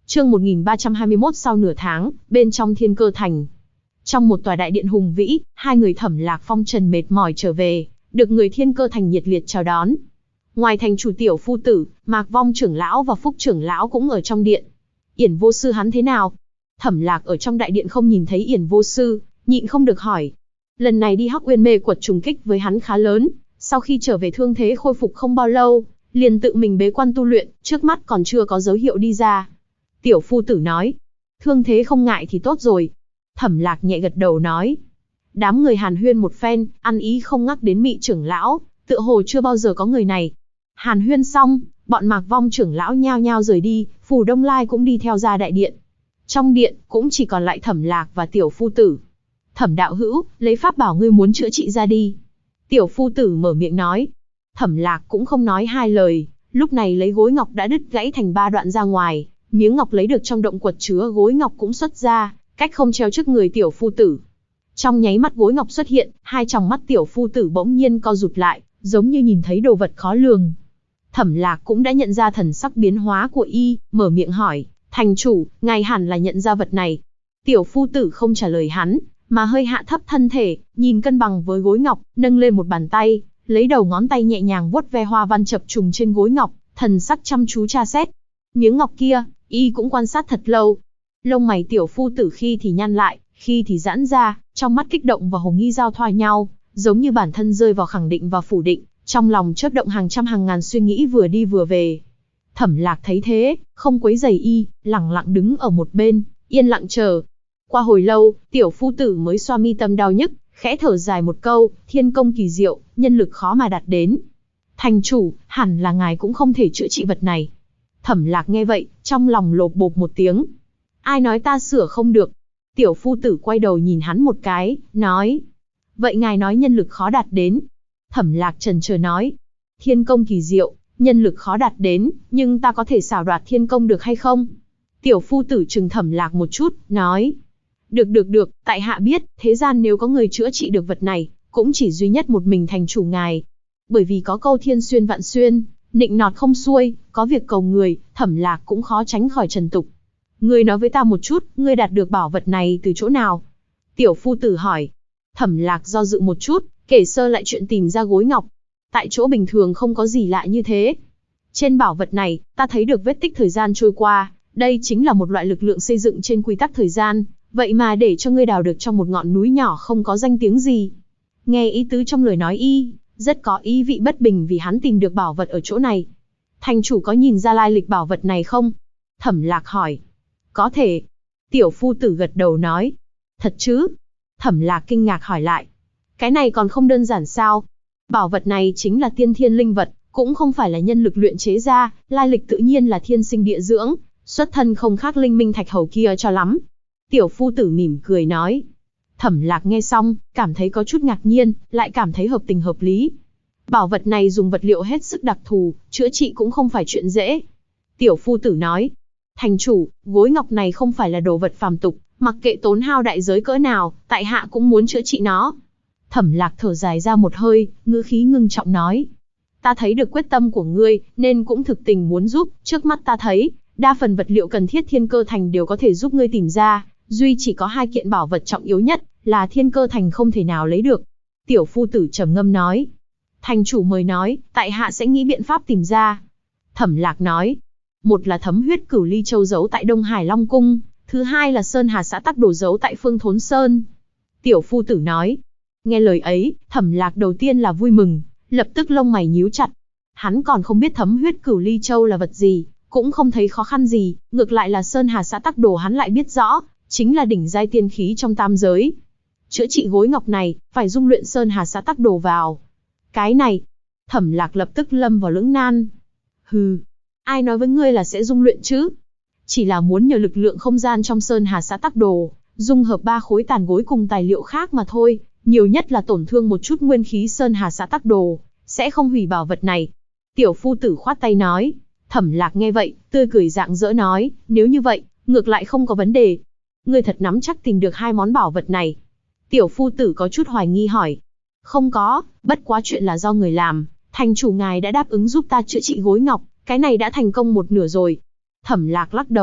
Chương 1321 sau nửa tháng, bên trong Thiên Cơ Thành. Trong một tòa đại điện hùng vĩ, hai người Thẩm Lạc Phong trần mệt mỏi trở về, được người Thiên Cơ Thành nhiệt liệt chào đón. Ngoài thành chủ Tiểu Phu Tử, Mạc Vong trưởng lão và Phúc trưởng lão cũng ở trong điện. Yển vô sư hắn thế nào? Thẩm Lạc ở trong đại điện không nhìn thấy Yển vô sư, nhịn không được hỏi. Lần này đi Hắc Uyên Mê Quật trùng kích với hắn khá lớn, sau khi trở về thương thế khôi phục không bao lâu, liền tự mình bế quan tu luyện, trước mắt còn chưa có dấu hiệu đi ra. Tiểu Phu Tử nói, thương thế không ngại thì tốt rồi. Thẩm Lạc nhẹ gật đầu nói. Đám người hàn huyên một phen, ăn ý không ngắc đến Mị trưởng lão, tựa hồ chưa bao giờ có người này. Hàn huyên xong, bọn Mạc Vong trưởng lão nhao nhao rời đi, Phù Đông Lai cũng đi theo ra đại điện. Trong điện, cũng chỉ còn lại Thẩm Lạc và Tiểu Phu Tử. Thẩm đạo hữu, lấy pháp bảo ngươi muốn chữa trị ra đi. Tiểu Phu Tử mở miệng nói. Thẩm Lạc cũng không nói hai lời, lúc này lấy gối ngọc đã đứt gãy thành 3 đoạn ra ngoài, miếng ngọc lấy được trong động quật chứa gối ngọc cũng xuất ra, cách không treo trước người Tiểu Phu Tử. Trong nháy mắt gối ngọc xuất hiện, hai tròng mắt Tiểu Phu Tử bỗng nhiên co rụt lại, giống như nhìn thấy đồ vật khó lường. Thẩm Lạc cũng đã nhận ra thần sắc biến hóa của y, mở miệng hỏi, thành chủ, ngài hẳn là nhận ra vật này. Tiểu Phu Tử không trả lời hắn, mà hơi hạ thấp thân thể, nhìn cân bằng với gối ngọc, nâng lên một bàn tay, lấy đầu ngón tay nhẹ nhàng vuốt ve hoa văn chập trùng trên gối ngọc, thần sắc chăm chú tra xét. Miếng ngọc kia, y cũng quan sát thật lâu. Lông mày Tiểu Phu Tử khi thì nhăn lại, khi thì giãn ra, trong mắt kích động và hồ nghi giao thoa nhau, giống như bản thân rơi vào khẳng định và phủ định, trong lòng chớp động hàng trăm hàng ngàn suy nghĩ vừa đi vừa về. Thẩm Lạc thấy thế, không quấy rầy y, lẳng lặng đứng ở một bên, yên lặng chờ. Qua hồi lâu, Tiểu Phu Tử mới xoa mi tâm đau nhức, khẽ thở dài một câu, thiên công kỳ diệu, nhân lực khó mà đạt đến. Thành chủ, hẳn là ngài cũng không thể chữa trị vật này. Thẩm Lạc nghe vậy, trong lòng lột bột một tiếng. Ai nói ta sửa không được? Tiểu Phu Tử quay đầu nhìn hắn một cái, nói. Vậy ngài nói nhân lực khó đạt đến. Thẩm Lạc chần chờ nói. Thiên công kỳ diệu, nhân lực khó đạt đến, nhưng ta có thể xảo đoạt thiên công được hay không? Tiểu Phu Tử trừng Thẩm Lạc một chút, nói. Được, tại hạ biết, thế gian nếu có người chữa trị được vật này, cũng chỉ duy nhất một mình thành chủ ngài. Bởi vì có câu thiên xuyên vạn xuyên, nịnh nọt không xuôi, có việc cầu người, Thẩm Lạc cũng khó tránh khỏi trần tục. Ngươi nói với ta một chút, ngươi đạt được bảo vật này từ chỗ nào? Tiểu Phu Tử hỏi. Thẩm Lạc do dự một chút, kể sơ lại chuyện tìm ra gối ngọc. Tại chỗ bình thường không có gì lạ như thế. Trên bảo vật này, ta thấy được vết tích thời gian trôi qua, đây chính là một loại lực lượng xây dựng trên quy tắc thời gian, vậy mà để cho ngươi đào được trong một ngọn núi nhỏ không có danh tiếng gì. Nghe ý tứ trong lời nói y, rất có ý vị bất bình vì hắn tìm được bảo vật ở chỗ này. Thành chủ có nhìn ra lai lịch bảo vật này không? Thẩm Lạc hỏi. Có thể. Tiểu Phu Tử gật đầu nói. Thật chứ? Thẩm Lạc kinh ngạc hỏi lại. Cái này còn không đơn giản sao? Bảo vật này chính là tiên thiên linh vật, cũng không phải là nhân lực luyện chế ra, lai lịch tự nhiên là thiên sinh địa dưỡng, xuất thân không khác Linh Minh Thạch Hầu kia cho lắm. Tiểu Phu Tử mỉm cười nói. Thẩm Lạc nghe xong, cảm thấy có chút ngạc nhiên, lại cảm thấy hợp tình hợp lý. Bảo vật này dùng vật liệu hết sức đặc thù, chữa trị cũng không phải chuyện dễ. Tiểu Phu Tử nói. Thành chủ, gối ngọc này không phải là đồ vật phàm tục, mặc kệ tốn hao đại giới cỡ nào, tại hạ cũng muốn chữa trị nó. Thẩm Lạc thở dài ra một hơi, ngữ khí ngưng trọng nói. Ta thấy được quyết tâm của ngươi, nên cũng thực tình muốn giúp, trước mắt ta thấy, đa phần vật liệu cần thiết Thiên Cơ Thành đều có thể giúp ngươi tìm ra, duy chỉ có 2 kiện bảo vật trọng yếu nhất, là Thiên Cơ Thành không thể nào lấy được. Tiểu Phu Tử trầm ngâm nói. Thành chủ mời nói, tại hạ sẽ nghĩ biện pháp tìm ra. Thẩm Lạc nói. Một là thấm huyết cửu ly châu giấu tại Đông Hải Long Cung, thứ hai là Sơn Hà xã tắc đồ giấu tại Phương Thốn Sơn. Tiểu Phu Tử nói. Nghe lời ấy, Thẩm Lạc đầu tiên là vui mừng, lập tức lông mày nhíu chặt. Hắn còn không biết thấm huyết cửu ly châu là vật gì, cũng không thấy khó khăn gì, ngược lại là Sơn Hà xã tắc đồ hắn lại biết rõ, chính là đỉnh giai tiên khí trong tam giới. Chữa trị gối ngọc này, phải dung luyện Sơn Hà xã tắc đồ vào. Cái này, Thẩm Lạc lập tức lâm vào lưỡng nan. Hừ, ai nói với ngươi là sẽ dung luyện chứ? Chỉ là muốn nhờ lực lượng không gian trong Sơn Hà xã tắc đồ, dung hợp 3 khối tàn gối cùng tài liệu khác mà thôi, nhiều nhất là tổn thương một chút nguyên khí Sơn Hà xã tắc đồ, sẽ không hủy bảo vật này. Tiểu Phu Tử khoát tay nói. Thẩm Lạc nghe vậy, tươi cười rạng rỡ nói, nếu như vậy, ngược lại không có vấn đề. Ngươi thật nắm chắc tìm được 2 món bảo vật này. Tiểu Phu Tử có chút hoài nghi hỏi. Không có, bất quá chuyện là do người làm, thành chủ ngài đã đáp ứng giúp ta chữa trị gối ngọc, cái này đã thành công một nửa rồi. Thẩm Lạc lắc đầu,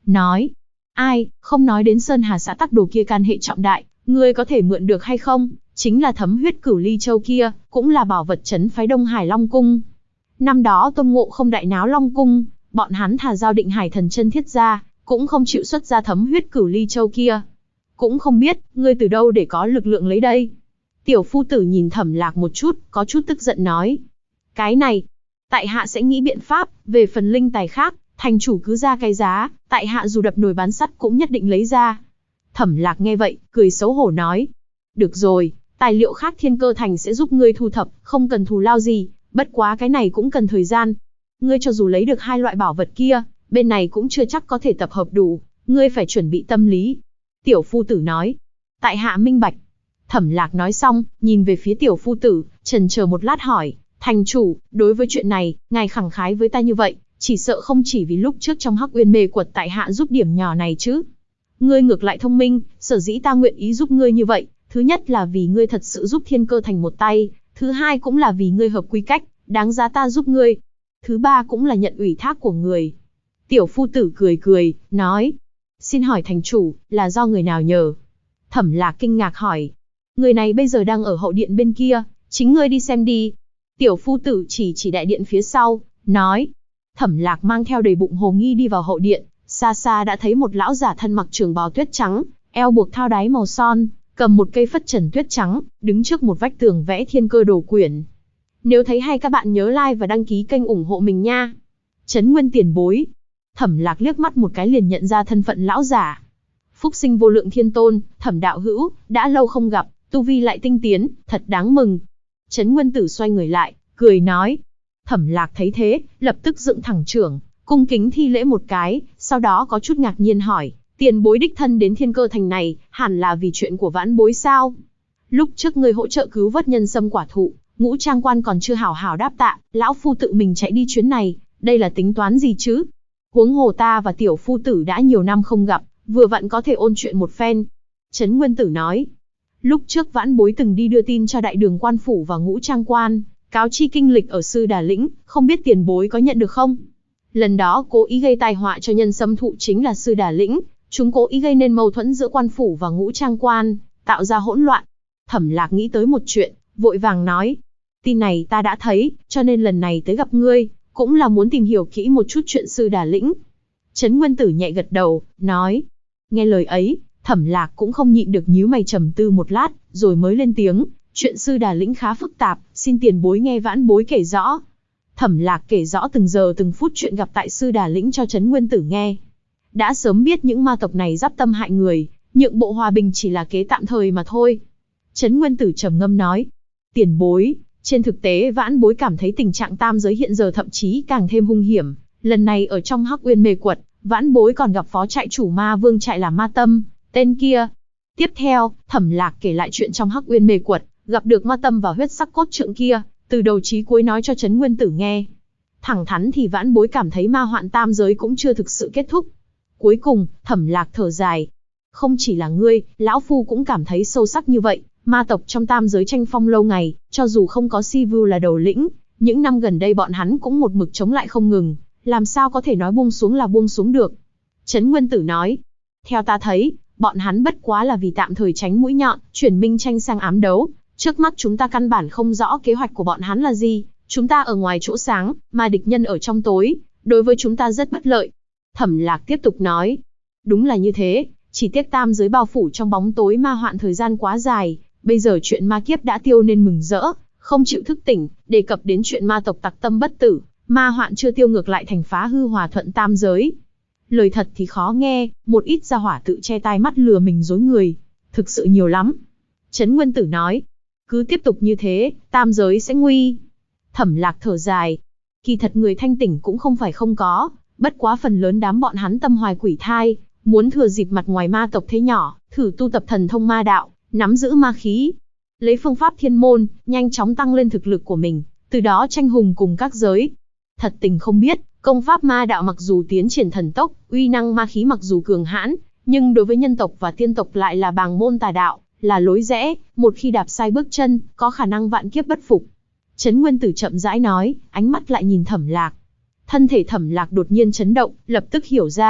nói: ai, không nói đến Sơn Hà xã tắc đồ kia can hệ trọng đại, ngươi có thể mượn được hay không? Chính là thấm huyết cửu ly châu kia, cũng là bảo vật trấn phái Đông Hải Long Cung. Năm đó Tôn Ngộ Không đại náo Long Cung, bọn hắn thà giao Định Hải thần chân thiết ra, cũng không chịu xuất ra thấm huyết cửu ly châu kia. Cũng không biết, ngươi từ đâu để có lực lượng lấy đây? Tiểu phu tử nhìn Thẩm Lạc một chút, có chút tức giận nói: cái này, tại hạ sẽ nghĩ biện pháp, về phần linh tài khác, thành chủ cứ ra cái giá, tại hạ dù đập nồi bán sắt cũng nhất định lấy ra. Thẩm Lạc nghe vậy, cười xấu hổ nói: được rồi, tài liệu khác Thiên Cơ Thành sẽ giúp ngươi thu thập, không cần thù lao gì, bất quá cái này cũng cần thời gian. Ngươi cho dù lấy được hai loại bảo vật kia, bên này cũng chưa chắc có thể tập hợp đủ, ngươi phải chuẩn bị tâm lý. Tiểu phu tử nói: tại hạ minh bạch. Thẩm Lạc nói xong, nhìn về phía tiểu phu tử, chần chờ một lát hỏi: thành chủ, đối với chuyện này, ngài khẳng khái với ta như vậy, chỉ sợ không chỉ vì lúc trước trong Hắc Uyên mê quật tại hạ giúp điểm nhỏ này chứ. Ngươi ngược lại thông minh, sở dĩ ta nguyện ý giúp ngươi như vậy, thứ nhất là vì ngươi thật sự giúp Thiên Cơ Thành một tay, thứ hai cũng là vì ngươi hợp quy cách, đáng giá ta giúp ngươi. Thứ ba cũng là nhận ủy thác của người. Tiểu phu tử cười cười, nói: xin hỏi thành chủ, là do người nào nhờ? Thẩm Lạc kinh ngạc hỏi: người này bây giờ đang ở hậu điện bên kia, chính ngươi đi xem đi. Tiểu phu tử chỉ đại điện phía sau, nói. Thẩm Lạc mang theo đầy bụng hồ nghi đi vào hậu điện, xa xa đã thấy một lão giả thân mặc trường bào tuyết trắng, eo buộc thao đáy màu son, cầm một cây phất trần tuyết trắng, đứng trước một vách tường vẽ Thiên Cơ Đồ quyển. Nếu thấy hay các bạn nhớ like và đăng ký kênh ủng hộ mình nha. Trấn Nguyên tiền bối. Thẩm Lạc liếc mắt một cái liền nhận ra thân phận lão giả. Phúc sinh vô lượng thiên tôn, Thẩm đạo hữu, đã lâu không gặp, tu vi lại tinh tiến, thật đáng mừng. Trấn Nguyên tử xoay người lại, cười nói. Thẩm Lạc thấy thế, lập tức dựng thẳng chưởng, cung kính thi lễ một cái, sau đó có chút ngạc nhiên hỏi, tiền bối đích thân đến Thiên Cơ Thành này, hẳn là vì chuyện của vãn bối sao? Lúc trước ngươi hỗ trợ cứu vớt nhân sâm quả thụ, Ngũ Trang Quan còn chưa hảo hảo đáp tạ, lão phu tự mình chạy đi chuyến này, đây là tính toán gì chứ? Huống hồ ta và tiểu phu tử đã nhiều năm không gặp, vừa vặn có thể ôn chuyện một phen. Trấn Nguyên tử nói, lúc trước vãn bối từng đi đưa tin cho đại đường quan phủ và Ngũ Trang Quan, cáo chi kinh lịch ở Sư Đà Lĩnh, không biết tiền bối có nhận được không? Lần đó cố ý gây tai họa cho nhân sâm thụ chính là Sư Đà Lĩnh, chúng cố ý gây nên mâu thuẫn giữa quan phủ và Ngũ Trang Quan, tạo ra hỗn loạn. Thẩm Lạc nghĩ tới một chuyện, vội vàng nói, tin này ta đã thấy, cho nên lần này tới gặp ngươi, cũng là muốn tìm hiểu kỹ một chút chuyện Sư Đà Lĩnh. Trấn Nguyên tử nhẹ gật đầu, nói, nghe lời ấy, Thẩm Lạc cũng không nhịn được nhíu mày trầm tư một lát, rồi mới lên tiếng, chuyện Sư Đà Lĩnh khá phức tạp, xin tiền bối nghe vãn bối kể rõ. Thẩm Lạc kể rõ từng giờ từng phút chuyện gặp tại Sư Đà Lĩnh cho Trấn Nguyên tử nghe. Đã sớm biết những ma tộc này giáp tâm hại người, nhượng bộ hòa bình chỉ là kế tạm thời mà thôi. Trấn Nguyên tử trầm ngâm nói, tiền bối, trên thực tế vãn bối cảm thấy tình trạng tam giới hiện giờ thậm chí càng thêm hung hiểm. Lần này ở trong Hắc Uyên mê quật, vãn bối còn gặp phó trại chủ ma vương trại là Ma Tâm, tên kia. Tiếp theo, Thẩm Lạc kể lại chuyện trong Hắc Uyên mê quật, gặp được Ma Tâm và huyết sắc cốt trượng kia, từ đầu chí cuối nói cho Trấn Nguyên tử nghe. Thẳng thắn thì vãn bối cảm thấy ma hoạn tam giới cũng chưa thực sự kết thúc. Cuối cùng, Thẩm Lạc thở dài. Không chỉ là ngươi, lão phu cũng cảm thấy sâu sắc như vậy. Ma tộc trong tam giới tranh phong lâu ngày, cho dù không có Si Vu là đầu lĩnh, những năm gần đây bọn hắn cũng một mực chống lại không ngừng, làm sao có thể nói buông xuống là buông xuống được. Trấn Nguyên tử nói, theo ta thấy, bọn hắn bất quá là vì tạm thời tránh mũi nhọn, chuyển minh tranh sang ám đấu. Trước mắt chúng ta căn bản không rõ kế hoạch của bọn hắn là gì, chúng ta ở ngoài chỗ sáng, mà địch nhân ở trong tối, đối với chúng ta rất bất lợi. Thẩm Lạc tiếp tục nói, đúng là như thế, chỉ tiếc tam giới bao phủ trong bóng tối ma hoạn thời gian quá dài, bây giờ chuyện ma kiếp đã tiêu nên mừng rỡ, không chịu thức tỉnh, đề cập đến chuyện ma tộc tặc tâm bất tử, ma hoạn chưa tiêu ngược lại thành phá hư hòa thuận tam giới. Lời thật thì khó nghe, một ít gia hỏa tự che tai mắt lừa mình dối người, thực sự nhiều lắm. Trấn Nguyên tử nói, cứ tiếp tục như thế, tam giới sẽ nguy. Thẩm Lạc thở dài, kỳ thật người thanh tỉnh cũng không phải không có, bất quá phần lớn đám bọn hắn tâm hoài quỷ thai, muốn thừa dịp mặt ngoài ma tộc thế nhỏ, thử tu tập thần thông ma đạo, nắm giữ ma khí, lấy phương pháp thiên môn, nhanh chóng tăng lên thực lực của mình, từ đó tranh hùng cùng các giới. Thật tình không biết, công pháp ma đạo mặc dù tiến triển thần tốc, uy năng ma khí mặc dù cường hãn, nhưng đối với nhân tộc và tiên tộc lại là bàng môn tà đạo, là lối rẽ, một khi đạp sai bước chân, có khả năng vạn kiếp bất phục. Trấn Nguyên tử chậm rãi nói, ánh mắt lại nhìn Thẩm Lạc. Thân thể Thẩm Lạc đột nhiên chấn động, lập tức hiểu ra,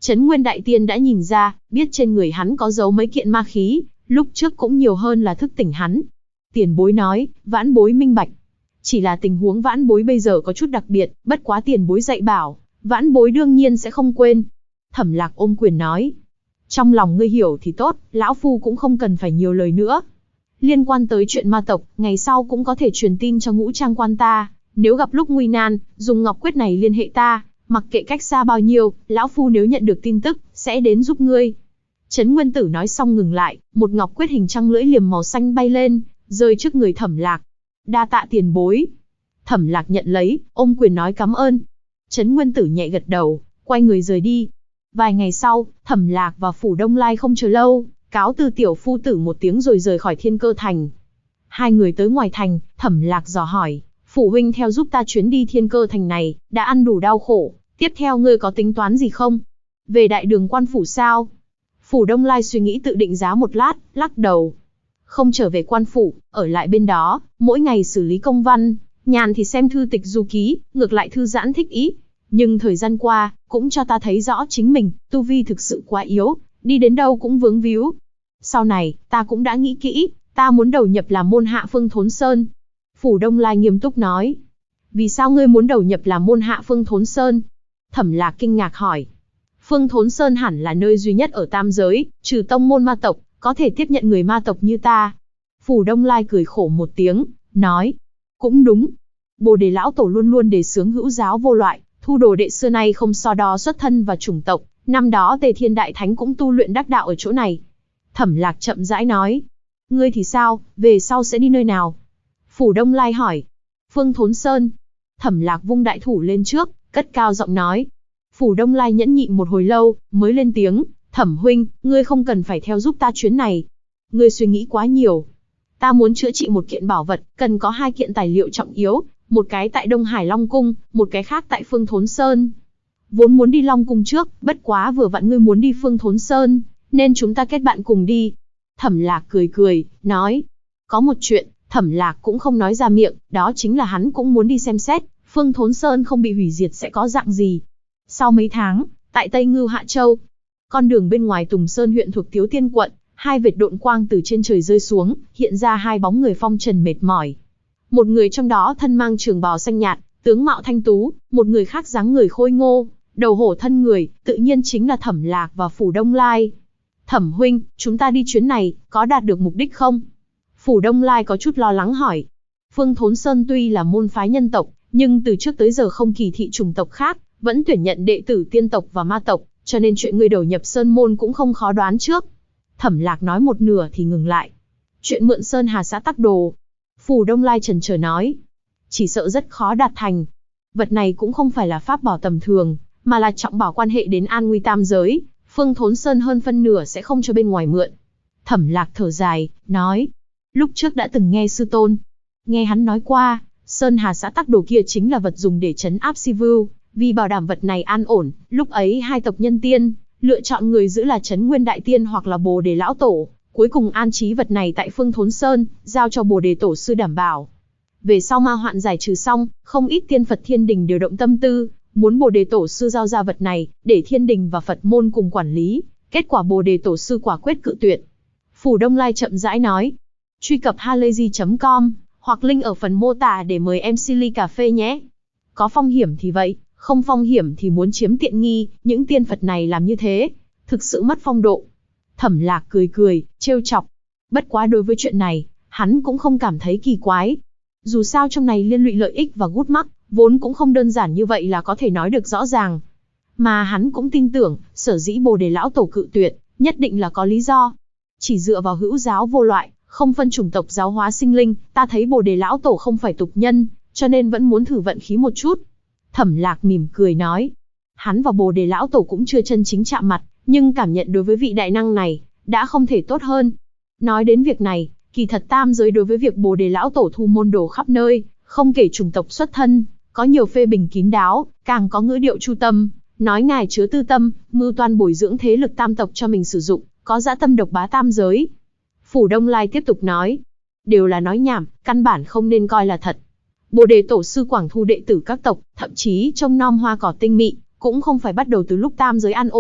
Trấn Nguyên Đại Tiên đã nhìn ra, biết trên người hắn có giấu mấy kiện ma khí, lúc trước cũng nhiều hơn là thức tỉnh hắn. Tiền bối nói, vãn bối minh bạch. Chỉ là tình huống vãn bối bây giờ có chút đặc biệt, bất quá tiền bối dạy bảo, vãn bối đương nhiên sẽ không quên. Thẩm Lạc ôm quyền nói. Trong lòng ngươi hiểu thì tốt, lão phu cũng không cần phải nhiều lời nữa. Liên quan tới chuyện ma tộc, ngày sau cũng có thể truyền tin cho Ngũ Trang quan ta. Nếu gặp lúc nguy nan, dùng ngọc quyết này liên hệ ta, mặc kệ cách xa bao nhiêu, lão phu nếu nhận được tin tức, sẽ đến giúp ngươi. Trấn Nguyên Tử nói xong ngừng lại, một ngọc quyết hình trăng lưỡi liềm màu xanh bay lên, rơi trước người Thẩm Lạc. Đa tạ tiền bối. Thẩm Lạc nhận lấy, ôm quyền nói cảm ơn. Trấn Nguyên Tử nhẹ gật đầu, quay người rời đi. Vài ngày sau, Thẩm Lạc và Phủ Đông Lai không chờ lâu, cáo từ tiểu phu tử một tiếng rồi rời khỏi Thiên Cơ Thành. Hai người tới ngoài thành, Thẩm Lạc dò hỏi, phụ huynh theo giúp ta chuyến đi Thiên Cơ Thành này, đã ăn đủ đau khổ, tiếp theo ngươi có tính toán gì không? Về Đại Đường Quan Phủ sao? Phủ Đông Lai suy nghĩ tự định giá một lát, lắc đầu. Không trở về quan phủ, ở lại bên đó, mỗi ngày xử lý công văn, nhàn thì xem thư tịch du ký, ngược lại thư giãn thích ý. Nhưng thời gian qua, cũng cho ta thấy rõ chính mình, tu vi thực sự quá yếu, đi đến đâu cũng vướng víu. Sau này, ta cũng đã nghĩ kỹ, ta muốn đầu nhập làm môn hạ Phương Thốn Sơn. Phủ Đông Lai nghiêm túc nói. Vì sao ngươi muốn đầu nhập làm môn hạ Phương Thốn Sơn? Thẩm Lạc kinh ngạc hỏi. Phương Thốn Sơn hẳn là nơi duy nhất ở tam giới, trừ tông môn ma tộc, có thể tiếp nhận người ma tộc như ta. Phủ Đông Lai cười khổ một tiếng, nói. Cũng đúng. Bồ Đề Lão Tổ luôn luôn đề xướng hữu giáo vô loại, thu đồ đệ xưa nay không so đo xuất thân và chủng tộc, năm đó Tề Thiên Đại Thánh cũng tu luyện đắc đạo ở chỗ này. Thẩm Lạc chậm rãi nói. Ngươi thì sao, về sau sẽ đi nơi nào? Phủ Đông Lai hỏi. Phương Thốn Sơn. Thẩm Lạc vung đại thủ lên trước, cất cao giọng nói. Phủ Đông Lai nhẫn nhịn một hồi lâu, mới lên tiếng. Thẩm huynh, ngươi không cần phải theo giúp ta chuyến này. Ngươi suy nghĩ quá nhiều. Ta muốn chữa trị một kiện bảo vật, cần có 2 kiện tài liệu trọng yếu, một cái tại Đông Hải Long Cung, một cái khác tại Phương Thốn Sơn. Vốn muốn đi Long Cung trước, bất quá vừa vặn ngươi muốn đi Phương Thốn Sơn, nên chúng ta kết bạn cùng đi. Thẩm Lạc cười cười, nói. Có một chuyện, Thẩm Lạc cũng không nói ra miệng, đó chính là hắn cũng muốn đi xem xét, Phương Thốn Sơn không bị hủy diệt sẽ có dạng gì. Sau mấy tháng, tại Tây Ngưu Hạ Châu, con đường bên ngoài Tùng Sơn huyện thuộc Tiếu Tiên quận, 2 vệt độn quang từ trên trời rơi xuống, hiện ra 2 bóng người phong trần mệt mỏi. Một người trong đó thân mang trường bào xanh nhạt, tướng mạo thanh tú, một người khác dáng người khôi ngô, đầu hổ thân người, tự nhiên chính là Thẩm Lạc và Phủ Đông Lai. Thẩm huynh, chúng ta đi chuyến này, có đạt được mục đích không? Phủ Đông Lai có chút lo lắng hỏi. Phương Thốn Sơn tuy là môn phái nhân tộc, nhưng từ trước tới giờ không kỳ thị chủng tộc khác, vẫn tuyển nhận đệ tử tiên tộc và ma tộc, cho nên chuyện người đầu nhập Sơn môn cũng không khó đoán trước. Thẩm Lạc nói một nửa thì ngừng lại. Chuyện mượn Sơn Hà xã tắc đồ. Phủ Đông Lai chần chờ nói. Chỉ sợ rất khó đạt thành. Vật này cũng không phải là pháp bảo tầm thường, mà là trọng bảo quan hệ đến an nguy tam giới. Phương Thốn Sơn hơn phân nửa sẽ không cho bên ngoài mượn. Thẩm Lạc thở dài, nói. Lúc trước đã từng nghe sư tôn. Nghe hắn nói qua, Sơn Hà xã tắc đồ kia chính là vật dùng để trấn áp Si Vưu. Vì bảo đảm vật này an ổn, lúc ấy 2 tộc nhân tiên, lựa chọn người giữ là Trấn Nguyên Đại Tiên hoặc là Bồ Đề Lão Tổ. Cuối cùng an trí vật này tại Phương Thốn Sơn, giao cho Bồ Đề Tổ sư đảm bảo. Về sau ma hoạn giải trừ xong, không ít tiên Phật thiên đình điều động tâm tư, muốn Bồ Đề Tổ sư giao ra vật này, để thiên đình và Phật môn cùng quản lý. Kết quả Bồ Đề Tổ sư quả quyết cự tuyệt. Phủ Đông Lai chậm rãi nói. Truy cập halayzi.com, hoặc link ở phần mô tả để mời em Silly Cà Phê nhé. Có phong hiểm thì vậy, không phong hiểm thì muốn chiếm tiện nghi, những tiên Phật này làm như thế, thực sự mất phong độ. Thẩm Lạc cười cười, trêu chọc. Bất quá đối với chuyện này, hắn cũng không cảm thấy kỳ quái. Dù sao trong này liên lụy lợi ích và gút mắc, vốn cũng không đơn giản như vậy là có thể nói được rõ ràng. Mà hắn cũng tin tưởng, sở dĩ Bồ Đề Lão Tổ cự tuyệt, nhất định là có lý do. Chỉ dựa vào hữu giáo vô loại, không phân chủng tộc giáo hóa sinh linh, ta thấy Bồ Đề Lão Tổ không phải tục nhân, cho nên vẫn muốn thử vận khí một chút. Thẩm Lạc mỉm cười nói. Hắn và Bồ Đề Lão Tổ cũng chưa chân chính chạm mặt, nhưng cảm nhận đối với vị đại năng này, đã không thể tốt hơn. Nói đến việc này, kỳ thật tam giới đối với việc Bồ Đề Lão Tổ thu môn đồ khắp nơi, không kể chủng tộc xuất thân, có nhiều phê bình kín đáo, càng có ngữ điệu chu tâm, nói ngài chứa tư tâm, mưu toan bồi dưỡng thế lực tam tộc cho mình sử dụng, có dã tâm độc bá tam giới. Phủ Đông Lai tiếp tục nói. Đều là nói nhảm, căn bản không nên coi là thật. Bồ Đề Tổ sư quảng thu đệ tử các tộc, thậm chí trông nom hoa cỏ tinh mị, cũng không phải bắt đầu từ lúc tam giới an ổn,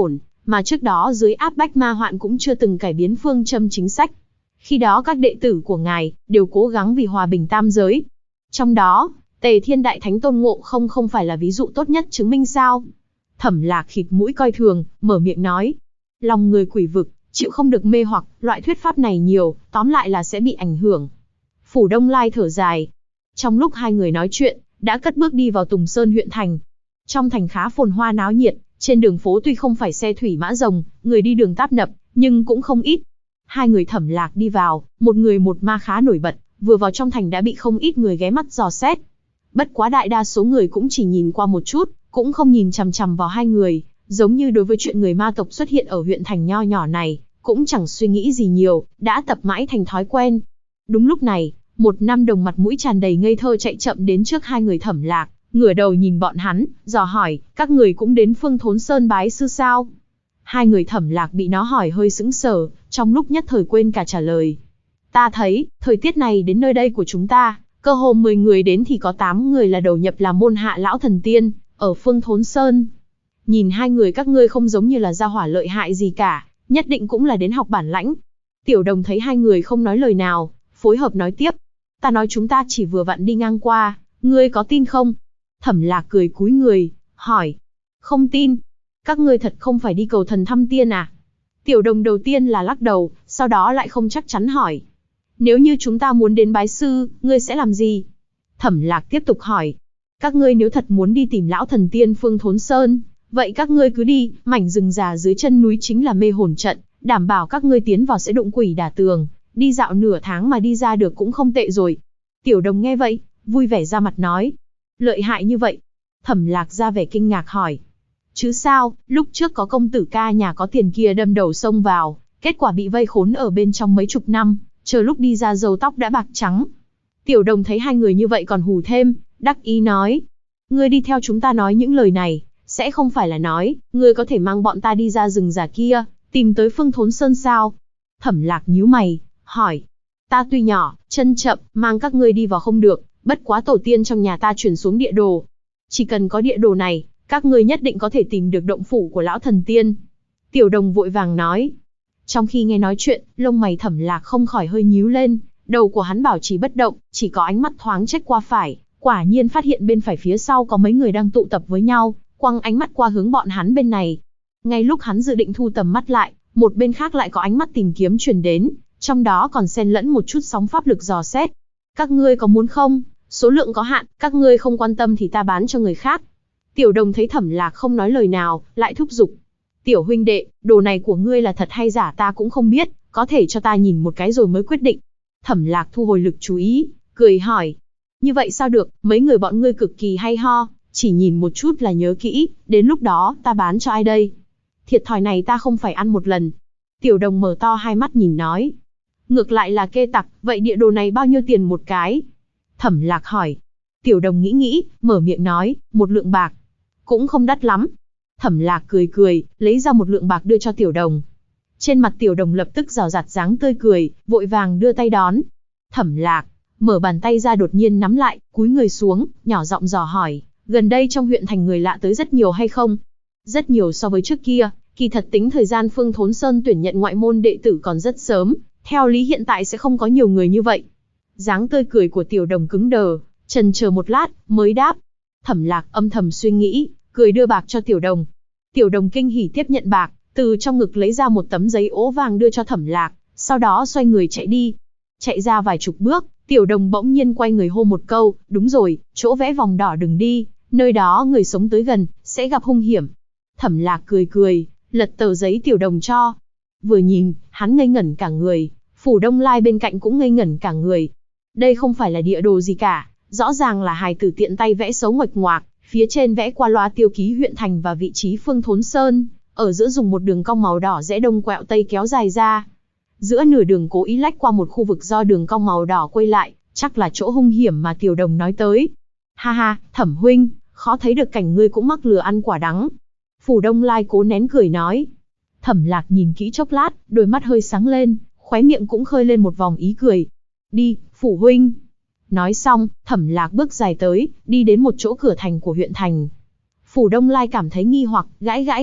mà trước đó dưới áp bách ma hoạn cũng chưa từng cải biến phương châm chính sách. Khi đó các đệ tử của ngài đều cố gắng vì hòa bình tam giới. Trong đó, Tề Thiên Đại Thánh Tôn Ngộ không phải là ví dụ tốt nhất chứng minh sao? Thẩm Lạc khịt mũi coi thường, mở miệng nói. Lòng người quỷ vực, chịu không được mê hoặc, loại thuyết pháp này nhiều, tóm lại là sẽ bị ảnh hưởng. Phủ Đông Lai thở dài. Trong lúc hai người nói chuyện, đã cất bước đi vào Tùng Sơn huyện thành. Trong thành khá phồn hoa náo nhiệt, trên đường phố tuy không phải xe thủy mã rồng, người đi đường táp nập, nhưng cũng không ít. Hai người Thẩm Lạc đi vào, một người một ma khá nổi bật, vừa vào trong thành đã bị không ít người ghé mắt dò xét. Bất quá đại đa số người cũng chỉ nhìn qua một chút, cũng không nhìn chằm chằm vào hai người, giống như đối với chuyện người ma tộc xuất hiện ở huyện thành nho nhỏ này, cũng chẳng suy nghĩ gì nhiều, đã tập mãi thành thói quen. Đúng lúc này, một nam đồng mặt mũi tràn đầy ngây thơ chạy chậm đến trước hai người Thẩm Lạc, ngửa đầu nhìn bọn hắn, dò hỏi, các người cũng đến Phương Thốn Sơn bái sư sao? Hai người Thẩm Lạc bị nó hỏi hơi sững sờ, trong lúc nhất thời quên cả trả lời. Ta thấy, thời tiết này đến nơi đây của chúng ta, cơ hồ 10 người đến thì có 8 người là đầu nhập làm môn hạ lão thần tiên, ở Phương Thốn Sơn. Nhìn hai người các ngươi không giống như là gia hỏa lợi hại gì cả, nhất định cũng là đến học bản lãnh. Tiểu Đồng thấy hai người không nói lời nào, phối hợp nói tiếp. Ta nói chúng ta chỉ vừa vặn đi ngang qua, ngươi có tin không? Thẩm Lạc cười cúi người, hỏi. Không tin. Các ngươi thật không phải đi cầu thần thăm tiên à? Tiểu Đồng đầu tiên là lắc đầu, sau đó lại không chắc chắn hỏi. Nếu như chúng ta muốn đến bái sư, ngươi sẽ làm gì? Thẩm Lạc tiếp tục hỏi. Các ngươi nếu thật muốn đi tìm lão thần tiên Phương Thốn Sơn, vậy các ngươi cứ đi, mảnh rừng già dưới chân núi chính là mê hồn trận, đảm bảo các ngươi tiến vào sẽ đụng quỷ đả tường, đi dạo nửa tháng mà đi ra được cũng không tệ rồi. Tiểu Đồng nghe vậy, vui vẻ ra mặt nói. Lợi hại như vậy? Thẩm Lạc ra vẻ kinh ngạc hỏi. Chứ sao, lúc trước có công tử ca nhà có tiền kia đâm đầu xông vào, kết quả bị vây khốn ở bên trong mấy chục năm, chờ lúc đi ra râu tóc đã bạc trắng. Tiểu Đồng thấy hai người như vậy còn hù thêm, đắc ý nói. Ngươi đi theo chúng ta nói những lời này, sẽ không phải là nói, ngươi có thể mang bọn ta đi ra rừng già kia, tìm tới Phương Thốn Sơn sao? Thẩm Lạc nhíu mày, hỏi. Ta tuy nhỏ, chân chậm, mang các ngươi đi vào không được, bất quá tổ tiên trong nhà ta truyền xuống địa đồ. Chỉ cần có địa đồ này, các ngươi nhất định có thể tìm được động phủ của lão thần tiên. Tiểu Đồng vội vàng nói. Trong khi nghe nói chuyện, lông mày Thẩm Lạc không khỏi hơi nhíu lên, đầu của hắn bảo trì bất động, chỉ có ánh mắt thoáng check qua phải, quả nhiên phát hiện bên phải phía sau có mấy người đang tụ tập với nhau, quăng ánh mắt qua hướng bọn hắn bên này. Ngay lúc hắn dự định thu tầm mắt lại, một bên khác lại có ánh mắt tìm kiếm truyền đến, trong đó còn xen lẫn một chút sóng pháp lực dò xét. Các ngươi có muốn không? Số lượng có hạn, các ngươi không quan tâm thì ta bán cho người khác. Tiểu Đồng thấy Thẩm Lạc không nói lời nào, lại thúc giục. Tiểu huynh đệ, đồ này của ngươi là thật hay giả ta cũng không biết, có thể cho ta nhìn một cái rồi mới quyết định. Thẩm Lạc thu hồi lực chú ý, cười hỏi. Như vậy sao được, mấy người bọn ngươi cực kỳ hay ho, chỉ nhìn một chút là nhớ kỹ, đến lúc đó ta bán cho ai đây? Thiệt thòi này ta không phải ăn một lần. Tiểu Đồng mở to hai mắt nhìn nói. Ngược lại là kê tặc, vậy địa đồ này bao nhiêu tiền một cái? Thẩm Lạc hỏi. Tiểu Đồng nghĩ nghĩ, mở miệng nói, 1 lượng bạc. Cũng không đắt lắm. Thẩm Lạc cười cười, lấy ra 1 lượng bạc đưa cho Tiểu Đồng. Trên mặt Tiểu Đồng lập tức rào rạt dáng tươi cười, vội vàng đưa tay đón. Thẩm Lạc mở bàn tay ra đột nhiên nắm lại, cúi người xuống, nhỏ giọng dò hỏi, gần đây trong huyện thành người lạ tới rất nhiều hay không? Rất nhiều so với trước kia, kỳ thật tính thời gian Phương Thốn Sơn tuyển nhận ngoại môn đệ tử còn rất sớm, theo lý hiện tại sẽ không có nhiều người như vậy. Dáng tươi cười của Tiểu Đồng cứng đờ, chần chờ một lát, mới đáp. Thẩm Lạc âm thầm suy nghĩ, cười đưa bạc cho Tiểu Đồng. Tiểu Đồng kinh hỉ tiếp nhận bạc, từ trong ngực lấy ra một tấm giấy ố vàng đưa cho Thẩm Lạc, sau đó xoay người chạy đi. Chạy ra vài chục bước, Tiểu Đồng bỗng nhiên quay người hô một câu, đúng rồi, chỗ vẽ vòng đỏ đừng đi, nơi đó người sống tới gần, sẽ gặp hung hiểm. Thẩm Lạc cười cười, lật tờ giấy Tiểu Đồng cho. Vừa nhìn, hắn ngây ngẩn cả người, Phủ Đông Lai bên cạnh cũng ngây ngẩn cả người. Đây không phải là địa đồ gì cả, rõ ràng là hài tử tiện tay vẽ xấu nguệch ngoạc, phía trên vẽ qua loa tiêu ký huyện thành và vị trí Phương Thốn Sơn, ở giữa dùng một đường cong màu đỏ rẽ đông quẹo tây kéo dài ra. Giữa nửa đường cố ý lách qua một khu vực do đường cong màu đỏ quay lại, chắc là chỗ hung hiểm mà Tiểu Đồng nói tới. Ha ha, Thẩm huynh, khó thấy được cảnh ngươi cũng mắc lừa ăn quả đắng. Phủ Đông Lai cố nén cười nói. Thẩm Lạc nhìn kỹ chốc lát, đôi mắt hơi sáng lên, khóe miệng cũng khơi lên một vòng ý cười. Đi, Phủ huynh. Nói xong, Thẩm Lạc bước dài tới, đi đến một chỗ cửa thành của huyện thành. Phủ Đông Lai cảm thấy nghi hoặc, gãi gãi ót,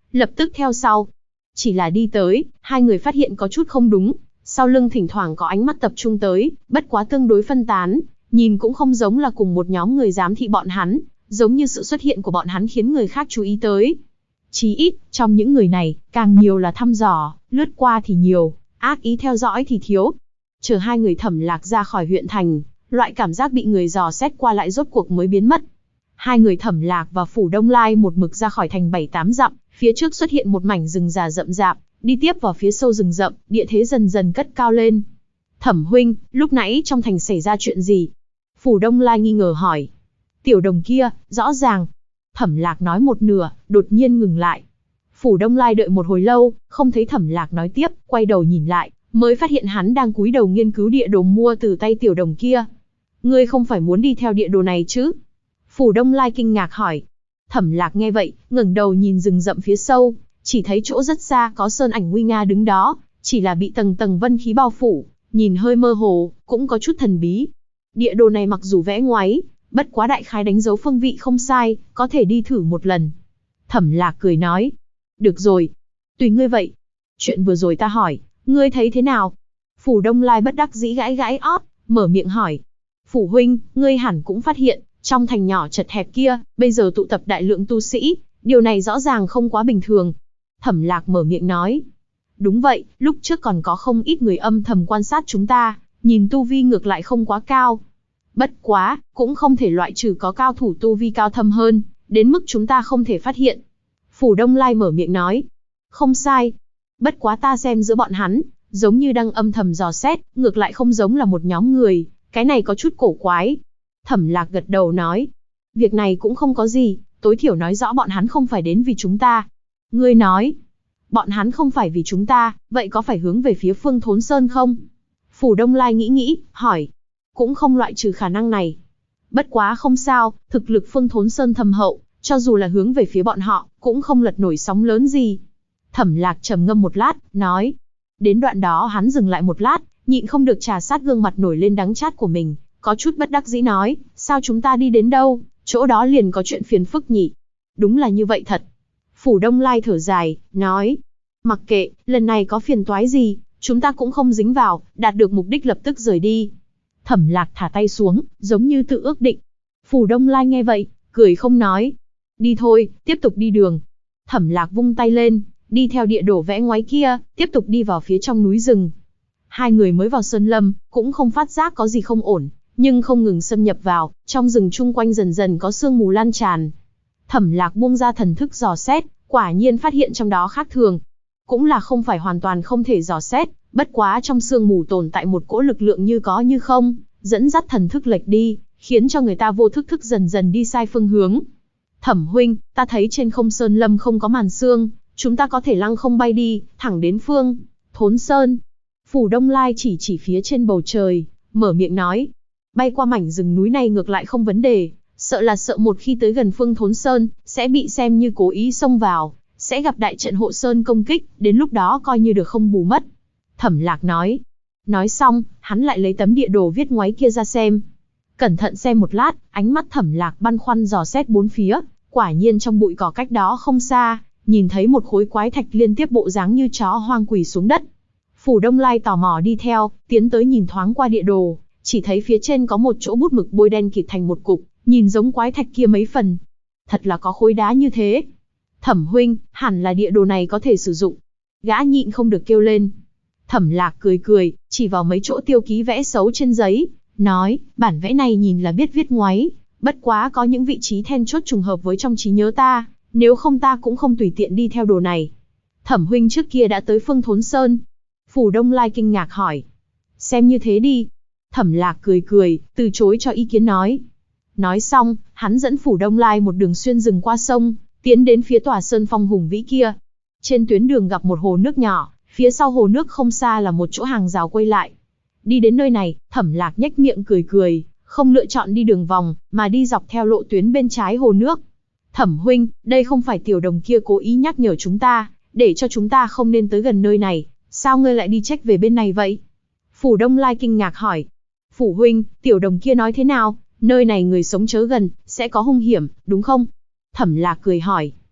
lập tức theo sau. Chỉ là đi tới, hai người phát hiện có chút không đúng, sau lưng thỉnh thoảng có ánh mắt tập trung tới, bất quá tương đối phân tán, nhìn cũng không giống là cùng một nhóm người giám thị bọn hắn, giống như sự xuất hiện của bọn hắn khiến người khác chú ý tới. Chí ít, trong những người này, càng nhiều là thăm dò, lướt qua thì nhiều, ác ý theo dõi thì thiếu. Chờ hai người Thẩm Lạc ra khỏi huyện thành, loại cảm giác bị người dò xét qua lại rốt cuộc mới biến mất. Hai người Thẩm Lạc và Phủ Đông Lai một mực ra khỏi thành 7-8 dặm, phía trước xuất hiện một mảnh rừng già rậm rạp, đi tiếp vào phía sâu rừng rậm, địa thế dần dần cất cao lên. Thẩm huynh, lúc nãy trong thành xảy ra chuyện gì? Phủ Đông Lai nghi ngờ hỏi. Tiểu đồng kia, rõ ràng. Thẩm Lạc nói một nửa, đột nhiên ngừng lại. Phủ Đông Lai đợi một hồi lâu, không thấy Thẩm Lạc nói tiếp, quay đầu nhìn lại, mới phát hiện hắn đang cúi đầu nghiên cứu địa đồ mua từ tay tiểu đồng kia. Ngươi không phải muốn đi theo địa đồ này chứ? Phủ Đông Lai kinh ngạc hỏi. Thẩm Lạc nghe vậy, ngẩng đầu nhìn rừng rậm phía sâu, chỉ thấy chỗ rất xa có sơn ảnh nguy nga đứng đó, chỉ là bị tầng tầng vân khí bao phủ, nhìn hơi mơ hồ, cũng có chút thần bí. Địa đồ này mặc dù vẽ ngoáy, bất quá đại khái đánh dấu phương vị không sai, có thể đi thử một lần. Thẩm Lạc cười nói. Được rồi, tùy ngươi vậy. Chuyện vừa rồi ta hỏi, ngươi thấy thế nào? Phủ Đông Lai bất đắc dĩ gãi gãi ót, mở miệng hỏi. Phủ huynh, ngươi hẳn cũng phát hiện, trong thành nhỏ chật hẹp kia, bây giờ tụ tập đại lượng tu sĩ, điều này rõ ràng không quá bình thường. Thẩm Lạc mở miệng nói. Đúng vậy, lúc trước còn có không ít người âm thầm quan sát chúng ta, nhìn tu vi ngược lại không quá cao. Bất quá, cũng không thể loại trừ có cao thủ tu vi cao thâm hơn, đến mức chúng ta không thể phát hiện. Phủ Đông Lai mở miệng nói. Không sai. Bất quá ta xem giữa bọn hắn, giống như đang âm thầm dò xét, ngược lại không giống là một nhóm người, cái này có chút cổ quái. Thẩm Lạc gật đầu nói. Việc này cũng không có gì, tối thiểu nói rõ bọn hắn không phải đến vì chúng ta. Ngươi nói, bọn hắn không phải vì chúng ta, vậy có phải hướng về phía Phương Thốn Sơn không? Phủ Đông Lai nghĩ, hỏi. Cũng không loại trừ khả năng này. Bất quá không sao, thực lực Phương Thốn Sơn thâm hậu, cho dù là hướng về phía bọn họ, cũng không lật nổi sóng lớn gì. Thẩm Lạc trầm ngâm một lát, nói. Đến đoạn đó hắn dừng lại một lát, nhịn không được trà sát gương mặt nổi lên đắng chát của mình, có chút bất đắc dĩ nói, sao chúng ta đi đến đâu, chỗ đó liền có chuyện phiền phức nhỉ? Đúng là như vậy thật. Phủ Đông Lai thở dài, nói. Mặc kệ, lần này có phiền toái gì, chúng ta cũng không dính vào, đạt được mục đích lập tức rời đi. Thẩm Lạc thả tay xuống, giống như tự ước định. Phủ Đông Lai nghe vậy, cười không nói. Đi thôi, tiếp tục đi đường. Thẩm Lạc vung tay lên, đi theo địa đồ vẽ ngoáy kia, tiếp tục đi vào phía trong núi rừng. Hai người mới vào sơn lâm, cũng không phát giác có gì không ổn, nhưng không ngừng xâm nhập vào, trong rừng chung quanh dần dần có sương mù lan tràn. Thẩm Lạc buông ra thần thức dò xét, quả nhiên phát hiện trong đó khác thường. Cũng là không phải hoàn toàn không thể dò xét, bất quá trong sương mù tồn tại một cỗ lực lượng như có như không, dẫn dắt thần thức lệch đi, khiến cho người ta vô thức dần dần đi sai phương hướng. Thẩm huynh, ta thấy trên không sơn lâm không có màn sương, chúng ta có thể lăng không bay đi, thẳng đến Phương Thốn Sơn. Phủ Đông Lai chỉ phía trên bầu trời, mở miệng nói. Bay qua mảnh rừng núi này ngược lại không vấn đề, sợ một khi tới gần Phương Thốn Sơn, sẽ bị xem như cố ý xông vào, sẽ gặp đại trận hộ sơn công kích, đến lúc đó coi như được không bù mất. Thẩm Lạc nói. Nói xong, hắn lại lấy tấm địa đồ viết ngoáy kia ra xem. Cẩn thận xem một lát, ánh mắt Thẩm Lạc băn khoăn dò xét bốn phía, quả nhiên trong bụi cỏ cách đó không xa, nhìn thấy một khối quái thạch liên tiếp bộ dáng như chó hoang quỳ xuống đất. Phủ Đông Lai tò mò đi theo, tiến tới nhìn thoáng qua địa đồ, chỉ thấy phía trên có một chỗ bút mực bôi đen kịt thành một cục, nhìn giống quái thạch kia mấy phần. Thật là có khối đá như thế. Thẩm huynh, hẳn là địa đồ này có thể sử dụng. Gã nhịn không được kêu lên. Thẩm Lạc cười, chỉ vào mấy chỗ tiêu ký vẽ xấu trên giấy, nói, bản vẽ này nhìn là biết viết ngoáy, bất quá có những vị trí then chốt trùng hợp với trong trí nhớ ta, nếu không ta cũng không tùy tiện đi theo đồ này. Thẩm huynh trước kia đã tới Phương Thốn Sơn. Phủ Đông Lai kinh ngạc hỏi. Xem như thế đi. Thẩm Lạc cười, từ chối cho ý kiến nói. Nói xong, hắn dẫn Phủ Đông Lai một đường xuyên rừng qua sông, tiến đến phía tòa sơn phong hùng vĩ kia. Trên tuyến đường gặp một hồ nước nhỏ, phía sau hồ nước không xa là một chỗ hàng rào quay lại. Đi đến nơi này, Thẩm Lạc nhếch miệng cười, không lựa chọn đi đường vòng, mà đi dọc theo lộ tuyến bên trái hồ nước. Thẩm huynh, đây không phải tiểu đồng kia cố ý nhắc nhở chúng ta, để cho chúng ta không nên tới gần nơi này, sao ngươi lại đi trách về bên này vậy? Phủ Đông Lai kinh ngạc hỏi. Phủ huynh, tiểu đồng kia nói thế nào? Nơi này người sống chớ gần, sẽ có hung hiểm, đúng không? Thẩm Lạc cười hỏi.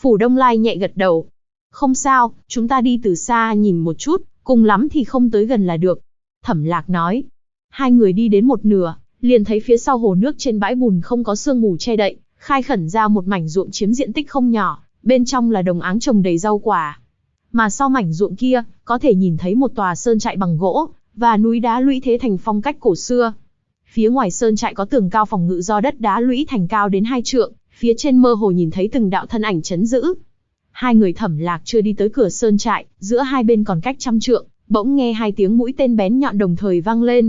Phủ Đông Lai nhẹ gật đầu. Không sao, chúng ta đi từ xa nhìn một chút, cùng lắm thì không tới gần là được. Thẩm Lạc nói. Hai người đi đến một nửa, liền thấy phía sau hồ nước trên bãi bùn không có sương mù che đậy, khai khẩn ra một mảnh ruộng chiếm diện tích không nhỏ, bên trong là đồng áng trồng đầy rau quả. Mà sau mảnh ruộng kia, có thể nhìn thấy một tòa sơn trại bằng gỗ, và núi đá lũy thế thành phong cách cổ xưa. Phía ngoài sơn trại có tường cao phòng ngự do đất đá lũy thành cao đến 2 trượng, phía trên mơ hồ nhìn thấy từng đạo thân ảnh chấn giữ. Hai người Thẩm Lạc chưa đi tới cửa sơn trại, giữa hai bên còn cách 100 trượng, bỗng nghe 2 tiếng mũi tên bén nhọn đồng thời vang lên.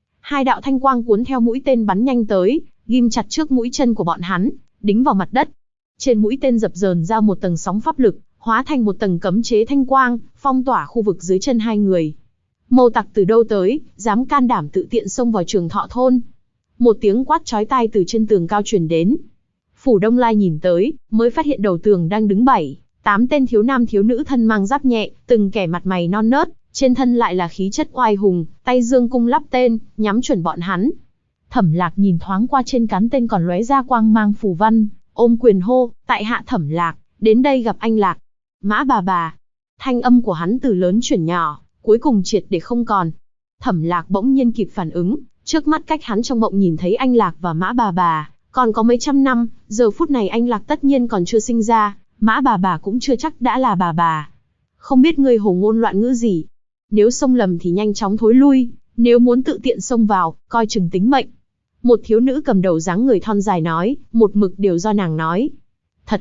2 đạo thanh quang cuốn theo mũi tên bắn nhanh tới, ghim chặt trước mũi chân của bọn hắn, đính vào mặt đất. Trên mũi tên dập dờn ra một tầng sóng pháp lực, hóa thành một tầng cấm chế thanh quang, phong tỏa khu vực dưới chân hai người. Mâu tặc từ đâu tới, dám can đảm tự tiện xông vào Trường Thọ thôn. Một tiếng quát chói tai từ trên tường cao truyền đến. Phủ Đông Lai nhìn tới, mới phát hiện đầu tường đang đứng 7-8 tên thiếu nam thiếu nữ thân mang giáp nhẹ, từng kẻ mặt mày non nớt, trên thân lại là khí chất oai hùng, tay dương cung lắp tên, nhắm chuẩn bọn hắn. Thẩm Lạc nhìn thoáng qua trên cán tên còn lóe ra quang mang phù văn, ôm quyền hô, tại hạ Thẩm Lạc, đến đây gặp anh Lạc. Mã bà. Thanh âm của hắn từ lớn chuyển nhỏ, cuối cùng triệt để không còn. Thẩm Lạc bỗng nhiên kịp phản ứng, trước mắt cách hắn trong mộng nhìn thấy anh Lạc và Mã bà, còn có mấy trăm năm, giờ phút này anh Lạc tất nhiên còn chưa sinh ra, Mã bà cũng chưa chắc đã là bà. Không biết ngươi hồ ngôn loạn ngữ gì? Nếu xông lầm thì nhanh chóng thối lui, nếu muốn tự tiện xông vào, coi chừng tính mệnh. Một thiếu nữ cầm đầu dáng người thon dài nói, một mực đều do nàng nói. Thật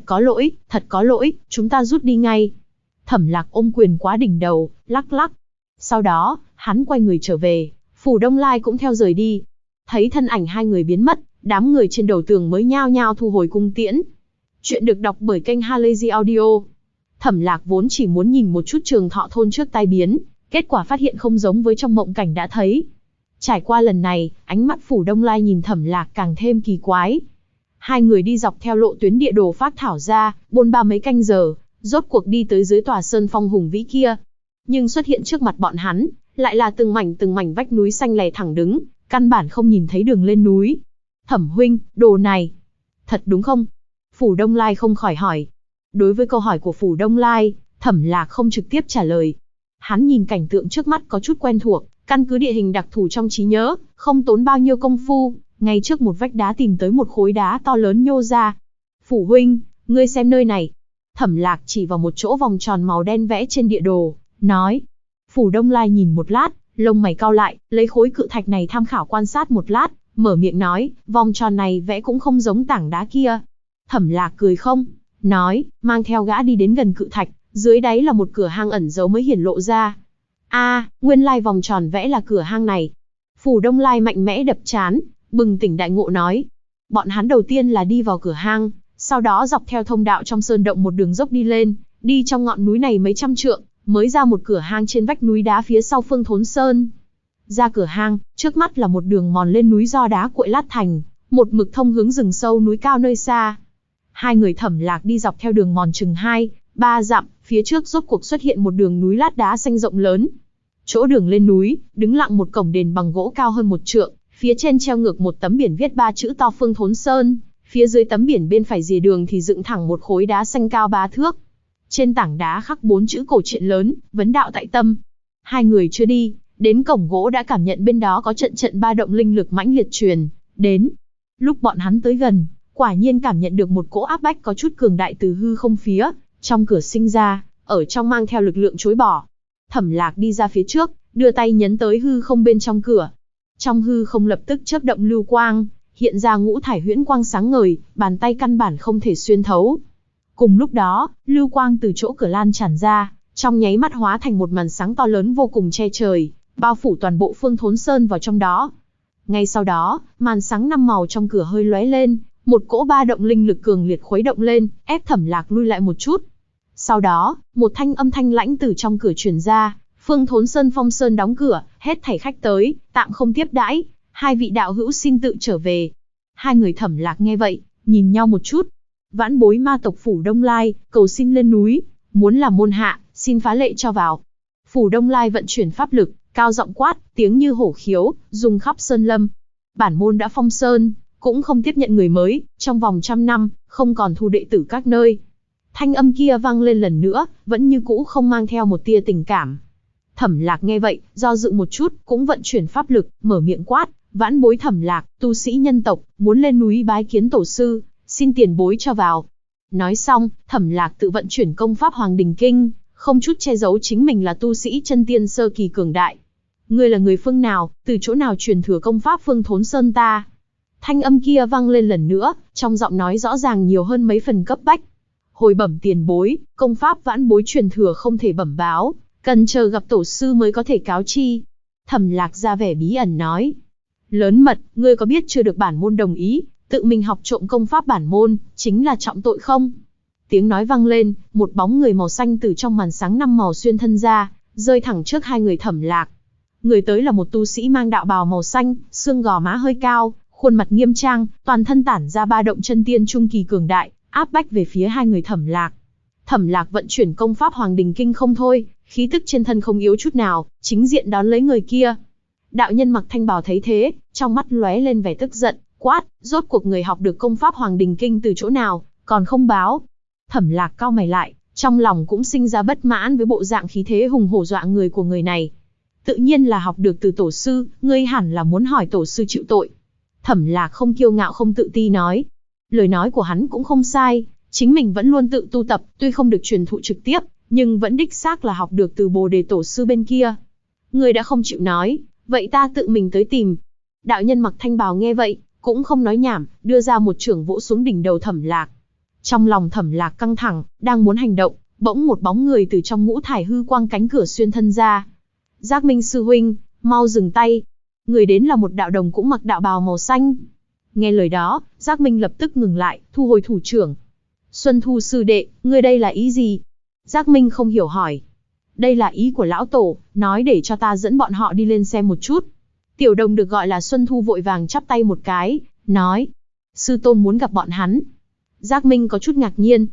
có lỗi, chúng ta rút đi ngay. Thẩm Lạc ôm quyền quá đỉnh đầu, lắc lắc. Sau đó, hắn quay người trở về, Phủ Đông Lai cũng theo rời đi. Thấy thân ảnh hai người biến mất, đám người trên đầu tường mới nhao nhao thu hồi cung tiễn. Chuyện được đọc bởi kênh Halazy Audio. Thẩm Lạc vốn chỉ muốn nhìn một chút Trường Thọ thôn trước tai biến, kết quả phát hiện không giống với trong mộng cảnh đã thấy. Trải qua lần này, ánh mắt Phủ Đông Lai nhìn Thẩm Lạc càng thêm kỳ quái. Hai người đi dọc theo lộ tuyến địa đồ phác thảo ra, bôn ba mấy canh giờ, rốt cuộc đi tới dưới tòa sơn phong hùng vĩ kia. Nhưng xuất hiện trước mặt bọn hắn, lại là từng mảnh vách núi xanh lè thẳng đứng, căn bản không nhìn thấy đường lên núi. Thẩm huynh, đồ này, thật đúng không? Phủ Đông Lai không khỏi hỏi. Đối với câu hỏi của Phủ Đông Lai, Thẩm Lạc không trực tiếp trả lời. Hắn nhìn cảnh tượng trước mắt có chút quen thuộc, căn cứ địa hình đặc thù trong trí nhớ, không tốn bao nhiêu công phu, ngay trước một vách đá tìm tới một khối đá to lớn nhô ra. Phủ huynh, ngươi xem nơi này. Thẩm Lạc chỉ vào một chỗ vòng tròn màu đen vẽ trên địa đồ, nói. Phủ Đông Lai nhìn một lát, lông mày cau lại, lấy khối cự thạch này tham khảo quan sát một lát, mở miệng nói, vòng tròn này vẽ cũng không giống tảng đá kia. Thẩm Lạc cười không, nói, mang theo gã đi đến gần cự thạch, dưới đáy là một cửa hang ẩn giấu mới hiển lộ ra. Nguyên lai vòng tròn vẽ là cửa hang này. Phủ Đông Lai mạnh mẽ đập chán, bừng tỉnh đại ngộ nói. Bọn hắn đầu tiên là đi vào cửa hang, sau đó dọc theo thông đạo trong sơn động một đường dốc đi lên, đi trong ngọn núi này mấy trăm trượng, mới ra một cửa hang trên vách núi đá phía sau Phương Thốn Sơn. Ra cửa hang, trước mắt là một đường mòn lên núi do đá cuội lát thành, một mực thông hướng rừng sâu núi cao nơi xa. Hai người Thẩm Lạc đi dọc theo đường mòn chừng 2-3 dặm, phía trước rốt cuộc xuất hiện một đường núi lát đá xanh rộng lớn. Chỗ đường lên núi, đứng lặng một cổng đền bằng gỗ cao hơn 1 trượng, phía trên treo ngược một tấm biển viết 3 chữ to Phương Thốn Sơn, phía dưới tấm biển bên phải rìa đường thì dựng thẳng một khối đá xanh cao 3 thước. Trên tảng đá khắc 4 chữ cổ truyện lớn, vấn đạo tại tâm. Hai người chưa đi, đến cổng gỗ đã cảm nhận bên đó có trận ba động linh lực mãnh liệt truyền đến. Lúc bọn hắn tới gần, quả nhiên cảm nhận được một cỗ áp bách có chút cường đại từ hư không phía trong cửa sinh ra, ở trong mang theo lực lượng chối bỏ. Thẩm Lạc đi ra phía trước, đưa tay nhấn tới hư không bên trong cửa. Trong hư không lập tức chớp động lưu quang, hiện ra ngũ thải huyễn quang sáng ngời, bàn tay căn bản không thể xuyên thấu. Cùng lúc đó, lưu quang từ chỗ cửa lan tràn ra, trong nháy mắt hóa thành một màn sáng to lớn vô cùng che trời, bao phủ toàn bộ Phương Thốn Sơn vào trong đó. Ngay sau đó, màn sáng 5 màu trong cửa hơi lóe lên, một cỗ ba động linh lực cường liệt khuấy động lên, ép Thẩm Lạc lui lại một chút. Sau đó, một thanh âm thanh lãnh từ trong cửa truyền ra, Phương Thốn Sơn Phong Sơn đóng cửa, hết thảy khách tới, tạm không tiếp đãi, hai vị đạo hữu xin tự trở về. Hai người Thẩm Lạc nghe vậy, nhìn nhau một chút. Vãn bối ma tộc Phủ Đông Lai, cầu xin lên núi, muốn làm môn hạ, xin phá lệ cho vào. Phủ Đông Lai vận chuyển pháp lực, cao giọng quát, tiếng như hổ khiếu, rung khắp sơn lâm. Bản môn đã phong sơn, cũng không tiếp nhận người mới, trong vòng 100 năm, không còn thu đệ tử các nơi. Thanh âm kia vang lên lần nữa, vẫn như cũ không mang theo một tia tình cảm. Thẩm Lạc nghe vậy, do dự một chút, cũng vận chuyển pháp lực, mở miệng quát, vãn bối Thẩm Lạc, tu sĩ nhân tộc, muốn lên núi bái kiến tổ sư, xin tiền bối cho vào. Nói xong, Thẩm Lạc tự vận chuyển công pháp Hoàng Đình Kinh, không chút che giấu chính mình là tu sĩ chân tiên sơ kỳ cường đại. Ngươi là người phương nào, từ chỗ nào truyền thừa công pháp Phương Thốn Sơn ta? Thanh âm kia vang lên lần nữa, trong giọng nói rõ ràng nhiều hơn mấy phần cấp bách. Hồi bẩm tiền bối, công pháp vãn bối truyền thừa không thể bẩm báo, cần chờ gặp tổ sư mới có thể cáo chi. Thẩm Lạc ra vẻ bí ẩn nói. Lớn mật, ngươi có biết chưa được bản môn đồng ý, tự mình học trộm công pháp bản môn, chính là trọng tội không? Tiếng nói vang lên, một bóng người màu xanh từ trong màn sáng năm màu xuyên thân ra, rơi thẳng trước hai người Thẩm Lạc. Người tới là một tu sĩ mang đạo bào màu xanh, xương gò má hơi cao, khuôn mặt nghiêm trang, toàn thân tản ra ba động chân tiên trung kỳ cường đại, áp bách về phía hai người Thẩm Lạc. Thẩm Lạc vận chuyển công pháp Hoàng Đình Kinh không thôi, khí tức trên thân không yếu chút nào, chính diện đón lấy người kia. Đạo nhân mặc thanh bào thấy thế, trong mắt lóe lên vẻ tức giận, quát, rốt cuộc người học được công pháp Hoàng Đình Kinh từ chỗ nào, còn không báo. Thẩm Lạc cau mày lại, trong lòng cũng sinh ra bất mãn với bộ dạng khí thế hùng hổ dọa người của người này. Tự nhiên là học được từ tổ sư, ngươi hẳn là muốn hỏi tổ sư chịu tội. Thẩm Lạc không kiêu ngạo không tự ti nói. Lời nói của hắn cũng không sai, chính mình vẫn luôn tự tu tập, tuy không được truyền thụ trực tiếp, nhưng vẫn đích xác là học được từ Bồ Đề tổ sư bên kia. Ngươi đã không chịu nói, vậy ta tự mình tới tìm. Đạo nhân mặc thanh bào nghe vậy, cũng không nói nhảm, đưa ra một chưởng vỗ xuống đỉnh đầu Thẩm Lạc. Trong lòng Thẩm Lạc căng thẳng, đang muốn hành động, bỗng một bóng người từ trong ngũ thải hư quang cánh cửa xuyên thân ra. Giác Minh sư huynh, mau dừng tay. Người đến là một đạo đồng cũng mặc đạo bào màu xanh. Nghe lời đó, Giác Minh lập tức ngừng lại, thu hồi thủ trưởng. Xuân Thu sư đệ, ngươi đây là ý gì? Giác Minh không hiểu hỏi. Đây là ý của lão tổ, nói để cho ta dẫn bọn họ đi lên xem một chút. Tiểu đồng được gọi là Xuân Thu vội vàng chắp tay một cái, nói. Sư tôn muốn gặp bọn hắn. Giác Minh có chút ngạc nhiên.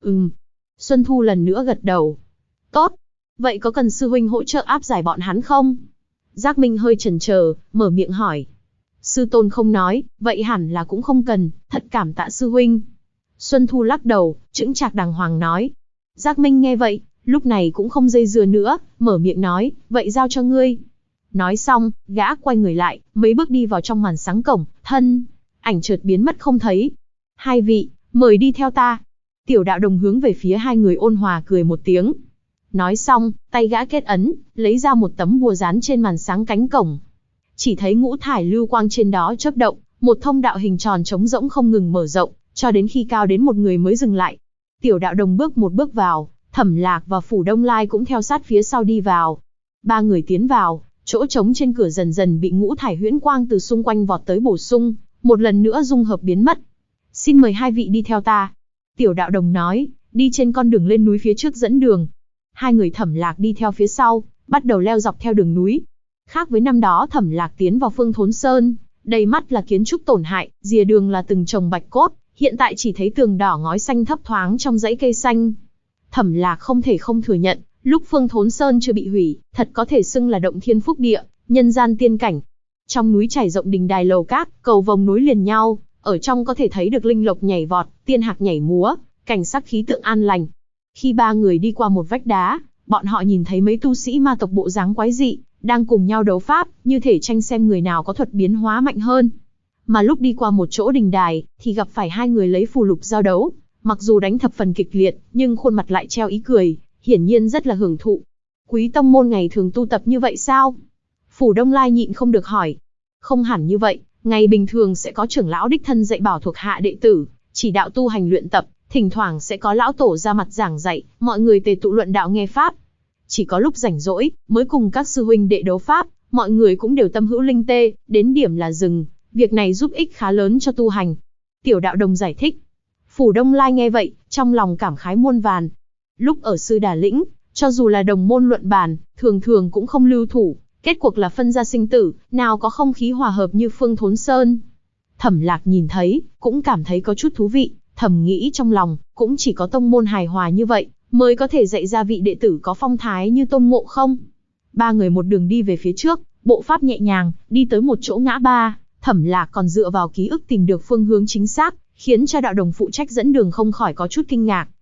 Xuân Thu lần nữa gật đầu. Tốt. Vậy có cần sư huynh hỗ trợ áp giải bọn hắn không? Giác Minh hơi chần chờ, mở miệng hỏi. Sư tôn không nói, vậy hẳn là cũng không cần, thật cảm tạ sư huynh. Xuân Thu lắc đầu, chững chạc đàng hoàng nói. Giác Minh nghe vậy, lúc này cũng không dây dưa nữa, mở miệng nói, vậy giao cho ngươi. Nói xong, gã quay người lại, mấy bước đi vào trong màn sáng cổng, thân ảnh chợt biến mất không thấy. Hai vị, mời đi theo ta. Tiểu đạo đồng hướng về phía hai người ôn hòa cười một tiếng. Nói xong, tay gã kết ấn, lấy ra một tấm bùa dán trên màn sáng cánh cổng. Chỉ thấy ngũ thải lưu quang trên đó chớp động, một thông đạo hình tròn trống rỗng không ngừng mở rộng, cho đến khi cao đến một người mới dừng lại. Tiểu đạo đồng bước một bước vào, Thẩm Lạc và Phủ Đông Lai cũng theo sát phía sau đi vào. Ba người tiến vào, chỗ trống trên cửa dần dần bị ngũ thải huyễn quang từ xung quanh vọt tới bổ sung, một lần nữa dung hợp biến mất. Xin mời hai vị đi theo ta. Tiểu đạo đồng nói, đi trên con đường lên núi phía trước dẫn đường. Hai người Thẩm Lạc đi theo phía sau, bắt đầu leo dọc theo đường núi. Khác với năm đó Thẩm Lạc tiến vào Phương Thốn Sơn, đầy mắt là kiến trúc tổn hại, rìa đường là từng chồng bạch cốt, hiện tại chỉ thấy tường đỏ ngói xanh thấp thoáng trong dãy cây xanh. Thẩm Lạc không thể không thừa nhận, lúc Phương Thốn Sơn chưa bị hủy, thật có thể xưng là động thiên phúc địa, nhân gian tiên cảnh. Trong núi trải rộng đình đài lầu cát, cầu vồng nối liền nhau, ở trong có thể thấy được linh lộc nhảy vọt, tiên hạc nhảy múa, cảnh sắc khí tượng an lành. Khi ba người đi qua một vách đá, bọn họ nhìn thấy mấy tu sĩ ma tộc bộ dáng quái dị, đang cùng nhau đấu pháp, như thể tranh xem người nào có thuật biến hóa mạnh hơn. Mà lúc đi qua một chỗ đình đài, thì gặp phải hai người lấy phù lục giao đấu. Mặc dù đánh thập phần kịch liệt, nhưng khuôn mặt lại treo ý cười, hiển nhiên rất là hưởng thụ. Quý tông môn ngày thường tu tập như vậy sao? Phủ Đông Lai nhịn không được hỏi. Không hẳn như vậy, ngày bình thường sẽ có trưởng lão đích thân dạy bảo thuộc hạ đệ tử, chỉ đạo tu hành luyện tập, thỉnh thoảng sẽ có lão tổ ra mặt giảng dạy, mọi người tề tụ luận đạo nghe pháp. Chỉ có lúc rảnh rỗi, mới cùng các sư huynh đệ đấu pháp, mọi người cũng đều tâm hữu linh tê, đến điểm là dừng, việc này giúp ích khá lớn cho tu hành. Tiểu đạo đồng giải thích. Phủ Đông Lai nghe vậy, trong lòng cảm khái muôn vàn. Lúc ở Sư Đà Lĩnh, cho dù là đồng môn luận bàn, thường thường cũng không lưu thủ, kết cuộc là phân ra sinh tử, nào có không khí hòa hợp như Phương Thốn Sơn. Thẩm Lạc nhìn thấy, cũng cảm thấy có chút thú vị, thầm nghĩ trong lòng, cũng chỉ có tông môn hài hòa như vậy, mới có thể dạy ra vị đệ tử có phong thái như Tôn Ngộ Không. Ba người một đường đi về phía trước, bộ pháp nhẹ nhàng, đi tới một chỗ ngã ba, Thẩm Lạc còn dựa vào ký ức tìm được phương hướng chính xác, khiến cho đạo đồng phụ trách dẫn đường không khỏi có chút kinh ngạc,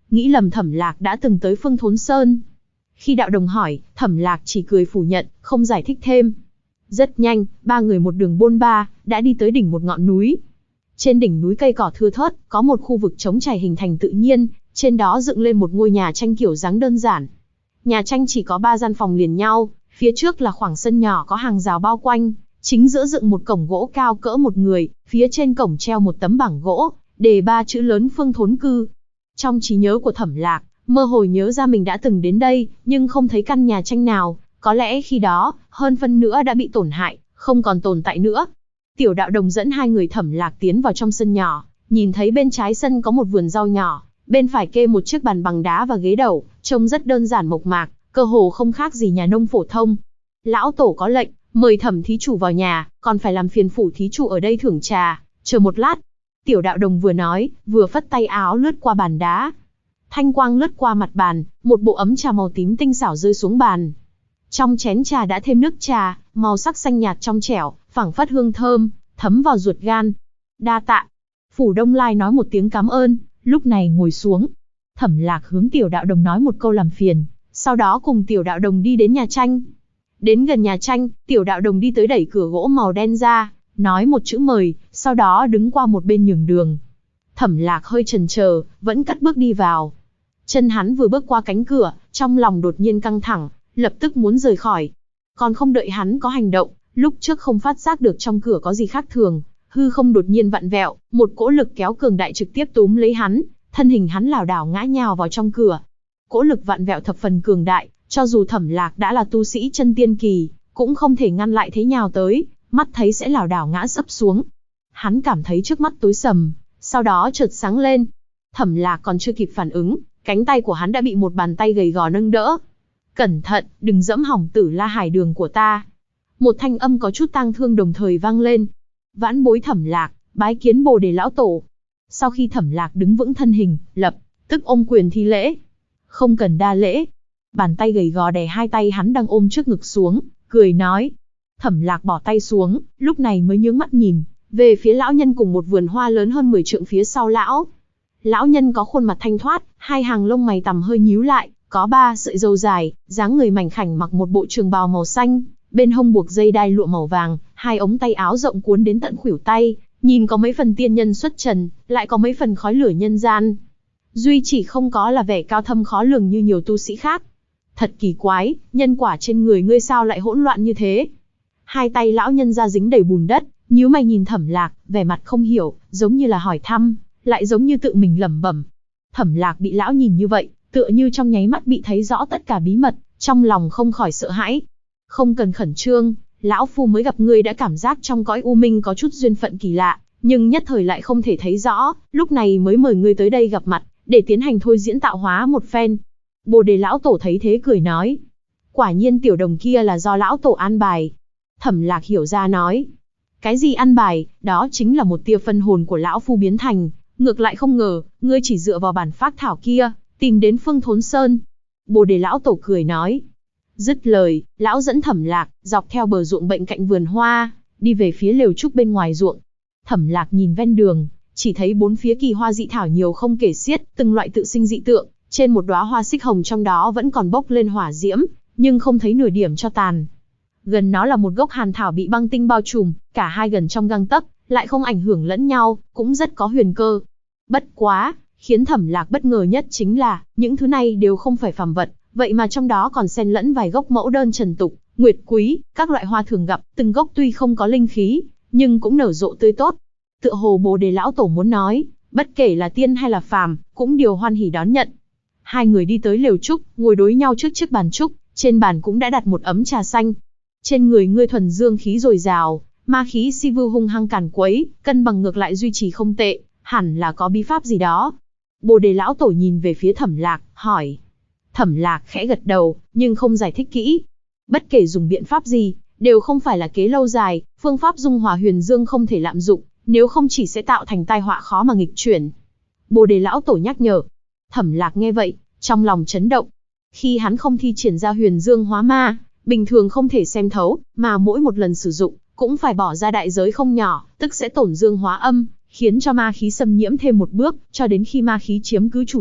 nghĩ lầm Thẩm Lạc đã từng tới Phương Thốn Sơn. Khi đạo đồng hỏi, Thẩm Lạc chỉ cười phủ nhận, không giải thích thêm. Rất nhanh, ba người một đường bôn ba, đã đi tới đỉnh một ngọn núi. Trên đỉnh núi cây cỏ thưa thớt, có một khu vực trống trải hình thành tự nhiên, trên đó dựng lên một ngôi nhà tranh kiểu dáng đơn giản. Nhà tranh chỉ có 3 gian phòng liền nhau, phía trước là khoảng sân nhỏ có hàng rào bao quanh, chính giữa dựng một cổng gỗ cao cỡ một người, phía trên cổng treo một tấm bảng gỗ, đề 3 chữ lớn Phương Thốn Cư. Trong trí nhớ của Thẩm Lạc, mơ hồ nhớ ra mình đã từng đến đây, nhưng không thấy căn nhà tranh nào, có lẽ khi đó, hơn phân nữa đã bị tổn hại, không còn tồn tại nữa. Tiểu đạo đồng dẫn hai người Thẩm Lạc tiến vào trong sân nhỏ, nhìn thấy bên trái sân có một vườn rau nhỏ, bên phải kê một chiếc bàn bằng đá và ghế đầu, trông rất đơn giản mộc mạc, cơ hồ không khác gì nhà nông phổ thông. Lão tổ có lệnh, mời Thẩm thí chủ vào nhà, còn phải làm phiền phủ thí chủ ở đây thưởng trà, chờ một lát. Tiểu đạo đồng vừa nói, vừa phất tay áo lướt qua bàn đá. Thanh quang lướt qua mặt bàn, một bộ ấm trà màu tím tinh xảo rơi xuống bàn. Trong chén trà đã thêm nước trà, màu sắc xanh nhạt trong trẻo, phảng phất hương thơm, thấm vào ruột gan. Đa tạ. Phủ Đông Lai nói một tiếng cảm ơn, lúc này ngồi xuống. Thẩm Lạc hướng tiểu đạo đồng nói một câu làm phiền, sau đó cùng tiểu đạo đồng đi đến nhà tranh. Đến gần nhà tranh, tiểu đạo đồng đi tới đẩy cửa gỗ màu đen ra, nói một chữ mời, sau đó đứng qua một bên nhường đường. Thẩm Lạc hơi chần chờ, vẫn cất bước đi vào. Chân hắn vừa bước qua cánh cửa, trong lòng đột nhiên căng thẳng, lập tức muốn rời khỏi. Còn không đợi hắn có hành động, lúc trước không phát giác được trong cửa có gì khác thường, hư không đột nhiên vặn vẹo, một cỗ lực kéo cường đại trực tiếp túm lấy hắn, thân hình hắn lảo đảo ngã nhào vào trong cửa. Cỗ lực vặn vẹo thập phần cường đại, cho dù Thẩm Lạc đã là tu sĩ chân tiên kỳ, cũng không thể ngăn lại thế nhào tới, mắt thấy sẽ lảo đảo ngã sấp xuống. Hắn cảm thấy trước mắt tối sầm, sau đó chợt sáng lên. Thẩm Lạc còn chưa kịp phản ứng, cánh tay của hắn đã bị một bàn tay gầy gò nâng đỡ. Cẩn thận, đừng dẫm hỏng Tử La Hải đường của ta. Một thanh âm có chút tang thương đồng thời vang lên. Vãn bối Thẩm Lạc, bái kiến Bồ Đề lão tổ. Sau khi Thẩm Lạc đứng vững thân hình, lập tức ôm quyền thi lễ. Không cần đa lễ. Bàn tay gầy gò đè hai tay hắn đang ôm trước ngực xuống, cười nói. Thẩm Lạc bỏ tay xuống, lúc này mới nhướng mắt nhìn về phía lão nhân cùng một vườn hoa lớn hơn 10 trượng phía sau lão. Lão nhân có khuôn mặt thanh thoát, hai hàng lông mày tằm hơi nhíu lại, có 3 sợi râu dài, dáng người mảnh khảnh, mặc một bộ trường bào màu xanh, bên hông buộc dây đai lụa màu vàng, hai ống tay áo rộng cuốn đến tận khuỷu tay, nhìn có mấy phần tiên nhân xuất trần, lại có mấy phần khói lửa nhân gian. Duy chỉ không có là vẻ cao thâm khó lường như nhiều tu sĩ khác. Thật kỳ quái, nhân quả trên người ngươi sao lại hỗn loạn như thế? Hai tay lão nhân ra dính đầy bùn đất, nhíu mày nhìn Thẩm Lạc, vẻ mặt không hiểu, giống như là hỏi thăm, lại giống như tự mình lẩm bẩm. Thẩm Lạc bị lão nhìn như vậy, tựa như trong nháy mắt bị thấy rõ tất cả bí mật, trong lòng không khỏi sợ hãi. Không cần khẩn trương, lão phu mới gặp ngươi đã cảm giác trong cõi u minh có chút duyên phận kỳ lạ, nhưng nhất thời lại không thể thấy rõ, lúc này mới mời ngươi tới đây gặp mặt, để tiến hành thôi diễn tạo hóa một phen. Bồ Đề lão tổ thấy thế cười nói, quả nhiên tiểu đồng kia là do lão tổ an bài. Thẩm Lạc hiểu ra nói, cái gì an bài, đó chính là một tia phân hồn của lão phu biến thành, ngược lại không ngờ, ngươi chỉ dựa vào bản phác thảo kia, tìm đến Phương Thốn Sơn. Bồ Đề lão tổ cười nói. Dứt lời, lão dẫn Thẩm Lạc, dọc theo bờ ruộng bên cạnh vườn hoa, đi về phía lều trúc bên ngoài ruộng. Thẩm Lạc nhìn ven đường, chỉ thấy bốn phía kỳ hoa dị thảo nhiều không kể xiết, từng loại tự sinh dị tượng, trên một đóa hoa xích hồng trong đó vẫn còn bốc lên hỏa diễm, nhưng không thấy nửa điểm cho tàn. Gần nó là một gốc hàn thảo bị băng tinh bao trùm, cả hai gần trong gang tấc, lại không ảnh hưởng lẫn nhau, cũng rất có huyền cơ. Bất quá, khiến Thẩm Lạc bất ngờ nhất chính là, những thứ này đều không phải phàm vật, vậy mà trong đó còn xen lẫn vài gốc mẫu đơn trần tục, nguyệt quý, các loại hoa thường gặp, từng gốc tuy không có linh khí, nhưng cũng nở rộ tươi tốt. Tựa hồ Bồ Đề lão tổ muốn nói, bất kể là tiên hay là phàm, cũng đều hoan hỉ đón nhận. Hai người đi tới lều trúc, ngồi đối nhau trước chiếc bàn trúc, trên bàn cũng đã đặt một ấm trà xanh. Trên người ngươi thuần dương khí dồi dào, ma khí si vưu hung hăng càn quấy, cân bằng ngược lại duy trì không tệ, hẳn là có bí pháp gì đó. Bồ Đề lão tổ nhìn về phía Thẩm Lạc, hỏi. Thẩm Lạc khẽ gật đầu, nhưng không giải thích kỹ. Bất kể dùng biện pháp gì, đều không phải là kế lâu dài, phương pháp dung hòa huyền dương không thể lạm dụng, nếu không chỉ sẽ tạo thành tai họa khó mà nghịch chuyển. Bồ Đề lão tổ nhắc nhở. Thẩm Lạc nghe vậy, trong lòng chấn động. Khi hắn không thi triển ra huyền dương hóa ma, bình thường không thể xem thấu, mà mỗi một lần sử dụng, cũng phải bỏ ra đại giới không nhỏ, tức sẽ tổn dương hóa âm, khiến cho ma khí xâm nhiễm thêm một bước, cho đến khi ma khí chiếm cứ chủ đạo,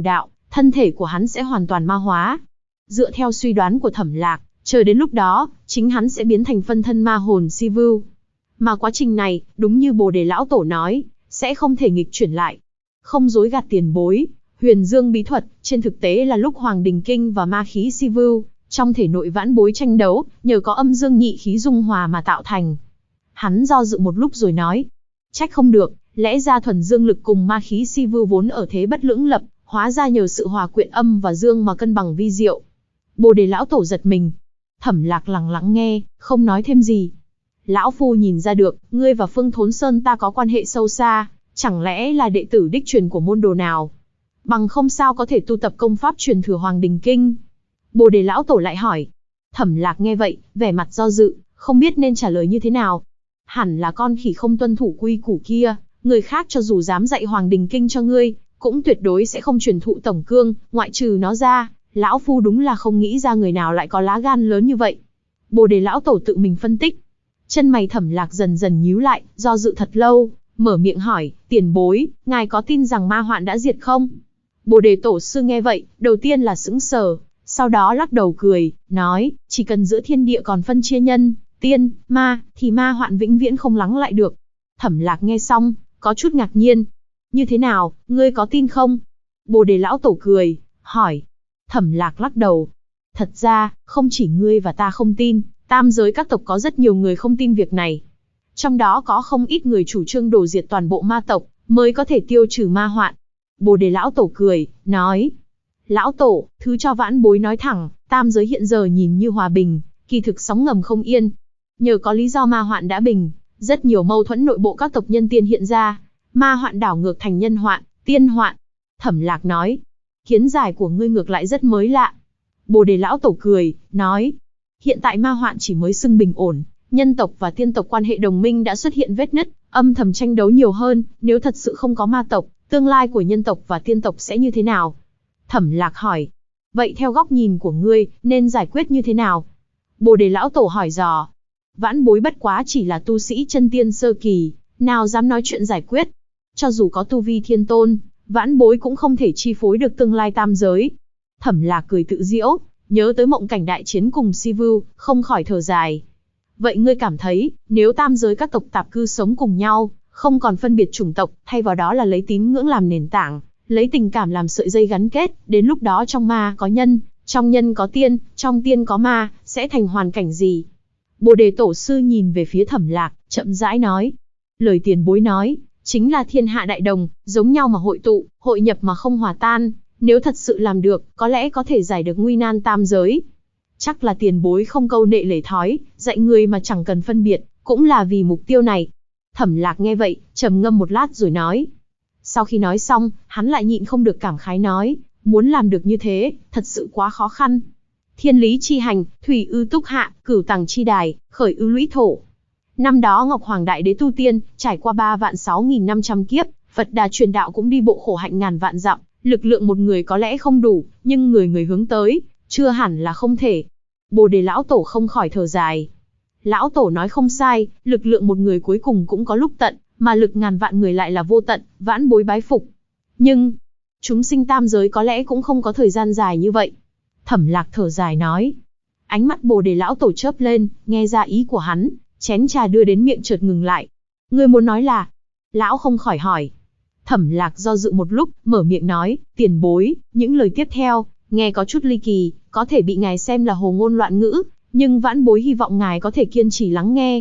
thân thể của hắn sẽ hoàn toàn ma hóa. Dựa theo suy đoán của Thẩm Lạc, chờ đến lúc đó, chính hắn sẽ biến thành phân thân ma hồn Si Vu. Mà quá trình này, đúng như Bồ Đề lão tổ nói, sẽ không thể nghịch chuyển lại. Không dối gạt tiền bối, Huyền Dương bí thuật, trên thực tế là lúc Hoàng Đình Kinh và ma khí Si Vu trong thể nội vãn bối tranh đấu, nhờ có âm dương nhị khí dung hòa mà tạo thành. Hắn do dự một lúc rồi nói, trách không được, lẽ ra thuần dương lực cùng ma khí Si Vu vốn ở thế bất lưỡng lập, hóa ra nhờ sự hòa quyện âm và dương mà cân bằng vi diệu. Bồ Đề lão tổ giật mình. Thẩm Lạc lặng lặng nghe, không nói thêm gì. Lão phu nhìn ra được, ngươi và Phương Thốn Sơn ta có quan hệ sâu xa, chẳng lẽ là đệ tử đích truyền của môn đồ nào? Bằng không sao có thể tu tập công pháp truyền thừa Hoàng Đình Kinh? Bồ Đề lão tổ lại hỏi. Thẩm Lạc nghe vậy, vẻ mặt do dự, không biết nên trả lời như thế nào. Hẳn là con khỉ không tuân thủ quy củ kia, người khác cho dù dám dạy Hoàng Đình Kinh cho ngươi, cũng tuyệt đối sẽ không truyền thụ tổng cương, ngoại trừ nó ra, lão phu đúng là không nghĩ ra người nào lại có lá gan lớn như vậy. Bồ Đề lão tổ tự mình phân tích. Chân mày Thẩm Lạc dần dần nhíu lại, do dự thật lâu, mở miệng hỏi, tiền bối, ngài có tin rằng ma hoạn đã diệt không? Bồ Đề tổ sư nghe vậy, đầu tiên là sững sờ, sau đó lắc đầu cười, nói, chỉ cần giữa thiên địa còn phân chia nhân, tiên, ma, thì ma hoạn vĩnh viễn không lắng lại được. Thẩm Lạc nghe xong, có chút ngạc nhiên. Như thế nào, ngươi có tin không? Bồ Đề lão tổ cười, hỏi. Thẩm Lạc lắc đầu. Thật ra, không chỉ ngươi và ta không tin, tam giới các tộc có rất nhiều người không tin việc này. Trong đó có không ít người chủ trương đổ diệt toàn bộ ma tộc, mới có thể tiêu trừ ma hoạn. Bồ Đề lão tổ cười, nói. Lão tổ, thứ cho vãn bối nói thẳng, tam giới hiện giờ nhìn như hòa bình, kỳ thực sóng ngầm không yên. Nhờ có lý do ma hoạn đã bình, rất nhiều mâu thuẫn nội bộ các tộc nhân tiên hiện ra, ma hoạn đảo ngược thành nhân hoạn, tiên hoạn. Thẩm Lạc nói, kiến giải của ngươi ngược lại rất mới lạ. Bồ Đề lão tổ cười, nói, hiện tại ma hoạn chỉ mới xưng bình ổn, nhân tộc và tiên tộc quan hệ đồng minh đã xuất hiện vết nứt, âm thầm tranh đấu nhiều hơn, nếu thật sự không có ma tộc, tương lai của nhân tộc và tiên tộc sẽ như thế nào? Thẩm Lạc hỏi, vậy theo góc nhìn của ngươi, nên giải quyết như thế nào? Bồ Đề lão tổ hỏi dò, vãn bối bất quá chỉ là tu sĩ chân tiên sơ kỳ, nào dám nói chuyện giải quyết. Cho dù có tu vi thiên tôn, vãn bối cũng không thể chi phối được tương lai tam giới. Thẩm Lạc cười tự giễu, nhớ tới mộng cảnh đại chiến cùng Si Vu, không khỏi thở dài. Vậy ngươi cảm thấy, nếu tam giới các tộc tạp cư sống cùng nhau, không còn phân biệt chủng tộc, thay vào đó là lấy tín ngưỡng làm nền tảng, lấy tình cảm làm sợi dây gắn kết, đến lúc đó trong ma có nhân, trong nhân có tiên, trong tiên có ma, sẽ thành hoàn cảnh gì? Bồ Đề tổ sư nhìn về phía Thẩm Lạc, chậm rãi nói. Lời tiền bối nói, chính là thiên hạ đại đồng, giống nhau mà hội tụ, hội nhập mà không hòa tan. Nếu thật sự làm được, có lẽ có thể giải được nguy nan tam giới. Chắc là tiền bối không câu nệ lễ thói, dạy người mà chẳng cần phân biệt, cũng là vì mục tiêu này. Thẩm Lạc nghe vậy, trầm ngâm một lát rồi nói. Sau khi nói xong, hắn lại nhịn không được cảm khái nói, muốn làm được như thế, thật sự quá khó khăn. Thiên lý chi hành, thủy ư túc hạ, cửu tầng chi đài, khởi ư lũy thổ. Năm đó Ngọc Hoàng Đại Đế tu tiên, trải qua 3.6.500 kiếp, Phật Đà truyền đạo cũng đi bộ khổ hạnh ngàn vạn dặm, lực lượng một người có lẽ không đủ, nhưng người người hướng tới, chưa hẳn là không thể. Bồ Đề lão tổ không khỏi thở dài. Lão tổ nói không sai, lực lượng một người cuối cùng cũng có lúc tận, mà lực ngàn vạn người lại là vô tận, vãn bối bái phục. Nhưng, chúng sinh tam giới có lẽ cũng không có thời gian dài như vậy. Thẩm Lạc thở dài nói. Ánh mắt Bồ Đề lão tổ chớp lên, nghe ra ý của hắn, chén trà đưa đến miệng chợt ngừng lại. Ngươi muốn nói là? Lão không khỏi hỏi. Thẩm Lạc do dự một lúc, mở miệng nói, tiền bối, những lời tiếp theo, nghe có chút ly kỳ, có thể bị ngài xem là hồ ngôn loạn ngữ, nhưng vãn bối hy vọng ngài có thể kiên trì lắng nghe.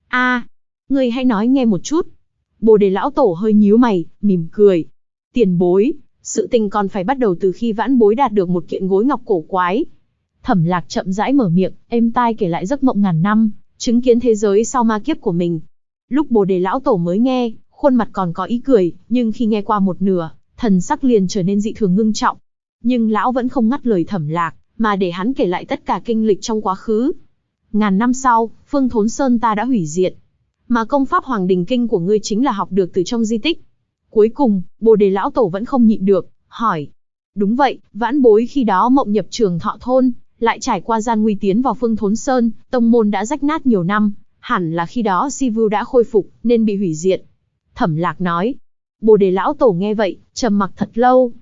Ngươi hãy nói nghe một chút. Bồ Đề lão tổ hơi nhíu mày, mỉm cười. Tiền bối, sự tình còn phải bắt đầu từ khi vãn bối đạt được một kiện gối ngọc cổ quái. Thẩm Lạc chậm rãi mở miệng, êm tai kể lại giấc mộng ngàn năm, chứng kiến thế giới sau ma kiếp của mình. Lúc Bồ Đề lão tổ mới nghe, khuôn mặt còn có ý cười, nhưng khi nghe qua một nửa, thần sắc liền trở nên dị thường ngưng trọng. Nhưng lão vẫn không ngắt lời Thẩm Lạc, mà để hắn kể lại tất cả kinh lịch trong quá khứ. Ngàn năm sau, Phương Thốn Sơn ta đã hủy diệt, mà công pháp Hoàng Đình Kinh của ngươi chính là học được từ trong di tích. Cuối cùng, Bồ Đề lão tổ vẫn không nhịn được, hỏi. Đúng vậy, vãn bối khi đó mộng nhập Trường Thọ thôn, lại trải qua gian nguy tiến vào Phương Thốn Sơn, tông môn đã rách nát nhiều năm, hẳn là khi đó Si Vu đã khôi phục, nên bị hủy diệt. Thẩm Lạc nói. Bồ Đề lão tổ nghe vậy, trầm mặc thật lâu.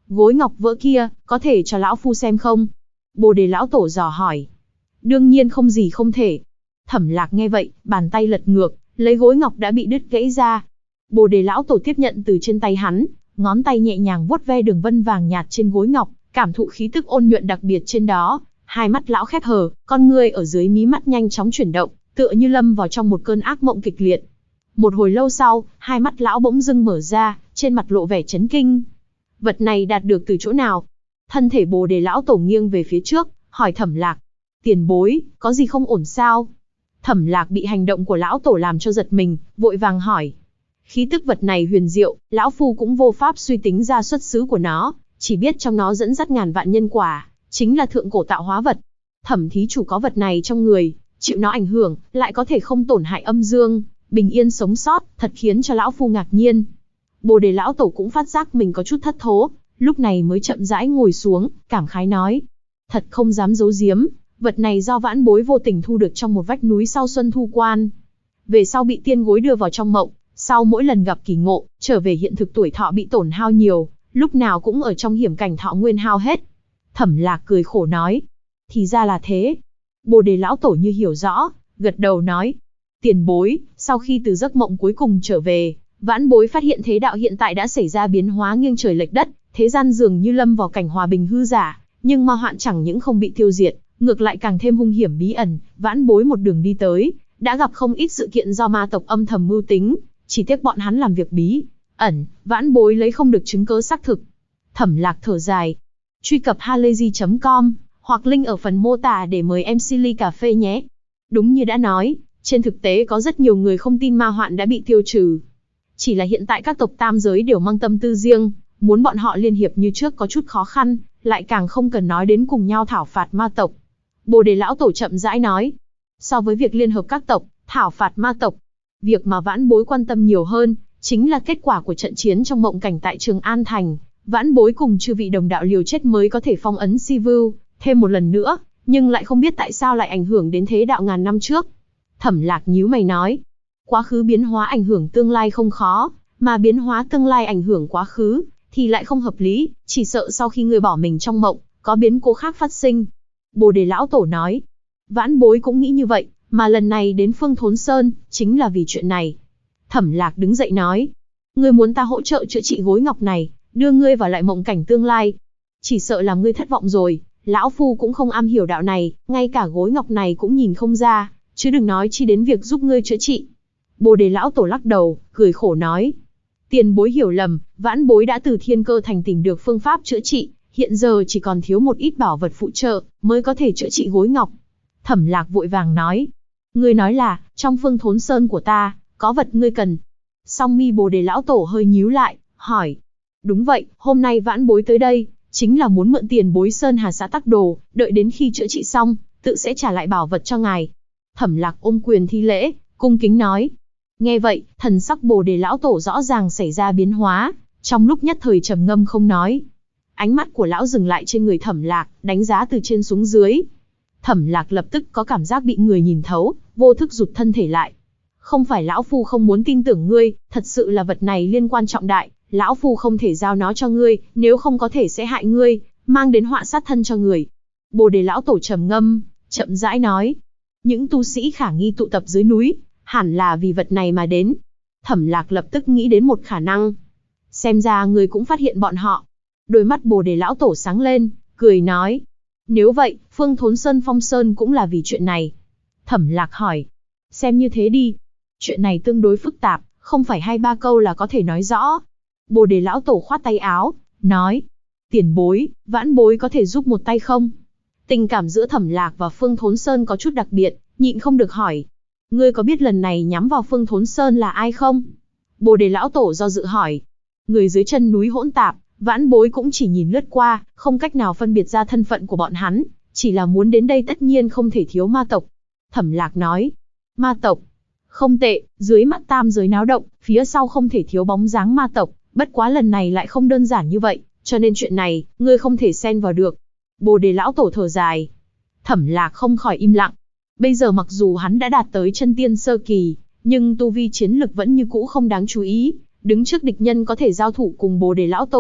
Gối ngọc vỡ kia, có thể cho lão phu xem không? Bồ Đề lão tổ dò hỏi. Đương nhiên không gì không thể. Thẩm Lạc nghe vậy, bàn tay lật ngược, lấy gối ngọc đã bị đứt gãy ra. Bồ Đề lão tổ tiếp nhận từ trên tay hắn, ngón tay nhẹ nhàng vuốt ve đường vân vàng nhạt trên gối ngọc, cảm thụ khí tức ôn nhuận đặc biệt trên đó. Hai mắt lão khép hờ, con ngươi ở dưới mí mắt nhanh chóng chuyển động, tựa như lâm vào trong một cơn ác mộng kịch liệt. Một hồi lâu sau, hai mắt lão bỗng dưng mở ra, trên mặt lộ vẻ chấn kinh. Vật này đạt được từ chỗ nào? Thân thể Bồ Đề lão tổ nghiêng về phía trước, hỏi Thẩm Lạc. Tiền bối, có gì không ổn sao? Thẩm Lạc bị hành động của lão tổ làm cho giật mình, vội vàng hỏi. Khí tức vật này huyền diệu, lão phu cũng vô pháp suy tính ra xuất xứ của nó, chỉ biết trong nó dẫn dắt ngàn vạn nhân quả, chính là thượng cổ tạo hóa vật. Thẩm thí chủ có vật này trong người, chịu nó ảnh hưởng, lại có thể không tổn hại âm dương, bình yên sống sót, thật khiến cho lão phu ngạc nhiên. Bồ Đề lão tổ cũng phát giác mình có chút thất thố, lúc này mới chậm rãi ngồi xuống, cảm khái nói. Thật không dám giấu giếm, vật này do vãn bối vô tình thu được trong một vách núi sau Xuân Thu Quan. Về sau bị tiên gối đưa vào trong mộng, sau mỗi lần gặp kỳ ngộ, trở về hiện thực tuổi thọ bị tổn hao nhiều, lúc nào cũng ở trong hiểm cảnh thọ nguyên hao hết. Thẩm Lạc cười khổ nói. Thì ra là thế. Bồ Đề lão tổ như hiểu rõ, gật đầu nói. Tiền bối, sau khi từ giấc mộng cuối cùng trở về, vãn bối phát hiện thế đạo hiện tại đã xảy ra biến hóa nghiêng trời lệch đất, thế gian dường như lâm vào cảnh hòa bình hư giả, nhưng ma hoạn chẳng những không bị tiêu diệt, ngược lại càng thêm hung hiểm bí ẩn. Vãn bối một đường đi tới, đã gặp không ít sự kiện do ma tộc âm thầm mưu tính, chỉ tiếc bọn hắn làm việc bí ẩn, vãn bối lấy không được chứng cớ xác thực. Thẩm Lạc thở dài. Truy cập halayzi.com hoặc link ở phần mô tả để mời MC ly cà phê nhé. Đúng như đã nói, trên thực tế có rất nhiều người không tin ma hoạn đã bị tiêu trừ. Chỉ là hiện tại các tộc tam giới đều mang tâm tư riêng, muốn bọn họ liên hiệp như trước có chút khó khăn, lại càng không cần nói đến cùng nhau thảo phạt ma tộc. Bồ Đề lão tổ chậm rãi nói. So với việc liên hợp các tộc, thảo phạt ma tộc, việc mà vãn bối quan tâm nhiều hơn, chính là kết quả của trận chiến trong mộng cảnh tại Trường An Thành. Vãn bối cùng chư vị đồng đạo liều chết mới có thể phong ấn Si Vưu thêm một lần nữa, nhưng lại không biết tại sao lại ảnh hưởng đến thế đạo ngàn năm trước. Thẩm Lạc nhíu mày nói. Quá khứ biến hóa ảnh hưởng tương lai không khó, mà biến hóa tương lai ảnh hưởng quá khứ, thì lại không hợp lý, chỉ sợ sau khi người bỏ mình trong mộng, có biến cố khác phát sinh. Bồ Đề lão tổ nói. Vãn bối cũng nghĩ như vậy, mà lần này đến Phương Thốn Sơn, chính là vì chuyện này. Thẩm Lạc đứng dậy nói. Ngươi muốn ta hỗ trợ chữa trị gối ngọc này, đưa ngươi vào lại mộng cảnh tương lai. Chỉ sợ làm ngươi thất vọng rồi, lão phu cũng không am hiểu đạo này, ngay cả gối ngọc này cũng nhìn không ra, chứ đừng nói chi đến việc giúp ngươi chữa trị. Bồ Đề lão tổ lắc đầu, cười khổ nói. Tiền bối hiểu lầm, vãn bối đã từ Thiên Cơ Thành tìm được phương pháp chữa trị, hiện giờ chỉ còn thiếu một ít bảo vật phụ trợ, mới có thể chữa trị gối ngọc. Thẩm Lạc vội vàng nói. Ngươi nói là, trong Phương Thốn Sơn của ta, có vật ngươi cần. Song mi Bồ Đề lão tổ hơi nhíu lại, hỏi. Đúng vậy, hôm nay vãn bối tới đây, chính là muốn mượn tiền bối Sơn Hà xã tắc đồ, đợi đến khi chữa trị xong, tự sẽ trả lại bảo vật cho ngài. Thẩm Lạc ôm quyền thi lễ, cung kính nói. Nghe vậy, thần sắc Bồ Đề lão tổ rõ ràng xảy ra biến hóa, trong lúc nhất thời trầm ngâm không nói. Ánh mắt của lão dừng lại trên người Thẩm Lạc, đánh giá từ trên xuống dưới. Thẩm Lạc lập tức có cảm giác bị người nhìn thấu, vô thức rụt thân thể lại. Không phải lão phu không muốn tin tưởng ngươi, thật sự là vật này liên quan trọng đại, lão phu không thể giao nó cho ngươi, nếu không có thể sẽ hại ngươi, mang đến họa sát thân cho người. Bồ Đề lão tổ trầm ngâm, chậm rãi nói. Những tu sĩ khả nghi tụ tập dưới núi, hẳn là vì vật này mà đến. Thẩm Lạc lập tức nghĩ đến một khả năng. Xem ra ngươi cũng phát hiện bọn họ. Đôi mắt Bồ Đề lão tổ sáng lên, cười nói. Nếu vậy, Phương Thốn Sơn Phong Sơn cũng là vì chuyện này. Thẩm Lạc hỏi. Xem như thế đi. Chuyện này tương đối phức tạp, không phải 2-3 câu là có thể nói rõ. Bồ Đề lão tổ khoát tay áo, nói. Tiền bối, vãn bối có thể giúp một tay không? Tình cảm giữa Thẩm Lạc và Phương Thốn Sơn có chút đặc biệt, nhịn không được hỏi. Ngươi có biết lần này nhắm vào Phương Thốn Sơn là ai không? Bồ Đề lão tổ do dự hỏi. Người dưới chân núi hỗn tạp, vãn bối cũng chỉ nhìn lướt qua, không cách nào phân biệt ra thân phận của bọn hắn, chỉ là muốn đến đây tất nhiên không thể thiếu ma tộc. Thẩm Lạc nói. Ma tộc? Không tệ, dưới mắt tam giới náo động, phía sau không thể thiếu bóng dáng ma tộc, bất quá lần này lại không đơn giản như vậy, cho nên chuyện này, ngươi không thể xen vào được. Bồ Đề lão tổ thở dài. Thẩm Lạc không khỏi im lặng. Bây giờ mặc dù hắn đã đạt tới chân tiên sơ kỳ, nhưng tu vi chiến lực vẫn như cũ không đáng chú ý, đứng trước địch nhân có thể giao thủ cùng Bồ Đề lão tổ,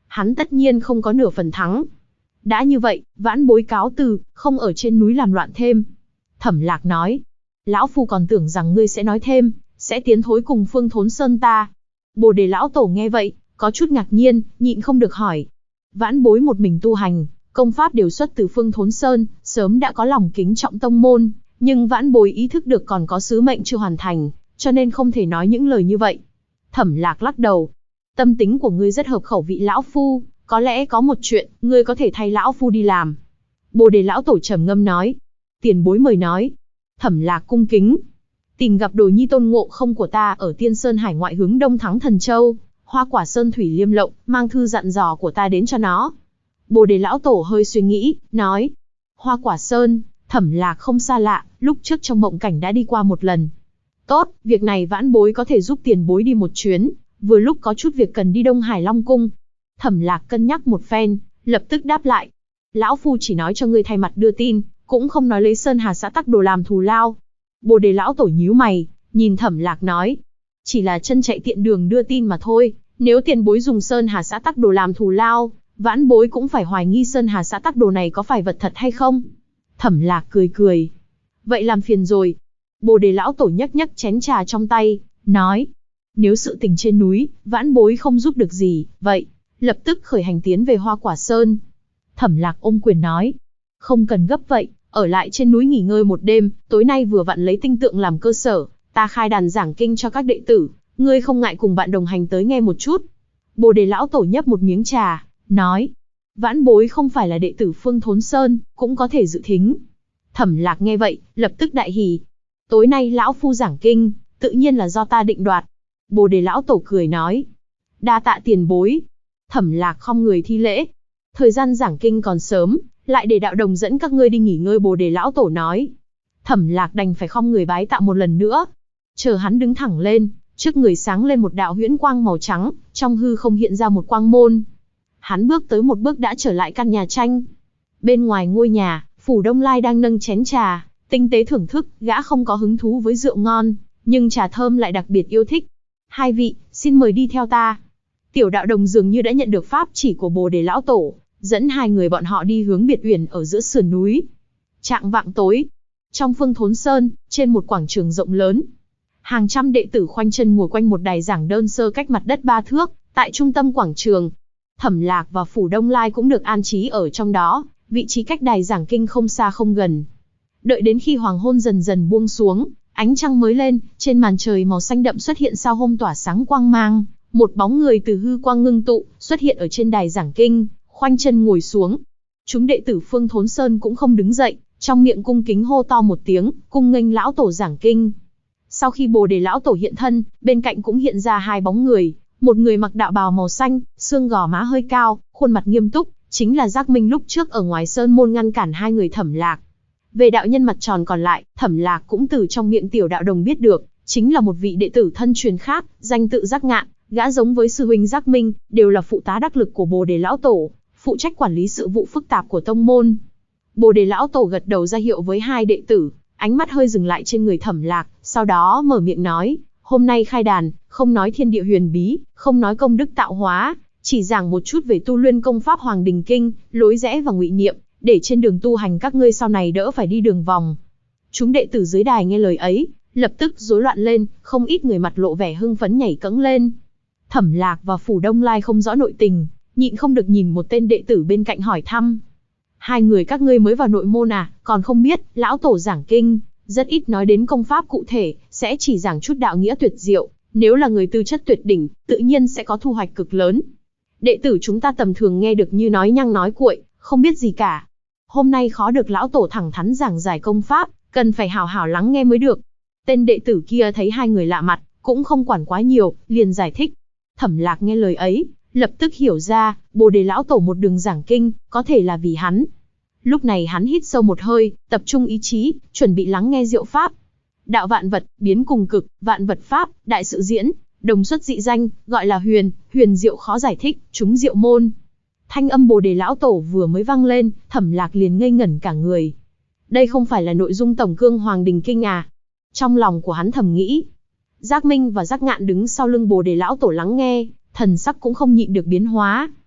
hắn tất nhiên không có nửa phần thắng. Đã như vậy, vãn bối cáo từ, không ở trên núi làm loạn thêm. Thẩm Lạc nói, lão phu còn tưởng rằng ngươi sẽ nói thêm, sẽ tiến thối cùng Phương Thốn Sơn ta. Bồ Đề lão tổ nghe vậy, có chút ngạc nhiên, nhịn không được hỏi. Vãn bối một mình tu hành, công pháp đều xuất từ Phương Thốn Sơn, sớm đã có lòng kính trọng tông môn, nhưng vãn bối ý thức được còn có sứ mệnh chưa hoàn thành, cho nên không thể nói những lời như vậy. Thẩm Lạc lắc đầu. Tâm tính của ngươi rất hợp khẩu vị lão phu, có lẽ có một chuyện, ngươi có thể thay lão phu đi làm. Bồ Đề lão tổ trầm ngâm nói. Tiền bối mời nói. Thẩm Lạc cung kính. Tìm gặp đồ nhi tôn ngộ không của ta ở Tiên Sơn hải ngoại hướng đông thắng Thần Châu, Hoa Quả Sơn thủy liêm lộng, mang thư dặn dò của ta đến cho nó. Bồ Đề lão tổ hơi suy nghĩ, nói. Hoa Quả Sơn, Thẩm Lạc không xa lạ, lúc trước trong mộng cảnh đã đi qua một lần. Tốt, việc này vãn bối có thể giúp tiền bối đi một chuyến, vừa lúc có chút việc cần đi Đông Hải Long Cung. Thẩm Lạc cân nhắc một phen, lập tức đáp lại. Lão phu chỉ nói cho ngươi thay mặt đưa tin, cũng không nói lấy Sơn Hà xã tắc đồ làm thù lao. Bồ Đề lão tổ nhíu mày, nhìn Thẩm Lạc nói. Chỉ là chân chạy tiện đường đưa tin mà thôi, nếu tiền bối dùng Sơn Hà xã tắc đồ làm thù lao, vãn bối cũng phải hoài nghi Sơn Hà xã tắc đồ này có phải vật thật hay không. Thẩm Lạc cười cười. Vậy làm phiền rồi. Bồ Đề lão tổ nhấc nhấc chén trà trong tay, nói. Nếu sự tình trên núi, vãn bối không giúp được gì, vậy, lập tức khởi hành tiến về Hoa Quả Sơn. Thẩm Lạc ôm quyền nói. Không cần gấp vậy, ở lại trên núi nghỉ ngơi một đêm, tối nay vừa vặn lấy tinh tượng làm cơ sở, ta khai đàn giảng kinh cho các đệ tử, ngươi không ngại cùng bạn đồng hành tới nghe một chút. Bồ Đề lão tổ nhấp một miếng trà, nói. Vãn bối không phải là đệ tử Phương Thốn Sơn, cũng có thể dự thính. Thẩm Lạc nghe vậy, lập tức đại hỉ. Tối nay lão phu giảng kinh, tự nhiên là do ta định đoạt. Bồ Đề lão tổ cười nói. Đa tạ tiền bối. Thẩm Lạc khom người thi lễ. Thời gian giảng kinh còn sớm, lại để đạo đồng dẫn các ngươi đi nghỉ ngơi. Bồ Đề lão tổ nói. Thẩm Lạc đành phải khom người bái tạ một lần nữa. Chờ hắn đứng thẳng lên, trước người sáng lên một đạo huyễn quang màu trắng, trong hư không hiện ra một quang môn. Hắn bước tới một bước đã trở lại căn nhà tranh. Bên ngoài ngôi nhà, Phủ Đông Lai đang nâng chén trà, tinh tế thưởng thức. Gã không có hứng thú với rượu ngon, nhưng trà thơm lại đặc biệt yêu thích. Hai vị, xin mời đi theo ta. Tiểu đạo đồng dường như đã nhận được pháp chỉ của Bồ Đề lão tổ, dẫn hai người bọn họ đi hướng biệt uyển ở giữa sườn núi. Chạng vạng tối, trong Phương Thốn Sơn, trên một quảng trường rộng lớn, hàng trăm đệ tử khoanh chân ngồi quanh một đài giảng đơn sơ cách mặt đất 3 thước, tại trung tâm quảng trường. Thẩm Lạc và Phủ Đông Lai cũng được an trí ở trong đó, vị trí cách đài giảng kinh không xa không gần. Đợi đến khi hoàng hôn dần dần buông xuống, ánh trăng mới lên, trên màn trời màu xanh đậm xuất hiện sao hôm tỏa sáng quang mang, một bóng người từ hư quang ngưng tụ, xuất hiện ở trên đài giảng kinh, khoanh chân ngồi xuống. Chúng đệ tử Phương Thốn Sơn cũng không đứng dậy, trong miệng cung kính hô to một tiếng, cung nghênh lão tổ giảng kinh. Sau khi Bồ Đề lão tổ hiện thân, bên cạnh cũng hiện ra hai bóng người, một người mặc đạo bào màu xanh, xương gò má hơi cao, khuôn mặt nghiêm túc, chính là Giác Minh lúc trước ở ngoài sơn môn ngăn cản hai người Thẩm Lạc. Về đạo nhân mặt tròn còn lại, Thẩm Lạc cũng từ trong miệng tiểu đạo đồng biết được, chính là một vị đệ tử thân truyền khác, danh tự Giác Ngạn, gã giống với sư huynh Giác Minh, đều là phụ tá đắc lực của Bồ Đề lão tổ, phụ trách quản lý sự vụ phức tạp của tông môn. Bồ Đề lão tổ gật đầu ra hiệu với hai đệ tử, ánh mắt hơi dừng lại trên người Thẩm Lạc, sau đó mở miệng nói, hôm nay khai đàn, không nói thiên địa huyền bí, không nói công đức tạo hóa, chỉ giảng một chút về tu luyện công pháp Hoàng Đình Kinh, lối rẽ và ngụy niệm, để trên đường tu hành các ngươi sau này đỡ phải đi đường vòng. Chúng đệ tử dưới đài nghe lời ấy, lập tức rối loạn lên, không ít người mặt lộ vẻ hưng phấn nhảy cẫng lên. Thẩm Lạc và Phủ Đông Lai không rõ nội tình, nhịn không được nhìn một tên đệ tử bên cạnh hỏi thăm. Hai người các ngươi mới vào nội môn à, còn không biết, lão tổ giảng kinh, rất ít nói đến công pháp cụ thể, sẽ chỉ giảng chút đạo nghĩa tuyệt diệu, nếu là người tư chất tuyệt đỉnh, tự nhiên sẽ có thu hoạch cực lớn. Đệ tử chúng ta tầm thường nghe được như nói nhăng nói cuội, không biết gì cả. Hôm nay khó được lão tổ thẳng thắn giảng giải công pháp, cần phải hào hào lắng nghe mới được. Tên đệ tử kia thấy hai người lạ mặt, cũng không quản quá nhiều, liền giải thích. Thẩm Lạc nghe lời ấy, lập tức hiểu ra, Bồ Đề lão tổ một đường giảng kinh, có thể là vì hắn. Lúc này hắn hít sâu một hơi, tập trung ý chí, chuẩn bị lắng nghe diệu pháp. Đạo vạn vật, biến cùng cực, vạn vật pháp, đại sự diễn, đồng xuất dị danh, gọi là huyền, huyền diệu khó giải thích, chúng diệu môn. Thanh âm Bồ Đề lão tổ vừa mới vang lên, Thẩm Lạc liền ngây ngẩn cả người. Đây không phải là nội dung tổng cương Hoàng Đình Kinh à? Trong lòng của hắn thầm nghĩ. Giác Minh và Giác Ngạn đứng sau lưng Bồ Đề lão tổ lắng nghe, thần sắc cũng không nhịn được biến hóa.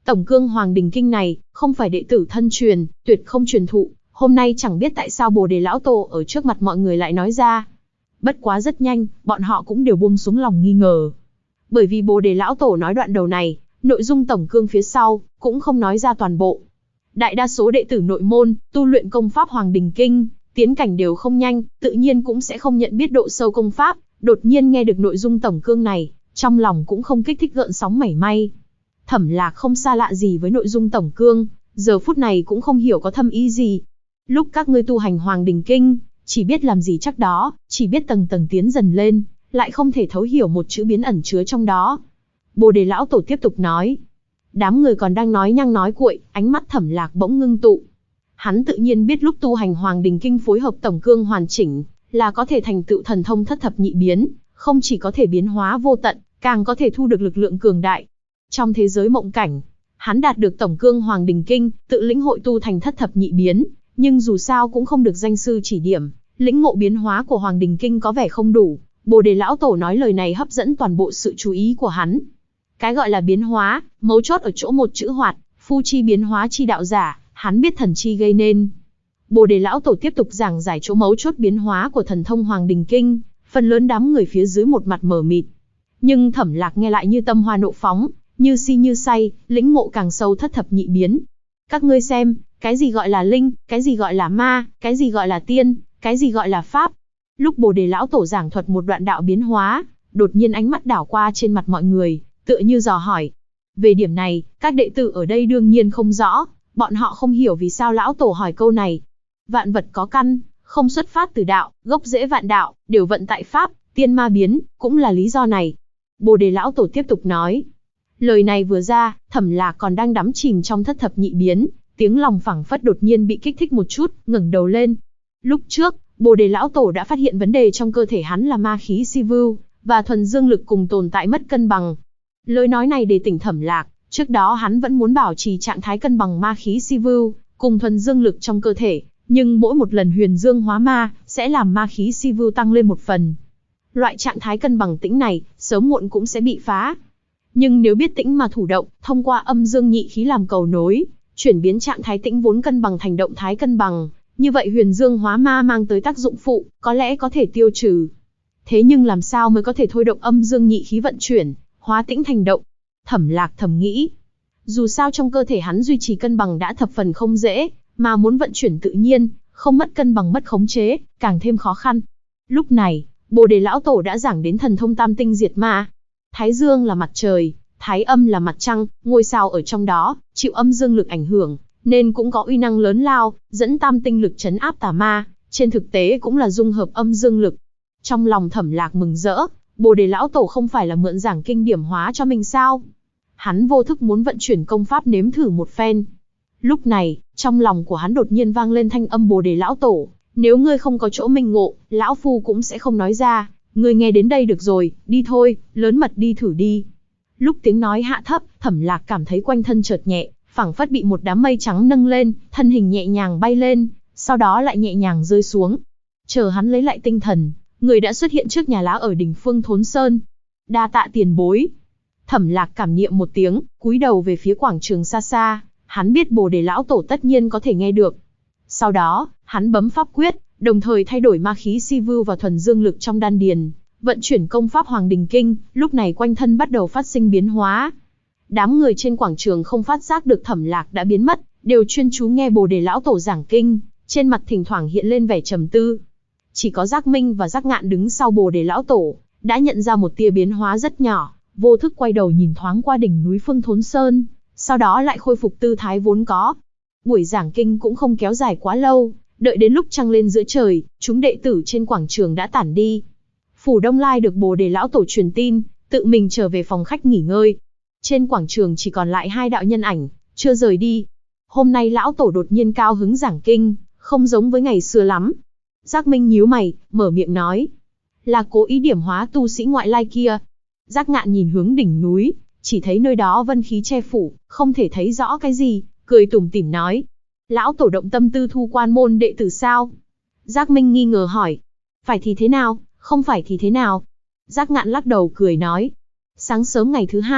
Tổng Cương Hoàng Đình Kinh này, không phải đệ tử thân truyền, tuyệt không truyền thụ, hôm nay chẳng biết tại sao Bồ Đề Lão Tổ ở trước mặt mọi người lại nói ra. Bất quá rất nhanh, bọn họ cũng đều buông xuống lòng nghi ngờ. Bởi vì Bồ Đề Lão Tổ nói đoạn đầu này, nội dung Tổng Cương phía sau, cũng không nói ra toàn bộ. Đại đa số đệ tử nội môn, tu luyện công pháp Hoàng Đình Kinh, tiến cảnh đều không nhanh, tự nhiên cũng sẽ không nhận biết độ sâu công pháp, đột nhiên nghe được nội dung Tổng Cương này, trong lòng cũng không kích thích gợn sóng mảy may. Thẩm Lạc không xa lạ gì với nội dung Tổng Cương, giờ phút này cũng không hiểu có thâm ý gì. Lúc các ngươi tu hành Hoàng Đình Kinh, chỉ biết làm gì chắc đó, chỉ biết tầng tầng tiến dần lên, lại không thể thấu hiểu một chữ biến ẩn chứa trong đó. Bồ Đề Lão Tổ tiếp tục nói. Đám người còn đang nói nhăng nói cuội, ánh mắt Thẩm Lạc bỗng ngưng tụ. Hắn tự nhiên biết lúc tu hành Hoàng Đình Kinh phối hợp Tổng Cương hoàn chỉnh, là có thể thành tựu thần thông thất thập nhị biến, không chỉ có thể biến hóa vô tận, càng có thể thu được lực lượng cường đại. Trong thế giới mộng cảnh, hắn đạt được Tổng Cương Hoàng Đình Kinh, tự lĩnh hội tu thành thất thập nhị biến, nhưng dù sao cũng không được danh sư chỉ điểm, lĩnh ngộ biến hóa của Hoàng Đình Kinh có vẻ không đủ. Bồ Đề Lão Tổ nói lời này hấp dẫn toàn bộ sự chú ý của hắn. Cái gọi là biến hóa, mấu chốt ở chỗ một chữ hoạt, phu chi biến hóa chi đạo giả, hắn biết thần chi gây nên. Bồ Đề Lão Tổ tiếp tục giảng giải chỗ mấu chốt biến hóa của thần thông Hoàng Đình Kinh, phần lớn đám người phía dưới một mặt mờ mịt. Nhưng Thẩm Lạc nghe lại như tâm hoa nộ phóng, như si như say, lĩnh ngộ càng sâu thất thập nhị biến. Các ngươi xem, cái gì gọi là linh, cái gì gọi là ma, cái gì gọi là tiên, cái gì gọi là pháp. Lúc Bồ Đề Lão Tổ giảng thuật một đoạn đạo biến hóa, đột nhiên ánh mắt đảo qua trên mặt mọi người, tựa như dò hỏi. Về điểm này, các đệ tử ở đây đương nhiên không rõ, bọn họ không hiểu vì sao Lão Tổ hỏi câu này. Vạn vật có căn, không xuất phát từ đạo, gốc rễ vạn đạo, đều vận tại pháp, tiên ma biến, cũng là lý do này. Bồ Đề Lão Tổ tiếp tục nói. Lời này vừa ra, Thẩm Lạc còn đang đắm chìm trong thất thập nhị biến, tiếng lòng phảng phất đột nhiên bị kích thích một chút, ngẩng đầu lên. Lúc trước, Bồ Đề Lão Tổ đã phát hiện vấn đề trong cơ thể hắn là ma khí si vưu, và thuần dương lực cùng tồn tại mất cân bằng. Lời nói này để tỉnh Thẩm Lạc, trước đó hắn vẫn muốn bảo trì trạng thái cân bằng ma khí si vưu, cùng thuần dương lực trong cơ thể, nhưng mỗi một lần huyền dương hóa ma, sẽ làm ma khí si vưu tăng lên một phần. Loại trạng thái cân bằng tĩnh này, sớm muộn cũng sẽ bị phá. Nhưng nếu biết tĩnh mà thủ động, thông qua âm dương nhị khí làm cầu nối, chuyển biến trạng thái tĩnh vốn cân bằng thành động thái cân bằng, như vậy huyền dương hóa ma mang tới tác dụng phụ, có lẽ có thể tiêu trừ. Thế nhưng làm sao mới có thể thôi động âm dương nhị khí vận chuyển, hóa tĩnh thành động? Thẩm Lạc thầm nghĩ. Dù sao trong cơ thể hắn duy trì cân bằng đã thập phần không dễ, mà muốn vận chuyển tự nhiên, không mất cân bằng mất khống chế, càng thêm khó khăn. Lúc này, Bồ Đề Lão Tổ đã giảng đến thần thông tam tinh diệt ma. Thái dương là mặt trời, thái âm là mặt trăng, ngôi sao ở trong đó, chịu âm dương lực ảnh hưởng, nên cũng có uy năng lớn lao, dẫn tam tinh lực trấn áp tà ma, trên thực tế cũng là dung hợp âm dương lực. Trong lòng Thẩm Lạc mừng rỡ, Bồ Đề Lão Tổ không phải là mượn giảng kinh điểm hóa cho mình sao? Hắn vô thức muốn vận chuyển công pháp nếm thử một phen. Lúc này, trong lòng của hắn đột nhiên vang lên thanh âm Bồ Đề Lão Tổ, nếu ngươi không có chỗ minh ngộ, lão phu cũng sẽ không nói ra, ngươi nghe đến đây được rồi, đi thôi, lớn mật đi thử đi. Lúc tiếng nói hạ thấp, Thẩm Lạc cảm thấy quanh thân chợt nhẹ, phảng phất bị một đám mây trắng nâng lên, thân hình nhẹ nhàng bay lên, sau đó lại nhẹ nhàng rơi xuống. Chờ hắn lấy lại tinh thần, người đã xuất hiện trước nhà lá ở đỉnh Phương Thốn Sơn. Đa tạ tiền bối. Thẩm Lạc cảm niệm một tiếng, cúi đầu về phía quảng trường xa xa, hắn biết Bồ Đề Lão Tổ tất nhiên có thể nghe được. Sau đó, hắn bấm pháp quyết, đồng thời thay đổi ma khí si vưu và thuần dương lực trong đan điền, vận chuyển công pháp Hoàng Đình Kinh, lúc này quanh thân bắt đầu phát sinh biến hóa. Đám người trên quảng trường không phát giác được Thẩm Lạc đã biến mất, đều chuyên chú nghe Bồ Đề Lão Tổ giảng kinh, trên mặt thỉnh thoảng hiện lên vẻ trầm tư. Chỉ có Giác Minh và Giác Ngạn đứng sau Bồ Đề Lão Tổ, đã nhận ra một tia biến hóa rất nhỏ, vô thức quay đầu nhìn thoáng qua đỉnh núi Phương Thốn Sơn, sau đó lại khôi phục tư thái vốn có. Buổi giảng kinh cũng không kéo dài quá lâu, đợi đến lúc trăng lên giữa trời, chúng đệ tử trên quảng trường đã tản đi. Phủ Đông Lai được Bồ Đề Lão Tổ truyền tin, tự mình trở về phòng khách nghỉ ngơi. Trên quảng trường chỉ còn lại hai đạo nhân ảnh, chưa rời đi. Hôm nay Lão Tổ đột nhiên cao hứng giảng kinh, không giống với ngày xưa lắm. Giác Minh nhíu mày, mở miệng nói. Là cố ý điểm hóa tu sĩ ngoại lai kia. Giác Ngạn nhìn hướng đỉnh núi, chỉ thấy nơi đó vân khí che phủ, không thể thấy rõ cái gì, cười tủm tỉm nói. Lão Tổ động tâm tư thu quan môn đệ tử sao? Giác Minh nghi ngờ hỏi. Phải thì thế nào, không phải thì thế nào? Giác Ngạn lắc đầu cười nói. Sáng sớm ngày thứ hai,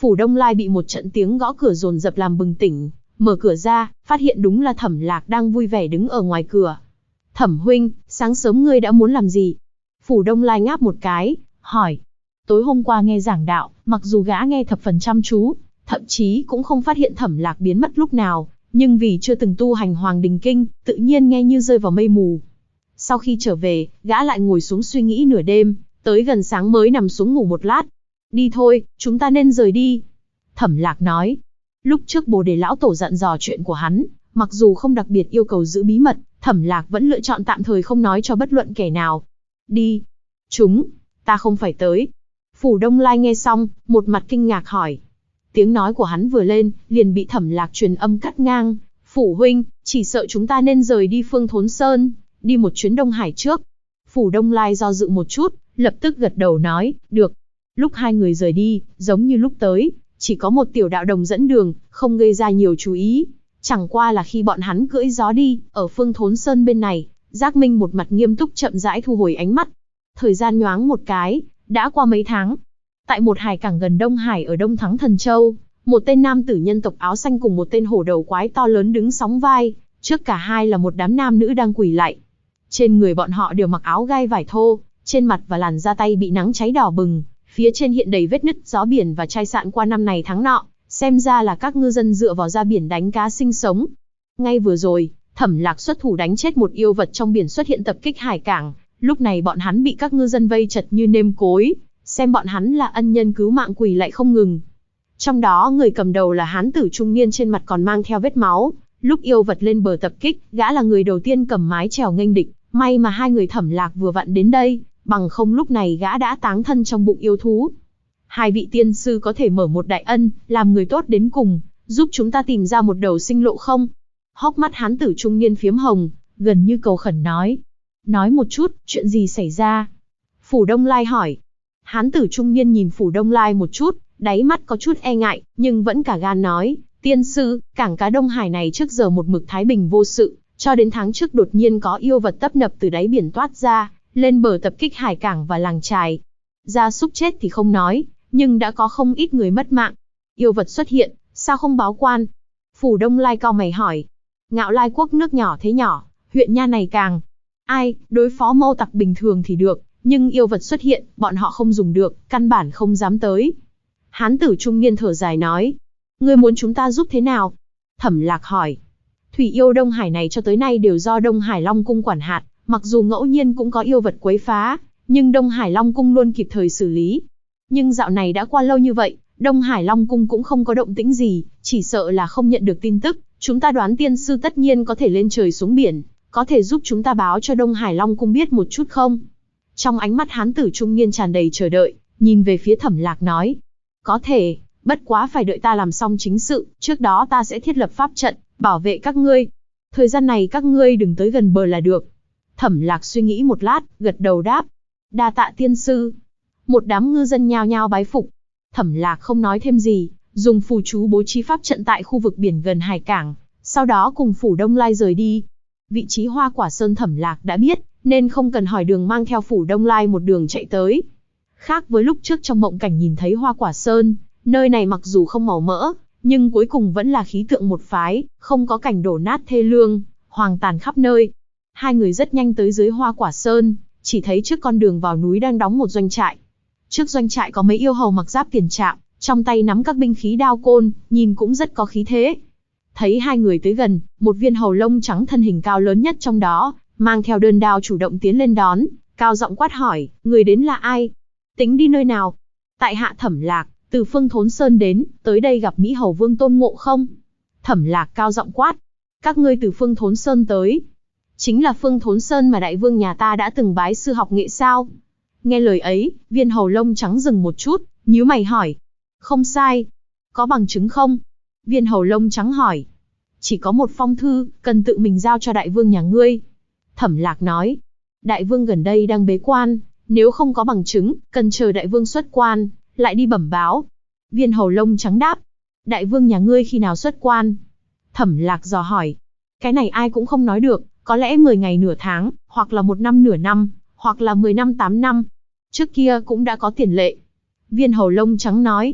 Phủ Đông Lai bị một trận tiếng gõ cửa dồn dập làm bừng tỉnh, mở cửa ra, phát hiện đúng là Thẩm Lạc đang vui vẻ đứng ở ngoài cửa. Thẩm huynh, sáng sớm ngươi đã muốn làm gì? Phủ Đông Lai ngáp một cái, hỏi. Tối hôm qua nghe giảng đạo, mặc dù gã nghe thập phần chăm chú, thậm chí cũng không phát hiện Thẩm Lạc biến mất lúc nào, nhưng vì chưa từng tu hành Hoàng Đình Kinh, tự nhiên nghe như rơi vào mây mù. Sau khi trở về, gã lại ngồi xuống suy nghĩ nửa đêm, tới gần sáng mới nằm xuống ngủ một lát. Đi thôi, chúng ta nên rời đi. Thẩm Lạc nói. Lúc trước Bồ Đề Lão Tổ dặn dò chuyện của hắn, mặc dù không đặc biệt yêu cầu giữ bí mật, Thẩm Lạc vẫn lựa chọn tạm thời không nói cho bất luận kẻ nào. Đi. Ta không phải tới. Phủ Đông Lai nghe xong, một mặt kinh ngạc hỏi. Tiếng nói của hắn vừa lên, liền bị Thẩm Lạc truyền âm cắt ngang. Phủ huynh, chỉ sợ chúng ta nên rời đi Phương Thốn Sơn, đi một chuyến Đông Hải trước. Phủ Đông Lai do dự một chút, lập tức gật đầu nói, được. Lúc hai người rời đi, giống như lúc tới, chỉ có một tiểu đạo đồng dẫn đường, không gây ra nhiều chú ý. Chẳng qua là khi bọn hắn cưỡi gió đi, ở Phương Thốn Sơn bên này, Giác Minh một mặt nghiêm túc chậm rãi thu hồi ánh mắt. Thời gian nhoáng một cái, đã qua mấy tháng. Tại một hải cảng gần Đông Hải ở Đông Thắng Thần Châu, một tên nam tử nhân tộc áo xanh cùng một tên hổ đầu quái to lớn đứng sóng vai, trước cả hai là một đám nam nữ đang quỳ lạy. Trên người bọn họ đều mặc áo gai vải thô, trên mặt và làn da tay bị nắng cháy đỏ bừng, phía trên hiện đầy vết nứt gió biển và chai sạn qua năm này tháng nọ, xem ra là các ngư dân dựa vào ra biển đánh cá sinh sống. Ngay vừa rồi, Thẩm Lạc xuất thủ đánh chết một yêu vật trong biển xuất hiện tập kích hải cảng, lúc này bọn hắn bị các ngư dân vây chật như nêm cối, xem bọn hắn là ân nhân cứu mạng quỳ lại không ngừng. Trong đó người cầm đầu là hán tử trung niên trên mặt còn mang theo vết máu, lúc yêu vật lên bờ tập kích, gã là người đầu tiên cầm mái chèo nghênh địch, may mà hai người Thẩm Lạc vừa vặn đến đây, bằng không lúc này gã đã táng thân trong bụng yêu thú. Hai vị tiên sư có thể mở một đại ân, làm người tốt đến cùng, giúp chúng ta tìm ra một đầu sinh lộ không? Hốc mắt hán tử trung niên phiếm hồng, gần như cầu khẩn nói. Nói một chút, chuyện gì xảy ra? Phủ Đông Lai hỏi. Hán tử trung niên nhìn Phủ Đông Lai một chút, đáy mắt có chút e ngại, nhưng vẫn cả gan nói. Tiên sư, cảng cá Đông Hải này trước giờ một mực thái bình vô sự, cho đến tháng trước đột nhiên có yêu vật tấp nập từ đáy biển toát ra, lên bờ tập kích hải cảng và làng chài. Gia súc chết thì không nói, nhưng đã có không ít người mất mạng. Yêu vật xuất hiện, sao không báo quan? Phủ Đông Lai cau mày hỏi. Ngạo Lai quốc nước nhỏ thế nhỏ, huyện nha này càng. Ai, đối phó mâu tặc bình thường thì được, nhưng yêu vật xuất hiện, bọn họ không dùng được, căn bản không dám tới. Hán tử trung niên thở dài nói. Ngươi muốn chúng ta giúp thế nào? Thẩm Lạc hỏi. Thủy yêu Đông Hải này cho tới nay đều do Đông Hải Long Cung quản hạt, mặc dù ngẫu nhiên cũng có yêu vật quấy phá, nhưng Đông Hải Long Cung luôn kịp thời xử lý. Nhưng dạo này đã qua lâu như vậy, Đông Hải Long Cung cũng không có động tĩnh gì, chỉ sợ là không nhận được tin tức. Chúng ta đoán tiên sư tất nhiên có thể lên trời xuống biển, có thể giúp chúng ta báo cho Đông Hải Long Cung biết một chút không? Trong ánh mắt hán tử trung niên tràn đầy chờ đợi, nhìn về phía Thẩm Lạc nói. Có thể, bất quá phải đợi ta làm xong chính sự, trước đó ta sẽ thiết lập pháp trận, bảo vệ các ngươi. Thời gian này các ngươi đừng tới gần bờ là được. Thẩm Lạc suy nghĩ một lát, gật đầu đáp. Đa tạ tiên sư. Một đám ngư dân nhao nhao bái phục. Thẩm Lạc không nói thêm gì, dùng phù chú bố trí pháp trận tại khu vực biển gần hải cảng, sau đó cùng Phủ Đông Lai rời đi. Vị trí Hoa Quả Sơn Thẩm Lạc đã biết, nên không cần hỏi đường mang theo Phủ Đông Lai một đường chạy tới. Khác với lúc trước trong mộng cảnh nhìn thấy Hoa Quả Sơn, nơi này mặc dù không màu mỡ, nhưng cuối cùng vẫn là khí tượng một phái, không có cảnh đổ nát thê lương, hoang tàn khắp nơi. Hai người rất nhanh tới dưới Hoa Quả Sơn, chỉ thấy trước con đường vào núi đang đóng một doanh trại. Trước doanh trại có mấy yêu hầu mặc giáp tiền trạm, trong tay nắm các binh khí đao côn, nhìn cũng rất có khí thế. Thấy hai người tới gần, một viên hầu lông trắng thân hình cao lớn nhất trong đó, mang theo đơn đao chủ động tiến lên đón, cao giọng quát hỏi, người đến là ai? Tính đi nơi nào? Tại hạ Thẩm Lạc, từ Phương Thốn Sơn đến, tới đây gặp Mỹ Hầu Vương Tôn Ngộ không? Thẩm Lạc cao giọng quát, các ngươi từ Phương Thốn Sơn tới. Chính là Phương Thốn Sơn mà đại vương nhà ta đã từng bái sư học nghệ sao? Nghe lời ấy, viên hầu lông trắng dừng một chút, nhíu mày hỏi. Không sai. Có bằng chứng không? Viên hầu lông trắng hỏi. Chỉ có một phong thư, cần tự mình giao cho đại vương nhà ngươi. Thẩm Lạc nói. Đại vương gần đây đang bế quan, nếu không có bằng chứng, cần chờ đại vương xuất quan, lại đi bẩm báo. Viên hầu lông trắng đáp. Đại vương nhà ngươi khi nào xuất quan? Thẩm Lạc dò hỏi. Cái này ai cũng không nói được, có lẽ 10 ngày nửa tháng, hoặc là 1 năm nửa năm, hoặc là 10 năm 8 năm. Trước kia cũng đã có tiền lệ. Viên hầu lông trắng nói.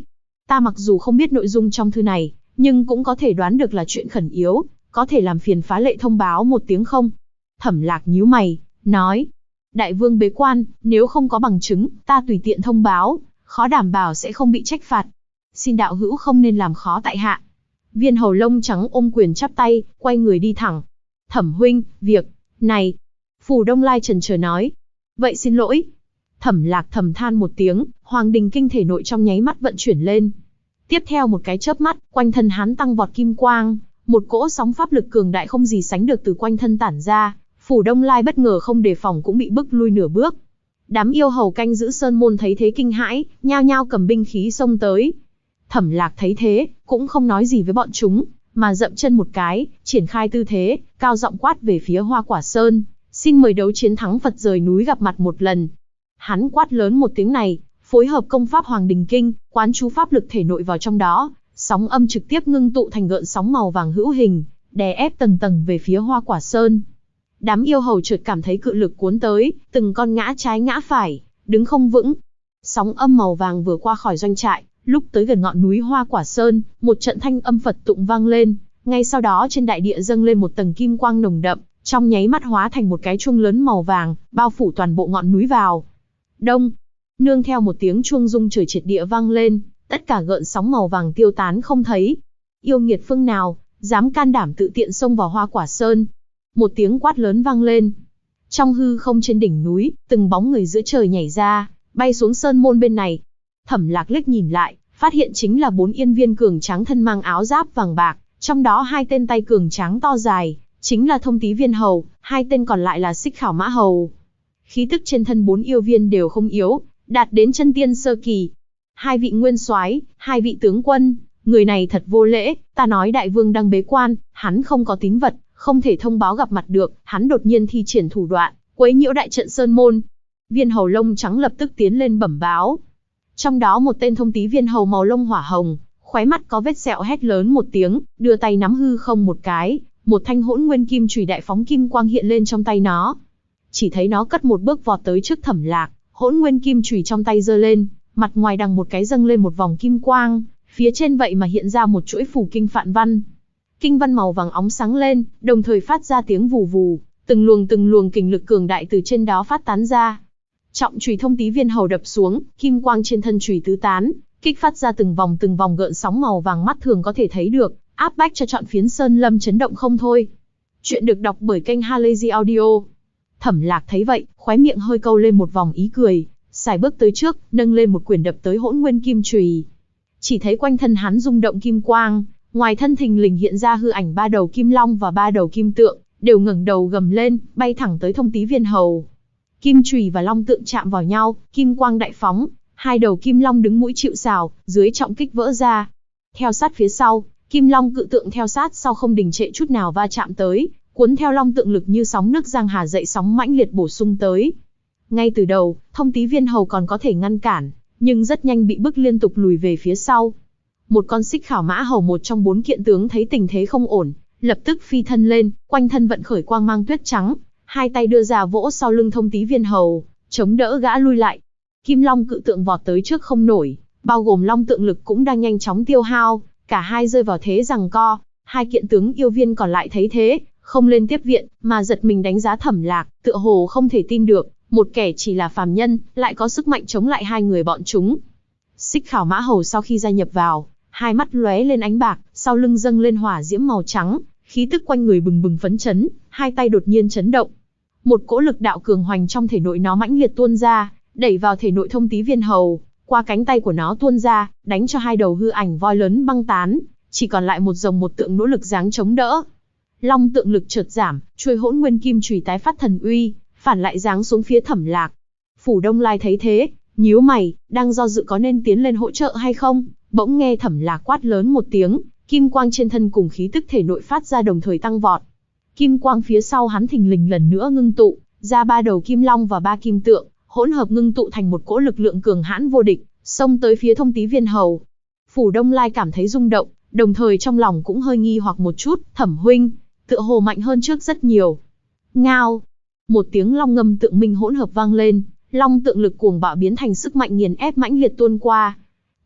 Ta mặc dù không biết nội dung trong thư này, nhưng cũng có thể đoán được là chuyện khẩn yếu, có thể làm phiền phá lệ thông báo một tiếng không? Thẩm Lạc nhíu mày, nói. Đại vương bế quan, nếu không có bằng chứng, ta tùy tiện thông báo, khó đảm bảo sẽ không bị trách phạt. Xin đạo hữu không nên làm khó tại hạ. Viên hầu lông trắng ôm quyền chắp tay, quay người đi thẳng. Thẩm huynh, việc này. Phù Đông Lai chần chờ nói. Vậy xin lỗi. Thẩm Lạc thầm than một tiếng, Hoàng Đình Kinh thể nội trong nháy mắt vận chuyển lên. Tiếp theo một cái chớp mắt, quanh thân hắn tăng vọt kim quang, một cỗ sóng pháp lực cường đại không gì sánh được từ quanh thân tản ra. Phù Đông Lai bất ngờ không đề phòng cũng bị bức lui nửa bước. Đám yêu hầu canh giữ sơn môn thấy thế kinh hãi, nhao nhao cầm binh khí xông tới. Thẩm Lạc thấy thế, cũng không nói gì với bọn chúng, mà dậm chân một cái, triển khai tư thế, cao giọng quát về phía Hoa Quả Sơn, xin mời đấu chiến thắng Phật rời núi gặp mặt một lần. Hắn quát lớn một tiếng này, phối hợp công pháp Hoàng Đình Kinh, quán chú pháp lực thể nội vào trong đó, sóng âm trực tiếp ngưng tụ thành gợn sóng màu vàng hữu hình, đè ép tầng tầng về phía Hoa Quả Sơn. Đám yêu hầu chợt cảm thấy cự lực cuốn tới, từng con ngã trái ngã phải, đứng không vững. Sóng âm màu vàng vừa qua khỏi doanh trại, lúc tới gần ngọn núi Hoa Quả Sơn, một trận thanh âm Phật tụng vang lên, ngay sau đó trên đại địa dâng lên một tầng kim quang nồng đậm, trong nháy mắt hóa thành một cái chuông lớn màu vàng, bao phủ toàn bộ ngọn núi vào. Đông, nương theo một tiếng chuông rung trời triệt địa vang lên, tất cả gợn sóng màu vàng tiêu tán không thấy. Yêu nghiệt phương nào, dám can đảm tự tiện xông vào Hoa Quả Sơn? Một tiếng quát lớn vang lên. Trong hư không trên đỉnh núi, từng bóng người giữa trời nhảy ra, bay xuống sơn môn bên này. Thẩm Lạc liếc nhìn lại, phát hiện chính là 4 yên viên cường tráng thân mang áo giáp vàng bạc, trong đó 2 tên tay cường tráng to dài, chính là Thông Tý Viên Hầu, 2 tên còn lại là Xích Khảo Mã Hầu. Khí tức trên thân 4 yêu viên đều không yếu, đạt đến chân tiên sơ kỳ. 2 vị nguyên soái, 2 vị tướng quân, người này thật vô lễ, ta nói đại vương đang bế quan, hắn không có tín vật, không thể thông báo gặp mặt được, hắn đột nhiên thi triển thủ đoạn, quấy nhiễu đại trận sơn môn. Viên hầu lông trắng lập tức tiến lên bẩm báo. Trong đó một tên Thông Tý Viên Hầu màu lông hỏa hồng, khóe mắt có vết sẹo hét lớn một tiếng, đưa tay nắm hư không một cái, một thanh hỗn nguyên kim chùy đại phóng kim quang hiện lên trong tay nó. Chỉ thấy nó cất một bước vọt tới trước Thẩm Lạc, hỗn nguyên kim chùy trong tay giơ lên, mặt ngoài đằng một cái dâng lên một vòng kim quang, phía trên vậy mà hiện ra một chuỗi phù kinh phạn văn. Kinh văn màu vàng óng sáng lên, đồng thời phát ra tiếng vù vù, từng luồng kình lực cường đại từ trên đó phát tán ra. Trọng chùy Thông Tý Viên Hầu đập xuống, kim quang trên thân chùy tứ tán, kích phát ra từng vòng gợn sóng màu vàng mắt thường có thể thấy được, áp bách cho trọn phiến sơn lâm chấn động không thôi. Chuyện được đọc bởi kênh Halazy Audio. Thẩm Lạc thấy vậy, khóe miệng hơi câu lên một vòng ý cười, sải bước tới trước, nâng lên một quyền đập tới hỗn nguyên kim chùy. Chỉ thấy quanh thân hắn rung động kim quang, ngoài thân thình lình hiện ra hư ảnh 3 đầu kim long và 3 đầu kim tượng, đều ngẩng đầu gầm lên, bay thẳng tới Thông Tý Viên Hầu. Kim chùy và long tượng chạm vào nhau, kim quang đại phóng, 2 đầu kim long đứng mũi chịu sào, dưới trọng kích vỡ ra. Theo sát phía sau, kim long cự tượng theo sát sau không đình trệ chút nào va chạm tới, cuốn theo long tượng lực như sóng nước giang hà dậy sóng mãnh liệt bổ sung tới. Ngay từ đầu, Thông Tý Viên Hầu còn có thể ngăn cản, nhưng rất nhanh bị bức liên tục lùi về phía sau. Một con Xích Khảo Mã Hầu, một trong 4 kiện tướng thấy tình thế không ổn, lập tức phi thân lên, quanh thân vận khởi quang mang tuyết trắng, 2 tay đưa ra vỗ sau lưng Thông Tý Viên Hầu, chống đỡ gã lui lại. Kim Long cự tượng vọt tới trước không nổi, bao gồm long tượng lực cũng đang nhanh chóng tiêu hao, cả hai rơi vào thế giằng co. 2 kiện tướng yêu viên còn lại thấy thế, không lên tiếp viện, mà giật mình đánh giá Thẩm Lạc, tựa hồ không thể tin được, một kẻ chỉ là phàm nhân, lại có sức mạnh chống lại 2 người bọn chúng. Xích Khảo Mã Hầu sau khi gia nhập vào, 2 mắt lóe lên ánh bạc, sau lưng dâng lên hỏa diễm màu trắng, khí tức quanh người bừng bừng phấn chấn, 2 tay đột nhiên chấn động. Một cỗ lực đạo cường hoành trong thể nội nó mãnh liệt tuôn ra, đẩy vào thể nội Thông Tý Viên Hầu, qua cánh tay của nó tuôn ra, đánh cho 2 đầu hư ảnh voi lớn băng tán, chỉ còn lại một rồng một tượng nỗ lực giáng chống đỡ. Long tượng lực chợt giảm, chuôi hỗn nguyên kim chùy tái phát thần uy, phản lại giáng xuống phía Thẩm Lạc. Phủ Đông Lai thấy thế, nhíu mày, đang do dự có nên tiến lên hỗ trợ hay không, bỗng nghe Thẩm Lạc quát lớn một tiếng, kim quang trên thân cùng khí tức thể nội phát ra đồng thời tăng vọt. Kim quang phía sau hắn thình lình lần nữa ngưng tụ, ra 3 đầu kim long và 3 kim tượng, hỗn hợp ngưng tụ thành một cỗ lực lượng cường hãn vô địch, xông tới phía Thông Tý Viên Hầu. Phủ Đông Lai cảm thấy rung động, đồng thời trong lòng cũng hơi nghi hoặc một chút, Thẩm huynh, tựa hồ mạnh hơn trước rất nhiều. Ngao, một tiếng long ngâm tượng minh hỗn hợp vang lên, long tượng lực cuồng bạo biến thành sức mạnh nghiền ép mãnh liệt tuôn qua.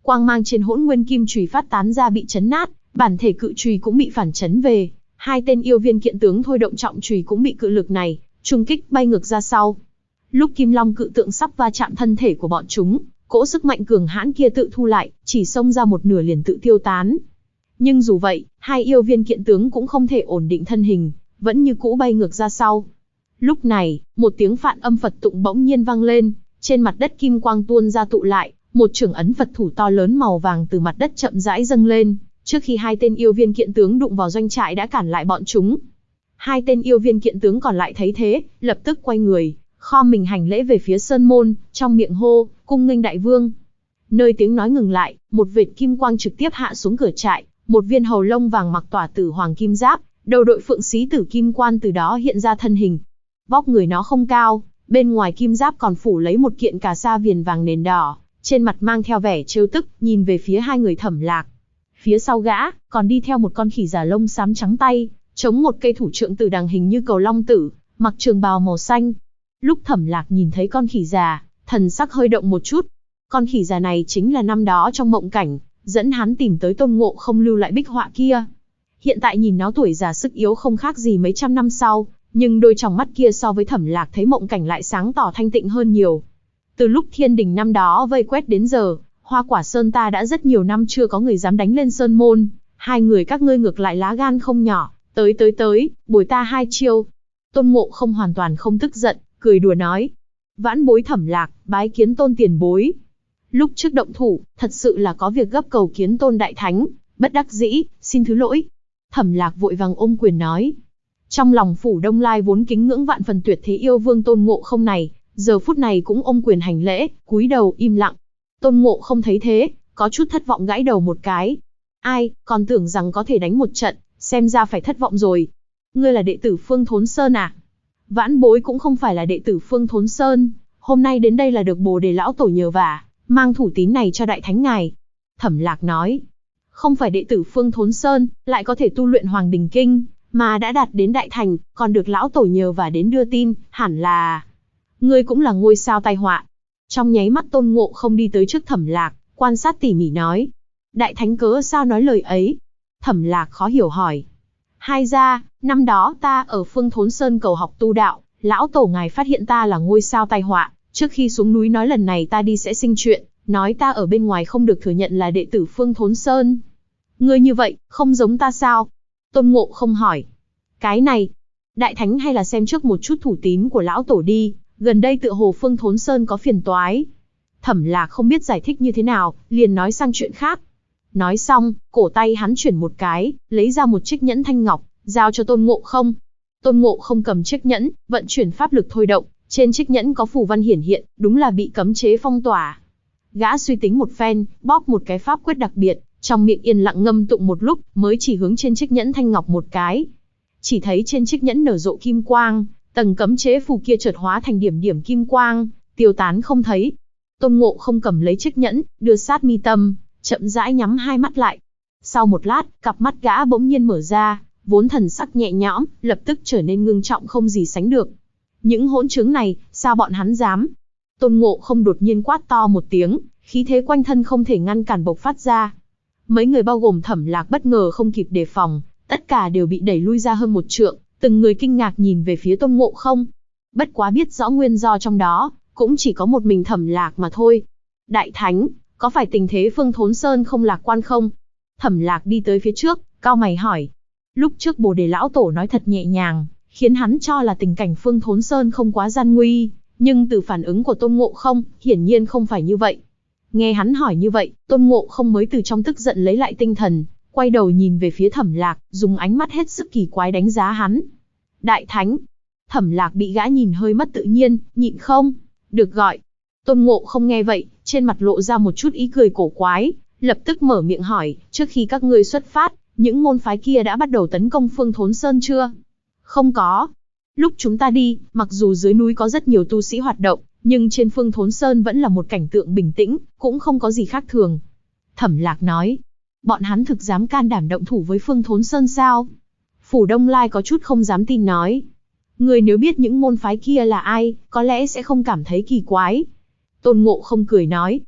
Quang mang trên hỗn nguyên kim chùy phát tán ra bị chấn nát, bản thể cự chùy cũng bị phản chấn về. Hai tên yêu viên kiện tướng thôi động trọng chùy cũng bị cự lực này trùng kích bay ngược ra sau. Lúc Kim Long cự tượng sắp va chạm thân thể của bọn chúng, cỗ sức mạnh cường hãn kia tự thu lại, chỉ xông ra một nửa liền tự tiêu tán. Nhưng dù vậy, hai yêu viên kiện tướng cũng không thể ổn định thân hình, vẫn như cũ bay ngược ra sau. Lúc này, một tiếng phạn âm Phật tụng bỗng nhiên vang lên, trên mặt đất kim quang tuôn ra tụ lại, một chưởng ấn Phật thủ to lớn màu vàng từ mặt đất chậm rãi dâng lên, trước khi hai tên yêu viên kiện tướng đụng vào doanh trại đã cản lại bọn chúng. Hai tên yêu viên kiện tướng còn lại thấy thế, lập tức quay người, khom mình hành lễ về phía sơn môn, trong miệng hô, cung nghênh đại vương. Nơi tiếng nói ngừng lại, một vệt kim quang trực tiếp hạ xuống cửa trại, một viên hầu lông vàng mặc tỏa tử hoàng kim giáp, đầu đội phượng xí tử kim quan từ đó hiện ra thân hình. Vóc người nó không cao, bên ngoài kim giáp còn phủ lấy một kiện cà sa viền vàng nền đỏ, trên mặt mang theo vẻ trêu tức, nhìn về phía hai người Thẩm Lạc. Phía sau gã, còn đi theo một con khỉ già lông xám trắng tay, chống một cây thủ trượng từ đằng hình như cầu long tử, mặc trường bào màu xanh. Lúc Thẩm Lạc nhìn thấy con khỉ già, thần sắc hơi động một chút. Con khỉ già này chính là năm đó trong mộng cảnh, dẫn hắn tìm tới Tôn Ngộ Không lưu lại bích họa kia. Hiện tại nhìn nó tuổi già sức yếu không khác gì mấy trăm năm sau, nhưng đôi tròng mắt kia so với Thẩm Lạc thấy mộng cảnh lại sáng tỏ thanh tịnh hơn nhiều. Từ lúc thiên đình năm đó vây quét đến giờ, Hoa Quả Sơn ta đã rất nhiều năm chưa có người dám đánh lên sơn môn, hai người các ngươi ngược lại lá gan không nhỏ, tới, bồi ta hai chiêu. Tôn Ngộ Không hoàn toàn không tức giận, cười đùa nói. Vãn bối Thẩm Lạc, bái kiến Tôn tiền bối. Lúc trước động thủ, thật sự là có việc gấp cầu kiến Tôn đại thánh, bất đắc dĩ, xin thứ lỗi. Thẩm Lạc vội vàng ôm quyền nói. Trong lòng phủ Đông Lai vốn kính ngưỡng vạn phần tuyệt thế yêu vương Tôn Ngộ Không này, giờ phút này cũng ôm quyền hành lễ, cúi đầu im lặng. Tôn Ngộ Không thấy thế, có chút thất vọng gãi đầu một cái. Ai, còn tưởng rằng có thể đánh một trận, xem ra phải thất vọng rồi. Ngươi là đệ tử Phương Thốn Sơn à? Vãn bối cũng không phải là đệ tử Phương Thốn Sơn, hôm nay đến đây là được Bồ Đề lão tổ nhờ vả, mang thủ tín này cho đại thánh ngài. Thẩm Lạc nói, không phải đệ tử Phương Thốn Sơn, lại có thể tu luyện Hoàng Đình Kinh, mà đã đạt đến đại thành, còn được lão tổ nhờ vả đến đưa tin, hẳn là ngươi cũng là ngôi sao tai họa. Trong nháy mắt Tôn Ngộ Không đi tới trước Thẩm Lạc, quan sát tỉ mỉ nói, đại thánh cớ sao nói lời ấy? Thẩm Lạc khó hiểu hỏi. Hai gia, năm đó ta ở Phương Thốn Sơn cầu học tu đạo, lão tổ ngài phát hiện ta là ngôi sao tai họa, trước khi xuống núi nói lần này ta đi sẽ sinh chuyện, nói ta ở bên ngoài không được thừa nhận là đệ tử Phương Thốn Sơn. Ngươi như vậy, không giống ta sao? Tôn Ngộ Không hỏi. Cái này, đại thánh hay là xem trước một chút thủ tín của lão tổ đi, gần đây tựa hồ Phương Thốn Sơn có phiền toái. Thẩm Lạc không biết giải thích như thế nào, liền nói sang chuyện khác. Nói xong, cổ tay hắn chuyển một cái, lấy ra một chiếc nhẫn thanh ngọc, giao cho Tôn Ngộ Không. Tôn Ngộ Không cầm chiếc nhẫn, vận chuyển pháp lực thôi động, trên chiếc nhẫn có phù văn hiển hiện, đúng là bị cấm chế phong tỏa. Gã suy tính một phen, bóp một cái pháp quyết đặc biệt, trong miệng yên lặng ngâm tụng một lúc, mới chỉ hướng trên chiếc nhẫn thanh ngọc một cái. Chỉ thấy trên chiếc nhẫn nở rộ kim quang, tầng cấm chế phù kia chợt hóa thành điểm điểm kim quang, tiêu tán không thấy. Tôn Ngộ Không cầm lấy chiếc nhẫn, đưa sát mi tâm, chậm rãi nhắm hai mắt lại. Sau một lát, cặp mắt gã bỗng nhiên mở ra, vốn thần sắc nhẹ nhõm, lập tức trở nên ngưng trọng không gì sánh được. Những hỗn trướng này, sao bọn hắn dám? Tôn Ngộ Không đột nhiên quát to một tiếng, khí thế quanh thân không thể ngăn cản bộc phát ra. Mấy người bao gồm Thẩm Lạc bất ngờ không kịp đề phòng, tất cả đều bị đẩy lui ra hơn một trượng, từng người kinh ngạc nhìn về phía Tôn Ngộ Không. Bất quá biết rõ nguyên do trong đó, cũng chỉ có một mình Thẩm Lạc mà thôi. Đại thánh, có phải tình thế Phương Thốn Sơn không lạc quan không? Thẩm Lạc đi tới phía trước, cau mày hỏi. Lúc trước Bồ Đề lão tổ nói thật nhẹ nhàng, khiến hắn cho là tình cảnh Phương Thốn Sơn không quá gian nguy, nhưng từ phản ứng của Tôn Ngộ Không, hiển nhiên không phải như vậy. Nghe hắn hỏi như vậy, Tôn Ngộ Không mới từ trong tức giận lấy lại tinh thần, quay đầu nhìn về phía Thẩm Lạc, dùng ánh mắt hết sức kỳ quái đánh giá hắn. Đại thánh. Thẩm Lạc bị gã nhìn hơi mất tự nhiên, nhịn không được gọi. Tôn Ngộ Không nghe vậy, trên mặt lộ ra một chút ý cười cổ quái, lập tức mở miệng hỏi, trước khi các ngươi xuất phát, những môn phái kia đã bắt đầu tấn công Phương Thốn Sơn chưa? Không có. Lúc chúng ta đi, mặc dù dưới núi có rất nhiều tu sĩ hoạt động, nhưng trên Phương Thốn Sơn vẫn là một cảnh tượng bình tĩnh, cũng không có gì khác thường. Thẩm Lạc nói, bọn hắn thực dám can đảm động thủ với Phương Thốn Sơn sao? Phủ Đông Lai có chút không dám tin nói. Người nếu biết những môn phái kia là ai, có lẽ sẽ không cảm thấy kỳ quái. Tôn Ngộ Không cười nói,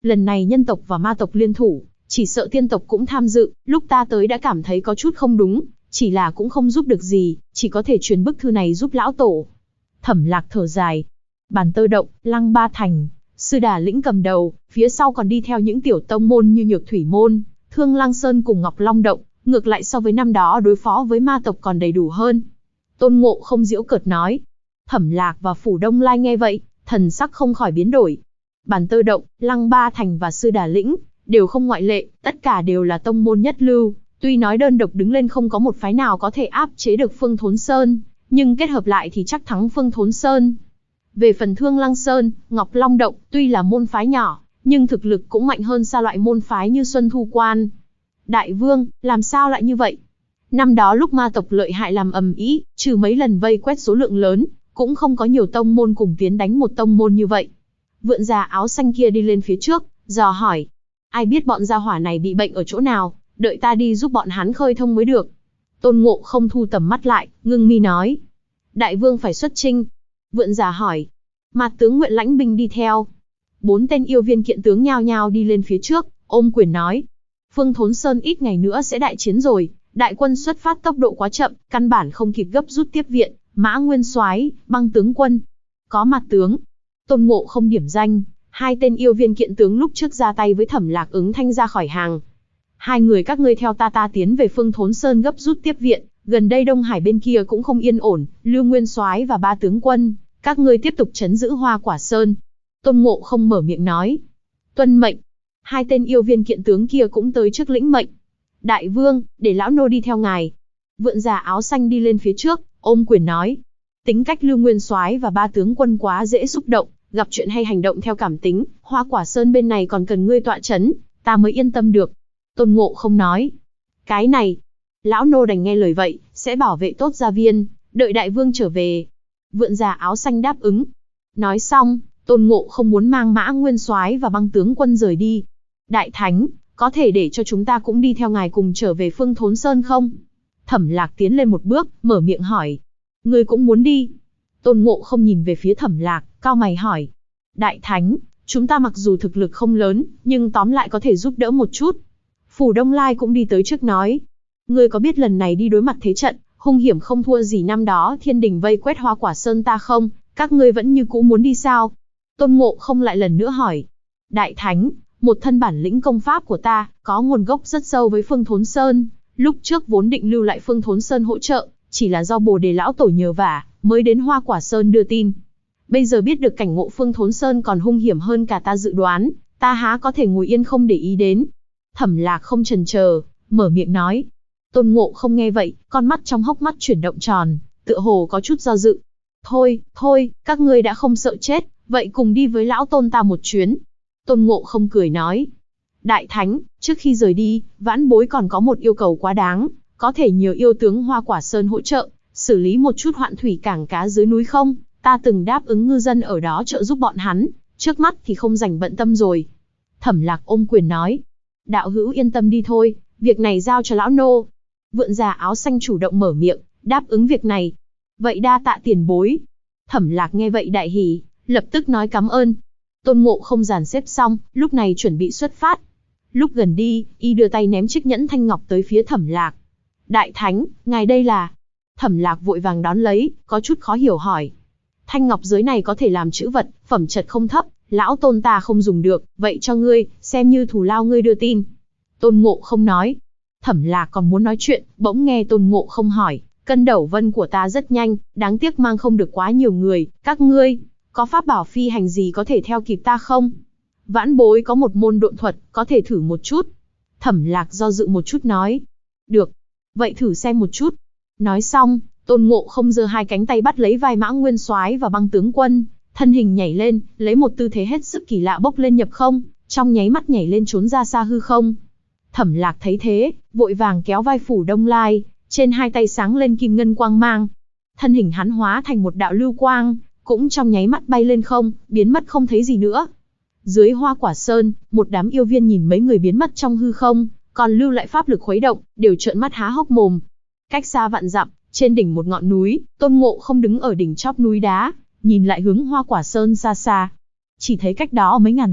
lần này nhân tộc và ma tộc liên thủ, chỉ sợ tiên tộc cũng tham dự, lúc ta tới đã cảm thấy có chút không đúng, chỉ là cũng không giúp được gì, chỉ có thể truyền bức thư này giúp lão tổ. Thẩm Lạc thở dài. Bàn Tơ Động, Lăng Ba Thành, Sư Đà Lĩnh cầm đầu, phía sau còn đi theo những tiểu tông môn như Nhược Thủy Môn, Thương Lăng Sơn cùng Ngọc Long Động, ngược lại so với năm đó đối phó với ma tộc còn đầy đủ hơn. Tôn Ngộ không giễu cợt nói. Thẩm Lạc và Phủ Đông Lai nghe vậy, thần sắc không khỏi biến đổi. Bàn Tơ Động, Lăng Ba Thành và Sư Đà Lĩnh, đều không ngoại lệ, tất cả đều là tông môn nhất lưu, tuy nói đơn độc đứng lên không có một phái nào có thể áp chế được Phương Thốn Sơn, nhưng kết hợp lại thì chắc thắng Phương Thốn Sơn. Về phần Thương Lăng Sơn, Ngọc Long Động, tuy là môn phái nhỏ, nhưng thực lực cũng mạnh hơn xa loại môn phái như Xuân Thu Quan. Đại vương, làm sao lại như vậy? Năm đó lúc ma tộc lợi hại làm ầm ĩ, trừ mấy lần vây quét số lượng lớn, cũng không có nhiều tông môn cùng tiến đánh một tông môn như vậy. Vượn già áo xanh kia đi lên phía trước, dò hỏi. Ai biết bọn gia hỏa này bị bệnh ở chỗ nào, đợi ta đi giúp bọn hắn khơi thông mới được. Tôn Ngộ không thu tầm mắt lại, ngưng mi nói. Đại vương phải xuất chinh. Vượn già hỏi. Mạt tướng nguyện lãnh binh đi theo. 4 tên yêu viên kiện tướng nhao nhao đi lên phía trước, ôm quyền nói. Phương Thốn Sơn ít ngày nữa sẽ đại chiến rồi, đại quân xuất phát tốc độ quá chậm, căn bản không kịp gấp rút tiếp viện. Mã Nguyên Soái, Băng tướng quân. Có Mạt tướng. Tôn Ngộ không điểm danh, 2 tên yêu viên kiện tướng lúc trước ra tay với Thẩm Lạc ứng thanh ra khỏi hàng. 2 người các ngươi theo ta tiến về Phương Thốn Sơn gấp rút tiếp viện, gần đây Đông Hải bên kia cũng không yên ổn, Lưu Nguyên Soái và 3 tướng quân, các ngươi tiếp tục trấn giữ Hoa Quả Sơn. Tôn Ngộ không mở miệng nói. Tuân mệnh. 2 tên yêu viên kiện tướng kia cũng tới trước lĩnh mệnh. Đại vương, để lão nô đi theo ngài. Vượn già áo xanh đi lên phía trước, ôm quyền nói. Tính cách Lưu Nguyên Soái và 3 tướng quân quá dễ xúc động, gặp chuyện hay hành động theo cảm tính, Hoa Quả Sơn bên này còn cần ngươi tọa chấn, ta mới yên tâm được. Tôn Ngộ không nói. Cái này, lão nô đành nghe lời vậy, sẽ bảo vệ tốt gia viên, đợi đại vương trở về. Vượn già áo xanh đáp ứng. Nói xong, Tôn Ngộ không muốn mang Mã Nguyên Soái và Băng tướng quân rời đi. Đại thánh, có thể để cho chúng ta cũng đi theo ngài cùng trở về Phương Thốn Sơn không? Thẩm Lạc tiến lên một bước, mở miệng hỏi. Ngươi cũng muốn đi? Tôn Ngộ không nhìn về phía Thẩm Lạc, cau mày hỏi. Đại thánh, chúng ta mặc dù thực lực không lớn, nhưng tóm lại có thể giúp đỡ một chút. Phủ Đông Lai cũng đi tới trước nói. Ngươi có biết lần này đi đối mặt thế trận, hung hiểm không thua gì năm đó Thiên Đình vây quét Hoa Quả Sơn ta không? Các ngươi vẫn như cũ muốn đi sao? Tôn Ngộ không lại lần nữa hỏi. Đại thánh, một thân bản lĩnh công pháp của ta, có nguồn gốc rất sâu với Phương Thốn Sơn. Lúc trước vốn định lưu lại Phương Thốn Sơn hỗ trợ, chỉ là do Bồ Đề lão tổ nhờ vả, mới đến Hoa Quả Sơn đưa tin. Bây giờ biết được cảnh ngộ Phương Thốn Sơn còn hung hiểm hơn cả ta dự đoán, ta há có thể ngồi yên không để ý đến. Thẩm Lạc không chần chờ, mở miệng nói. Tôn Ngộ không nghe vậy, con mắt trong hốc mắt chuyển động tròn, tựa hồ có chút do dự. Thôi, các ngươi đã không sợ chết, vậy cùng đi với lão tôn ta một chuyến. Tôn Ngộ không cười nói. Đại thánh, trước khi rời đi, vãn bối còn có một yêu cầu quá đáng, có thể nhờ yêu tướng Hoa Quả Sơn hỗ trợ, xử lý một chút hoạn thủy cảng cá dưới núi không? Ta từng đáp ứng ngư dân ở đó trợ giúp bọn hắn, trước mắt thì không rảnh bận tâm rồi. Thẩm Lạc ôm quyền nói. Đạo hữu yên tâm đi thôi, việc này giao cho lão nô. Vượn già áo xanh chủ động mở miệng, đáp ứng việc này. Vậy đa tạ tiền bối. Thẩm Lạc nghe vậy đại hỉ, lập tức nói cảm ơn. Tôn Ngộ không dàn xếp xong, lúc này chuẩn bị xuất phát. Lúc gần đi, y đưa tay ném chiếc nhẫn thanh ngọc tới phía Thẩm Lạc. Đại thánh, ngài đây là? Thẩm Lạc vội vàng đón lấy, có chút khó hiểu hỏi. Thanh ngọc giới này có thể làm chữ vật, phẩm chất không thấp, lão tôn ta không dùng được, vậy cho ngươi, xem như thù lao ngươi đưa tin. Tôn Ngộ không nói. Thẩm Lạc còn muốn nói chuyện, bỗng nghe Tôn Ngộ không hỏi. Cân Đẩu Vân của ta rất nhanh, đáng tiếc mang không được quá nhiều người, các ngươi có pháp bảo phi hành gì có thể theo kịp ta không? Vãn bối có một môn độn thuật, có thể thử một chút. Thẩm Lạc do dự một chút nói. Được, vậy thử xem một chút. Nói xong, Tôn Ngộ không giơ 2 cánh tay bắt lấy vai Mã Nguyên Soái và Băng tướng quân, thân hình nhảy lên, lấy một tư thế hết sức kỳ lạ bốc lên nhập không, trong nháy mắt nhảy lên trốn ra xa hư không. Thẩm Lạc thấy thế, vội vàng kéo vai Phủ Đông Lai, trên 2 tay sáng lên kim ngân quang mang. Thân hình hắn hóa thành một đạo lưu quang, cũng trong nháy mắt bay lên không, biến mất không thấy gì nữa. Dưới Hoa Quả Sơn, một đám yêu viên nhìn mấy người biến mất trong hư không, còn lưu lại pháp lực khuấy động, đều trợn mắt há hốc mồm. Cách xa vạn dặm, trên đỉnh một ngọn núi, Tôn Ngộ không đứng ở đỉnh chóp núi đá, nhìn lại hướng Hoa Quả Sơn xa xa. Chỉ thấy cách đó mấy ngàn dặm,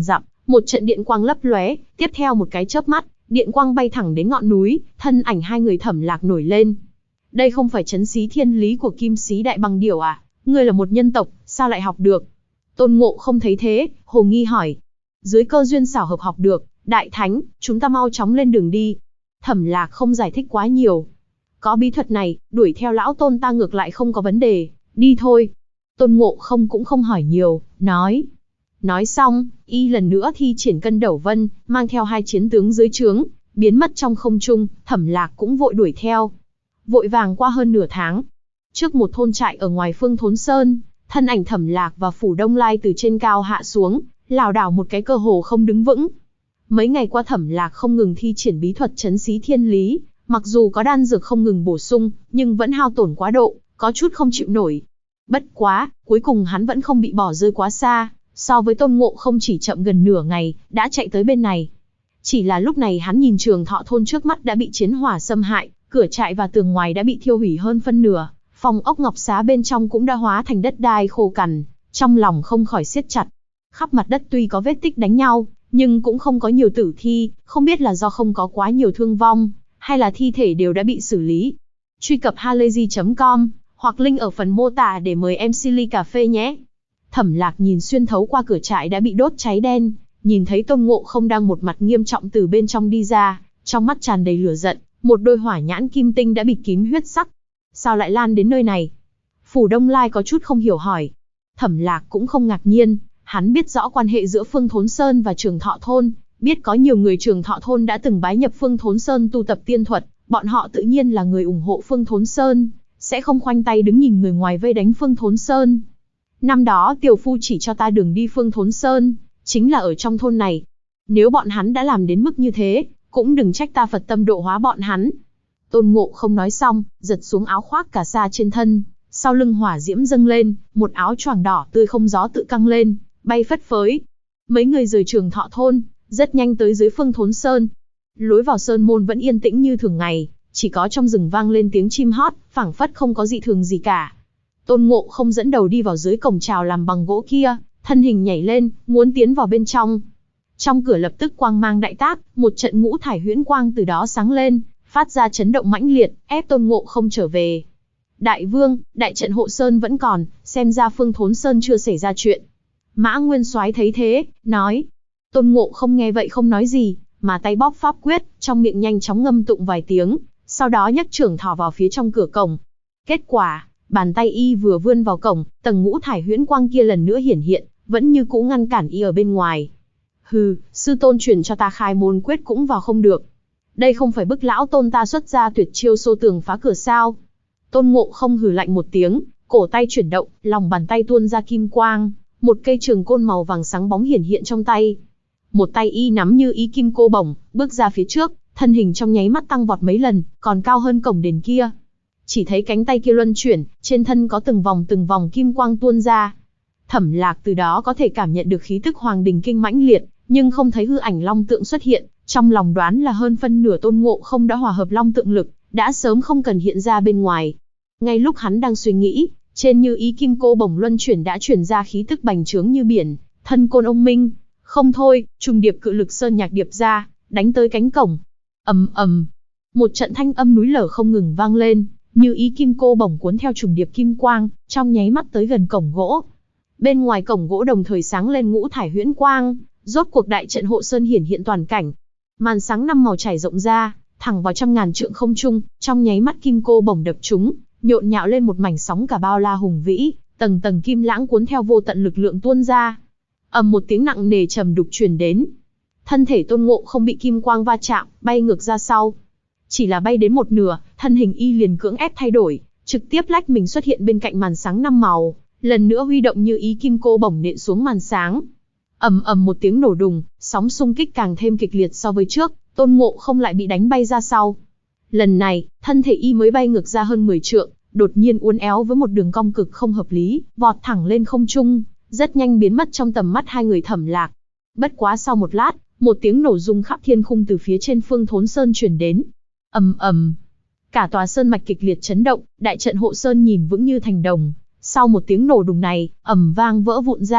Một trận điện quang lấp lóe, tiếp theo một cái chớp mắt, điện quang bay thẳng đến ngọn núi, thân ảnh hai người Thẩm Lạc nổi lên. Đây không phải trấn xí thiên lý của Kim Xí Đại Băng Điểu à? Ngươi là một nhân tộc, sao lại học được? Tôn Ngộ không thấy thế, hồ nghi hỏi. Dưới cơ duyên xảo hợp học được, Đại Thánh, chúng ta mau chóng lên đường đi. Thẩm Lạc không giải thích quá nhiều. Có bí thuật này, đuổi theo lão Tôn ta ngược lại không có vấn đề, đi thôi. Tôn Ngộ không cũng không hỏi nhiều, nói. Nói xong, y lần nữa thi triển Cân Đẩu Vân, mang theo hai chiến tướng dưới trướng, biến mất trong không trung. Thẩm Lạc cũng vội đuổi theo. Vội vàng qua hơn nửa tháng. Trước một thôn trại ở ngoài Phương Thốn Sơn, thân ảnh Thẩm Lạc và Phủ Đông Lai từ trên cao hạ xuống, lảo đảo một cái cơ hồ không đứng vững. Mấy ngày qua Thẩm Lạc không ngừng thi triển bí thuật trấn xí thiên lý, mặc dù có đan dược không ngừng bổ sung, nhưng vẫn hao tổn quá độ, có chút không chịu nổi. Bất quá, cuối cùng hắn vẫn không bị bỏ rơi quá xa, so với Tôn Ngộ không chỉ chậm gần nửa ngày, đã chạy tới bên này. Chỉ là lúc này hắn nhìn Trường Thọ thôn trước mắt đã bị chiến hỏa xâm hại, cửa trại và tường ngoài đã bị thiêu hủy hơn phân nửa, phòng ốc ngọc xá bên trong cũng đã hóa thành đất đai khô cằn, trong lòng không khỏi siết chặt. Khắp mặt đất tuy có vết tích đánh nhau, nhưng cũng không có nhiều tử thi, không biết là do không có quá nhiều thương vong, hay là thi thể đều đã bị xử lý. Truy cập halayzi.com, hoặc link ở phần mô tả để mời em Silly Cà Phê nhé. Thẩm Lạc nhìn xuyên thấu qua cửa trại đã bị đốt cháy đen, nhìn thấy Tôn Ngộ không đang một mặt nghiêm trọng từ bên trong đi ra, trong mắt tràn đầy lửa giận, một đôi hỏa nhãn kim tinh đã bịt kín huyết sắc. Sao lại lan đến nơi này? Phủ Đông Lai có chút không hiểu hỏi. Thẩm Lạc cũng không ngạc nhiên, hắn biết rõ quan hệ giữa Phương Thốn Sơn và Trường Thọ thôn, biết có nhiều người Trường Thọ thôn đã từng bái nhập Phương Thốn Sơn tu tập tiên thuật, bọn họ tự nhiên là người ủng hộ Phương Thốn Sơn, sẽ không khoanh tay đứng nhìn người ngoài vây đánh Phương Thốn Sơn. Năm đó tiểu phu chỉ cho ta đường đi Phương Thốn Sơn, chính là ở trong thôn này. Nếu bọn hắn đã làm đến mức như thế, cũng đừng trách ta Phật tâm độ hóa bọn hắn. Tôn Ngộ không nói xong, giật xuống áo khoác cà sa trên thân, sau lưng hỏa diễm dâng lên, một áo choàng đỏ tươi không gió tự căng lên, bay phất phới. Mấy người rời Trường Thọ thôn, rất nhanh tới dưới Phương Thốn Sơn. Lối vào sơn môn vẫn yên tĩnh như thường ngày, chỉ có trong rừng vang lên tiếng chim hót, phảng phất không có dị thường gì cả. Tôn Ngộ không dẫn đầu đi vào dưới cổng chào làm bằng gỗ kia, thân hình nhảy lên, muốn tiến vào bên trong. Trong cửa lập tức quang mang đại tác, một trận ngũ thải huyễn quang từ đó sáng lên, phát ra chấn động mãnh liệt, ép Tôn Ngộ không trở về. Đại vương, đại trận hộ sơn vẫn còn, xem ra Phương Thốn Sơn chưa xảy ra chuyện. Mã Nguyên Soái thấy thế, nói. Tôn Ngộ không nghe vậy không nói gì, mà tay bóp pháp quyết, trong miệng nhanh chóng ngâm tụng vài tiếng, sau đó nhấc trưởng thỏ vào phía trong cửa cổng. Kết quả, bàn tay y vừa vươn vào cổng, tầng ngũ thải huyễn quang kia lần nữa hiển hiện, vẫn như cũ ngăn cản y ở bên ngoài. Hừ, sư tôn truyền cho ta khai môn quyết cũng vào không được. Đây không phải bức lão tôn ta xuất ra tuyệt chiêu xô tường phá cửa sao? Tôn Ngộ không hừ lạnh một tiếng, cổ tay chuyển động, lòng bàn tay tuôn ra kim quang, một cây trường côn màu vàng sáng bóng hiển hiện trong tay. Một tay y nắm như ý kim cô bổng, bước ra phía trước, thân hình trong nháy mắt tăng vọt mấy lần, còn cao hơn cổng đền kia. Chỉ thấy cánh tay kia luân chuyển, trên thân có từng vòng kim quang tuôn ra. Thẩm Lạc từ đó có thể cảm nhận được khí tức Hoàng Đình Kinh mãnh liệt, nhưng không thấy hư ảnh long tượng xuất hiện, trong lòng đoán là hơn phân nửa Tôn Ngộ không đã hòa hợp long tượng lực, đã sớm không cần hiện ra bên ngoài. Ngay lúc hắn đang suy nghĩ, trên như ý kim cô bổng luân chuyển đã chuyển ra khí tức bành trướng như biển, thân côn ông minh. Không thôi, trùng điệp cự lực sơn nhạc điệp ra, đánh tới cánh cổng. Ầm ầm, một trận thanh âm núi lở không ngừng vang lên, như ý kim cô bổng cuốn theo trùng điệp kim quang, trong nháy mắt tới gần cổng gỗ. Bên ngoài cổng gỗ đồng thời sáng lên ngũ thải huyễn quang, rốt cuộc đại trận hộ sơn hiển hiện toàn cảnh. Màn sáng năm màu trải rộng ra, thẳng vào trăm ngàn trượng không trung, trong nháy mắt kim cô bổng đập trúng, nhộn nhạo lên một mảnh sóng cả bao la hùng vĩ, tầng tầng kim lãng cuốn theo vô tận lực lượng tuôn ra. Ầm một tiếng nặng nề trầm đục truyền đến. Thân thể Tôn Ngộ không bị kim quang va chạm, bay ngược ra sau. Chỉ là bay đến một nửa, thân hình y liền cưỡng ép thay đổi, trực tiếp lách mình xuất hiện bên cạnh màn sáng năm màu, lần nữa huy động như ý kim cô bổng nện xuống màn sáng. Ầm ầm một tiếng nổ đùng, sóng xung kích càng thêm kịch liệt so với trước, Tôn Ngộ không lại bị đánh bay ra sau. Lần này, thân thể y mới bay ngược ra hơn 10 trượng, đột nhiên uốn éo với một đường cong cực không hợp lý, vọt thẳng lên không trung, rất nhanh biến mất trong tầm mắt hai người Thẩm Lạc. Bất quá sau một lát, một tiếng nổ rung khắp thiên khung từ phía trên Phương Thốn Sơn truyền đến. Ầm ầm, cả tòa sơn mạch kịch liệt chấn động, đại trận hộ sơn nhìn vững như thành đồng. Sau một tiếng nổ đùng này, ầm vang vỡ vụn ra,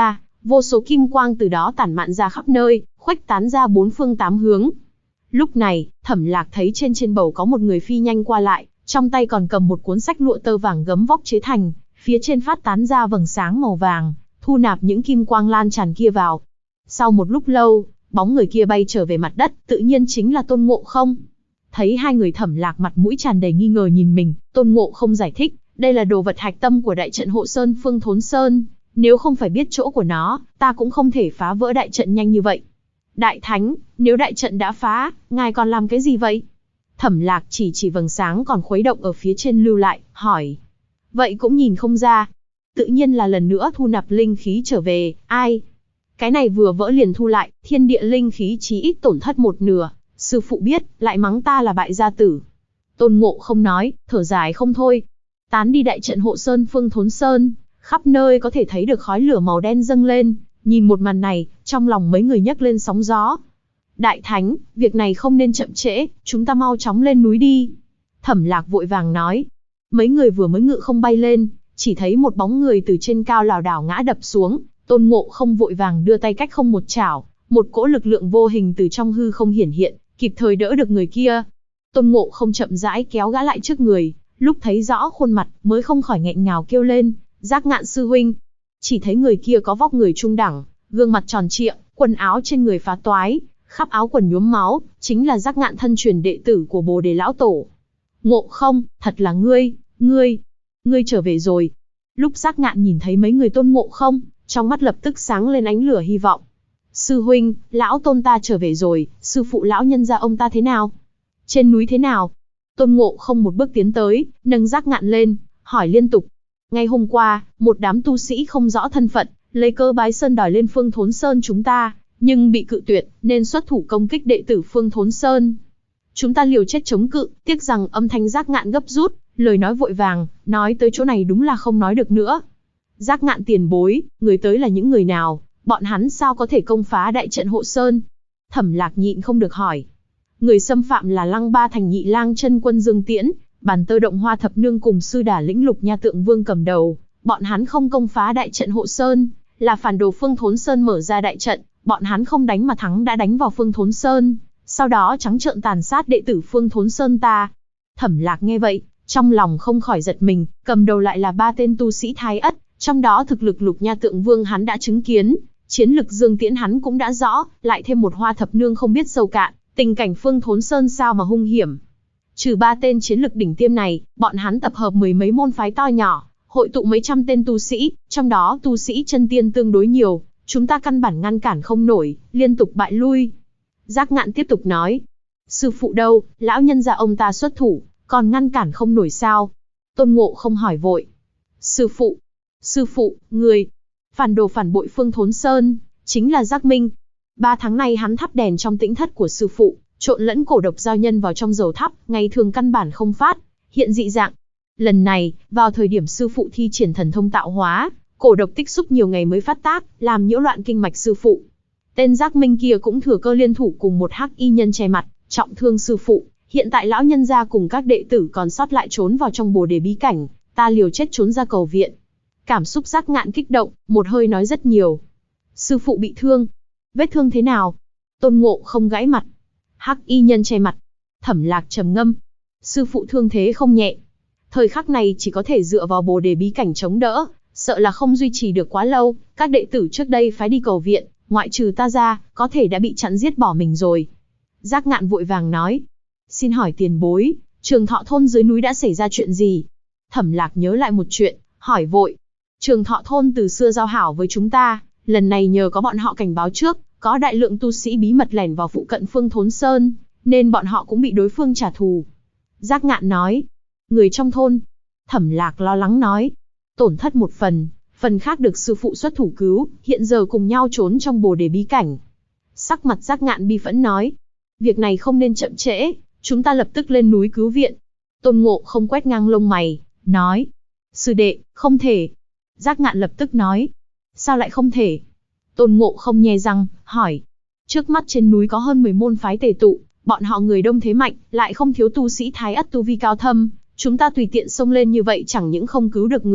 vô số kim quang từ đó tản mạn ra khắp nơi, khuếch tán ra bốn phương tám hướng. Lúc này, Thẩm Lạc thấy trên bầu có một người phi nhanh qua lại, trong tay còn cầm một cuốn sách lụa tơ vàng gấm vóc chế thành, phía trên phát tán ra vầng sáng màu vàng, thu nạp những kim quang lan tràn kia vào. Sau một lúc lâu, bóng người kia bay trở về mặt đất, tự nhiên chính là Tôn Ngộ Không. Thấy hai người Thẩm Lạc mặt mũi tràn đầy nghi ngờ nhìn mình, Tôn Ngộ Không giải thích, đây là đồ vật hạch tâm của đại trận hộ sơn Phương Thốn Sơn, nếu không phải biết chỗ của nó, ta cũng không thể phá vỡ đại trận nhanh như vậy. Đại Thánh, nếu đại trận đã phá, ngài còn làm cái gì vậy? Thẩm Lạc chỉ vầng sáng còn khuấy động ở phía trên lưu lại, hỏi. Vậy cũng nhìn không ra. Tự nhiên là lần nữa thu nạp linh khí trở về, ai? Cái này vừa vỡ liền thu lại, thiên địa linh khí chí ít tổn thất một nửa. Sư phụ biết, lại mắng ta là bại gia tử. Tôn Ngộ Không nói, thở dài không thôi. Tán đi đại trận hộ sơn Phương Thốn Sơn, khắp nơi có thể thấy được khói lửa màu đen dâng lên. Nhìn một màn này, trong lòng mấy người nhấc lên sóng gió. Đại Thánh, việc này không nên chậm trễ, chúng ta mau chóng lên núi đi. Thẩm Lạc vội vàng nói. Mấy người vừa mới ngự không bay lên, chỉ thấy một bóng người từ trên cao lảo đảo ngã đập xuống. Tôn Ngộ Không vội vàng đưa tay cách không một chảo, một cỗ lực lượng vô hình từ trong hư không hiển hiện, kịp thời đỡ được người kia. Tôn Ngộ Không chậm rãi kéo gã lại trước người, lúc thấy rõ khuôn mặt mới không khỏi nghẹn ngào kêu lên, Giác Ngạn sư huynh. Chỉ thấy người kia có vóc người trung đẳng, gương mặt tròn trịa, quần áo trên người phá toái, khắp áo quần nhuốm máu, chính là Giác Ngạn thân truyền đệ tử của Bồ Đề lão tổ. Ngộ Không, thật là ngươi trở về rồi. Lúc Giác Ngạn nhìn thấy mấy người Tôn Ngộ Không, trong mắt lập tức sáng lên ánh lửa hy vọng. Sư huynh, lão Tôn ta trở về rồi, sư phụ lão nhân gia ông ta thế nào? Trên núi thế nào? Tôn Ngộ Không một bước tiến tới, nâng Giác Ngạn lên, hỏi liên tục. Ngày hôm qua, một đám tu sĩ không rõ thân phận, lấy cơ bái sơn đòi lên Phương Thốn Sơn chúng ta, nhưng bị cự tuyệt, nên xuất thủ công kích đệ tử Phương Thốn Sơn. Chúng ta liều chết chống cự, tiếc rằng âm thanh Giác Ngạn gấp rút, lời nói vội vàng, nói tới chỗ này đúng là không nói được nữa. Giác Ngạn tiền bối, người tới là những người nào, bọn hắn sao có thể công phá đại trận hộ sơn? Thẩm Lạc nhịn không được hỏi. Người xâm phạm là Lăng Ba Thành Nhị Lang Chân Quân Dương Tiễn, Bàn Tơ Động Hoa Thập Nương cùng sư đả lĩnh Lục Nha Tượng Vương cầm đầu. Bọn hắn không công phá đại trận hộ sơn, là phản đồ Phương Thốn Sơn mở ra đại trận. Bọn hắn không đánh mà thắng đã đánh vào Phương Thốn Sơn, sau đó trắng trợn tàn sát đệ tử Phương Thốn Sơn ta. Thẩm Lạc nghe vậy, trong lòng không khỏi giật mình, cầm đầu lại là 3 tên tu sĩ Thái Ất, trong đó thực lực Lục Nha Tượng Vương hắn đã chứng kiến, chiến lực Dương Tiễn hắn cũng đã rõ, lại thêm một Hoa Thập Nương không biết sâu cạn, tình cảnh Phương Thốn Sơn sao mà hung hiểm. Trừ 3 tên chiến lực đỉnh tiêm này, bọn hắn tập hợp mười mấy môn phái to nhỏ, hội tụ mấy trăm tên tu sĩ, trong đó tu sĩ chân tiên tương đối nhiều, chúng ta căn bản ngăn cản không nổi, liên tục bại lui. Giác Ngạn tiếp tục nói, sư phụ đâu, lão nhân gia ông ta xuất thủ, còn ngăn cản không nổi sao? Tôn Ngộ Không hỏi vội. Sư phụ, người, phản đồ phản bội Phương Thốn Sơn, chính là Giác Minh. 3 tháng nay hắn thắp đèn trong tĩnh thất của sư phụ, trộn lẫn cổ độc giao nhân vào trong dầu thắp, ngày thường căn bản không phát hiện dị dạng. Lần này, vào thời điểm sư phụ thi triển thần thông tạo hóa, cổ độc tích xúc nhiều ngày mới phát tác, làm nhiễu loạn kinh mạch sư phụ. Tên Giác Minh kia cũng thừa cơ liên thủ cùng một hắc y nhân che mặt, trọng thương sư phụ. Hiện tại lão nhân gia cùng các đệ tử còn sót lại trốn vào trong Bồ Đề bí cảnh, ta liều chết trốn ra cầu viện. Cảm xúc Giác Ngạn kích động, một hơi nói rất nhiều. Sư phụ bị thương. Vết thương thế nào? Tôn Ngộ Không gãi mặt. Hắc y nhân che mặt. Thẩm Lạc trầm ngâm. Sư phụ thương thế không nhẹ. Thời khắc này chỉ có thể dựa vào Bồ Đề bí cảnh chống đỡ, sợ là không duy trì được quá lâu. Các đệ tử trước đây phái đi cầu viện, ngoại trừ ta ra, có thể đã bị chặn giết bỏ mình rồi. Giác Ngạn vội vàng nói. Xin hỏi tiền bối, Trường Thọ thôn dưới núi đã xảy ra chuyện gì? Thẩm Lạc nhớ lại một chuyện, hỏi vội. Trường Thọ thôn từ xưa giao hảo với chúng ta, lần này nhờ có bọn họ cảnh báo trước, có đại lượng tu sĩ bí mật lẻn vào phụ cận Phương Thốn Sơn, nên bọn họ cũng bị đối phương trả thù. Giác Ngạn nói. Người trong thôn. Thẩm Lạc lo lắng nói. Tổn thất một phần khác được sư phụ xuất thủ cứu, hiện giờ cùng nhau trốn trong Bồ Đề bí cảnh. Sắc mặt Giác Ngạn bi phẫn nói. Việc này không nên chậm trễ, chúng ta lập tức lên núi cứu viện. Tôn Ngộ Không quét ngang lông mày, nói. Sư đệ, không thể. Giác Ngạn lập tức nói. Sao lại không thể? Tôn Ngộ Không nhe răng, hỏi. Trước mắt trên núi có hơn 10 môn phái tề tụ, bọn họ người đông thế mạnh, lại không thiếu tu sĩ Thái Ất tu vi cao thâm. Chúng ta tùy tiện xông lên như vậy chẳng những không cứu được người,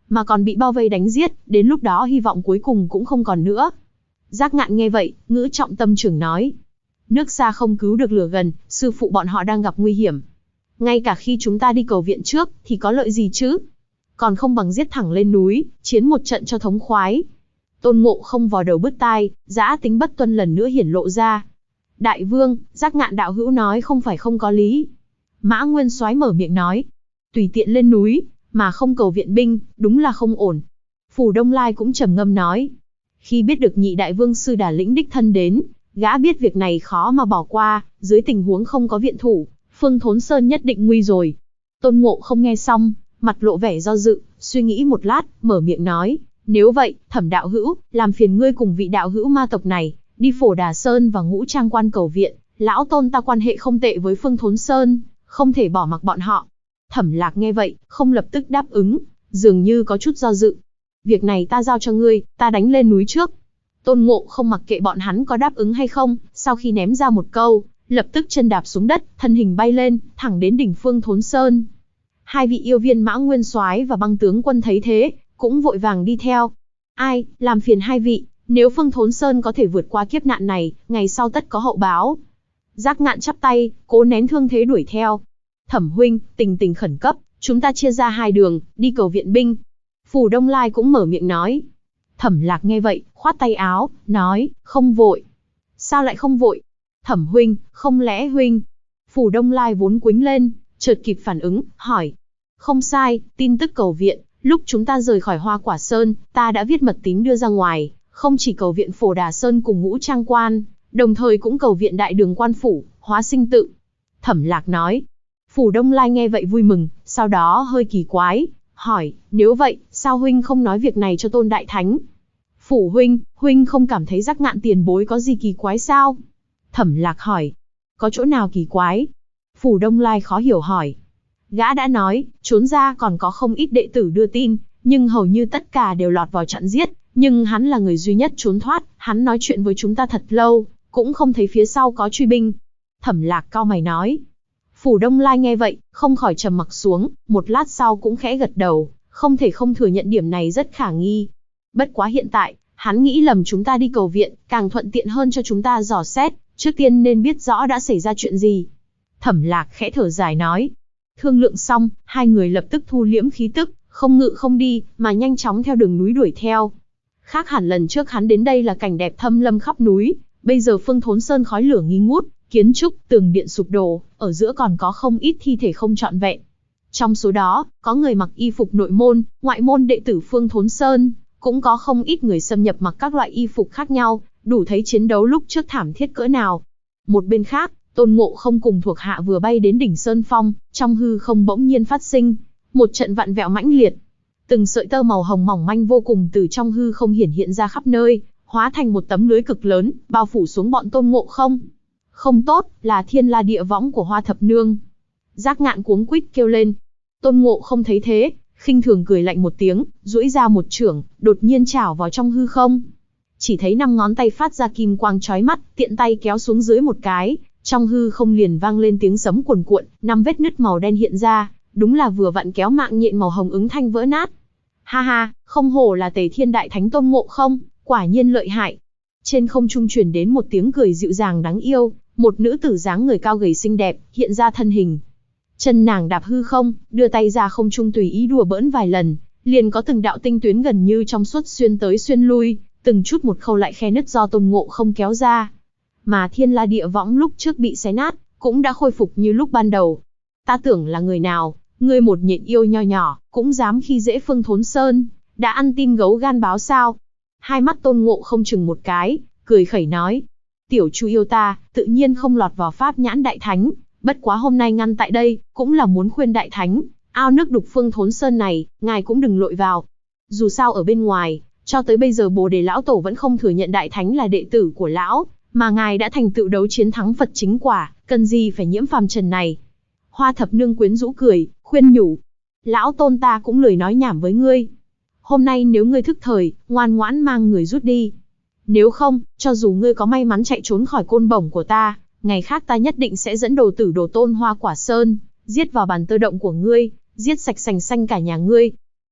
mà còn bị bao vây đánh giết, đến lúc đó hy vọng cuối cùng cũng không còn nữa. Giác Ngạn nghe vậy, ngữ trọng tâm trường nói. Nước xa không cứu được lửa gần, sư phụ bọn họ đang gặp nguy hiểm. Ngay cả khi chúng ta đi cầu viện trước, thì có lợi gì chứ? Còn không bằng giết thẳng lên núi, chiến một trận cho thống khoái. Tôn Ngộ Không vò đầu bứt tai, dã tính bất tuân lần nữa hiển lộ ra. Đại vương, Giác Ngạn đạo hữu nói không phải không có lý. Mã Nguyên Soái mở miệng nói. Tùy tiện lên núi, mà không cầu viện binh, đúng là không ổn. Phù Đông Lai cũng trầm ngâm nói. Khi biết được nhị đại vương sư Đà Lĩnh đích thân đến, gã biết việc này khó mà bỏ qua, dưới tình huống không có viện thủ, Phương Thốn Sơn nhất định nguy rồi. Tôn Ngộ Không nghe xong, mặt lộ vẻ do dự, suy nghĩ một lát, mở miệng nói. Nếu vậy, Thẩm đạo hữu, làm phiền ngươi cùng vị đạo hữu ma tộc này, đi Phổ Đà Sơn và Ngũ Trang Quan cầu viện, lão tôn ta quan hệ không tệ với Phương Thốn Sơn, không thể bỏ mặc bọn họ. Thẩm Lạc nghe vậy, không lập tức đáp ứng, dường như có chút do dự. Việc này ta giao cho ngươi, ta đánh lên núi trước. Tôn Ngộ Không mặc kệ bọn hắn có đáp ứng hay không, sau khi ném ra một câu, lập tức chân đạp xuống đất, thân hình bay lên, thẳng đến đỉnh Phương Thốn Sơn. Hai vị yêu viên Mã Nguyên Soái và Băng tướng quân thấy thế, cũng vội vàng đi theo. Ai, làm phiền hai vị, nếu Phương Thốn Sơn có thể vượt qua kiếp nạn này, ngày sau tất có hậu báo. Giác Ngạn chắp tay, cố nén thương thế đuổi theo. Thẩm huynh, tình tình khẩn cấp, chúng ta chia ra hai đường, đi cầu viện binh. Phù Đông Lai cũng mở miệng nói. Thẩm Lạc nghe vậy, khoát tay áo, nói, không vội. Sao lại không vội? Thẩm huynh, không lẽ huynh? Phù Đông Lai vốn quĩnh lên, chợt kịp phản ứng, hỏi. Không sai, tin tức cầu viện, lúc chúng ta rời khỏi Hoa Quả Sơn, ta đã viết mật tín đưa ra ngoài, không chỉ cầu viện Phổ Đà Sơn cùng Ngũ Trang Quan, đồng thời cũng cầu viện Đại Đường Quan Phủ, Hóa Sinh Tự. Thẩm Lạc nói. Phù Đông Lai nghe vậy vui mừng, sau đó hơi kỳ quái, hỏi, nếu vậy, sao huynh không nói việc này cho Tôn Đại Thánh? Phủ huynh không cảm thấy Giác Ngạn tiền bối có gì kỳ quái sao? Thẩm Lạc hỏi, có chỗ nào kỳ quái? Phù Đông Lai khó hiểu hỏi. Gã đã nói, trốn ra còn có không ít đệ tử đưa tin, nhưng hầu như tất cả đều lọt vào chặn giết, nhưng hắn là người duy nhất trốn thoát, hắn nói chuyện với chúng ta thật lâu, cũng không thấy phía sau có truy binh. Thẩm Lạc cau mày nói. Phù Đông Lai nghe vậy, không khỏi trầm mặc xuống, một lát sau cũng khẽ gật đầu, không thể không thừa nhận điểm này rất khả nghi. Bất quá hiện tại, hắn nghĩ lầm chúng ta đi cầu viện, càng thuận tiện hơn cho chúng ta dò xét, trước tiên nên biết rõ đã xảy ra chuyện gì. Thẩm Lạc khẽ thở dài nói. Thương lượng xong, hai người lập tức thu liễm khí tức, không ngự không đi, mà nhanh chóng theo đường núi đuổi theo. Khác hẳn lần trước hắn đến đây là cảnh đẹp thâm lâm khắp núi, bây giờ Phương Thốn Sơn khói lửa nghi ngút, kiến trúc, tường điện sụp đổ, ở giữa còn có không ít thi thể không trọn vẹn. Trong số đó, có người mặc y phục nội môn, ngoại môn đệ tử Phương Thốn Sơn, cũng có không ít người xâm nhập mặc các loại y phục khác nhau, đủ thấy chiến đấu lúc trước thảm thiết cỡ nào. Một bên khác, Tôn Ngộ Không cùng thuộc hạ vừa bay đến đỉnh Sơn Phong, trong hư không bỗng nhiên phát sinh một trận vặn vẹo mãnh liệt. Từng sợi tơ màu hồng mỏng manh vô cùng từ trong hư không hiện ra khắp nơi, hóa thành một tấm lưới cực lớn, bao phủ xuống bọn Tôn Ngộ Không. Không tốt, là Thiên La Địa Võng của Hoa Thập Nương. Giác Ngạn cuống quýt kêu lên. Tôn Ngộ Không thấy thế, khinh thường cười lạnh một tiếng, duỗi ra một chưởng, đột nhiên chảo vào trong hư không. Chỉ thấy 5 ngón tay phát ra kim quang chói mắt, tiện tay kéo xuống dưới một cái, trong hư không liền vang lên tiếng sấm cuồn cuộn, 5 vết nứt màu đen hiện ra, đúng là vừa vặn kéo mạng nhện màu hồng ứng thanh vỡ nát. Ha ha, không hổ là Tề Thiên Đại Thánh Tôn Ngộ Không, quả nhiên lợi hại. Trên không trung truyền đến một tiếng cười dịu dàng đáng yêu, một nữ tử dáng người cao gầy xinh đẹp hiện ra thân hình. Chân nàng đạp hư không, đưa tay ra không trung tùy ý đùa bỡn vài lần, liền có từng đạo tinh tuyến gần như trong suốt xuyên tới xuyên lui, từng chút một khâu lại khe nứt do Tôn Ngộ Không kéo ra. Mà Thiên La Địa Võng lúc trước bị xé nát, cũng đã khôi phục như lúc ban đầu. Ta tưởng là người nào, ngươi một nhện yêu nho nhỏ, cũng dám khi dễ Phương Thốn Sơn, đã ăn tim gấu gan báo sao? Hai mắt Tôn Ngộ Không chừng một cái, cười khẩy nói. Tiểu Chu yêu ta, tự nhiên không lọt vào pháp nhãn Đại Thánh, bất quá hôm nay ngăn tại đây, cũng là muốn khuyên Đại Thánh, ao nước đục Phương Thốn Sơn này, ngài cũng đừng lội vào. Dù sao ở bên ngoài, cho tới bây giờ Bồ Đề Lão Tổ vẫn không thừa nhận Đại Thánh là đệ tử của lão, mà ngài đã thành tựu đấu chiến thắng Phật chính quả, cần gì phải nhiễm phàm trần này. Hoa Thập Nương quyến rũ cười, khuyên nhủ. Lão Tôn ta cũng lười nói nhảm với ngươi. Hôm nay nếu ngươi thức thời, ngoan ngoãn mang người rút đi. Nếu không, cho dù ngươi có may mắn chạy trốn khỏi côn bổng của ta, ngày khác ta nhất định sẽ dẫn đồ tử đồ tôn Hoa Quả Sơn, giết vào bàn tơ động của ngươi, giết sạch sành xanh cả nhà ngươi.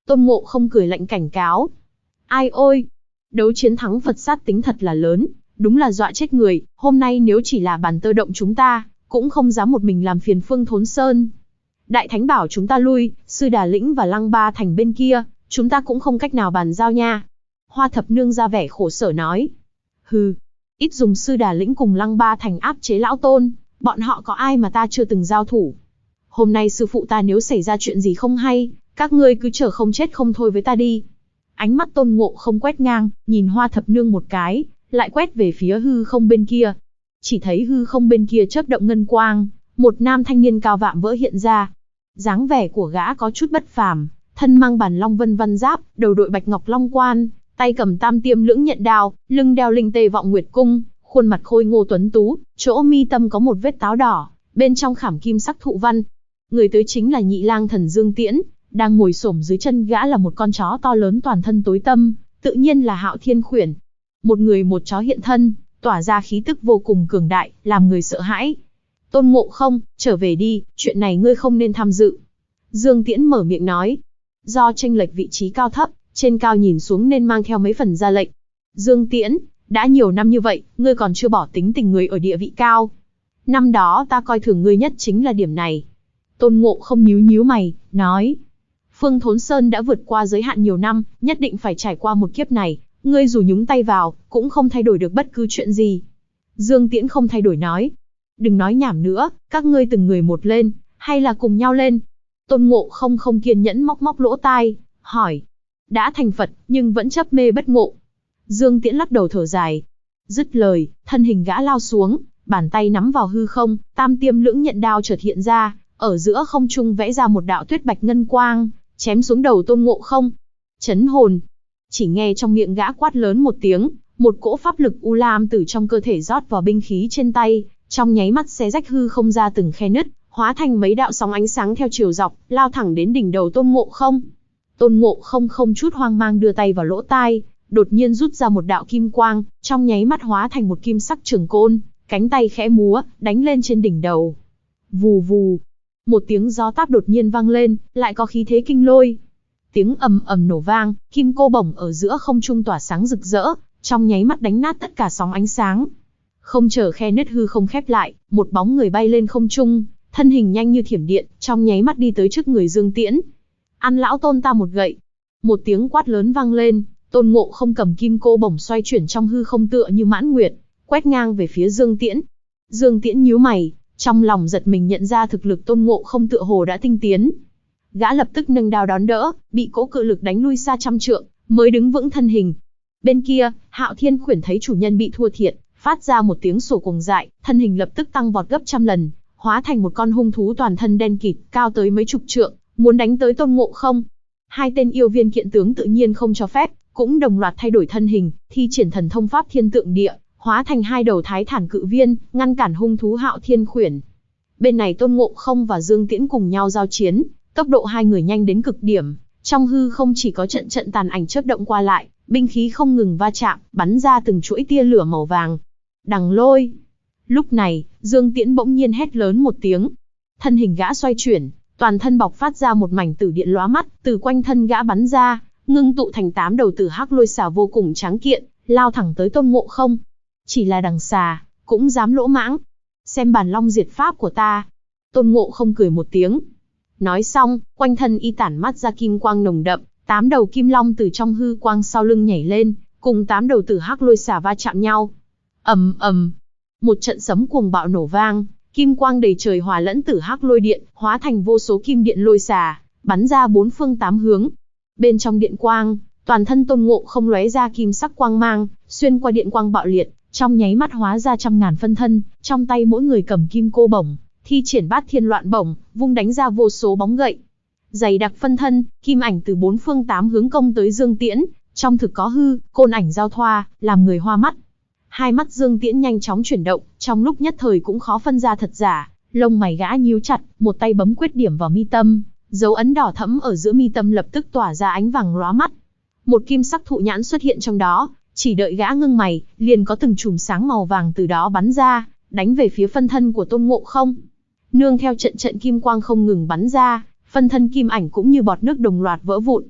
Tôn Ngộ Không cười lạnh cảnh cáo. Ai ôi, đấu chiến thắng Phật sát tính thật là lớn, đúng là dọa chết người, hôm nay nếu chỉ là bàn tơ động chúng ta, cũng không dám một mình làm phiền Phương Thốn Sơn. Đại Thánh bảo chúng ta lui, Sư Đà Lĩnh và Lăng Ba Thành bên kia, chúng ta cũng không cách nào bàn giao nha. Hoa Thập Nương ra vẻ khổ sở nói. Hừ, ít dùng Sư Đà Lĩnh cùng Lăng Ba Thành áp chế lão Tôn, bọn họ có ai mà ta chưa từng giao thủ. Hôm nay sư phụ ta nếu xảy ra chuyện gì không hay, các ngươi cứ chờ không chết không thôi với ta đi. Ánh mắt Tôn Ngộ Không quét ngang, nhìn Hoa Thập Nương một cái, lại quét về phía hư không bên kia. Chỉ thấy hư không bên kia chớp động ngân quang, một nam thanh niên cao vạm vỡ hiện ra. Dáng vẻ của gã có chút bất phàm, thân mang bản long vân văn giáp, đầu đội bạch ngọc long quan, tay cầm tam tiêm lưỡng nhận đao, lưng đeo linh tê vọng nguyệt cung, khuôn mặt khôi ngô tuấn tú, chỗ mi tâm có một vết táo đỏ, bên trong khảm kim sắc thụ văn. Người tới chính là Nhị Lang Thần Dương Tiễn, đang ngồi xổm dưới chân gã là một con chó to lớn toàn thân tối tăm, tự nhiên là Hạo Thiên Khuyển. Một người một chó hiện thân, tỏa ra khí tức vô cùng cường đại, làm người sợ hãi. Tôn Ngộ Không, trở về đi, chuyện này ngươi không nên tham dự. Dương Tiễn mở miệng nói. Do chênh lệch vị trí cao thấp, trên cao nhìn xuống nên mang theo mấy phần ra lệnh. Dương Tiễn, đã nhiều năm như vậy, ngươi còn chưa bỏ tính tình người ở địa vị cao. Năm đó ta coi thường ngươi nhất chính là điểm này. Tôn Ngộ Không nhíu nhíu mày, nói. Phương Thốn Sơn đã vượt qua giới hạn nhiều năm, nhất định phải trải qua một kiếp này, ngươi dù nhúng tay vào, cũng không thay đổi được bất cứ chuyện gì. Dương Tiễn không thay đổi nói. Đừng nói nhảm nữa, các ngươi từng người một lên, hay là cùng nhau lên? Tôn Ngộ Không không kiên nhẫn móc móc lỗ tai, hỏi. Đã thành Phật, nhưng vẫn chấp mê bất ngộ. Dương Tiễn lắc đầu thở dài. Dứt lời, thân hình gã lao xuống, bàn tay nắm vào hư không, tam tiêm lưỡng nhận đao chợt hiện ra, ở giữa không trung vẽ ra một đạo tuyết bạch ngân quang, chém xuống đầu Tôn Ngộ Không. Chấn hồn. Chỉ nghe trong miệng gã quát lớn một tiếng, một cỗ pháp lực u lam từ trong cơ thể rót vào binh khí trên tay, trong nháy mắt xé rách hư không ra từng khe nứt, hóa thành mấy đạo sóng ánh sáng theo chiều dọc, lao thẳng đến đỉnh đầu Tôn Ngộ Không. Tôn Ngộ Không không chút hoang mang đưa tay vào lỗ tai, đột nhiên rút ra một đạo kim quang, trong nháy mắt hóa thành một kim sắc trường côn, cánh tay khẽ múa, đánh lên trên đỉnh đầu. Vù vù, một tiếng gió táp đột nhiên vang lên, lại có khí thế kinh lôi. Tiếng ầm ầm nổ vang, kim cô bổng ở giữa không trung tỏa sáng rực rỡ, trong nháy mắt đánh nát tất cả sóng ánh sáng. Không chờ khe nứt hư không khép lại, một bóng người bay lên không trung, thân hình nhanh như thiểm điện, trong nháy mắt đi tới trước người Dương Tiễn. Ăn lão Tôn ta một gậy. Một tiếng quát lớn vang lên, Tôn Ngộ Không cầm kim cô bổng xoay chuyển trong hư không tựa như mãn nguyệt, quét ngang về phía Dương Tiễn. Dương Tiễn nhíu mày, trong lòng giật mình nhận ra thực lực Tôn Ngộ Không tựa hồ đã tinh tiến. Gã lập tức nâng đao đón đỡ, bị cỗ cự lực đánh lui xa trăm trượng, mới đứng vững thân hình. Bên kia, Hạo Thiên Khuyển thấy chủ nhân bị thua thiệt, phát ra một tiếng sủa cuồng dại, thân hình lập tức tăng vọt gấp trăm lần, hóa thành một con hung thú toàn thân đen kịt, cao tới mấy chục trượng, muốn đánh tới Tôn Ngộ Không. Hai tên yêu viên kiện tướng tự nhiên không cho phép, cũng đồng loạt thay đổi thân hình, thi triển thần thông pháp thiên tượng địa, hóa thành hai đầu thái thản cự viên, ngăn cản hung thú Hạo Thiên Khuyển. Bên này Tôn Ngộ Không và Dương Tiễn cùng nhau giao chiến, tốc độ hai người nhanh đến cực điểm, trong hư không chỉ có trận trận tàn ảnh chớp động qua lại, binh khí không ngừng va chạm, bắn ra từng chuỗi tia lửa màu vàng. Đằng lôi. Lúc này, Dương Tiễn bỗng nhiên hét lớn một tiếng. Thân hình gã xoay chuyển, toàn thân bộc phát ra một mảnh tử điện lóa mắt, từ quanh thân gã bắn ra, ngưng tụ thành 8 đầu tử hắc lôi xà vô cùng tráng kiện, lao thẳng tới Tôn Ngộ Không. Chỉ là đằng xà, cũng dám lỗ mãng. Xem bản long diệt pháp của ta. Tôn Ngộ Không cười một tiếng. Nói xong, quanh thân y tản mắt ra kim quang nồng đậm, 8 đầu kim long từ trong hư quang sau lưng nhảy lên, cùng 8 đầu tử hắc lôi xà va chạm nhau. Ầm ầm, một trận sấm cuồng bạo nổ vang, kim quang đầy trời hòa lẫn tử hắc lôi điện, hóa thành vô số kim điện lôi xà, bắn ra bốn phương tám hướng. Bên trong điện quang, toàn thân Tôn Ngộ Không lóe ra kim sắc quang mang, xuyên qua điện quang bạo liệt, trong nháy mắt hóa ra trăm ngàn phân thân, trong tay mỗi người cầm kim cô bổng, thi triển bát thiên loạn bổng, vung đánh ra vô số bóng gậy. Dày đặc phân thân, kim ảnh từ bốn phương tám hướng công tới Dương Tiễn, trong thực có hư, côn ảnh giao thoa, làm người hoa mắt. Hai mắt Dương Tiễn nhanh chóng chuyển động, trong lúc nhất thời cũng khó phân ra thật giả, lông mày gã nhíu chặt, một tay bấm quyết điểm vào mi tâm, dấu ấn đỏ thẫm ở giữa mi tâm lập tức tỏa ra ánh vàng lóa mắt. Một kim sắc thụ nhãn xuất hiện trong đó, chỉ đợi gã ngưng mày, liền có từng chùm sáng màu vàng từ đó bắn ra, đánh về phía phân thân của Tôn Ngộ Không. Nương theo trận trận kim quang không ngừng bắn ra, phân thân kim ảnh cũng như bọt nước đồng loạt vỡ vụn.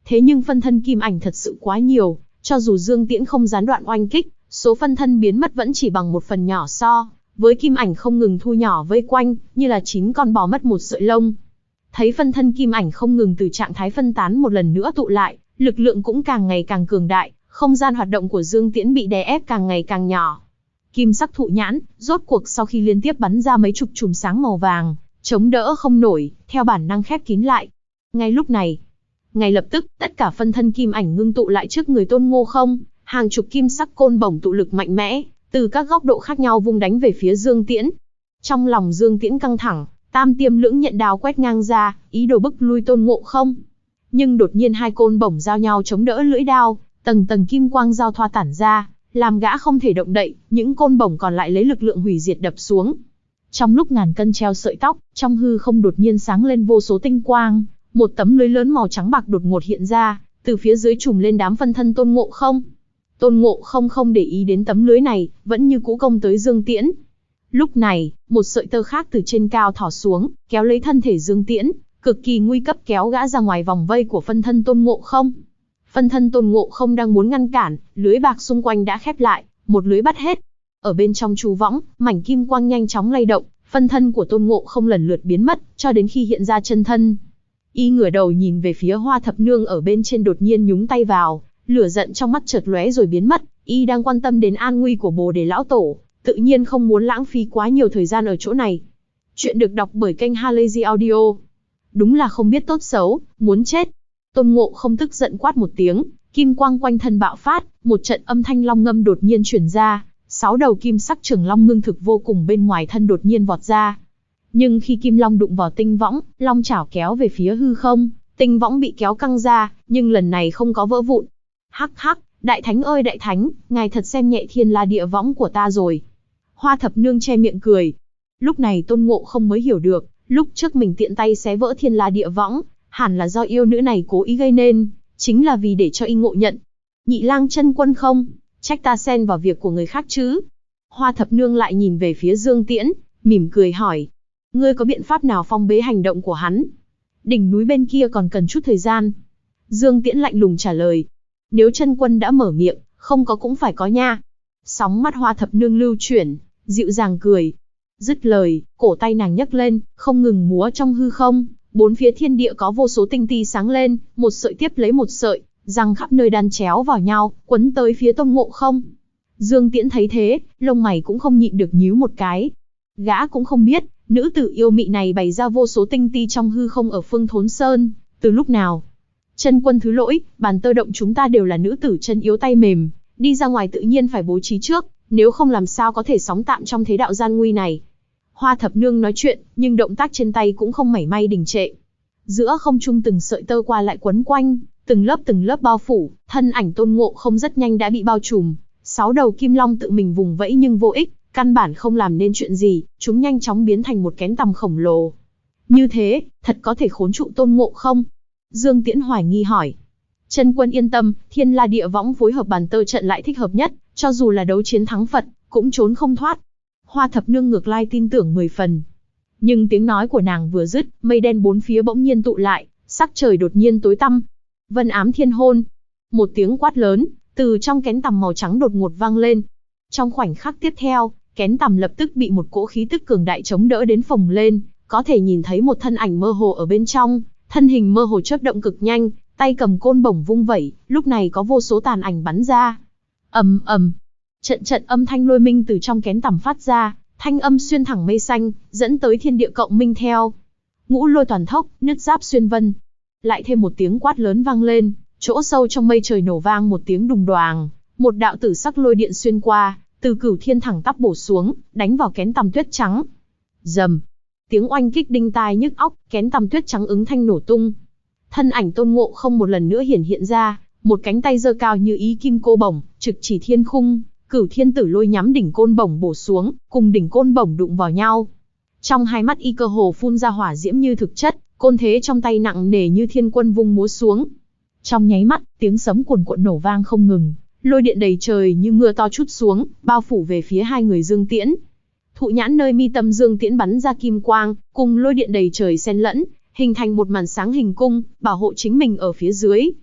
Thế nhưng phân thân kim ảnh thật sự quá nhiều, cho dù Dương Tiễn không gián đoạn oanh kích, số phân thân biến mất vẫn chỉ bằng một phần nhỏ so với kim ảnh không ngừng thu nhỏ vây quanh, như là 9 con bò mất một sợi lông. Thấy phân thân kim ảnh không ngừng từ trạng thái phân tán một lần nữa tụ lại, lực lượng cũng càng ngày càng cường đại, không gian hoạt động của Dương Tiễn bị đè ép càng ngày càng nhỏ. Kim sắc thụ nhãn, rốt cuộc sau khi liên tiếp bắn ra mấy chục chùm sáng màu vàng, chống đỡ không nổi, theo bản năng khép kín lại. Ngay lúc này, ngay lập tức, tất cả phân thân kim ảnh ngưng tụ lại trước người Tôn Ngộ Không, hàng chục kim sắc côn bổng tụ lực mạnh mẽ, từ các góc độ khác nhau vung đánh về phía Dương Tiễn. Trong lòng Dương Tiễn căng thẳng, tam tiêm lưỡng nhận đao quét ngang ra, ý đồ bức lui Tôn Ngộ Không. Nhưng đột nhiên hai côn bổng giao nhau chống đỡ lưỡi đao, tầng tầng kim quang giao thoa tản ra, làm gã không thể động đậy, những côn bổng còn lại lấy lực lượng hủy diệt đập xuống. Trong lúc ngàn cân treo sợi tóc, trong hư không đột nhiên sáng lên vô số tinh quang, một tấm lưới lớn màu trắng bạc đột ngột hiện ra, từ phía dưới trùm lên đám phân thân Tôn Ngộ Không. Tôn Ngộ Không không để ý đến tấm lưới này, vẫn như cũ công tới Dương Tiễn. Lúc này, một sợi tơ khác từ trên cao thỏ xuống, kéo lấy thân thể Dương Tiễn, cực kỳ nguy cấp kéo gã ra ngoài vòng vây của phân thân Tôn Ngộ Không. Phân thân Tôn Ngộ Không đang muốn ngăn cản, lưới bạc xung quanh đã khép lại, một lưới bắt hết. Ở bên trong chú võng, mảnh kim quang nhanh chóng lay động, phân thân của Tôn Ngộ Không lần lượt biến mất, cho đến khi hiện ra chân thân. Y ngửa đầu nhìn về phía Hoa Thập Nương ở bên trên, đột nhiên nhúng tay vào, lửa giận trong mắt chợt lóe rồi biến mất. Y đang quan tâm đến an nguy của Bồ Đề lão tổ, tự nhiên không muốn lãng phí quá nhiều thời gian ở chỗ này. Chuyện được đọc bởi kênh Halazy Audio. Đúng là không biết tốt xấu, muốn chết. Tôn Ngộ Không tức giận quát một tiếng, kim quang quanh thân bạo phát, một trận âm thanh long ngâm đột nhiên truyền ra, 6 đầu kim sắc trường long ngưng thực vô cùng bên ngoài thân đột nhiên vọt ra. Nhưng khi kim long đụng vào tinh võng, long chảo kéo về phía hư không, tinh võng bị kéo căng ra, nhưng lần này không có vỡ vụn. Hắc hắc, đại thánh ơi đại thánh, ngài thật xem nhẹ thiên la địa võng của ta rồi. Hoa Thập Nương che miệng cười. Lúc này Tôn Ngộ Không mới hiểu được, lúc trước mình tiện tay xé vỡ thiên la địa võng, hẳn là do yêu nữ này cố ý gây nên, chính là vì để cho y ngộ nhận. Nhị lang chân quân không, trách ta xen vào việc của người khác chứ. Hoa Thập Nương lại nhìn về phía Dương Tiễn, mỉm cười hỏi. Ngươi có biện pháp nào phong bế hành động của hắn? Đỉnh núi bên kia còn cần chút thời gian. Dương Tiễn lạnh lùng trả lời. Nếu chân quân đã mở miệng, không có cũng phải có nha. Sóng mắt Hoa Thập Nương lưu chuyển, dịu dàng cười. Dứt lời, cổ tay nàng nhấc lên, không ngừng múa trong hư không. Bốn phía thiên địa có vô số tinh ti sáng lên, một sợi tiếp lấy một sợi, răng khắp nơi đan chéo vào nhau, quấn tới phía Tôn Ngộ Không. Dương Tiễn thấy thế, lông mày cũng không nhịn được nhíu một cái. Gã cũng không biết, nữ tử yêu mị này bày ra vô số tinh ti trong hư không ở Phương Thốn Sơn, từ lúc nào. Chân quân thứ lỗi, bàn tơ động chúng ta đều là nữ tử chân yếu tay mềm, đi ra ngoài tự nhiên phải bố trí trước, nếu không làm sao có thể sống tạm trong thế đạo gian nguy này. Hoa Thập Nương nói chuyện, nhưng động tác trên tay cũng không mảy may đình trệ. Giữa không trung từng sợi tơ qua lại quấn quanh, từng lớp bao phủ, thân ảnh Tôn Ngộ Không rất nhanh đã bị bao trùm. 6 đầu kim long tự mình vùng vẫy nhưng vô ích, căn bản không làm nên chuyện gì, chúng nhanh chóng biến thành một kén tằm khổng lồ. Như thế, thật có thể khốn trụ Tôn Ngộ Không? Dương Tiễn hoài nghi hỏi. Chân quân yên tâm, thiên la địa võng phối hợp bàn tơ trận lại thích hợp nhất, cho dù là đấu chiến thắng Phật, cũng trốn không thoát. Hoa Thập Nương ngược lại tin tưởng 10 phần. Nhưng tiếng nói của nàng vừa dứt, mây đen bốn phía bỗng nhiên tụ lại, sắc trời đột nhiên tối tăm. Vân ám thiên hôn. Một tiếng quát lớn, từ trong kén tằm màu trắng đột ngột vang lên. Trong khoảnh khắc tiếp theo, kén tằm lập tức bị một cỗ khí tức cường đại chống đỡ đến phồng lên, có thể nhìn thấy một thân ảnh mơ hồ ở bên trong, thân hình mơ hồ chớp động cực nhanh, tay cầm côn bổng vung vẩy, lúc này có vô số tàn ảnh bắn ra. Ầm ầm. Trận âm thanh lôi minh từ trong kén tằm phát ra, thanh âm xuyên thẳng mây xanh, dẫn tới thiên địa cộng minh theo. Ngũ lôi toàn thốc, nứt giáp xuyên vân. Lại thêm một tiếng quát lớn vang lên, chỗ sâu trong mây trời nổ vang một tiếng đùng đoàng, một đạo tử sắc lôi điện xuyên qua, từ cửu thiên thẳng tắp bổ xuống, đánh vào kén tằm tuyết trắng. Rầm. Tiếng oanh kích đinh tai nhức óc, kén tằm tuyết trắng ứng thanh nổ tung. Thân ảnh Tôn Ngộ Không một lần nữa hiện ra, một cánh tay giơ cao như ý kim cô bổng, trực chỉ thiên khung. Cửu thiên tử lôi nhắm đỉnh côn bổng bổ xuống, cùng đỉnh côn bổng đụng vào nhau. Trong hai mắt y cơ hồ phun ra hỏa diễm như thực chất, côn thế trong tay nặng nề như thiên quân vung múa xuống. Trong nháy mắt, tiếng sấm cuồn cuộn nổ vang không ngừng, lôi điện đầy trời như mưa to trút xuống, bao phủ về phía hai người Dương Tiễn. Thụ nhãn nơi mi tâm Dương Tiễn bắn ra kim quang, cùng lôi điện đầy trời xen lẫn, hình thành một màn sáng hình cung, bảo hộ chính mình ở phía dưới.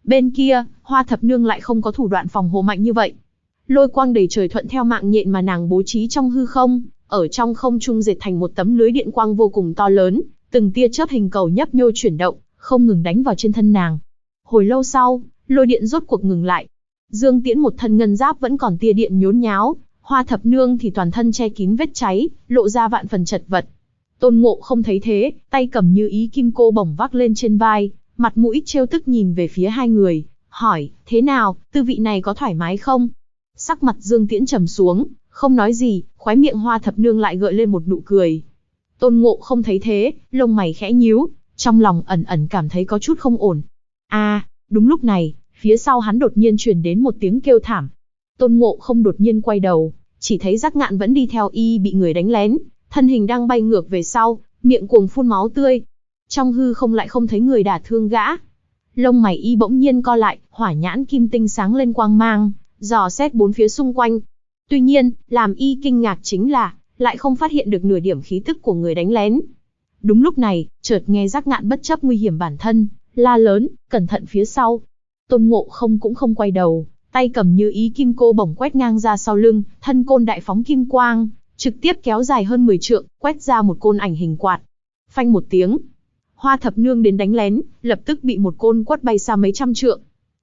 Bên kia, Hoa Thập Nương lại không có thủ đoạn phòng hộ mạnh như vậy. Lôi quang đầy trời thuận theo mạng nhện mà nàng bố trí trong hư không, ở trong không trung dệt thành một tấm lưới điện quang vô cùng to lớn, từng tia chớp hình cầu nhấp nhô chuyển động, không ngừng đánh vào trên thân nàng. Hồi lâu sau, lôi điện rốt cuộc ngừng lại. Dương Tiễn một thân ngân giáp vẫn còn tia điện nhốn nháo, Hoa Thập Nương thì toàn thân che kín vết cháy, lộ ra vạn phần chật vật. Tôn Ngộ không thấy thế, tay cầm Như Ý kim cô bổng vác lên trên vai, mặt mũi trêu tức nhìn về phía hai người, hỏi, thế nào, tư vị này có thoải mái không? Sắc mặt Dương Tiễn trầm xuống, không nói gì, khóe miệng Hoa Thập Nương lại gợi lên một nụ cười. Tôn Ngộ không thấy thế, lông mày khẽ nhíu, trong lòng ẩn ẩn cảm thấy có chút không ổn. Đúng lúc này, phía sau hắn đột nhiên truyền đến một tiếng kêu thảm. Tôn Ngộ không đột nhiên quay đầu, chỉ thấy Giác Ngạn vẫn đi theo y bị người đánh lén, thân hình đang bay ngược về sau, miệng cuồng phun máu tươi. Trong hư không lại không thấy người đả thương gã. Lông mày y bỗng nhiên co lại, hỏa nhãn kim tinh sáng lên quang mang, dò xét bốn phía xung quanh. Tuy nhiên, làm y kinh ngạc chính là, lại không phát hiện được nửa điểm khí tức của người đánh lén. Đúng lúc này, chợt nghe Giác Ngạn bất chấp nguy hiểm bản thân, la lớn, cẩn thận phía sau. Tôn Ngộ không cũng không quay đầu, tay cầm Như Ý kim cô bổng quét ngang ra sau lưng, thân côn đại phóng kim quang, trực tiếp kéo dài hơn 10 trượng, quét ra một côn ảnh hình quạt. Phanh một tiếng, Hoa Thập Nương đến đánh lén, lập tức bị một côn quất bay xa mấy trăm trượng.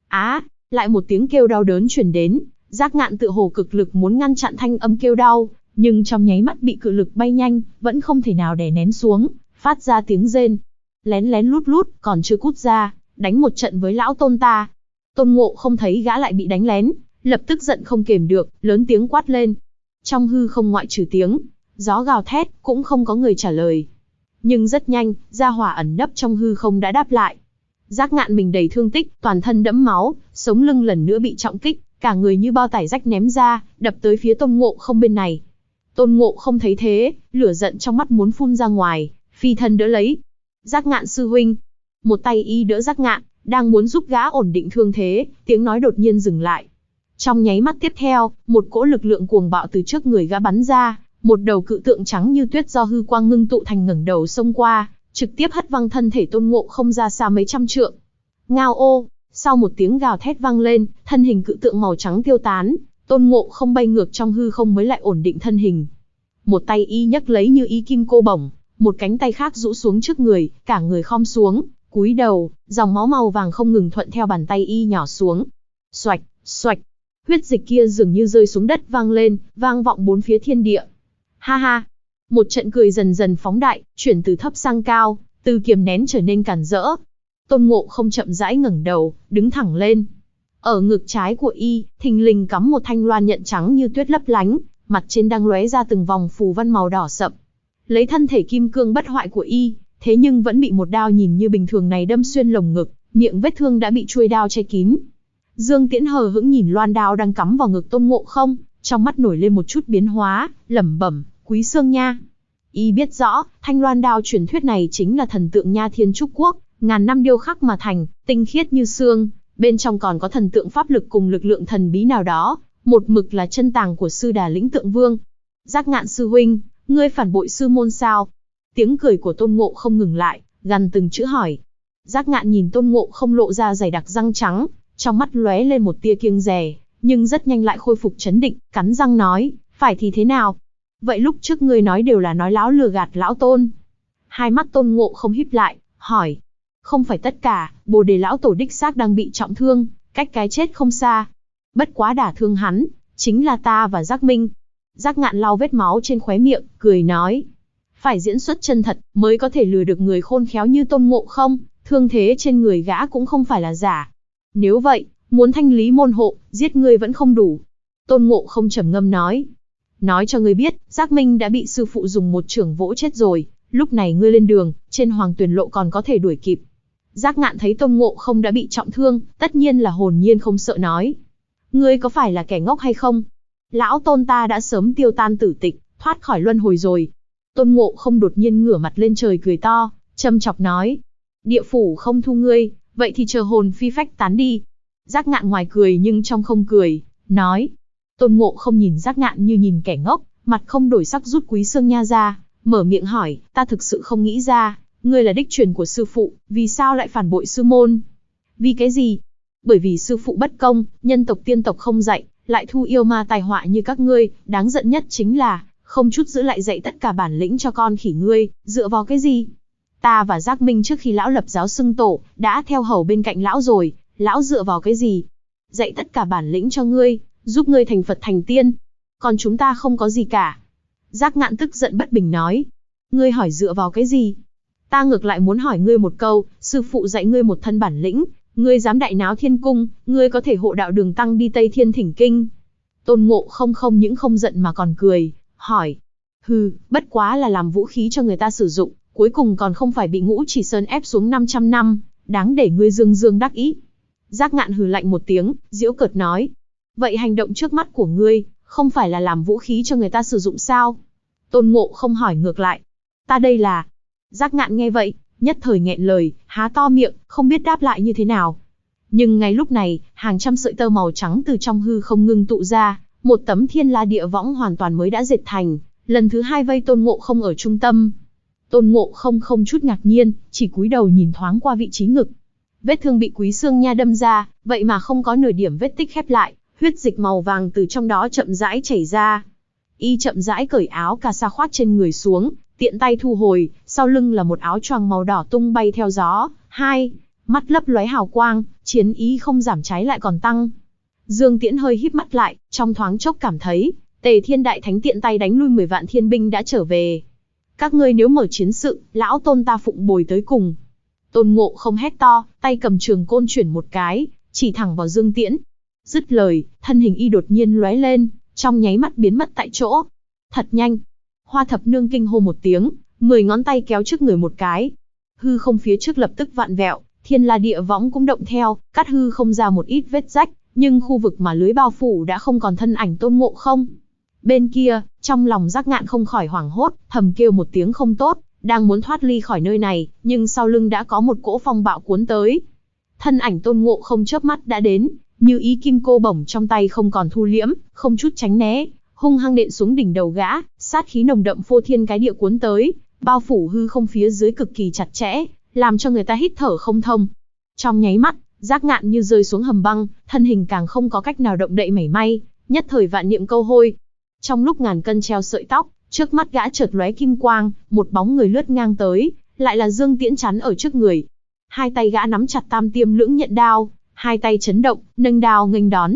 Lại một tiếng kêu đau đớn truyền đến, Giác Ngạn tựa hồ cực lực muốn ngăn chặn thanh âm kêu đau, nhưng trong nháy mắt bị cự lực bay nhanh, vẫn không thể nào đè nén xuống, phát ra tiếng rên. Lén lén lút lút, còn chưa cút ra, đánh một trận với lão Tôn ta. Tôn Ngộ không thấy gã lại bị đánh lén, lập tức giận không kềm được, lớn tiếng quát lên. Trong hư không ngoại trừ tiếng gió gào thét, cũng không có người trả lời. Nhưng rất nhanh, gia hỏa ẩn nấp trong hư không đã đáp lại. Giác Ngạn mình đầy thương tích, toàn thân đẫm máu, sống lưng lần nữa bị trọng kích, cả người như bao tải rách ném ra, đập tới phía Tôn Ngộ không bên này. Tôn Ngộ không thấy thế, lửa giận trong mắt muốn phun ra ngoài, phi thân đỡ lấy. Giác Ngạn sư huynh. Một tay y đỡ Giác Ngạn, đang muốn giúp gã ổn định thương thế, tiếng nói đột nhiên dừng lại. Trong nháy mắt tiếp theo, một cỗ lực lượng cuồng bạo từ trước người gã bắn ra, một đầu cự tượng trắng như tuyết do hư quang ngưng tụ thành ngẩng đầu xông qua, trực tiếp hất văng thân thể Tôn Ngộ không ra xa mấy trăm trượng. Ngao ô, sau một tiếng gào thét vang lên, thân hình cự tượng màu trắng tiêu tán, Tôn Ngộ không bay ngược trong hư không mới lại ổn định thân hình. Một tay y nhấc lấy Như Ý kim cô bổng, một cánh tay khác rũ xuống trước người, cả người khom xuống, cúi đầu, dòng máu màu vàng không ngừng thuận theo bàn tay y nhỏ xuống. Xoạch, xoạch, huyết dịch kia dường như rơi xuống đất vang lên, vang vọng bốn phía thiên địa. Ha ha, một trận cười dần dần phóng đại, chuyển từ thấp sang cao, từ kiềm nén trở nên càn rỡ. Tôn Ngộ không chậm rãi ngẩng đầu, đứng thẳng lên. Ở ngực trái của y, thình lình cắm một thanh loan nhận trắng như tuyết lấp lánh, mặt trên đang lóe ra từng vòng phù văn màu đỏ sậm. Lấy thân thể kim cương bất hoại của y, thế nhưng vẫn bị một đao nhìn như bình thường này đâm xuyên lồng ngực, miệng vết thương đã bị chuôi đao che kín. Dương Tiễn hờ hững nhìn loan đao đang cắm vào ngực Tôn Ngộ không, trong mắt nổi lên một chút biến hóa, lẩm bẩm, Quý Xương Nha. Y biết rõ, thanh loan đao truyền thuyết này chính là thần tượng Nha Thiên Trúc Quốc, ngàn năm điêu khắc mà thành, tinh khiết như xương, bên trong còn có thần tượng pháp lực cùng lực lượng thần bí nào đó, một mực là chân tàng của sư Đà Lĩnh Tượng Vương. Giác Ngạn sư huynh, ngươi phản bội sư môn sao? Tiếng cười của Tôn Ngộ không ngừng lại, gằn từng chữ hỏi. Giác Ngạn nhìn Tôn Ngộ không lộ ra dày đặc răng trắng, trong mắt lóe lên một tia kiêng dè, nhưng rất nhanh lại khôi phục trấn định, cắn răng nói, phải thì thế nào? Vậy lúc trước ngươi nói đều là nói láo lừa gạt lão Tôn. Hai mắt Tôn Ngộ không híp lại, hỏi. Không phải tất cả, Bồ Đề lão tổ đích xác đang bị trọng thương, cách cái chết không xa. Bất quá đả thương hắn, chính là ta và Giác Minh. Giác Ngạn lau vết máu trên khóe miệng, cười nói. Phải diễn xuất chân thật, mới có thể lừa được người khôn khéo như Tôn Ngộ không, thương thế trên người gã cũng không phải là giả. Nếu vậy, muốn thanh lý môn hộ, giết ngươi vẫn không đủ. Tôn Ngộ không trầm ngâm nói. Nói cho ngươi biết, Giác Minh đã bị sư phụ dùng một chưởng vỗ chết rồi, lúc này ngươi lên đường, trên Hoàng Tuyền Lộ còn có thể đuổi kịp. Giác Ngạn thấy Tôn Ngộ không đã bị trọng thương, tất nhiên là hồn nhiên không sợ nói. Ngươi có phải là kẻ ngốc hay không? Lão Tôn ta đã sớm tiêu tan tử tịch, thoát khỏi luân hồi rồi. Tôn Ngộ không đột nhiên ngửa mặt lên trời cười to, châm chọc nói. Địa phủ không thu ngươi, vậy thì chờ hồn phi phách tán đi. Giác Ngạn ngoài cười nhưng trong không cười, nói. Tôn Ngộ không nhìn Giác Ngạn như nhìn kẻ ngốc, mặt không đổi sắc rút Quý Xương Nha ra, mở miệng hỏi, ta thực sự không nghĩ ra, ngươi là đích truyền của sư phụ, vì sao lại phản bội sư môn? Vì cái gì? Bởi vì sư phụ bất công, nhân tộc tiên tộc không dạy, lại thu yêu ma tai họa như các ngươi, đáng giận nhất chính là, không chút giữ lại dạy tất cả bản lĩnh cho con khỉ ngươi, dựa vào cái gì? Ta và Giác Minh trước khi lão lập giáo xưng tổ, đã theo hầu bên cạnh lão rồi, lão dựa vào cái gì? Dạy tất cả bản lĩnh cho ngươi, giúp ngươi thành Phật thành tiên. Còn chúng ta không có gì cả. Giác Ngạn tức giận bất bình nói. Ngươi hỏi dựa vào cái gì? Ta ngược lại muốn hỏi ngươi một câu, sư phụ dạy ngươi một thân bản lĩnh, ngươi dám đại náo thiên cung, ngươi có thể hộ đạo Đường Tăng đi Tây Thiên thỉnh kinh. Tôn Ngộ không những không giận mà còn cười, hỏi. Hừ, bất quá là làm vũ khí cho người ta sử dụng, cuối cùng còn không phải bị Ngũ Chỉ Sơn ép xuống 500 năm, đáng để ngươi dương dương đắc ý. Giác Ngạn hừ lạnh một tiếng, giễu cợt nói. Vậy hành động trước mắt của ngươi, không phải là làm vũ khí cho người ta sử dụng sao? Tôn Ngộ không hỏi ngược lại. Ta đây là... Giác Ngạn nghe vậy, nhất thời nghẹn lời, há to miệng, không biết đáp lại như thế nào. Nhưng ngay lúc này, hàng trăm sợi tơ màu trắng từ trong hư không ngưng tụ ra, một tấm thiên la địa võng hoàn toàn mới đã dệt thành, lần thứ hai vây Tôn Ngộ không ở trung tâm. Tôn Ngộ không chút ngạc nhiên, chỉ cúi đầu nhìn thoáng qua vị trí ngực. Vết thương bị Quý Xương Nha đâm ra, vậy mà không có nửa điểm vết tích khép lại, huyết dịch màu vàng từ trong đó chậm rãi chảy ra. Y chậm rãi cởi áo cà sa khoác trên người xuống, tiện tay thu hồi, sau lưng là một áo choàng màu đỏ tung bay theo gió. Mắt lấp lóe hào quang, chiến ý không giảm trái lại còn tăng. Dương Tiễn hơi híp mắt lại, trong thoáng chốc cảm thấy, Tề Thiên Đại Thánh tiện tay đánh lui 10 vạn thiên binh đã trở về. Các ngươi nếu mở chiến sự, lão tôn ta phụng bồi tới cùng. Tôn Ngộ không hét to, tay cầm trường côn chuyển một cái, chỉ thẳng vào Dương Tiễn. Dứt lời, thân hình y đột nhiên lóe lên, trong nháy mắt biến mất tại chỗ. Thật nhanh. Hoa Thập Nương kinh hô một tiếng, 10 ngón tay kéo trước người một cái. Hư không phía trước lập tức vạn vẹo, thiên la địa võng cũng động theo, cắt hư không ra một ít vết rách, nhưng khu vực mà lưới bao phủ đã không còn thân ảnh Tôn Ngộ không. Bên kia, trong lòng Giác Ngạn không khỏi hoảng hốt, thầm kêu một tiếng không tốt, đang muốn thoát ly khỏi nơi này, nhưng sau lưng đã có một cỗ phong bạo cuốn tới. Thân ảnh Tôn Ngộ không chớp mắt đã đến, như ý kim cô bổng trong tay không còn thu liễm, không chút tránh né, hung hăng nện xuống đỉnh đầu gã, sát khí nồng đậm phô thiên cái địa cuốn tới, bao phủ hư không phía dưới cực kỳ chặt chẽ, làm cho người ta hít thở không thông. Trong nháy mắt, Giác Ngạn như rơi xuống hầm băng, thân hình càng không có cách nào động đậy mảy may, nhất thời vạn niệm câu hôi. Trong lúc ngàn cân treo sợi tóc, trước mắt gã chợt lóe kim quang, một bóng người lướt ngang tới, lại là Dương Tiễn chắn ở trước người. Hai tay gã nắm chặt Tam Tiêm Lưỡng Nhận Đao, hai tay chấn động, nâng đao nghênh đón.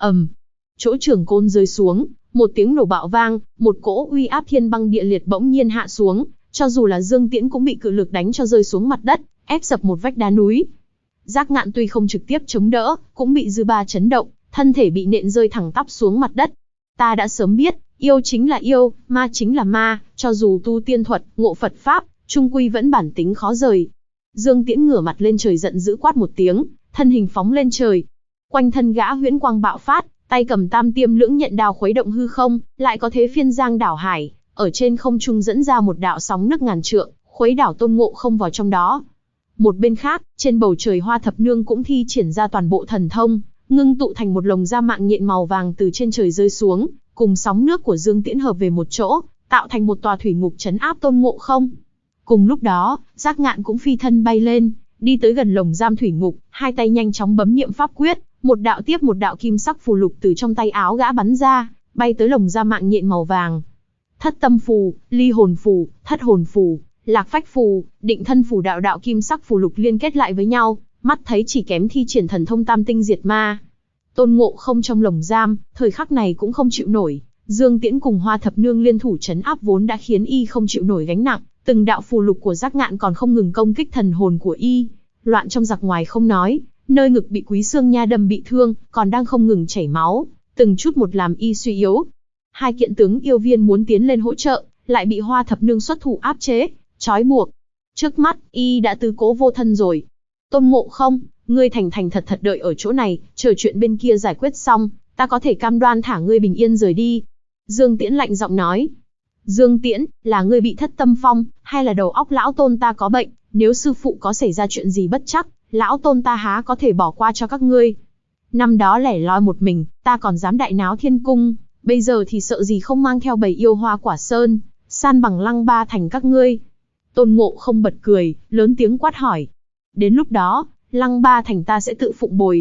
Chỗ trường côn rơi xuống, một tiếng nổ bạo vang, một cỗ uy áp thiên băng địa liệt bỗng nhiên hạ xuống, cho dù là Dương Tiễn cũng bị cự lực đánh cho rơi xuống mặt đất, ép sập một vách đá núi. Giác Ngạn tuy không trực tiếp chống đỡ, cũng bị dư ba chấn động, thân thể bị nện rơi thẳng tắp xuống mặt đất. Ta đã sớm biết, yêu chính là yêu, ma chính là ma, cho dù tu tiên thuật, ngộ Phật pháp, chung quy vẫn bản tính khó rời. Dương Tiễn ngửa mặt lên trời giận dữ quát một tiếng, thân hình phóng lên trời. Quanh thân gã huyễn quang bạo phát, tay cầm Tam Tiêm Lưỡng Nhận Đao khuấy động hư không, lại có thế phiên giang đảo hải, ở trên không trung dẫn ra một đạo sóng nước ngàn trượng, khuấy đảo Tôn Ngộ không vào trong đó. Một bên khác, trên bầu trời Hoa Thập Nương cũng thi triển ra toàn bộ thần thông, ngưng tụ thành một lồng da mạng nhện màu vàng từ trên trời rơi xuống, cùng sóng nước của Dương Tiễn hợp về một chỗ, tạo thành một tòa thủy ngục trấn áp Tôn Ngộ không. Cùng lúc đó, Giác Ngạn cũng phi thân bay lên, đi tới gần lồng giam thủy ngục, hai tay nhanh chóng bấm niệm pháp quyết, một đạo tiếp một đạo kim sắc phù lục từ trong tay áo gã bắn ra, bay tới lồng da mạng nhện màu vàng. Thất tâm phù, ly hồn phù, thất hồn phù, lạc phách phù, định thân phù, đạo đạo kim sắc phù lục liên kết lại với nhau, mắt thấy chỉ kém thi triển thần thông tam tinh diệt ma. Tôn Ngộ không trong lồng giam, thời khắc này cũng không chịu nổi, Dương Tiễn cùng Hoa Thập Nương liên thủ trấn áp vốn đã khiến y không chịu nổi gánh nặng, từng đạo phù lục của Giác Ngạn còn không ngừng công kích thần hồn của y, loạn trong giặc ngoài không nói, nơi ngực bị Quý Xương Nha đâm bị thương, còn đang không ngừng chảy máu, từng chút một làm y suy yếu. Hai kiện tướng yêu viên muốn tiến lên hỗ trợ, lại bị Hoa Thập Nương xuất thủ áp chế, trói buộc. Trước mắt, y đã tứ cố vô thân rồi. Tôn Ngộ không, ngươi thành thành thật thật đợi ở chỗ này, chờ chuyện bên kia giải quyết xong, ta có thể cam đoan thả ngươi bình yên rời đi. Dương Tiễn lạnh giọng nói. Dương Tiễn, là ngươi bị thất tâm phong, hay là đầu óc lão tôn ta có bệnh? Nếu sư phụ có xảy ra chuyện gì bất trắc, lão tôn ta há có thể bỏ qua cho các ngươi. Năm đó lẻ loi một mình, ta còn dám đại náo thiên cung, bây giờ thì sợ gì không mang theo bầy yêu Hoa Quả Sơn, san bằng Lăng Ba thành các ngươi. Tôn Ngộ không bật cười, lớn tiếng quát hỏi. Đến lúc đó, Lăng Ba thành ta sẽ tự phụng bồi.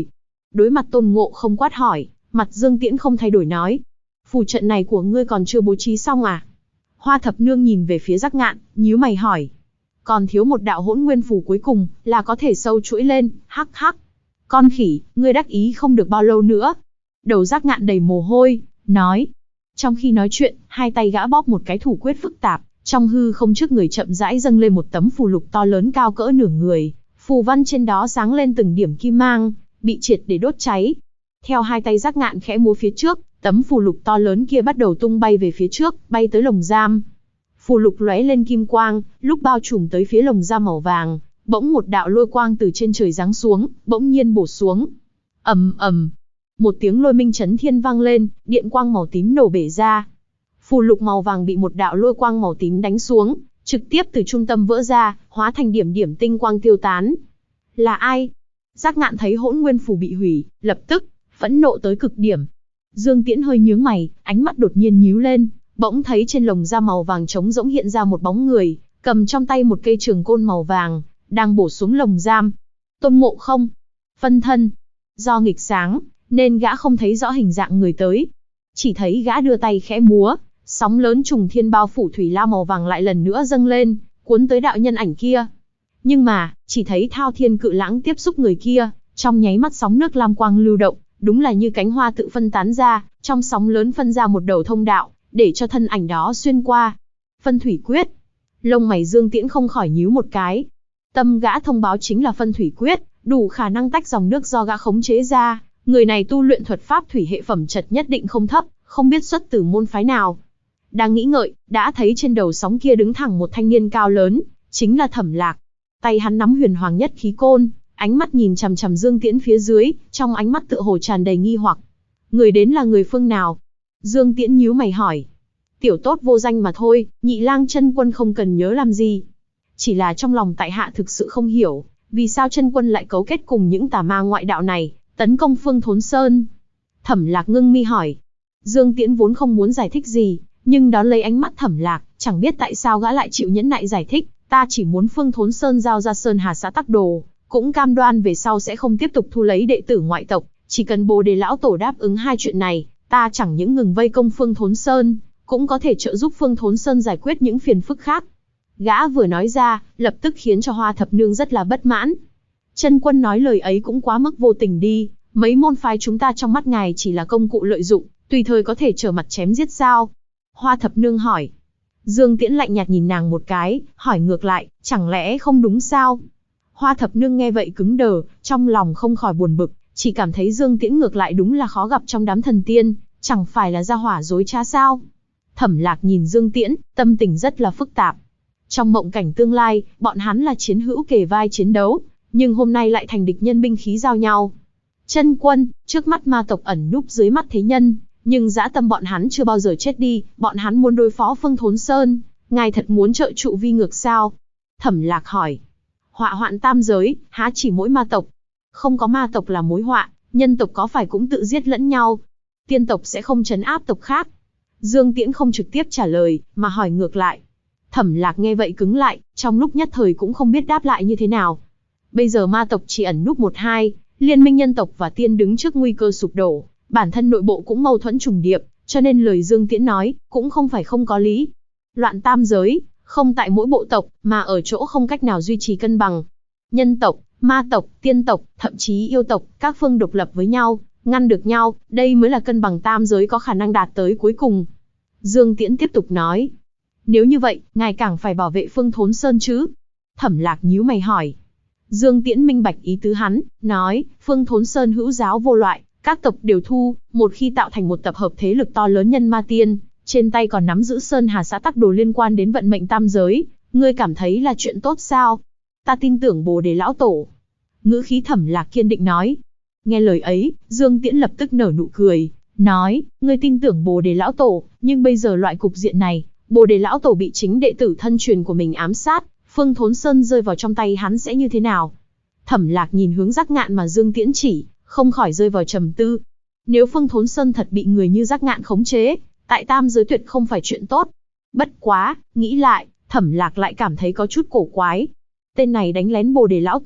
Đối mặt Tôn Ngộ Không quát hỏi, mặt Dương Tiễn không thay đổi nói. Phù trận này của ngươi còn chưa bố trí xong à? Hoa Thập Nương nhìn về phía Giác Ngạn, nhíu mày hỏi. Còn thiếu một đạo hỗn nguyên phù cuối cùng, là có thể sâu chuỗi lên, hắc hắc. Con khỉ, ngươi đắc ý không được bao lâu nữa. Đầu Giác Ngạn đầy mồ hôi, nói. Trong khi nói chuyện, hai tay gã bóp một cái thủ quyết phức tạp, trong hư không trước người chậm rãi dâng lên một tấm phù lục to lớn cao cỡ nửa người, phù văn trên đó sáng lên từng điểm kim mang, bị triệt để đốt cháy. Theo hai tay Giác Ngạn khẽ múa phía trước, tấm phù lục to lớn kia bắt đầu tung bay về phía trước, bay tới lồng giam. Phù lục lóe lên kim quang, lúc bao trùm tới phía lồng giam màu vàng, bỗng một đạo lôi quang từ trên trời giáng xuống, bỗng nhiên bổ xuống. Ầm ầm, một tiếng lôi minh chấn thiên vang lên, điện quang màu tím nổ bể ra. Phù lục màu vàng bị một đạo lôi quang màu tím đánh xuống, trực tiếp từ trung tâm vỡ ra, hóa thành điểm điểm tinh quang tiêu tán. Là ai? Giác Ngạn thấy hỗn nguyên phù bị hủy, lập tức phẫn nộ tới cực điểm. Dương Tiễn hơi nhướng mày, ánh mắt đột nhiên nhíu lên, bỗng thấy trên lồng da màu vàng trống rỗng hiện ra một bóng người, cầm trong tay một cây trường côn màu vàng, đang bổ xuống lồng giam. Tôn Ngộ Không, phân thân. Do nghịch sáng, nên gã không thấy rõ hình dạng người tới. Chỉ thấy gã đưa tay khẽ múa, sóng lớn trùng thiên bao phủ thủy lao màu vàng lại lần nữa dâng lên, cuốn tới đạo nhân ảnh kia. Nhưng mà, chỉ thấy thao thiên cự lãng tiếp xúc người kia, trong nháy mắt sóng nước lam quang lưu động, đúng là như cánh hoa tự phân tán ra, trong sóng lớn phân ra một đầu thông đạo, để cho thân ảnh đó xuyên qua. Phân thủy quyết. Lông mày Dương Tiễn không khỏi nhíu một cái. Tâm gã thông báo chính là phân thủy quyết, đủ khả năng tách dòng nước do gã khống chế ra. Người này tu luyện thuật pháp thủy hệ phẩm chất nhất định không thấp, không biết xuất từ môn phái nào. Đang nghĩ ngợi, đã thấy trên đầu sóng kia đứng thẳng một thanh niên cao lớn, chính là Thẩm Lạc. Tay hắn nắm huyền hoàng nhất khí côn, ánh mắt nhìn chằm chằm Dương Tiễn phía dưới, trong ánh mắt tựa hồ tràn đầy nghi hoặc. Người đến là người phương nào? Dương Tiễn nhíu mày hỏi. Tiểu tốt vô danh mà thôi, Nhị Lang chân quân không cần nhớ làm gì. Chỉ là trong lòng tại hạ thực sự không hiểu, vì sao chân quân lại cấu kết cùng những tà ma ngoại đạo này, tấn công Phương Thốn Sơn. Thẩm Lạc ngưng mi hỏi. Dương Tiễn vốn không muốn giải thích gì, nhưng đón lấy ánh mắt Thẩm Lạc, chẳng biết tại sao gã lại chịu nhẫn nại giải thích. Ta chỉ muốn Phương Thốn Sơn giao ra Sơn Hà xã Tắc Đồ, cũng cam đoan về sau sẽ không tiếp tục thu lấy đệ tử ngoại tộc. Chỉ cần Bồ Đề lão tổ đáp ứng hai chuyện này, ta chẳng những ngừng vây công Phương Thốn Sơn, cũng có thể trợ giúp Phương Thốn Sơn giải quyết những phiền phức khác. Gã vừa nói ra, lập tức khiến cho Hoa Thập Nương rất là bất mãn. Chân quân nói lời ấy cũng quá mức vô tình đi, mấy môn phái chúng ta trong mắt ngài chỉ là công cụ lợi dụng, tùy thời có thể trở mặt chém giết sao? Hoa Thập Nương hỏi. Dương Tiễn lạnh nhạt nhìn nàng một cái, hỏi ngược lại, chẳng lẽ không đúng sao? Hoa Thập Nương nghe vậy cứng đờ, trong lòng không khỏi buồn bực, chỉ cảm thấy Dương Tiễn ngược lại đúng là khó gặp trong đám thần tiên, chẳng phải là gia hỏa dối trá sao? Thẩm Lạc nhìn Dương Tiễn, tâm tình rất là phức tạp. Trong mộng cảnh tương lai, bọn hắn là chiến hữu kề vai chiến đấu, nhưng hôm nay lại thành địch nhân, binh khí giao nhau. Chân quân, trước mắt ma tộc ẩn núp dưới mắt thế nhân, nhưng dã tâm bọn hắn chưa bao giờ chết đi, bọn hắn muốn đối phó Phương Thốn Sơn, ngài thật muốn trợ trụ vi ngược sao? Thẩm Lạc hỏi. Họa hoạn tam giới, há chỉ mỗi ma tộc? Không có ma tộc là mối họa, nhân tộc có phải cũng tự giết lẫn nhau? Tiên tộc sẽ không trấn áp tộc khác? Dương Tiễn không trực tiếp trả lời, mà hỏi ngược lại. Thẩm Lạc nghe vậy cứng lại, trong lúc nhất thời cũng không biết đáp lại như thế nào. Bây giờ ma tộc chỉ ẩn núp một hai, liên minh nhân tộc và tiên đứng trước nguy cơ sụp đổ, bản thân nội bộ cũng mâu thuẫn trùng điệp, cho nên lời Dương Tiễn nói, cũng không phải không có lý. Loạn tam giới, không tại mỗi bộ tộc, mà ở chỗ không cách nào duy trì cân bằng. Nhân tộc, ma tộc, tiên tộc, thậm chí yêu tộc, các phương độc lập với nhau, ngăn được nhau, đây mới là cân bằng tam giới có khả năng đạt tới cuối cùng. Dương Tiễn tiếp tục nói. Nếu như vậy, ngài càng phải bảo vệ Phương Thốn Sơn chứ? Thẩm Lạc nhíu mày hỏi. Dương Tiễn minh bạch ý tứ hắn, nói, Phương Thốn Sơn hữu giáo vô loại, các tộc đều thu, một khi tạo thành một tập hợp thế lực to lớn nhân ma tiên, trên tay còn nắm giữ Sơn Hà xã Tắc Đồ liên quan đến vận mệnh tam giới, ngươi cảm thấy là chuyện tốt sao? Ta tin tưởng Bồ Đề lão tổ. Ngữ khí Thẩm Lạc kiên định nói. Nghe lời ấy, Dương Tiễn lập tức nở nụ cười, nói, ngươi tin tưởng Bồ Đề lão tổ, nhưng bây giờ loại cục diện này, Bồ Đề lão tổ bị chính đệ tử thân truyền của mình ám sát, Phương Thốn Sơn rơi vào trong tay hắn sẽ như thế nào? Thẩm Lạc nhìn hướng Giác Ngạn mà Dương Tiễn chỉ, không khỏi rơi vào trầm tư. Nếu Phương Thốn Sơn thật bị người như Giác Ngạn khống chế, tại tam giới tuyệt không phải chuyện tốt. Bất quá, nghĩ lại, Thẩm Lạc lại cảm thấy có chút cổ quái. Tên này đánh lén Bồ Đề lão tổ,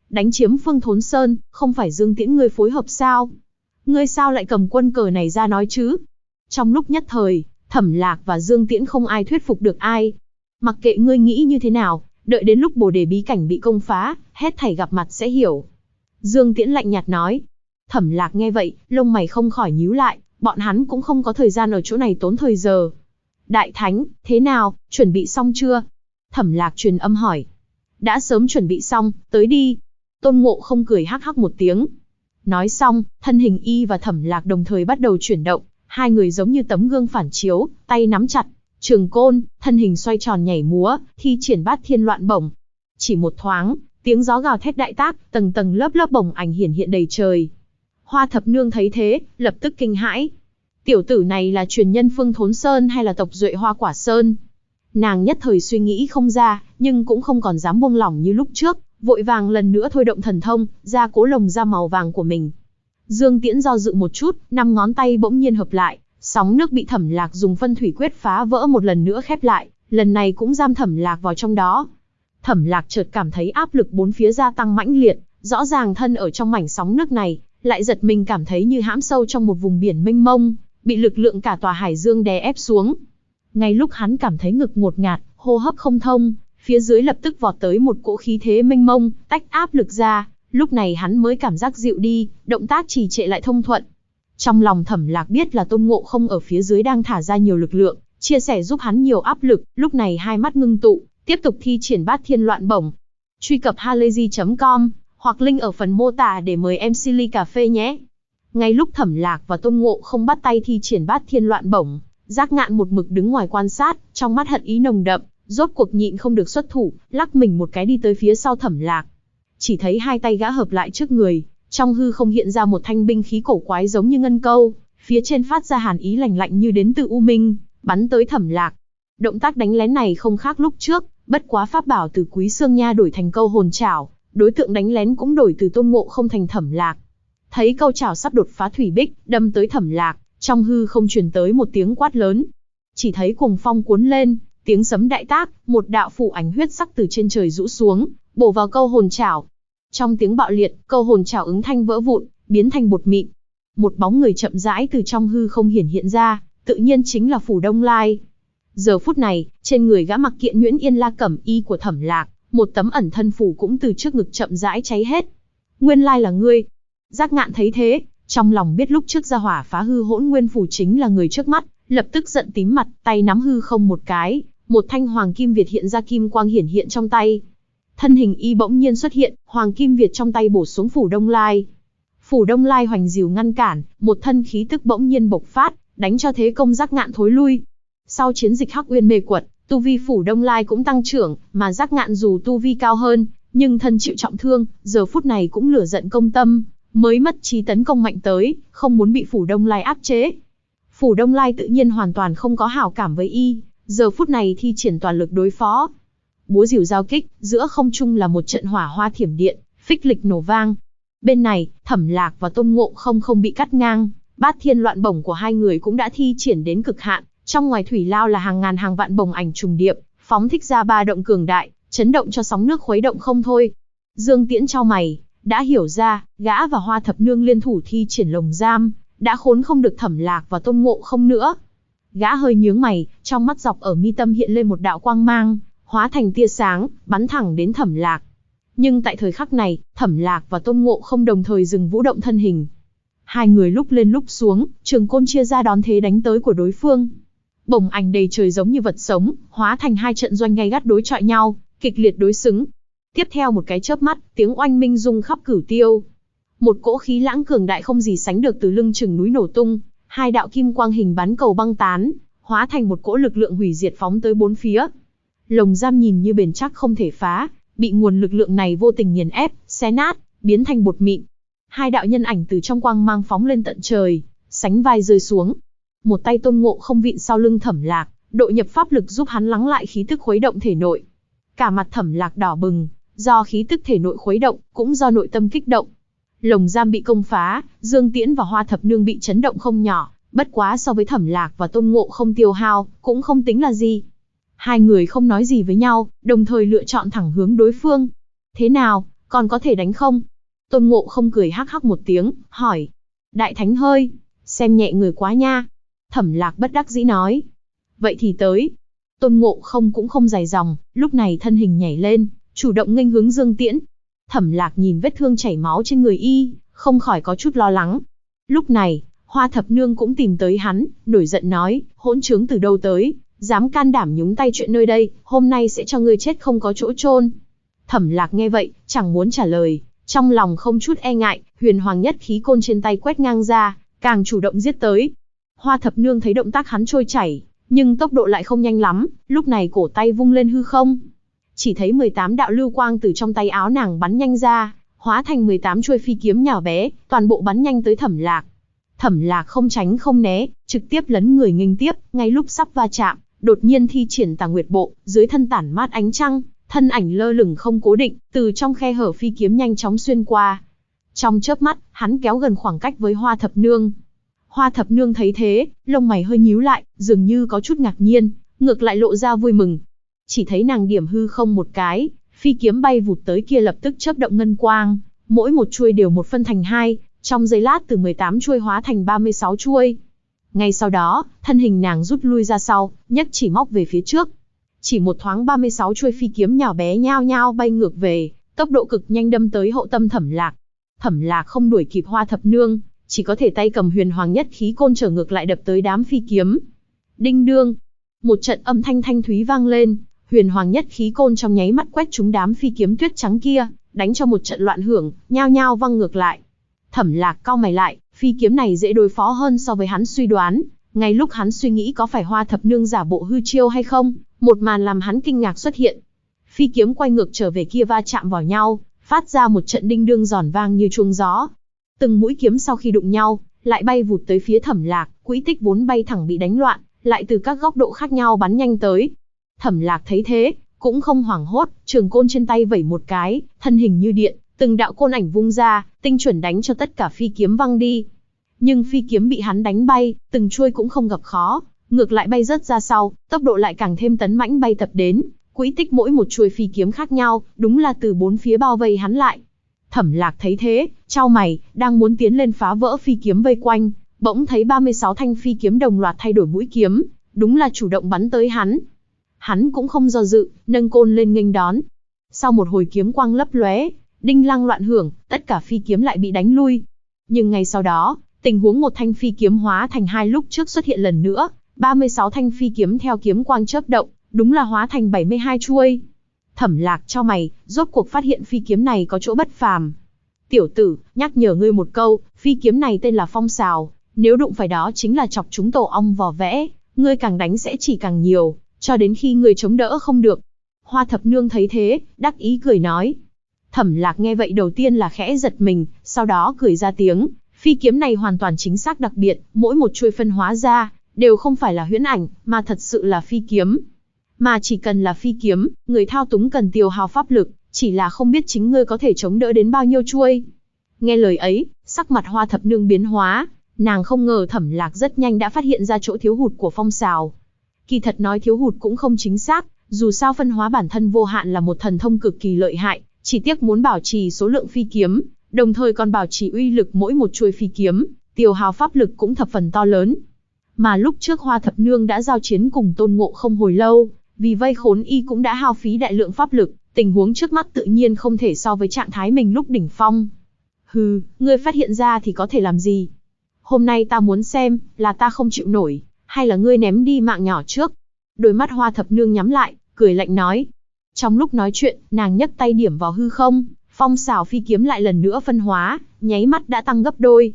đánh chiếm Phương Thốn Sơn, không phải Dương Tiễn ngươi phối hợp sao? Ngươi sao lại cầm quân cờ này ra nói chứ? Trong lúc nhất thời, Thẩm Lạc và Dương Tiễn không ai thuyết phục được ai. Mặc kệ ngươi nghĩ như thế nào, đợi đến lúc Bồ Đề bí cảnh bị công phá, hết thảy gặp mặt sẽ hiểu. Dương Tiễn lạnh nhạt nói. Thẩm Lạc nghe vậy, lông mày không khỏi nhíu lại, bọn hắn cũng không có thời gian ở chỗ này tốn thời giờ. Đại Thánh, thế nào, chuẩn bị xong chưa? Thẩm Lạc truyền âm hỏi. Đã sớm chuẩn bị xong, tới đi. Tôn Ngộ không cười hắc hắc một tiếng. Nói xong, thân hình y và Thẩm Lạc đồng thời bắt đầu chuyển động, hai người giống như tấm gương phản chiếu, tay nắm chặt trường côn, thân hình xoay tròn nhảy múa, thi triển bát thiên loạn bổng. Chỉ một thoáng, tiếng gió gào thét đại tác, tầng tầng lớp lớp bổng ảnh hiển hiện đầy trời. Hoa Thập Nương thấy thế, lập tức kinh hãi. Tiểu tử này là truyền nhân Phương Thốn Sơn hay là tộc duệ Hoa Quả Sơn? Nàng nhất thời suy nghĩ không ra, nhưng cũng không còn dám buông lỏng như lúc trước, vội vàng lần nữa thôi động thần thông, ra cố lồng ra màu vàng của mình. Dương Tiễn do dự một chút, 5 ngón tay bỗng nhiên hợp lại, sóng nước bị Thẩm Lạc dùng phân thủy quyết phá vỡ một lần nữa khép lại, lần này cũng giam Thẩm Lạc vào trong đó. Thẩm Lạc chợt cảm thấy áp lực bốn phía gia tăng mãnh liệt, rõ ràng thân ở trong mảnh sóng nước này, lại giật mình cảm thấy như hãm sâu trong một vùng biển mênh mông, bị lực lượng cả tòa hải dương đè ép xuống. Ngay lúc hắn cảm thấy ngực ngột ngạt, hô hấp không thông, phía dưới lập tức vọt tới một cỗ khí thế mênh mông, tách áp lực ra, lúc này hắn mới cảm giác dịu đi, động tác trì trệ lại thông thuận. Trong lòng Thẩm Lạc biết là Tôn Ngộ không ở phía dưới đang thả ra nhiều lực lượng, chia sẻ giúp hắn nhiều áp lực, lúc này hai mắt ngưng tụ, tiếp tục thi triển bát thiên loạn bổng. Truy cập halayzi.com hoặc link ở phần mô tả để mời em Silly Cà Phê nhé. Ngay lúc Thẩm Lạc và Tôn Ngộ không bắt tay thi triển bát thiên loạn bổng, Giác Ngạn một mực đứng ngoài quan sát, trong mắt hận ý nồng đậm, rốt cuộc nhịn không được xuất thủ, lắc mình một cái đi tới phía sau Thẩm Lạc. Chỉ thấy hai tay gã hợp lại trước người, trong hư không hiện ra một thanh binh khí cổ quái giống như ngân câu, phía trên phát ra hàn ý lạnh lạnh như đến từ U Minh, bắn tới Thẩm Lạc. Động tác đánh lén này không khác lúc trước, bất quá pháp bảo từ Quý Xương Nha đổi thành câu hồn chảo, đối tượng đánh lén cũng đổi từ Tôn Ngộ không thành Thẩm Lạc. Thấy câu chảo sắp đột phá thủy bích, đâm tới Thẩm Lạc, trong hư không truyền tới một tiếng quát lớn. Chỉ thấy cuồng phong cuốn lên, tiếng sấm đại tác, một đạo phủ ảnh huyết sắc từ trên trời rũ xuống, bổ vào câu hồn chảo. Trong tiếng bạo liệt, câu hồn chảo ứng thanh vỡ vụn, biến thành bột mịn. Một bóng người chậm rãi từ trong hư không hiện ra, tự nhiên chính là Phủ Đông Lai. Giờ phút này, trên người gã mặc kiện nhuyễn yên la cẩm y của Thẩm Lạc, một tấm ẩn thân phủ cũng từ trước ngực chậm rãi cháy hết. Nguyên lai là ngươi. Giác Ngạn thấy thế, trong lòng biết lúc trước ra hỏa phá hư hỗn nguyên phủ chính là người trước mắt, lập tức giận tím mặt, tay nắm hư không một cái, một thanh hoàng kim việt hiện ra kim quang hiển hiện trong tay. Thân hình y bỗng nhiên xuất hiện, hoàng kim việt trong tay bổ xuống Phủ Đông Lai. Phủ Đông Lai hoành dìu ngăn cản, một thân khí tức bỗng nhiên bộc phát, đánh cho thế công Giác Ngạn thối lui. Sau chiến dịch Hắc Uyên mê quật, tu vi Phủ Đông Lai cũng tăng trưởng, mà Giác Ngạn dù tu vi cao hơn, nhưng thân chịu trọng thương, giờ phút này cũng lửa giận công tâm, mới mất trí tấn công mạnh tới, không muốn bị Phủ Đông Lai áp chế. Phủ Đông Lai tự nhiên hoàn toàn không có hảo cảm với y, giờ phút này thi triển toàn lực đối phó. Búa rìu giao kích, giữa không trung là một trận hỏa hoa thiểm điện, phích lịch nổ vang. Bên này, Thẩm Lạc và Tôn Ngộ không bị cắt ngang, bát thiên loạn bổng của hai người cũng đã thi triển đến cực hạn, trong ngoài thủy lao là hàng ngàn hàng vạn bổng ảnh trùng điệp, phóng thích ra ba động cường đại, chấn động cho sóng nước khuấy động không thôi. Dương Tiễn chau mày, đã hiểu ra, gã và Hoa Thập Nương liên thủ thi triển lồng giam, đã khốn không được Thẩm Lạc và Tôn Ngộ không nữa. Gã hơi nhướng mày, trong mắt dọc ở mi tâm hiện lên một đạo quang mang, hóa thành tia sáng, bắn thẳng đến Thẩm Lạc. Nhưng tại thời khắc này, Thẩm Lạc và Tôn Ngộ không đồng thời dừng vũ động thân hình. Hai người lúc lên lúc xuống, trường côn chia ra đón thế đánh tới của đối phương. Bổng ảnh đầy trời giống như vật sống, hóa thành hai trận doanh gay gắt đối chọi nhau, kịch liệt đối xứng. Tiếp theo một cái chớp mắt, tiếng oanh minh rung khắp cửu tiêu. Một cỗ khí lãng cường đại không gì sánh được từ lưng chừng núi nổ tung, hai đạo kim quang hình bắn cầu băng tán, hóa thành một cỗ lực lượng hủy diệt phóng tới bốn phía. Lồng giam nhìn như bền chắc không thể phá, bị nguồn lực lượng này vô tình nghiền ép, xé nát, biến thành bột mịn. Hai đạo nhân ảnh từ trong quang mang phóng lên tận trời, sánh vai rơi xuống. Một tay Tôn Ngộ không vịn sau lưng Thẩm Lạc, độ nhập pháp lực giúp hắn lắng lại khí tức khuấy động thể nội. Cả mặt Thẩm Lạc đỏ bừng, do khí tức thể nội khuấy động, cũng do nội tâm kích động. Lồng giam bị công phá, Dương Tiễn và Hoa Thập Nương bị chấn động không nhỏ, bất quá so với Thẩm Lạc và Tôn Ngộ không tiêu hao, cũng không tính là gì. Hai người không nói gì với nhau, đồng thời lựa chọn thẳng hướng đối phương. Thế nào, còn có thể đánh không? Tôn Ngộ không cười hắc hắc một tiếng, hỏi. Đại thánh hơi, xem nhẹ người quá nha. Thẩm Lạc bất đắc dĩ nói. Vậy thì tới. Tôn Ngộ không cũng không dài dòng, lúc này thân hình nhảy lên, chủ động nghênh hướng Dương Tiễn. Thẩm Lạc nhìn vết thương chảy máu trên người y, không khỏi có chút lo lắng. Lúc này, Hoa Thập Nương cũng tìm tới hắn, nổi giận nói, hỗn trướng từ đâu tới, dám can đảm nhúng tay chuyện nơi đây, hôm nay sẽ cho ngươi chết không có chỗ chôn. Thẩm Lạc nghe vậy, chẳng muốn trả lời, trong lòng không chút e ngại, huyền hoàng nhất khí côn trên tay quét ngang ra, càng chủ động giết tới. Hoa Thập Nương thấy động tác hắn trôi chảy, nhưng tốc độ lại không nhanh lắm, lúc này cổ tay vung lên hư không. Chỉ thấy 18 đạo lưu quang từ trong tay áo nàng bắn nhanh ra, hóa thành 18 chuôi phi kiếm nhỏ bé, toàn bộ bắn nhanh tới Thẩm Lạc. Thẩm Lạc không tránh không né, trực tiếp lấn người nghênh tiếp, ngay lúc sắp va chạm, đột nhiên thi triển Tà Nguyệt Bộ, dưới thân tản mát ánh trăng, thân ảnh lơ lửng không cố định, từ trong khe hở phi kiếm nhanh chóng xuyên qua. Trong chớp mắt, hắn kéo gần khoảng cách với Hoa Thập Nương. Hoa Thập Nương thấy thế, lông mày hơi nhíu lại, dường như có chút ngạc nhiên, ngược lại lộ ra vui mừng. Chỉ thấy nàng điểm hư không một cái, phi kiếm bay vụt tới kia lập tức chớp động ngân quang, mỗi một chuôi đều một phân thành hai, trong giây lát từ 18 chuôi hóa thành 36 chuôi. Ngay sau đó, thân hình nàng rút lui ra sau, nhấc chỉ móc về phía trước. Chỉ một thoáng 36 chuôi phi kiếm nhỏ bé nhao nhao bay ngược về, tốc độ cực nhanh đâm tới hậu tâm Thẩm Lạc. Thẩm Lạc không đuổi kịp Hoa Thập Nương, chỉ có thể tay cầm huyền hoàng nhất khí côn trở ngược lại đập tới đám phi kiếm. Đinh đương, một trận âm thanh thanh thúy vang lên, huyền hoàng nhất khí côn trong nháy mắt quét trúng đám phi kiếm tuyết trắng kia, đánh cho một trận loạn hưởng, nhao nhao văng ngược lại. Thẩm Lạc cau mày lại, phi kiếm này dễ đối phó hơn so với hắn suy đoán. Ngay lúc hắn suy nghĩ có phải Hoa Thập Nương giả bộ hư chiêu hay không, một màn làm hắn kinh ngạc xuất hiện. Phi kiếm quay ngược trở về kia va chạm vào nhau, phát ra một trận đinh đương giòn vang như chuông gió. Từng mũi kiếm sau khi đụng nhau, lại bay vụt tới phía Thẩm Lạc, quỹ tích vốn bay thẳng bị đánh loạn, lại từ các góc độ khác nhau bắn nhanh tới. Thẩm Lạc thấy thế, cũng không hoảng hốt, trường côn trên tay vẩy một cái, thân hình như điện, từng đạo côn ảnh vung ra, tinh chuẩn đánh cho tất cả phi kiếm văng đi. Nhưng phi kiếm bị hắn đánh bay, từng chuôi cũng không gặp khó, ngược lại bay rớt ra sau, tốc độ lại càng thêm tấn mãnh bay tập đến, quỹ tích mỗi một chuôi phi kiếm khác nhau, đúng là từ bốn phía bao vây hắn lại. Thẩm Lạc thấy thế, chau mày, đang muốn tiến lên phá vỡ phi kiếm vây quanh, bỗng thấy 36 thanh phi kiếm đồng loạt thay đổi mũi kiếm, đúng là chủ động bắn tới hắn. Hắn cũng không do dự, nâng côn lên nghênh đón. Sau một hồi kiếm quang lấp lóe, đinh lăng loạn hưởng, tất cả phi kiếm lại bị đánh lui. Nhưng ngay sau đó, tình huống một thanh phi kiếm hóa thành hai lúc trước xuất hiện lần nữa, 36 thanh phi kiếm theo kiếm quang chớp động, đúng là hóa thành 72 chuôi. Thẩm Lạc chau mày, rốt cuộc phát hiện phi kiếm này có chỗ bất phàm. Tiểu tử, nhắc nhở ngươi một câu, phi kiếm này tên là Phong Sào, nếu đụng phải đó chính là chọc chúng tổ ong vò vẽ, ngươi càng đánh sẽ chỉ càng nhiều, cho đến khi ngươi chống đỡ không được. Hoa Thập Nương thấy thế, đắc ý cười nói. Thẩm Lạc nghe vậy đầu tiên là khẽ giật mình, sau đó cười ra tiếng, phi kiếm này hoàn toàn chính xác đặc biệt, mỗi một chuôi phân hóa ra, đều không phải là huyễn ảnh, mà thật sự là phi kiếm. Mà chỉ cần là phi kiếm, người thao túng cần tiêu hao pháp lực, chỉ là không biết chính ngươi có thể chống đỡ đến bao nhiêu chuôi. Nghe lời ấy, sắc mặt Hoa Thập Nương biến hóa, nàng không ngờ Thẩm Lạc rất nhanh đã phát hiện ra chỗ thiếu hụt của Phong Sào. Kỳ thật nói thiếu hụt cũng không chính xác, dù sao phân hóa bản thân vô hạn là một thần thông cực kỳ lợi hại, chỉ tiếc muốn bảo trì số lượng phi kiếm, đồng thời còn bảo trì uy lực mỗi một chuôi phi kiếm, tiêu hao pháp lực cũng thập phần to lớn. Mà lúc trước Hoa Thập Nương đã giao chiến cùng Tôn Ngộ không hồi lâu, vì vây khốn y cũng đã hao phí đại lượng pháp lực, tình huống trước mắt tự nhiên không thể so với trạng thái mình lúc đỉnh phong. Hừ, ngươi phát hiện ra thì có thể làm gì? Hôm nay ta muốn xem, là ta không chịu nổi, hay là ngươi ném đi mạng nhỏ trước? Đôi mắt Hoa Thập Nương nhắm lại, cười lạnh nói. Trong lúc nói chuyện, nàng nhấc tay điểm vào hư không, Phong Sào phi kiếm lại lần nữa phân hóa, nháy mắt đã tăng gấp đôi.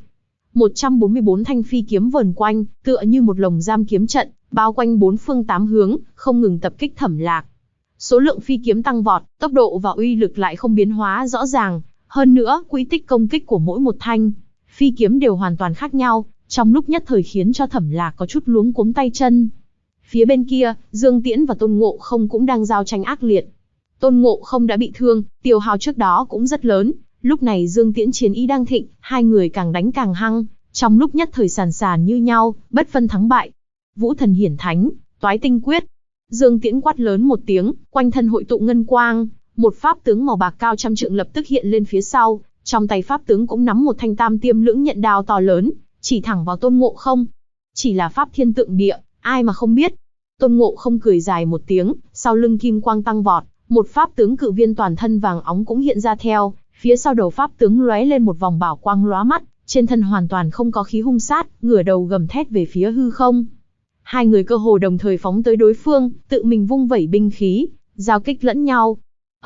144 thanh phi kiếm vờn quanh, tựa như một lồng giam kiếm trận, bao quanh bốn phương tám hướng, không ngừng tập kích Thẩm Lạc. Số lượng phi kiếm tăng vọt, tốc độ và uy lực lại không biến hóa rõ ràng, hơn nữa, quỹ tích công kích của mỗi một thanh phi kiếm đều hoàn toàn khác nhau, trong lúc nhất thời khiến cho Thẩm Lạc có chút luống cuống tay chân. Phía bên kia, Dương Tiễn và Tôn Ngộ không cũng đang giao tranh ác liệt. Tôn Ngộ không đã bị thương, tiêu hao trước đó cũng rất lớn, lúc này Dương Tiễn chiến ý đang thịnh, hai người càng đánh càng hăng, trong lúc nhất thời sàn sàn như nhau, bất phân thắng bại. Vũ Thần Hiển Thánh, Toái Tinh Quyết. Dương Tiễn quát lớn một tiếng, quanh thân hội tụ ngân quang, một pháp tướng màu bạc cao trăm trượng lập tức hiện lên phía sau, trong tay pháp tướng cũng nắm một thanh tam tiêm lưỡng nhận đao to lớn, chỉ thẳng vào Tôn Ngộ Không. Chỉ là pháp thiên tượng địa, ai mà không biết. Tôn Ngộ Không cười dài một tiếng, sau lưng kim quang tăng vọt, một pháp tướng cự viên toàn thân vàng óng cũng hiện ra theo, phía sau đầu pháp tướng lóe lên một vòng bảo quang lóa mắt, trên thân hoàn toàn không có khí hung sát, ngửa đầu gầm thét về phía hư không. Hai người cơ hồ đồng thời phóng tới đối phương, tự mình vung vẩy binh khí, giao kích lẫn nhau.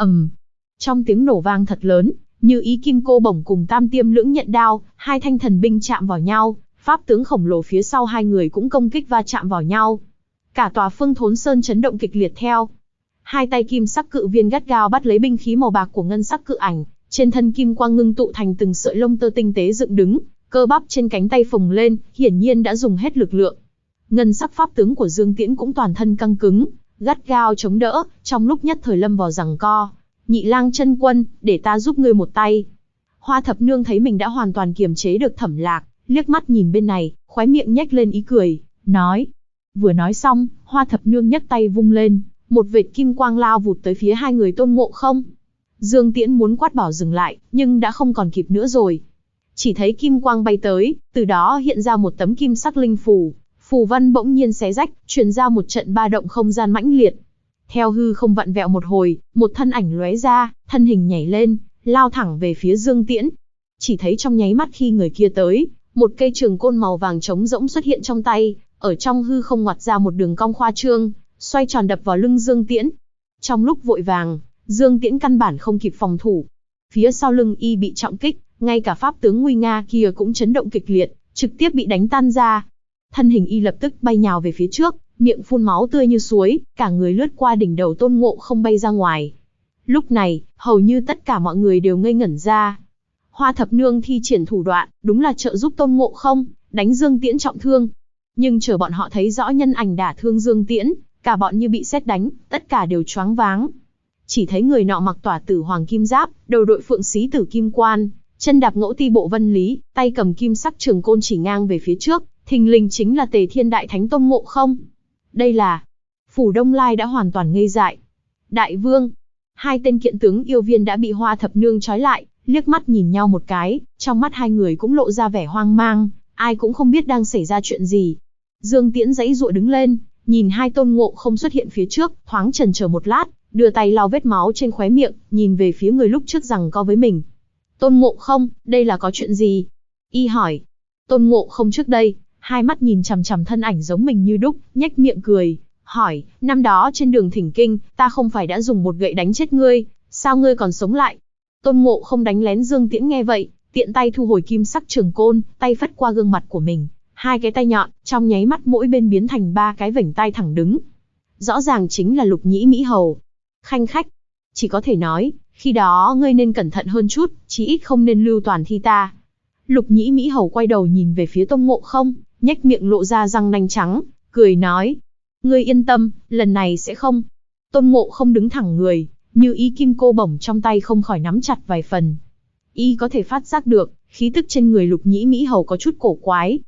Trong tiếng nổ vang thật lớn, Như Ý Kim Cô Bổng cùng Tam Tiêm Lưỡng Nhận Đao, hai thanh thần binh chạm vào nhau, pháp tướng khổng lồ phía sau hai người cũng công kích va chạm vào nhau. Cả tòa Phương Thốn Sơn chấn động kịch liệt theo. Hai tay kim sắc cự viên gắt gao bắt lấy binh khí màu bạc của ngân sắc cự ảnh, trên thân kim quang ngưng tụ thành từng sợi lông tơ tinh tế dựng đứng, cơ bắp trên cánh tay phồng lên, hiển nhiên đã dùng hết lực lượng. Ngân sắc pháp tướng của Dương Tiễn cũng toàn thân căng cứng, gắt gao chống đỡ, trong lúc nhất thời lâm vào giằng co. Nhị Lang Chân Quân, để ta giúp ngươi một tay. Hoa Thập Nương thấy mình đã hoàn toàn kiềm chế được Thẩm Lạc, liếc mắt nhìn bên này, khóe miệng nhếch lên ý cười, nói. Vừa nói xong, Hoa Thập Nương nhấc tay vung lên, một vệt kim quang lao vụt tới phía hai người Tôn Ngộ Không. Dương Tiễn muốn quát bảo dừng lại, nhưng đã không còn kịp nữa rồi. Chỉ thấy kim quang bay tới, từ đó hiện ra một tấm kim sắc linh phù, phù văn bỗng nhiên xé rách, truyền ra một trận ba động không gian mãnh liệt. Theo hư không vặn vẹo một hồi, một thân ảnh lóe ra, thân hình nhảy lên, lao thẳng về phía Dương Tiễn. Chỉ thấy trong nháy mắt khi người kia tới, một cây trường côn màu vàng trống rỗng xuất hiện trong tay, ở trong hư không ngoặt ra một đường cong khoa trương, xoay tròn đập vào lưng Dương Tiễn. Trong lúc vội vàng, Dương Tiễn căn bản không kịp phòng thủ. Phía sau lưng y bị trọng kích, ngay cả pháp tướng nguy nga kia cũng chấn động kịch liệt, trực tiếp bị đánh tan ra. Thân hình y lập tức bay nhào về phía trước, miệng phun máu tươi như suối, cả người lướt qua đỉnh đầu Tôn Ngộ Không bay ra ngoài. Lúc này, hầu như tất cả mọi người đều ngây ngẩn ra. Hoa Thập Nương thi triển thủ đoạn, đúng là trợ giúp Tôn Ngộ Không, đánh Dương Tiễn trọng thương. Nhưng chờ bọn họ thấy rõ nhân ảnh đả thương Dương Tiễn, cả bọn như bị sét đánh, tất cả đều choáng váng. Chỉ thấy người nọ mặc tỏa tử hoàng kim giáp, đầu đội phượng xí tử kim quan, chân đạp ngẫu ti bộ vân lý, tay cầm kim sắc trường côn chỉ ngang về phía trước, thình lình chính là Tề Thiên Đại Thánh Tôn Ngộ Không. Đây là... Phủ Đông Lai đã hoàn toàn ngây dại. Đại vương, hai tên kiện tướng yêu viên đã bị Hoa Thập Nương trói lại, liếc mắt nhìn nhau một cái, trong mắt hai người cũng lộ ra vẻ hoang mang, ai cũng không biết đang xảy ra chuyện gì. Dương Tiễn giãy giụa đứng lên, nhìn hai Tôn Ngộ Không xuất hiện phía trước, thoáng chần chờ một lát, đưa tay lau vết máu trên khóe miệng, nhìn về phía người lúc trước giằng co với mình. Tôn Ngộ Không, đây là có chuyện gì? Y hỏi. Tôn Ngộ Không trước đây, hai mắt nhìn chằm chằm thân ảnh giống mình như đúc, nhếch miệng cười, hỏi, năm đó trên đường thỉnh kinh, ta không phải đã dùng một gậy đánh chết ngươi, sao ngươi còn sống lại? Tôn Ngộ Không đánh lén Dương Tiễn nghe vậy, tiện tay thu hồi kim sắc trường côn, tay phất qua gương mặt của mình, hai cái tay nhọn, trong nháy mắt mỗi bên biến thành ba cái vểnh tai thẳng đứng. Rõ ràng chính là Lục Nhĩ Mỹ Hầu. Khanh khách, chỉ có thể nói, khi đó ngươi nên cẩn thận hơn chút, chí ít không nên lưu toàn thi ta. Lục Nhĩ Mỹ Hầu quay đầu nhìn về phía Tôn Ngộ Không, nhếch miệng lộ ra răng nanh trắng, cười nói, ngươi yên tâm, lần này sẽ không. Tôn Ngộ Không đứng thẳng người, Như Ý Kim Cô Bổng trong tay không khỏi nắm chặt vài phần. Y có thể phát giác được, khí tức trên người Lục Nhĩ Mỹ Hầu có chút cổ quái.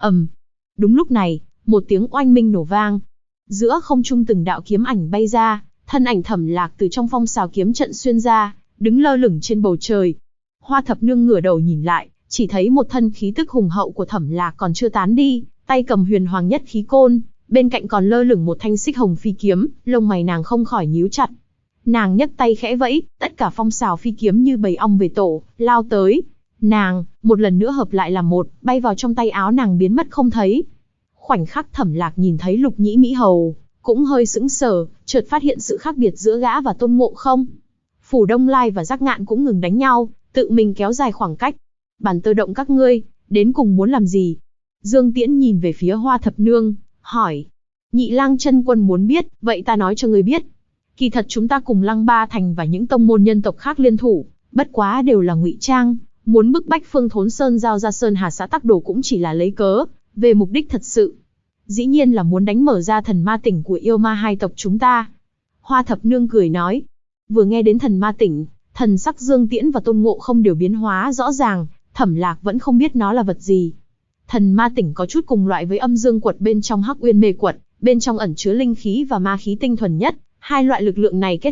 Đúng lúc này, một tiếng oanh minh nổ vang. Giữa không trung từng đạo kiếm ảnh bay ra, thân ảnh Thẩm Lạc từ trong phong xào kiếm trận xuyên ra, đứng lơ lửng trên bầu trời. Hoa Thập Nương ngửa đầu nhìn lại, chỉ thấy một thân khí tức hùng hậu của Thẩm Lạc còn chưa tán đi, tay cầm huyền hoàng nhất khí côn, bên cạnh còn lơ lửng một thanh xích hồng phi kiếm, lông mày nàng không khỏi nhíu chặt. Nàng nhấc tay khẽ vẫy, tất cả phong xào phi kiếm như bầy ong về tổ, lao tới. Nàng, một lần nữa hợp lại làm một, bay vào trong tay áo nàng biến mất không thấy. Khoảnh khắc Thẩm Lạc nhìn thấy Lục Nhĩ Mỹ Hầu, cũng hơi sững sờ, chợt phát hiện sự khác biệt giữa gã và Tôn Ngộ Không. Phủ Đông Lai và Giác Ngạn cũng ngừng đánh nhau, tự mình kéo dài khoảng cách. Bản Tơ Động các ngươi, đến cùng muốn làm gì? Dương Tiễn nhìn về phía Hoa Thập Nương, hỏi. Nhị Lang Chân Quân muốn biết, vậy ta nói cho ngươi biết. Kỳ thật chúng ta cùng Lăng Ba Thành và những tông môn nhân tộc khác liên thủ, bất quá đều là ngụy trang, muốn bức bách Phương Thốn Sơn giao ra Sơn Hà xã Tắc Đồ cũng chỉ là lấy cớ, về mục đích thật sự. Dĩ nhiên là muốn đánh mở ra thần ma tỉnh của yêu ma hai tộc chúng ta. Hoa Thập Nương cười nói. Vừa nghe đến thần ma tỉnh, thần sắc Dương Tiễn và Tôn Ngộ Không đều biến hóa rõ ràng, Thẩm Lạc vẫn không biết nó là vật gì. Thần ma tỉnh có chút cùng loại với âm dương quật bên trong Hắc Uyên Mê Quật, bên trong ẩn chứa linh khí và ma khí tinh thuần nhất, hai loại lực lượng này kết hợp,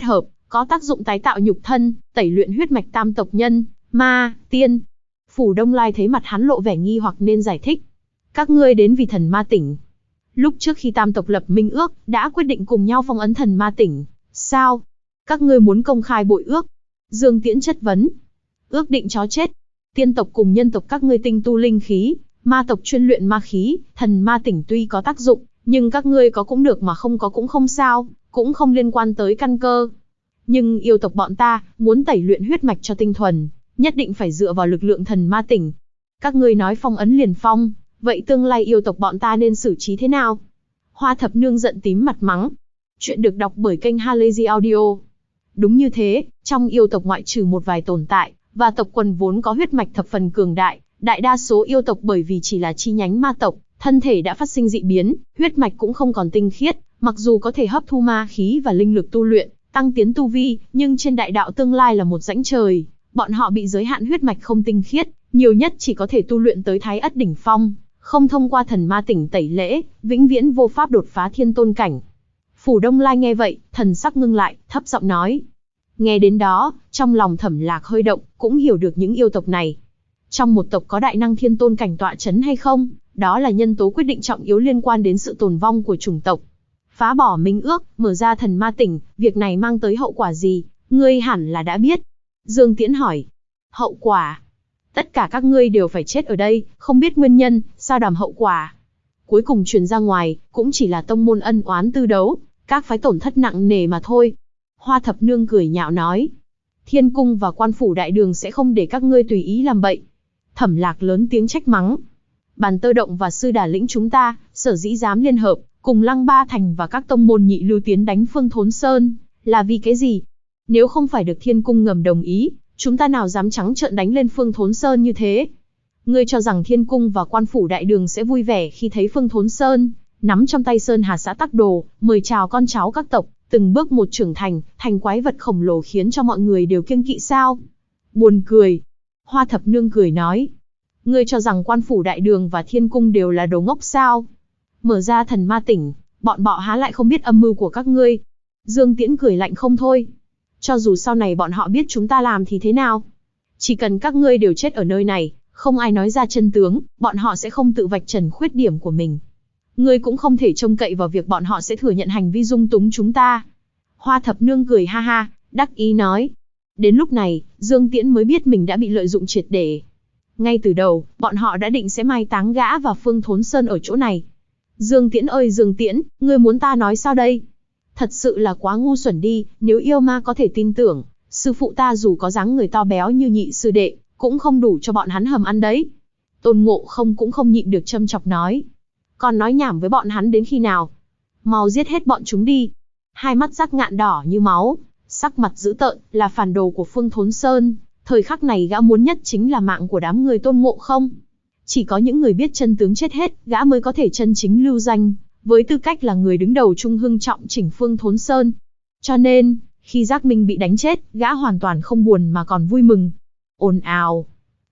có tác dụng tái tạo nhục thân, tẩy luyện huyết mạch tam tộc nhân, ma, tiên. Phủ Đông Lai thấy mặt hắn lộ vẻ nghi hoặc nên giải thích. Các ngươi đến vì thần ma tỉnh. Lúc trước khi tam tộc lập minh ước, đã quyết định cùng nhau phong ấn thần ma tỉnh. Sao? Các ngươi muốn công khai bội ước? Dương Tiễn chất vấn. Ước định chó chết. Tiên tộc cùng nhân tộc các ngươi tinh tu linh khí, ma tộc chuyên luyện ma khí, thần ma tỉnh tuy có tác dụng, nhưng các ngươi có cũng được mà không có cũng không sao, cũng không liên quan tới căn cơ. Nhưng yêu tộc bọn ta, muốn tẩy luyện huyết mạch cho tinh thuần, nhất định phải dựa vào lực lượng thần ma tỉnh. Các ngươi nói phong ấn liền phong, vậy tương lai yêu tộc bọn ta nên xử trí thế nào? Hoa Thập Nương giận tím mặt mắng. Chuyện được đọc bởi kênh Halazy Audio. Đúng như thế, trong yêu tộc ngoại trừ một vài tồn tại, và tộc quần vốn có huyết mạch thập phần cường đại, đại đa số yêu tộc bởi vì chỉ là chi nhánh ma tộc, thân thể đã phát sinh dị biến, huyết mạch cũng không còn tinh khiết, mặc dù có thể hấp thu ma khí và linh lực tu luyện, tăng tiến tu vi, nhưng trên đại đạo tương lai là một rãnh trời, bọn họ bị giới hạn huyết mạch không tinh khiết, nhiều nhất chỉ có thể tu luyện tới Thái Ất đỉnh phong, không thông qua thần ma tỉnh tẩy lễ, vĩnh viễn vô pháp đột phá thiên tôn cảnh. Phủ Đông Lai nghe vậy, thần sắc ngưng lại, thấp giọng nói. Nghe đến đó, trong lòng Thẩm Lạc hơi động, cũng hiểu được những yêu tộc này. Trong một tộc có đại năng thiên tôn cảnh tọa chấn hay không, đó là nhân tố quyết định trọng yếu liên quan đến sự tồn vong của chủng tộc. Phá bỏ minh ước, mở ra thần ma tỉnh, việc này mang tới hậu quả gì, ngươi hẳn là đã biết. Dương Tiễn hỏi. Hậu quả? Tất cả các ngươi đều phải chết ở đây, không biết nguyên nhân, sao đàm hậu quả. Cuối cùng truyền ra ngoài, cũng chỉ là tông môn ân oán tư đấu, các phái tổn thất nặng nề mà thôi. Hoa Thập Nương cười nhạo nói. Thiên cung và quan phủ đại đường sẽ không để các ngươi tùy ý làm bậy. Thẩm Lạc lớn tiếng trách mắng. Bàn Tơ Động và Sư Đà Lĩnh chúng ta, sở dĩ dám liên hợp, cùng Lăng Ba Thành và các tông môn nhị lưu tiến đánh Phương Thốn Sơn, là vì cái gì? Nếu không phải được Thiên cung ngầm đồng ý, chúng ta nào dám trắng trợn đánh lên Phương Thốn Sơn như thế? Ngươi cho rằng Thiên cung và quan phủ đại đường sẽ vui vẻ khi thấy Phương Thốn Sơn nắm trong tay Sơn Hà Xã Tắc Đồ, mời chào con cháu các tộc, từng bước một trưởng thành quái vật khổng lồ khiến cho mọi người đều kiêng kỵ sao? Buồn cười. Hoa Thập Nương cười nói. Ngươi cho rằng quan phủ đại đường và Thiên cung đều là đồ ngốc sao? Mở ra thần ma tỉnh, bọn bọ há lại không biết âm mưu của các ngươi. Dương Tiễn cười lạnh không thôi. Cho dù sau này bọn họ biết chúng ta làm thì thế nào? Chỉ cần các ngươi đều chết ở nơi này, không ai nói ra chân tướng, bọn họ sẽ không tự vạch trần khuyết điểm của mình. Ngươi cũng không thể trông cậy vào việc bọn họ sẽ thừa nhận hành vi dung túng chúng ta. Hoa Thập Nương cười ha ha, đắc ý nói. Đến lúc này, Dương Tiễn mới biết mình đã bị lợi dụng triệt để. Ngay từ đầu, bọn họ đã định sẽ mai táng gã và Phương Thốn Sơn ở chỗ này. Dương Tiễn ơi Dương Tiễn, ngươi muốn ta nói sao đây? Thật sự là quá ngu xuẩn đi, nếu yêu ma có thể tin tưởng, sư phụ ta dù có dáng người to béo như nhị sư đệ, cũng không đủ cho bọn hắn hầm ăn đấy. Tôn Ngộ Không cũng không nhịn được châm chọc nói. Còn nói nhảm với bọn hắn đến khi nào? Mau giết hết bọn chúng đi. Hai mắt Giác Ngạn đỏ như máu, sắc mặt dữ tợn, là phản đồ của Phương Thốn Sơn. Thời khắc này gã muốn nhất chính là mạng của đám người Tôn Ngộ Không. Chỉ có những người biết chân tướng chết hết, gã mới có thể chân chính lưu danh, với tư cách là người đứng đầu Trung Hưng trọng chỉnh Phương Thốn Sơn. Cho nên, khi Giác Minh bị đánh chết, gã hoàn toàn không buồn mà còn vui mừng. Ồn ào.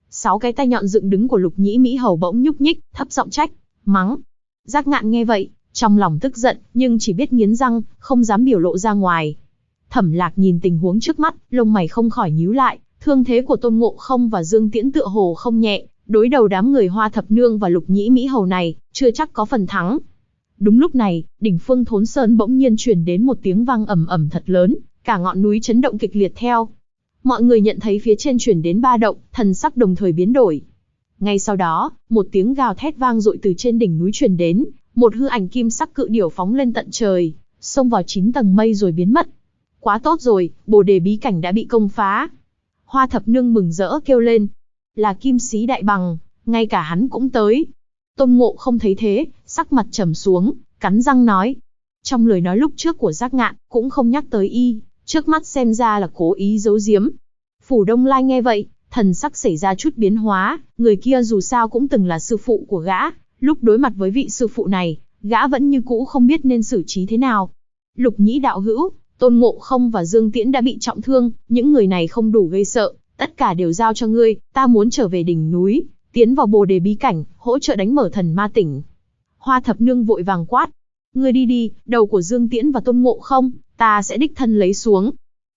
6 cái tay nhọn dựng đứng của Lục Nhĩ Mỹ Hầu bỗng nhúc nhích, thấp giọng trách, mắng. Giác Ngạn nghe vậy, trong lòng tức giận, nhưng chỉ biết nghiến răng, không dám biểu lộ ra ngoài. Thẩm Lạc nhìn tình huống trước mắt, lông mày không khỏi nhíu lại, thương thế của Tôn Ngộ Không và Dương Tiễn tựa hồ không nhẹ, đối đầu đám người Hoa Thập Nương và Lục Nhĩ Mỹ Hầu này, chưa chắc có phần thắng. Đúng lúc này, đỉnh Phương Thốn Sơn bỗng nhiên truyền đến một tiếng vang ầm ầm thật lớn, cả ngọn núi chấn động kịch liệt theo. Mọi người nhận thấy phía trên truyền đến ba động, thần sắc đồng thời biến đổi. Ngay sau đó, một tiếng gào thét vang dội từ trên đỉnh núi truyền đến, một hư ảnh kim sắc cự điểu phóng lên tận trời, xông vào 9 tầng mây rồi biến mất. Quá tốt rồi, Bồ Đề bí cảnh đã bị công phá. Hoa Thập Nương mừng rỡ kêu lên. Là Kim Sĩ Đại Bằng, ngay cả hắn cũng tới. Tôn Ngộ Không thấy thế, sắc mặt trầm xuống, cắn răng nói. Trong lời nói lúc trước của Giác Ngạn, cũng không nhắc tới y, trước mắt xem ra là cố ý giấu giếm. Phủ Đông Lai nghe vậy, thần sắc xảy ra chút biến hóa, người kia dù sao cũng từng là sư phụ của gã, lúc đối mặt với vị sư phụ này, gã vẫn như cũ không biết nên xử trí thế nào. Lục Nhĩ đạo hữu, Tôn Ngộ Không và Dương Tiễn đã bị trọng thương, những người này không đủ gây sợ, tất cả đều giao cho ngươi, ta muốn trở về đỉnh núi, tiến vào Bồ Đề bí cảnh, hỗ trợ đánh mở thần ma tỉnh. Hoa Thập Nương vội vàng quát, ngươi đi đi, đầu của Dương Tiễn và Tôn Ngộ Không, ta sẽ đích thân lấy xuống.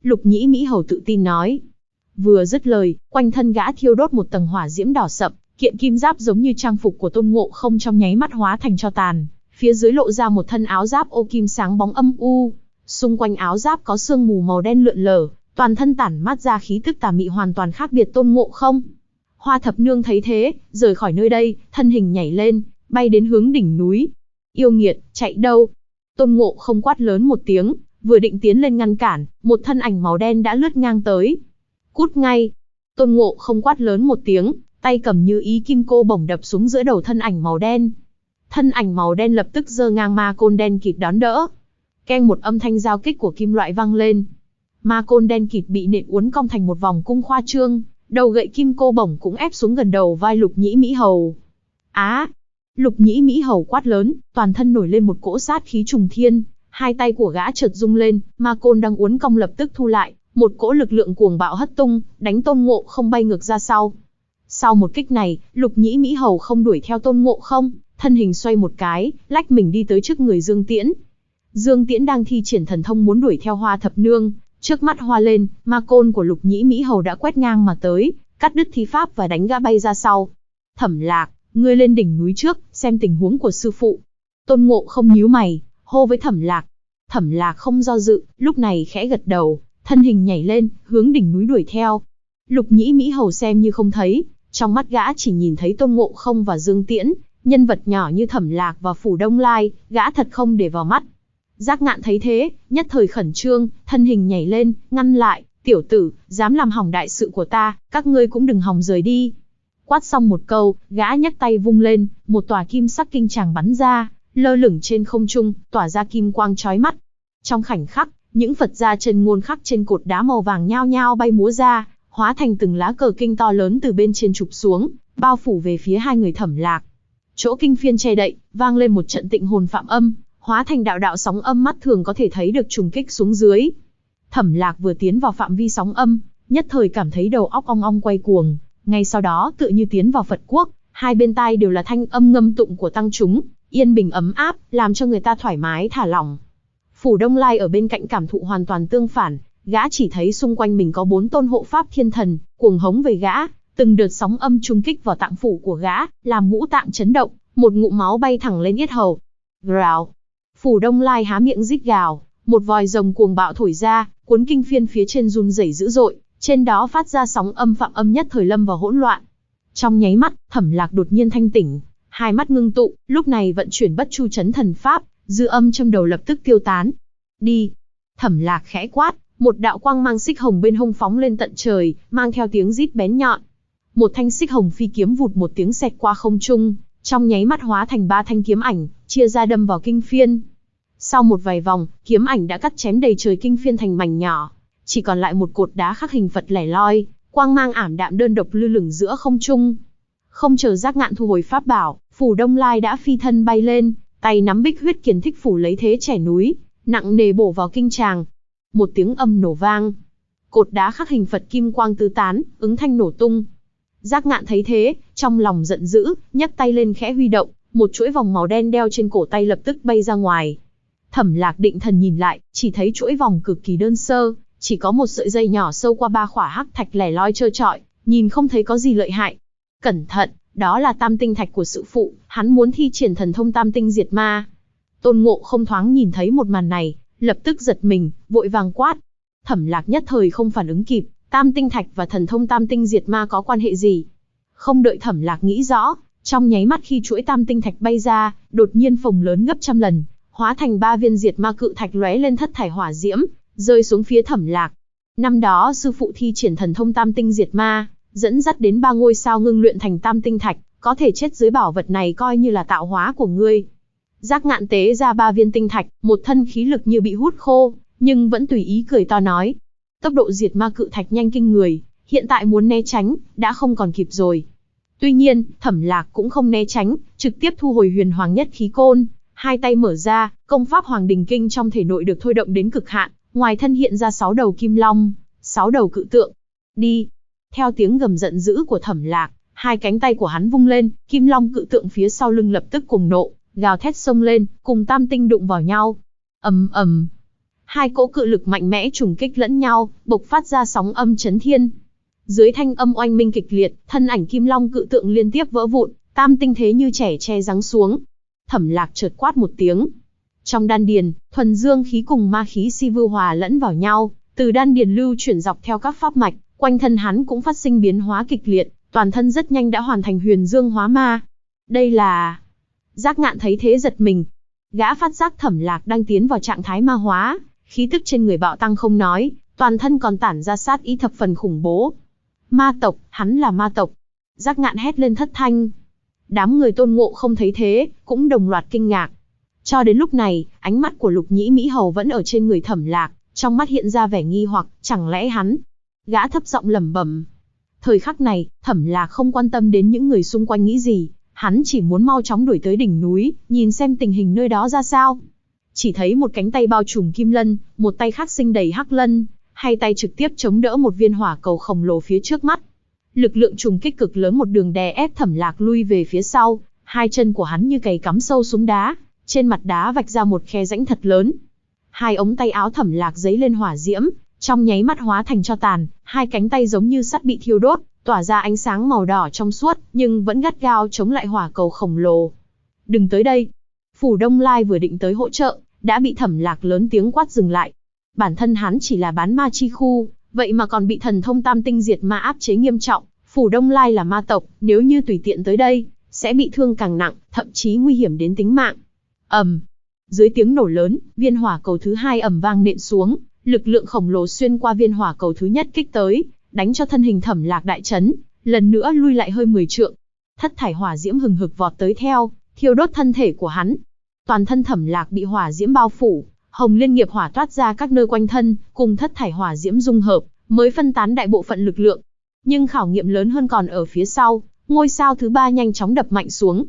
Lục Nhĩ Mỹ Hầu tự tin nói. Vừa dứt lời, quanh thân gã thiêu đốt một tầng hỏa diễm đỏ sậm, kiện kim giáp giống như trang phục của Tôn Ngộ Không trong nháy mắt hóa thành tro tàn, phía dưới lộ ra một thân áo giáp ô kim sáng bóng âm u. Xung quanh áo giáp có sương mù màu đen lượn lờ, toàn thân tản mát ra khí tức tà mị hoàn toàn khác biệt Tôn Ngộ Không. Hoa Thập Nương thấy thế, rời khỏi nơi đây, thân hình nhảy lên, bay đến hướng đỉnh núi. Yêu nghiệt, chạy đâu? Tôn Ngộ Không quát lớn một tiếng, vừa định tiến lên ngăn cản, một thân ảnh màu đen đã lướt ngang tới. Cút ngay! Tôn Ngộ Không quát lớn một tiếng, tay cầm Như Ý Kim Cô bổng đập xuống giữa đầu thân ảnh màu đen. Thân ảnh màu đen lập tức giơ ngang ma côn đen kịt đón đỡ. Keng, một âm thanh giao kích của kim loại vang lên. Ma côn đen kịt bị nện uốn cong thành một vòng cung khoa trương, đầu gậy kim cô bổng cũng ép xuống gần đầu vai Lục Nhĩ Mỹ Hầu. Á! Lục Nhĩ Mỹ Hầu quát lớn, toàn thân nổi lên một cỗ sát khí trùng thiên, hai tay của gã chợt rung lên, ma côn đang uốn cong lập tức thu lại, một cỗ lực lượng cuồng bạo hất tung, đánh Tôn Ngộ Không bay ngược ra sau. Sau một kích này, Lục Nhĩ Mỹ Hầu không đuổi theo Tôn Ngộ Không, thân hình xoay một cái, lách mình đi tới trước người Dương Tiễn. Dương Tiễn đang thi triển thần thông muốn đuổi theo Hoa Thập Nương, trước mắt hoa lên, ma côn của Lục Nhĩ Mỹ Hầu đã quét ngang mà tới, cắt đứt thi pháp và đánh gã bay ra sau. Thẩm Lạc, ngươi lên đỉnh núi trước, xem tình huống của sư phụ. Tôn Ngộ Không nhíu mày, hô với Thẩm Lạc. Thẩm Lạc không do dự, lúc này khẽ gật đầu, thân hình nhảy lên, hướng đỉnh núi đuổi theo. Lục Nhĩ Mỹ Hầu xem như không thấy, trong mắt gã chỉ nhìn thấy Tôn Ngộ Không và Dương Tiễn, nhân vật nhỏ như Thẩm Lạc và Phủ Đông Lai, gã thật không để vào mắt. Giác Ngạn thấy thế, nhất thời khẩn trương, thân hình nhảy lên, ngăn lại, tiểu tử, dám làm hỏng đại sự của ta, các ngươi cũng đừng hòng rời đi. Quát xong một câu, gã nhấc tay vung lên, một tòa kim sắc kinh tràng bắn ra, lơ lửng trên không trung, tỏa ra kim quang chói mắt. Trong khoảnh khắc, những Phật gia chân ngôn khắc trên cột đá màu vàng nhao nhao bay múa ra, hóa thành từng lá cờ kinh to lớn từ bên trên chụp xuống, bao phủ về phía hai người Thẩm Lạc. Chỗ kinh phiên che đậy, vang lên một trận tịnh hồn phạm âm, hóa thành đạo đạo sóng âm mắt thường có thể thấy được trùng kích xuống dưới. Thẩm Lạc vừa tiến vào phạm vi sóng âm, nhất thời cảm thấy đầu óc ong ong quay cuồng, ngay sau đó tựa như tiến vào Phật quốc, hai bên tai đều là thanh âm ngâm tụng của tăng chúng, yên bình ấm áp, làm cho người ta thoải mái thả lỏng. Phủ Đông Lai ở bên cạnh cảm thụ hoàn toàn tương phản, gã chỉ thấy xung quanh mình có 4 tôn hộ pháp thiên thần, cuồng hống về gã, từng đợt sóng âm trung kích vào tạng phủ của gã, làm ngũ tạng chấn động, một ngụm máu bay thẳng lên yết hầu. Gào! Phủ Đông Lai há miệng rít gào, một vòi rồng cuồng bạo thổi ra, cuốn kinh phiên phía trên run rẩy dữ dội, trên đó phát ra sóng âm phạm âm nhất thời lâm vào hỗn loạn. Trong nháy mắt, Thẩm Lạc đột nhiên thanh tỉnh, hai mắt ngưng tụ, lúc này vận chuyển Bất Chu Chấn Thần Pháp, dư âm trong đầu lập tức tiêu tán. Đi! Thẩm Lạc khẽ quát, một đạo quang mang xích hồng bên hông phóng lên tận trời, mang theo tiếng rít bén nhọn. Một thanh xích hồng phi kiếm vụt một tiếng xẹt qua không trung, trong nháy mắt hóa thành 3 thanh kiếm ảnh, chia ra đâm vào kinh phiên. Sau một vài vòng, kiếm ảnh đã cắt chém đầy trời kinh phiên thành mảnh nhỏ, chỉ còn lại một cột đá khắc hình Phật lẻ loi, quang mang ảm đạm đơn độc lơ lửng giữa không trung. Không chờ Giác Ngạn thu hồi pháp bảo, Phủ Đông Lai đã phi thân bay lên, tay nắm Bích Huyết Kiền Thích Phủ lấy thế chẻ núi, nặng nề bổ vào kinh tràng. Một tiếng âm nổ vang, cột đá khắc hình Phật kim quang tứ tán, ứng thanh nổ tung. Giác Ngạn thấy thế, trong lòng giận dữ, nhấc tay lên khẽ huy động, một chuỗi vòng màu đen đeo trên cổ tay lập tức bay ra ngoài. Thẩm Lạc định thần nhìn lại, chỉ thấy chuỗi vòng cực kỳ đơn sơ, chỉ có một sợi dây nhỏ sâu qua 3 khỏa hắc thạch lẻ loi trơ trọi, nhìn không thấy có gì lợi hại. Cẩn thận, đó là Tam Tinh Thạch của sư phụ, hắn muốn thi triển thần thông Tam Tinh Diệt Ma. Tôn Ngộ Không thoáng nhìn thấy một màn này, lập tức giật mình, vội vàng quát. Thẩm Lạc nhất thời không phản ứng kịp, Tam Tinh Thạch và thần thông Tam Tinh Diệt Ma có quan hệ gì? Không đợi Thẩm Lạc nghĩ rõ, trong nháy mắt khi chuỗi Tam Tinh Thạch bay ra, đột nhiên phồng lớn gấp trăm lần, hóa thành 3 viên Diệt Ma cự thạch lóe lên thất thải hỏa diễm, rơi xuống phía Thẩm Lạc. Năm đó sư phụ thi triển thần thông Tam Tinh Diệt Ma, dẫn dắt đến 3 ngôi sao ngưng luyện thành Tam Tinh Thạch, có thể chết dưới bảo vật này coi như là tạo hóa của ngươi. Giác Ngạn tế ra 3 viên tinh thạch, một thân khí lực như bị hút khô, nhưng vẫn tùy ý cười to nói. Tốc độ Diệt Ma cự thạch nhanh kinh người, hiện tại muốn né tránh, đã không còn kịp rồi. Tuy nhiên, Thẩm Lạc cũng không né tránh, trực tiếp thu hồi Huyền Hoàng Nhất Khí Côn, hai tay mở ra, công pháp Hoàng Đình Kinh trong thể nội được thôi động đến cực hạn, ngoài thân hiện ra 6 đầu kim long, 6 đầu cự tượng. Đi! Theo tiếng gầm giận dữ của Thẩm Lạc, hai cánh tay của hắn vung lên, kim long cự tượng phía sau lưng lập tức cuồng nộ, gào thét xông lên, cùng Tam Tinh đụng vào nhau. Ầm ầm. Hai cỗ cự lực mạnh mẽ trùng kích lẫn nhau, bộc phát ra sóng âm chấn thiên. Dưới thanh âm oanh minh kịch liệt, thân ảnh kim long cự tượng liên tiếp vỡ vụn, tam tinh thế như trẻ tre giáng xuống. Thẩm Lạc chợt quát một tiếng. Trong đan điền, thuần dương khí cùng ma khí si vưu hòa lẫn vào nhau, từ đan điền lưu chuyển dọc theo các pháp mạch, quanh thân hắn cũng phát sinh biến hóa kịch liệt, toàn thân rất nhanh đã hoàn thành huyền dương hóa ma. Đây là... Giác Ngạn thấy thế giật mình. Gã phát giác Thẩm Lạc đang tiến vào trạng thái ma hóa, khí tức trên người bạo tăng không nói, toàn thân còn tản ra sát ý thập phần khủng bố. Ma tộc, hắn là ma tộc. Giác Ngạn hét lên thất thanh. Đám người Tôn Ngộ không thấy thế, cũng đồng loạt kinh ngạc. Cho đến lúc này, ánh mắt của Lục Nhĩ Mỹ Hầu vẫn ở trên người Thẩm Lạc, trong mắt hiện ra vẻ nghi hoặc, chẳng lẽ hắn... Gã thấp giọng lẩm bẩm. Thời khắc này, Thẩm Lạc không quan tâm đến những người xung quanh nghĩ gì, hắn chỉ muốn mau chóng đuổi tới đỉnh núi, nhìn xem tình hình nơi đó ra sao. Chỉ thấy một cánh tay bao trùm kim lân, một tay khác sinh đầy hắc lân, hai tay trực tiếp chống đỡ một viên hỏa cầu khổng lồ phía trước mắt. Lực lượng trùng kích cực lớn một đường đè ép Thẩm Lạc lui về phía sau, hai chân của hắn như cày cắm sâu xuống đá, trên mặt đá vạch ra một khe rãnh thật lớn. Hai ống tay áo Thẩm Lạc giấy lên hỏa diễm, trong nháy mắt hóa thành tro tàn, hai cánh tay giống như sắt bị thiêu đốt, tỏa ra ánh sáng màu đỏ trong suốt, nhưng vẫn gắt gao chống lại hỏa cầu khổng lồ. Đừng tới đây. Phủ Đông Lai vừa định tới hỗ trợ, đã bị Thẩm Lạc lớn tiếng quát dừng lại. Bản thân hắn chỉ là bán ma chi khu, vậy mà còn bị thần thông tam tinh diệt ma áp chế nghiêm trọng. Phủ Đông Lai là ma tộc, nếu như tùy tiện tới đây, sẽ bị thương càng nặng, thậm chí nguy hiểm đến tính mạng. Dưới tiếng nổ lớn, viên hỏa cầu thứ hai ầm vang nện xuống, lực lượng khổng lồ xuyên qua viên hỏa cầu thứ nhất kích tới, đánh cho thân hình Thẩm Lạc đại chấn, lần nữa lui lại hơi 10 trượng. Thất thải hỏa diễm hừng hực vọt tới theo, thiêu đốt thân thể của hắn. Toàn thân Thẩm Lạc bị hỏa diễm bao phủ, hồng liên nghiệp hỏa toát ra các nơi quanh thân, cùng thất thải hỏa diễm dung hợp, mới phân tán đại bộ phận lực lượng. Nhưng khảo nghiệm lớn hơn còn ở phía sau, ngôi sao thứ ba nhanh chóng đập mạnh xuống.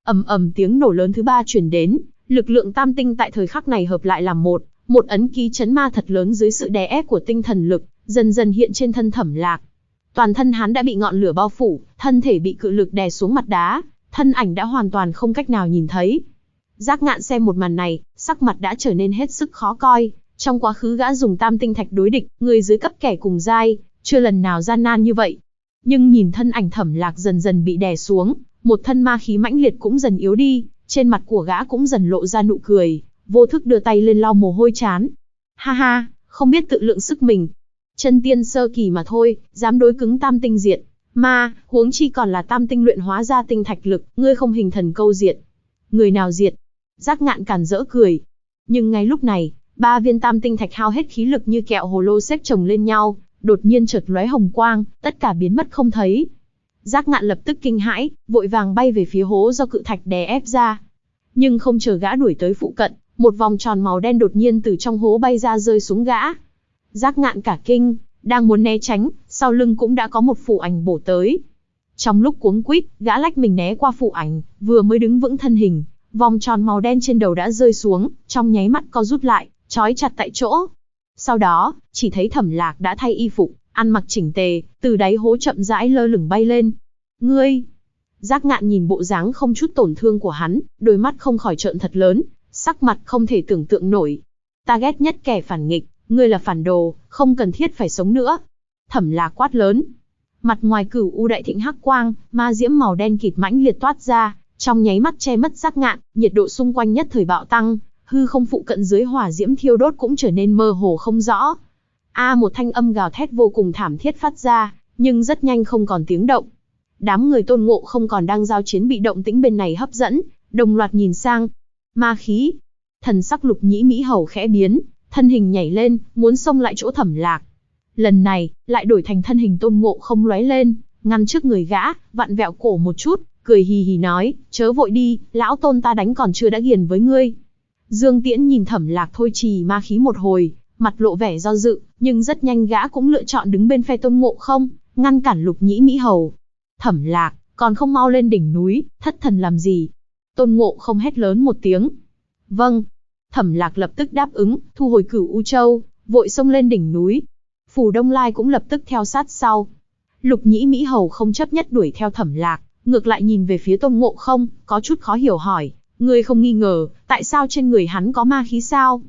Tiếng nổ lớn thứ ba truyền đến, lực lượng tam tinh tại thời khắc này hợp lại làm một ấn ký chấn ma thật lớn dưới sự đè ép của tinh thần lực, dần dần hiện trên thân Thẩm Lạc. Toàn thân hắn đã bị ngọn lửa bao phủ, thân thể bị cự lực đè xuống mặt đá, thân ảnh đã hoàn toàn không cách nào nhìn thấy. Giác Ngạn xem một màn này, sắc mặt đã trở nên hết sức khó coi. Trong quá khứ gã dùng tam tinh thạch đối địch, người dưới cấp kẻ cùng giai, chưa lần nào gian nan như vậy. Nhưng nhìn thân ảnh Thẩm Lạc dần dần bị đè xuống, một thân ma khí mãnh liệt cũng dần yếu đi, trên mặt của gã cũng dần lộ ra nụ cười, vô thức đưa tay lên lau mồ hôi trán. Ha ha, không biết tự lượng sức mình. Chân tiên sơ kỳ mà thôi, dám đối cứng tam tinh diệt ma, huống chi còn là tam tinh luyện hóa ra tinh thạch lực, ngươi không hình thần câu diệt. Người nào diệt? Giác Ngạn càn rỡ cười. Nhưng ngay lúc này, ba viên tam tinh thạch hao hết khí lực như kẹo hồ lô xếp chồng lên nhau, đột nhiên chợt lóe hồng quang, tất cả biến mất không thấy. Giác Ngạn lập tức kinh hãi, vội vàng bay về phía hố do cự thạch đè ép ra. Nhưng không chờ gã đuổi tới phụ cận, một vòng tròn màu đen đột nhiên từ trong hố bay ra rơi xuống gã. Giác Ngạn cả kinh, đang muốn né tránh, sau lưng cũng đã có một phù ảnh bổ tới. Trong lúc cuống quýt, gã lách mình né qua phù ảnh, vừa mới đứng vững thân hình, vòng tròn màu đen trên đầu đã rơi xuống, trong nháy mắt co rút lại, trói chặt tại chỗ. Sau đó, chỉ thấy Thẩm Lạc đã thay y phục, ăn mặc chỉnh tề, từ đáy hố chậm rãi lơ lửng bay lên. Ngươi! Giác Ngạn nhìn bộ dáng không chút tổn thương của hắn, đôi mắt không khỏi trợn thật lớn, sắc mặt không thể tưởng tượng nổi. Ta ghét nhất kẻ phản nghịch, ngươi là phản đồ, không cần thiết phải sống nữa. Thẩm Lạc quát lớn. Mặt ngoài Cửu U đại thịnh hắc quang, ma diễm màu đen kịt mãnh liệt toát ra, trong nháy mắt che mất Giác Ngạn, nhiệt độ xung quanh nhất thời bạo tăng, hư không phụ cận dưới hỏa diễm thiêu đốt cũng trở nên mơ hồ không rõ. Một thanh âm gào thét vô cùng thảm thiết phát ra, nhưng rất nhanh không còn tiếng động. Đám người Tôn Ngộ không còn đang giao chiến bị động tĩnh bên này hấp dẫn, đồng loạt nhìn sang. Ma khí. Thần sắc Lục Nhĩ Mỹ Hầu khẽ biến, thân hình nhảy lên, muốn xông lại chỗ Thẩm Lạc. Lần này, lại đổi thành thân hình Tôn Ngộ không lóe lên, ngăn trước người gã, vặn vẹo cổ một chút, cười hì hì nói, chớ vội đi, lão Tôn ta đánh còn chưa đã ghiền với ngươi. Dương Tiễn nhìn Thẩm Lạc thôi trì ma khí một hồi, mặt lộ vẻ do dự, nhưng rất nhanh gã cũng lựa chọn đứng bên phe Tôn Ngộ không, ngăn cản Lục Nhĩ Mỹ Hầu. Thẩm Lạc, còn không mau lên đỉnh núi, thất thần làm gì? Tôn Ngộ không hét lớn một tiếng. Vâng. Thẩm Lạc lập tức đáp ứng, thu hồi Cửu U Châu, vội xông lên đỉnh núi. Phủ Đông Lai cũng lập tức theo sát sau. Lục Nhĩ Mỹ Hầu không chấp nhất đuổi theo Thẩm Lạc, ngược lại nhìn về phía Tôn Ngộ không, có chút khó hiểu hỏi, ngươi không nghi ngờ, tại sao trên người hắn có ma khí sao?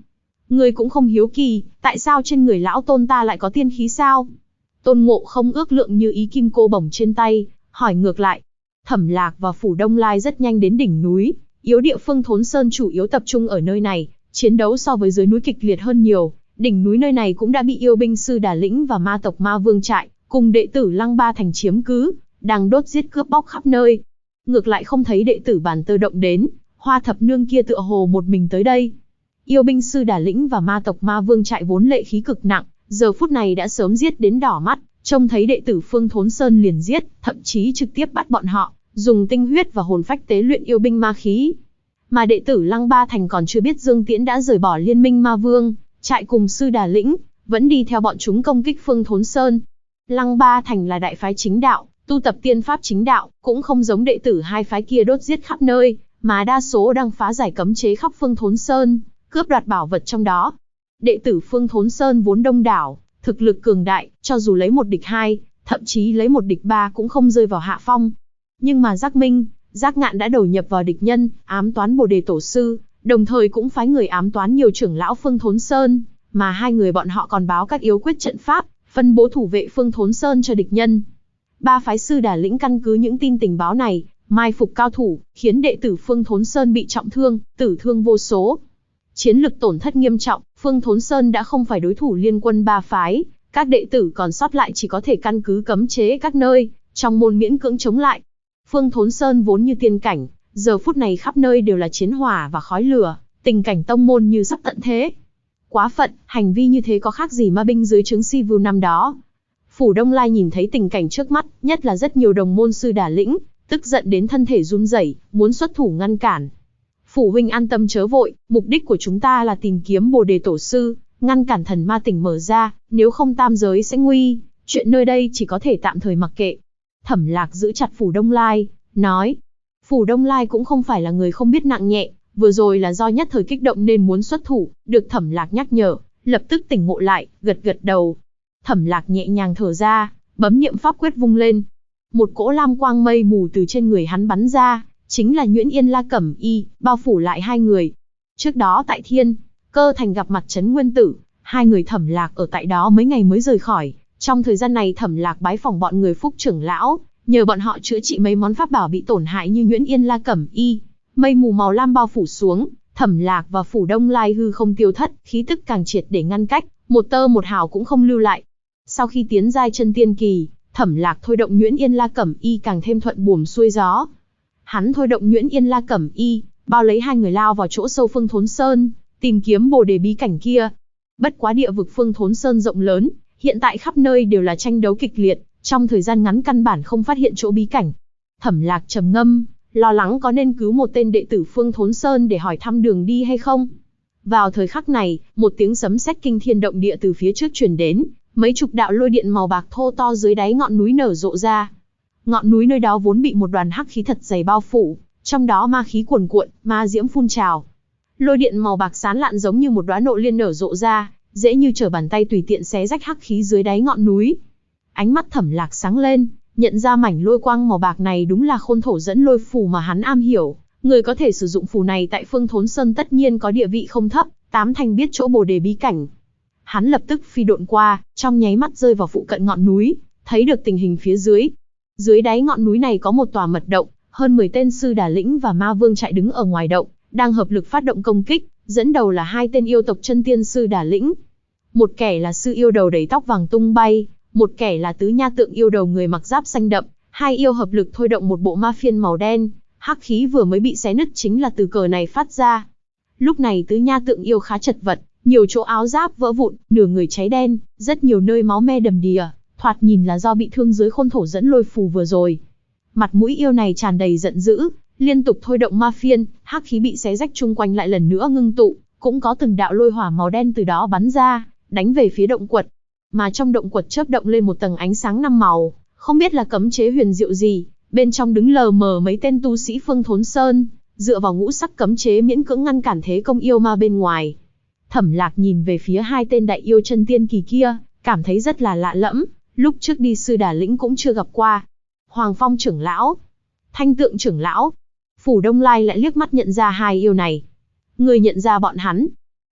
Ngươi cũng không hiếu kỳ, tại sao trên người lão tôn ta lại có tiên khí sao? Tôn Ngộ không ước lượng như ý kim cô bổng trên tay, hỏi ngược lại. Thẩm Lạc và Phủ Đông Lai rất nhanh đến đỉnh núi, yếu địa Phương Thốn Sơn chủ yếu tập trung ở nơi này, chiến đấu so với dưới núi kịch liệt hơn nhiều. Đỉnh núi nơi này cũng đã bị yêu binh sư Đà Lĩnh và ma tộc Ma Vương trại, cùng đệ tử Lăng Ba Thành chiếm cứ, đang đốt giết cướp bóc khắp nơi. Ngược lại không thấy đệ tử Bàn Tơ Động đến, Hoa Thập Nương kia tựa hồ một mình tới đây. Yêu binh sư Đà Lĩnh và ma tộc Ma Vương trại vốn lệ khí cực nặng, giờ phút này đã sớm giết đến đỏ mắt, trông thấy đệ tử Phương Thốn Sơn liền giết, thậm chí trực tiếp bắt bọn họ, dùng tinh huyết và hồn phách tế luyện yêu binh ma khí. Mà đệ tử Lăng Ba Thành còn chưa biết Dương Tiễn đã rời bỏ liên minh Ma Vương trại cùng sư Đà Lĩnh, vẫn đi theo bọn chúng công kích Phương Thốn Sơn. Lăng Ba Thành là đại phái chính đạo, tu tập tiên pháp chính đạo, cũng không giống đệ tử hai phái kia đốt giết khắp nơi, mà đa số đang phá giải cấm chế khắp Phương Thốn Sơn, cướp đoạt bảo vật trong đó. Đệ tử Phương Thốn Sơn vốn đông đảo, thực lực cường đại, cho dù lấy một địch hai, thậm chí lấy một địch ba cũng không rơi vào hạ phong. Nhưng mà Giác Minh, Giác Ngạn đã đầu nhập vào địch nhân, ám toán Bồ Đề Tổ Sư, đồng thời cũng phái người ám toán nhiều trưởng lão Phương Thốn Sơn, mà hai người bọn họ còn báo các yếu quyết trận pháp, phân bố thủ vệ Phương Thốn Sơn cho địch nhân. Ba phái sư Đà Lĩnh căn cứ những tin tình báo này, mai phục cao thủ, khiến đệ tử Phương Thốn Sơn bị trọng thương, tử thương vô số. Chiến lực tổn thất nghiêm trọng, Phương Thốn Sơn đã không phải đối thủ liên quân ba phái, các đệ tử còn sót lại chỉ có thể căn cứ cấm chế các nơi, trong môn miễn cưỡng chống lại. Phương Thốn Sơn vốn như tiên cảnh, giờ phút này khắp nơi đều là chiến hỏa và khói lửa, tình cảnh tông môn như sắp tận thế. Quá phận, hành vi như thế có khác gì ma binh dưới trướng Si Vưu năm đó. Phủ Đông Lai nhìn thấy tình cảnh trước mắt, nhất là rất nhiều đồng môn sư Đà Lĩnh, tức giận đến thân thể run rẩy, muốn xuất thủ ngăn cản. Phủ huynh an tâm chớ vội, mục đích của chúng ta là tìm kiếm Bồ Đề Tổ Sư, ngăn cản thần ma tỉnh mở ra, nếu không tam giới sẽ nguy, chuyện nơi đây chỉ có thể tạm thời mặc kệ. Thẩm Lạc giữ chặt Phủ Đông Lai, nói. Phủ Đông Lai cũng không phải là người không biết nặng nhẹ, vừa rồi là do nhất thời kích động nên muốn xuất thủ, được Thẩm Lạc nhắc nhở, lập tức tỉnh ngộ lại, gật gật đầu. Thẩm Lạc nhẹ nhàng thở ra, bấm niệm pháp quyết vung lên. Một cỗ lam quang mây mù từ trên người hắn bắn ra, chính là Nhuyễn Yên La Cẩm Y, bao phủ lại hai người. Trước đó tại Thiên Cơ Thành gặp mặt Trấn Nguyên Tử, hai người Thẩm Lạc ở tại đó mấy ngày mới rời khỏi. Trong thời gian này Thẩm Lạc bái phỏng bọn người Phúc trưởng lão, nhờ bọn họ chữa trị mấy món pháp bảo bị tổn hại như Nhuyễn Yên La Cẩm Y. Mây mù màu lam bao phủ xuống, Thẩm Lạc và Phủ Đông Lai hư không tiêu thất, khí tức càng triệt để ngăn cách, một tơ một hào cũng không lưu lại. Sau khi tiến giai chân tiên kỳ, Thẩm Lạc thôi động Nhuyễn Yên La Cẩm Y càng thêm thuận buồm xuôi gió. Hắn thôi động Nhuyễn Yên La Cẩm Y, bao lấy hai người lao vào chỗ sâu Phương Thốn Sơn, tìm kiếm Bồ Đề bí cảnh kia. Bất quá địa vực Phương Thốn Sơn rộng lớn, hiện tại khắp nơi đều là tranh đấu kịch liệt, trong thời gian ngắn căn bản không phát hiện chỗ bí cảnh. Thẩm Lạc trầm ngâm, lo lắng có nên cứu một tên đệ tử Phương Thốn Sơn để hỏi thăm đường đi hay không. Vào thời khắc này, một tiếng sấm sét kinh thiên động địa từ phía trước truyền đến, mấy chục đạo lôi điện màu bạc thô to dưới đáy ngọn núi nở rộ ra. Ngọn núi nơi đó vốn bị một đoàn hắc khí thật dày bao phủ, trong đó ma khí cuồn cuộn, ma diễm phun trào. Lôi điện màu bạc sáng lạn giống như một đóa nộ liên nở rộ ra, dễ như trở bàn tay tùy tiện xé rách hắc khí dưới đáy ngọn núi. Ánh mắt Thẩm Lạc sáng lên, nhận ra mảnh lôi quang màu bạc này đúng là Khôn Thổ dẫn lôi phù mà hắn am hiểu. Người có thể sử dụng phù này tại Phương Thốn Sơn tất nhiên có địa vị không thấp, tám thành biết chỗ Bồ Đề bí cảnh. Hắn lập tức phi độn qua, trong nháy mắt rơi vào phụ cận ngọn núi, thấy được tình hình phía dưới. Dưới đáy ngọn núi này có một tòa mật động, hơn 10 tên sư Đà Lĩnh và Ma Vương trại đứng ở ngoài động, đang hợp lực phát động công kích, dẫn đầu là hai tên yêu tộc chân tiên sư Đà Lĩnh. Một kẻ là sư yêu đầu đầy tóc vàng tung bay, một kẻ là tứ nha tượng yêu đầu người mặc giáp xanh đậm, hai yêu hợp lực thôi động một bộ ma phiên màu đen, hắc khí vừa mới bị xé nứt chính là từ cờ này phát ra. Lúc này tứ nha tượng yêu khá chật vật, nhiều chỗ áo giáp vỡ vụn, nửa người cháy đen, rất nhiều nơi máu me đầm đìa, thoạt nhìn là do bị thương dưới Khôn Thổ dẫn lôi phù vừa rồi. Mặt mũi yêu này tràn đầy giận dữ, liên tục thôi động ma phiên, hắc khí bị xé rách chung quanh lại lần nữa ngưng tụ, cũng có từng đạo lôi hỏa màu đen từ đó bắn ra, đánh về phía động quật. Mà trong động quật chớp động lên một tầng ánh sáng năm màu, không biết là cấm chế huyền diệu gì, bên trong đứng lờ mờ mấy tên tu sĩ Phương Thốn Sơn, dựa vào ngũ sắc cấm chế miễn cưỡng ngăn cản thế công yêu ma bên ngoài. Thẩm Lạc nhìn về phía hai tên đại yêu chân tiên kỳ kia, cảm thấy rất là lạ lẫm, lúc trước đi sư Đà Lĩnh cũng chưa gặp qua. Hoàng Phong trưởng lão, Thanh Tượng trưởng lão, Phủ Đông Lai lại liếc mắt nhận ra hai yêu này. Người nhận ra bọn hắn?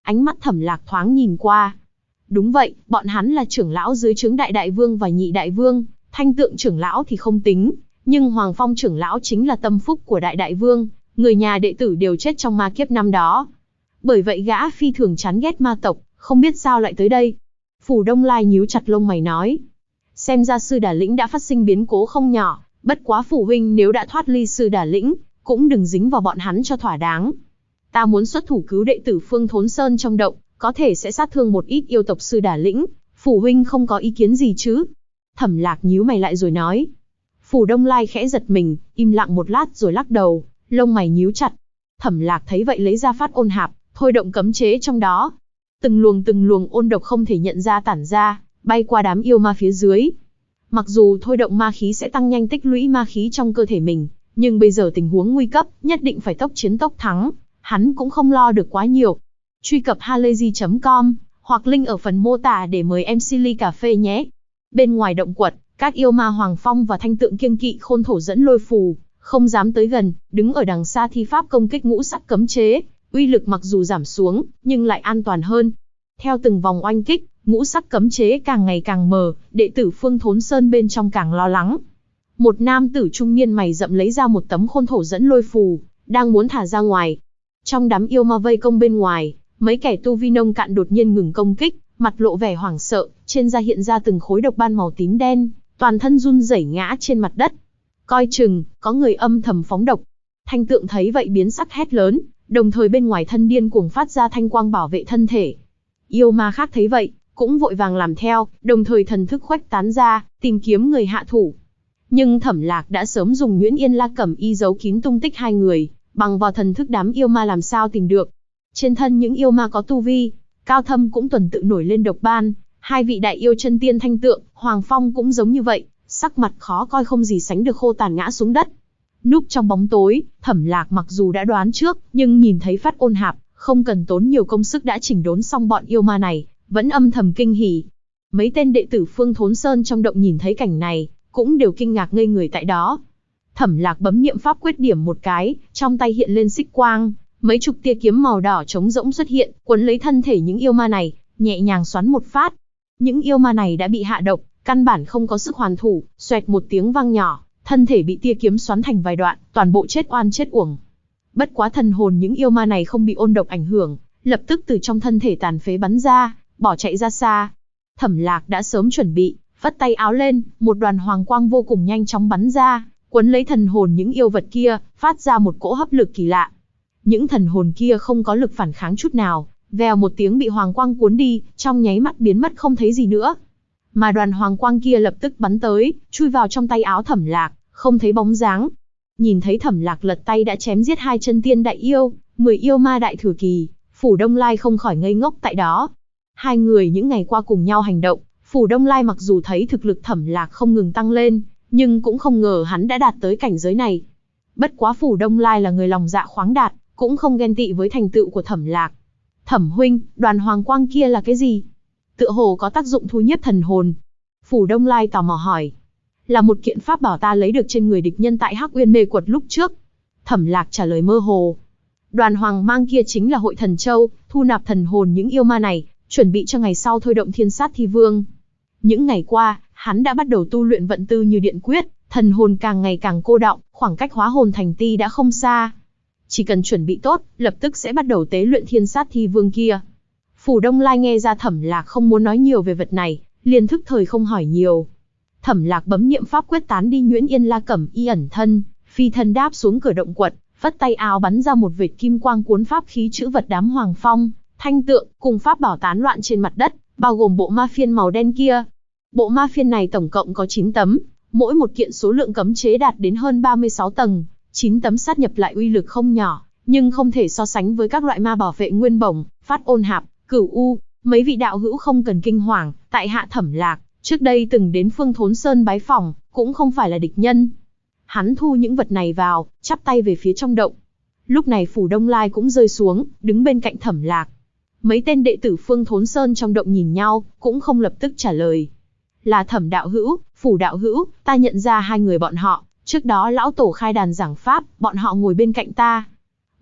Ánh mắt Thẩm Lạc thoáng nhìn qua. Đúng vậy, bọn hắn là trưởng lão dưới trướng Đại Đại Vương và Nhị Đại Vương, Thanh Tượng trưởng lão thì không tính, nhưng Hoàng Phong trưởng lão chính là tâm phúc của Đại Đại Vương, người nhà đệ tử đều chết trong ma kiếp năm đó. Bởi vậy gã phi thường chán ghét ma tộc, không biết sao lại tới đây. Phủ Đông Lai nhíu chặt lông mày nói. Xem ra sư Đà Lĩnh đã phát sinh biến cố không nhỏ, bất quá phủ huynh nếu đã thoát ly sư Đà Lĩnh, cũng đừng dính vào bọn hắn cho thỏa đáng. Ta muốn xuất thủ cứu đệ tử Phương Thốn Sơn trong động, có thể sẽ sát thương một ít yêu tộc sư Đà Lĩnh, phủ huynh không có ý kiến gì chứ? Thẩm Lạc nhíu mày lại rồi nói. Phủ Đông Lai khẽ giật mình, im lặng một lát rồi lắc đầu, lông mày nhíu chặt. Thẩm Lạc thấy vậy lấy ra phát ôn hạp, thôi động cấm chế trong đó. Từng luồng ôn độc không thể nhận ra tản ra, bay qua đám yêu ma phía dưới. Mặc dù thôi động ma khí sẽ tăng nhanh tích lũy ma khí trong cơ thể mình, nhưng bây giờ tình huống nguy cấp, nhất định phải tốc chiến tốc thắng, hắn cũng không lo được quá nhiều. Truy cập halayzi.com hoặc link ở phần mô tả để mời em Silly cà phê nhé. Bên ngoài động quật, các yêu ma Hoàng Phong và Thanh Tượng kiêng kỵ Khôn Thổ dẫn lôi phù, không dám tới gần, đứng ở đằng xa thi pháp công kích ngũ sắc cấm chế, uy lực mặc dù giảm xuống, nhưng lại an toàn hơn. Theo từng vòng oanh kích, ngũ sắc cấm chế càng ngày càng mờ, đệ tử Phương Thốn Sơn bên trong càng lo lắng. Một nam tử trung niên mày rậm lấy ra một tấm Khôn Thổ dẫn lôi phù, đang muốn thả ra ngoài. Trong đám yêu ma vây công bên ngoài, mấy kẻ tu vi nông cạn đột nhiên ngừng công kích, mặt lộ vẻ hoảng sợ, trên da hiện ra từng khối độc ban màu tím đen, toàn thân run rẩy ngã trên mặt đất. Coi chừng, có người âm thầm phóng độc. Thanh Tượng thấy vậy biến sắc hét lớn, đồng thời bên ngoài thân điên cuồng phát ra thanh quang bảo vệ thân thể. Yêu ma khác thấy vậy, cũng vội vàng làm theo, đồng thời thần thức khuếch tán ra, tìm kiếm người hạ thủ. Nhưng Thẩm Lạc đã sớm dùng Nhuyễn Yên La Cẩm Y giấu kín tung tích hai người, bằng vào thần thức đám yêu ma làm sao tìm được. Trên thân những yêu ma có tu vi cao thâm cũng tuần tự nổi lên độc ban, hai vị đại yêu chân tiên Thanh Tượng, Hoàng Phong cũng giống như vậy, sắc mặt khó coi không gì sánh được khô tàn ngã xuống đất. Núp trong bóng tối, Thẩm Lạc mặc dù đã đoán trước, nhưng nhìn thấy phát ôn hạp, không cần tốn nhiều công sức đã chỉnh đốn xong bọn yêu ma này, vẫn âm thầm kinh hỉ. Mấy tên đệ tử Phương Thốn Sơn trong động nhìn thấy cảnh này, cũng đều kinh ngạc ngây người tại đó. Thẩm Lạc bấm niệm pháp quyết điểm một cái, trong tay hiện lên xích quang, mấy chục tia kiếm màu đỏ trống rỗng xuất hiện, quấn lấy thân thể những yêu ma này, nhẹ nhàng xoắn một phát. Những yêu ma này đã bị hạ độc, căn bản không có sức hoàn thủ, xoẹt một tiếng vang nhỏ, thân thể bị tia kiếm xoắn thành vài đoạn, toàn bộ chết oan chết uổng. Bất quá thần hồn những yêu ma này không bị ôn độc ảnh hưởng, lập tức từ trong thân thể tàn phế bắn ra, bỏ chạy ra xa. Thẩm Lạc đã sớm chuẩn bị, phất tay áo lên, một đoàn hoàng quang vô cùng nhanh chóng bắn ra, quấn lấy thần hồn những yêu vật kia, phát ra một cỗ hấp lực kỳ lạ. Những thần hồn kia không có lực phản kháng chút nào, vèo một tiếng bị hoàng quang cuốn đi, trong nháy mắt biến mất không thấy gì nữa. Mà đoàn hoàng quang kia lập tức bắn tới, chui vào trong tay áo Thẩm Lạc, không thấy bóng dáng. Nhìn thấy Thẩm Lạc lật tay đã chém giết 2 chân tiên đại yêu, 10 yêu ma đại thừa kỳ, Phủ Đông Lai không khỏi ngây ngốc tại đó. Hai người những ngày qua cùng nhau hành động, Phủ Đông Lai mặc dù thấy thực lực Thẩm Lạc không ngừng tăng lên, nhưng cũng không ngờ hắn đã đạt tới cảnh giới này. Bất quá Phủ Đông Lai là người lòng dạ khoáng đạt, cũng không ghen tị với thành tựu của Thẩm Lạc. Thẩm huynh, đoàn hoàng quang kia là cái gì? Tựa hồ có tác dụng thu nhiếp thần hồn. Phủ Đông Lai tò mò hỏi. Là một kiện pháp bảo ta lấy được trên người địch nhân tại Hắc Uyên Mê Quật lúc trước. Thẩm Lạc trả lời mơ hồ. Đoàn hoàng mang kia chính là Hội Thần Châu, thu nạp thần hồn những yêu ma này, chuẩn bị cho ngày sau thôi động Thiên Sát Thi Vương. Những ngày qua, hắn đã bắt đầu tu luyện vận tư như điện quyết, thần hồn càng ngày càng cô đọng, khoảng cách hóa hồn thành ti đã không xa. Chỉ cần chuẩn bị tốt, lập tức sẽ bắt đầu tế luyện Thiên Sát Thi Vương kia. Phủ Đông Lai nghe ra Thẩm Lạc không muốn nói nhiều về vật này, liền thức thời không hỏi nhiều. Thẩm Lạc bấm niệm pháp quyết tán đi Nhuyễn Yên La Cẩm Y ẩn thân, phi thân đáp xuống cửa động quật, phất tay áo bắn ra một vệt kim quang cuốn pháp khí chữ vật đám Hoàng Phong, Thanh Tượng cùng pháp bảo tán loạn trên mặt đất, bao gồm bộ ma phiên màu đen kia. Bộ ma phiên này tổng cộng có 9 tấm, mỗi một kiện số lượng cấm chế đạt đến hơn 36 tầng, 9 tấm sát nhập lại uy lực không nhỏ, nhưng không thể so sánh với các loại ma bảo vệ nguyên bổng, phát ôn hạp, cửu u. Mấy vị đạo hữu không cần kinh hoàng, tại hạ Thẩm Lạc, trước đây từng đến Phương Thốn Sơn bái phỏng, cũng không phải là địch nhân. Hắn thu những vật này vào, chắp tay về phía trong động. Lúc này Phủ Đông Lai cũng rơi xuống, đứng bên cạnh Thẩm Lạc. Mấy tên đệ tử Phương Thốn Sơn trong động nhìn nhau, cũng không lập tức trả lời. Là Thẩm đạo hữu, Phủ đạo hữu, ta nhận ra hai người bọn họ, trước đó lão tổ khai đàn giảng pháp, bọn họ ngồi bên cạnh ta.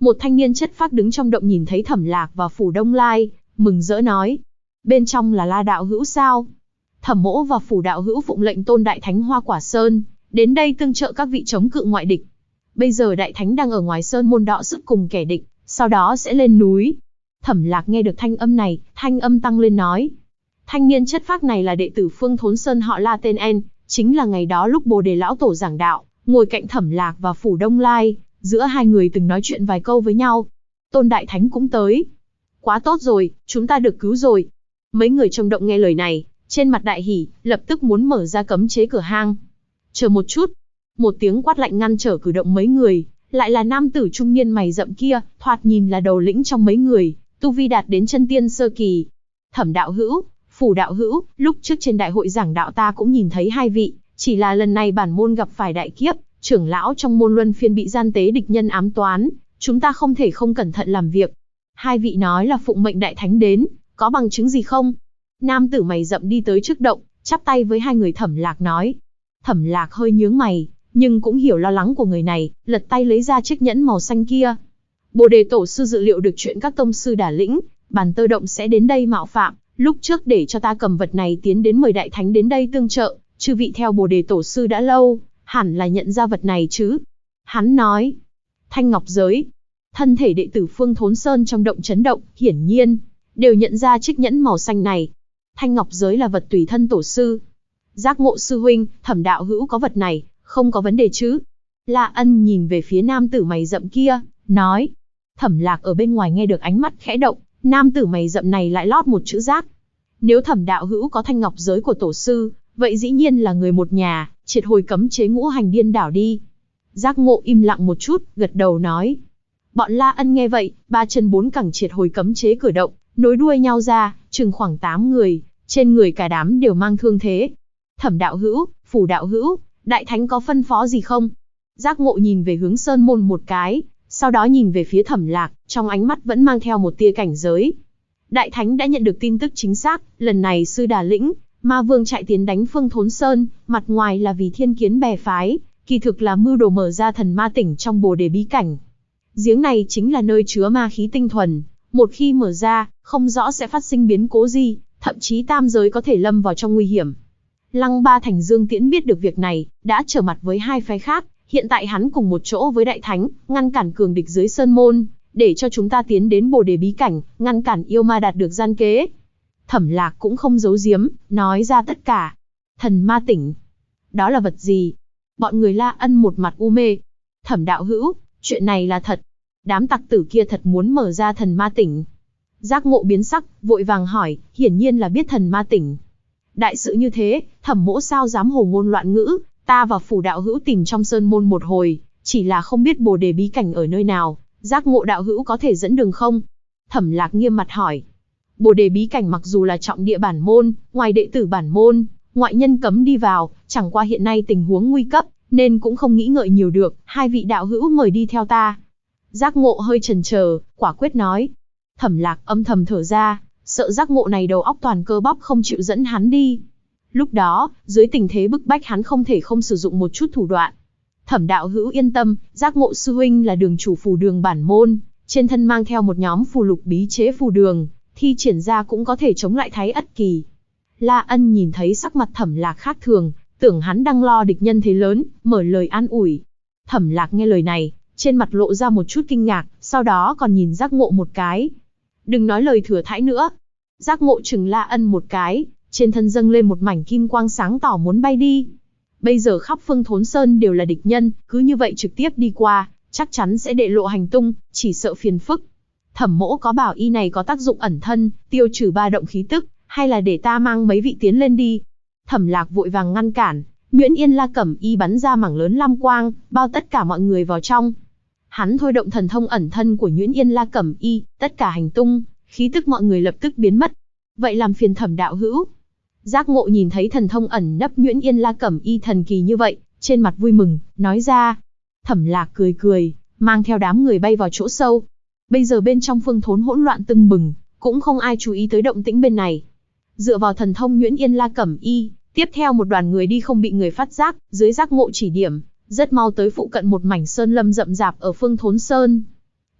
Một thanh niên chất phác đứng trong động nhìn thấy Thẩm Lạc và Phủ Đông Lai, mừng rỡ nói. Bên trong là La đạo hữu sao? Thẩm mỗ và Phủ đạo hữu phụng lệnh Tôn Đại Thánh Hoa Quả Sơn, đến đây tương trợ các vị chống cự ngoại địch. Bây giờ Đại Thánh đang ở ngoài sơn môn đọ sức cùng kẻ địch, sau đó sẽ lên núi. Thẩm Lạc nghe được thanh âm này, thanh âm tăng lên nói. Thanh niên chất phác này là đệ tử Phương Thốn Sơn họ La tên En, chính là ngày đó lúc Bồ Đề lão tổ giảng đạo, ngồi cạnh Thẩm Lạc và Phủ Đông Lai, giữa hai người từng nói chuyện vài câu với nhau. Tôn Đại Thánh cũng tới. Quá tốt rồi, chúng ta được cứu rồi. Mấy người trong động nghe lời này, trên mặt đại hỉ, lập tức muốn mở ra cấm chế cửa hang. Chờ một chút. Một tiếng quát lạnh ngăn trở cử động mấy người, lại là nam tử trung niên mày rậm kia, thoạt nhìn là đầu lĩnh trong mấy người, tu vi đạt đến chân tiên sơ kỳ. Thẩm đạo hữu, Phủ đạo hữu, lúc trước trên đại hội giảng đạo ta cũng nhìn thấy hai vị, chỉ là lần này bản môn gặp phải đại kiếp, trưởng lão trong môn luân phiên bị gian tế địch nhân ám toán, chúng ta không thể không cẩn thận làm việc. Hai vị nói là phụng mệnh Đại Thánh đến, có bằng chứng gì không? Nam tử mày rậm đi tới trước động, chắp tay với hai người Thẩm Lạc nói. Thẩm Lạc hơi nhướng mày, nhưng cũng hiểu lo lắng của người này, lật tay lấy ra chiếc nhẫn màu xanh kia. Bồ Đề tổ sư dự liệu được chuyện các tông sư đả lĩnh, Bàn Tơ động sẽ đến đây mạo phạm, lúc trước để cho ta cầm vật này tiến đến mời Đại Thánh đến đây tương trợ, chư vị theo Bồ Đề tổ sư đã lâu, hẳn là nhận ra vật này chứ. Hắn nói. Thanh ngọc giới. Thân thể đệ tử Phương Thốn Sơn trong động chấn động, hiển nhiên đều nhận ra chiếc nhẫn màu xanh này. Thanh ngọc giới là vật tùy thân tổ sư. Giác Ngộ sư huynh, Thẩm đạo hữu có vật này, không có vấn đề chứ? La Ân nhìn về phía nam tử mày rậm kia, nói. Thẩm Lạc ở bên ngoài nghe được ánh mắt khẽ động, nam tử mày rậm này lại lót một chữ giác. Nếu Thẩm đạo hữu có thanh ngọc giới của tổ sư, vậy dĩ nhiên là người một nhà, triệt hồi cấm chế ngũ hành điên đảo đi. Giác Ngộ im lặng một chút, gật đầu nói. Bọn La Ân nghe vậy, ba chân bốn cẳng triệt hồi cấm chế cử động, nối đuôi nhau ra, chừng khoảng 8 người, trên người cả đám đều mang thương thế. Thẩm đạo hữu, Phủ đạo hữu, Đại Thánh có phân phó gì không? Giác Ngộ nhìn về hướng sơn môn một cái, sau đó nhìn về phía Thẩm Lạc, trong ánh mắt vẫn mang theo một tia cảnh giới. Đại Thánh đã nhận được tin tức chính xác, lần này sư đà lĩnh, Ma Vương chạy tiến đánh Phương Thốn Sơn, mặt ngoài là vì thiên kiến bè phái, kỳ thực là mưu đồ mở ra thần ma tỉnh trong Bồ Đề bí cảnh. Giếng này chính là nơi chứa ma khí tinh thuần, một khi mở ra, không rõ sẽ phát sinh biến cố gì, thậm chí tam giới có thể lâm vào trong nguy hiểm. Lăng Ba Thành Dương Tiễn biết được việc này, đã trở mặt với hai phái khác, hiện tại hắn cùng một chỗ với Đại Thánh, ngăn cản cường địch dưới sơn môn, để cho chúng ta tiến đến Bồ Đề bí cảnh, ngăn cản yêu ma đạt được gian kế. Thẩm Lạc cũng không giấu giếm, nói ra tất cả. Thần ma tỉnh. Đó là vật gì? Bọn người La Ân một mặt u mê. Thẩm đạo hữu, chuyện này là thật. Đám tặc tử kia thật muốn mở ra thần ma tỉnh. Giác Ngộ biến sắc, vội vàng hỏi, hiển nhiên là biết thần ma tỉnh. Đại sự như thế, Thẩm mỗ sao dám hồ ngôn loạn ngữ, ta và Phủ đạo hữu tìm trong sơn môn một hồi, chỉ là không biết Bồ Đề bí cảnh ở nơi nào, Giác Ngộ đạo hữu có thể dẫn đường không? Thẩm Lạc nghiêm mặt hỏi. Bồ Đề bí cảnh mặc dù là trọng địa bản môn, ngoài đệ tử bản môn, ngoại nhân cấm đi vào, chẳng qua hiện nay tình huống nguy cấp, nên cũng không nghĩ ngợi nhiều được, hai vị đạo hữu mời đi theo ta. Giác Ngộ hơi chần chờ, quả quyết nói. Thẩm Lạc âm thầm thở ra, sợ Giác Ngộ này đầu óc toàn cơ bắp không chịu dẫn hắn đi. Lúc đó, dưới tình thế bức bách hắn không thể không sử dụng một chút thủ đoạn. Thẩm đạo hữu yên tâm, Giác Ngộ sư huynh là đường chủ phù đường bản môn, trên thân mang theo một nhóm phù lục bí chế phù đường, thi triển ra cũng có thể chống lại Thái Ất Kỳ. La Ân nhìn thấy sắc mặt Thẩm Lạc khác thường, tưởng hắn đang lo địch nhân thế lớn, mở lời an ủi. Thẩm Lạc nghe lời này, trên mặt lộ ra một chút kinh ngạc, sau đó còn nhìn Giác Ngộ một cái. Đừng nói lời thừa thãi nữa. Giác Ngộ chừng La Ân một cái, trên thân dâng lên một mảnh kim quang sáng tỏ muốn bay đi. Bây giờ khắp Phương Thốn Sơn đều là địch nhân, cứ như vậy trực tiếp đi qua, chắc chắn sẽ đệ lộ hành tung, chỉ sợ phiền phức. Thẩm mỗ có bảo y này có tác dụng ẩn thân, tiêu trừ ba động khí tức, hay là để ta mang mấy vị tiến lên đi? Thẩm Lạc vội vàng ngăn cản, Nguyễn Yên La Cẩm Y bắn ra mảng lớn lam quang, bao tất cả mọi người vào trong. Hắn thôi động thần thông ẩn thân của Nguyễn Yên La Cẩm Y, tất cả hành tung, khí tức mọi người lập tức biến mất. Vậy làm phiền Thẩm đạo hữu. Giác Ngộ nhìn thấy thần thông ẩn nấp Nguyễn Yên La Cẩm Y thần kỳ như vậy, trên mặt vui mừng, nói ra. Thẩm Lạc cười cười, mang theo đám người bay vào chỗ sâu. Bây giờ bên trong Phương Thốn hỗn loạn tưng bừng, cũng không ai chú ý tới động tĩnh bên này. Dựa vào thần thông Nguyễn Yên La Cẩm Y, tiếp theo một đoàn người đi không bị người phát giác, dưới Giác Ngộ chỉ điểm, rất mau tới phụ cận một mảnh sơn lâm rậm rạp ở Phương Thốn Sơn.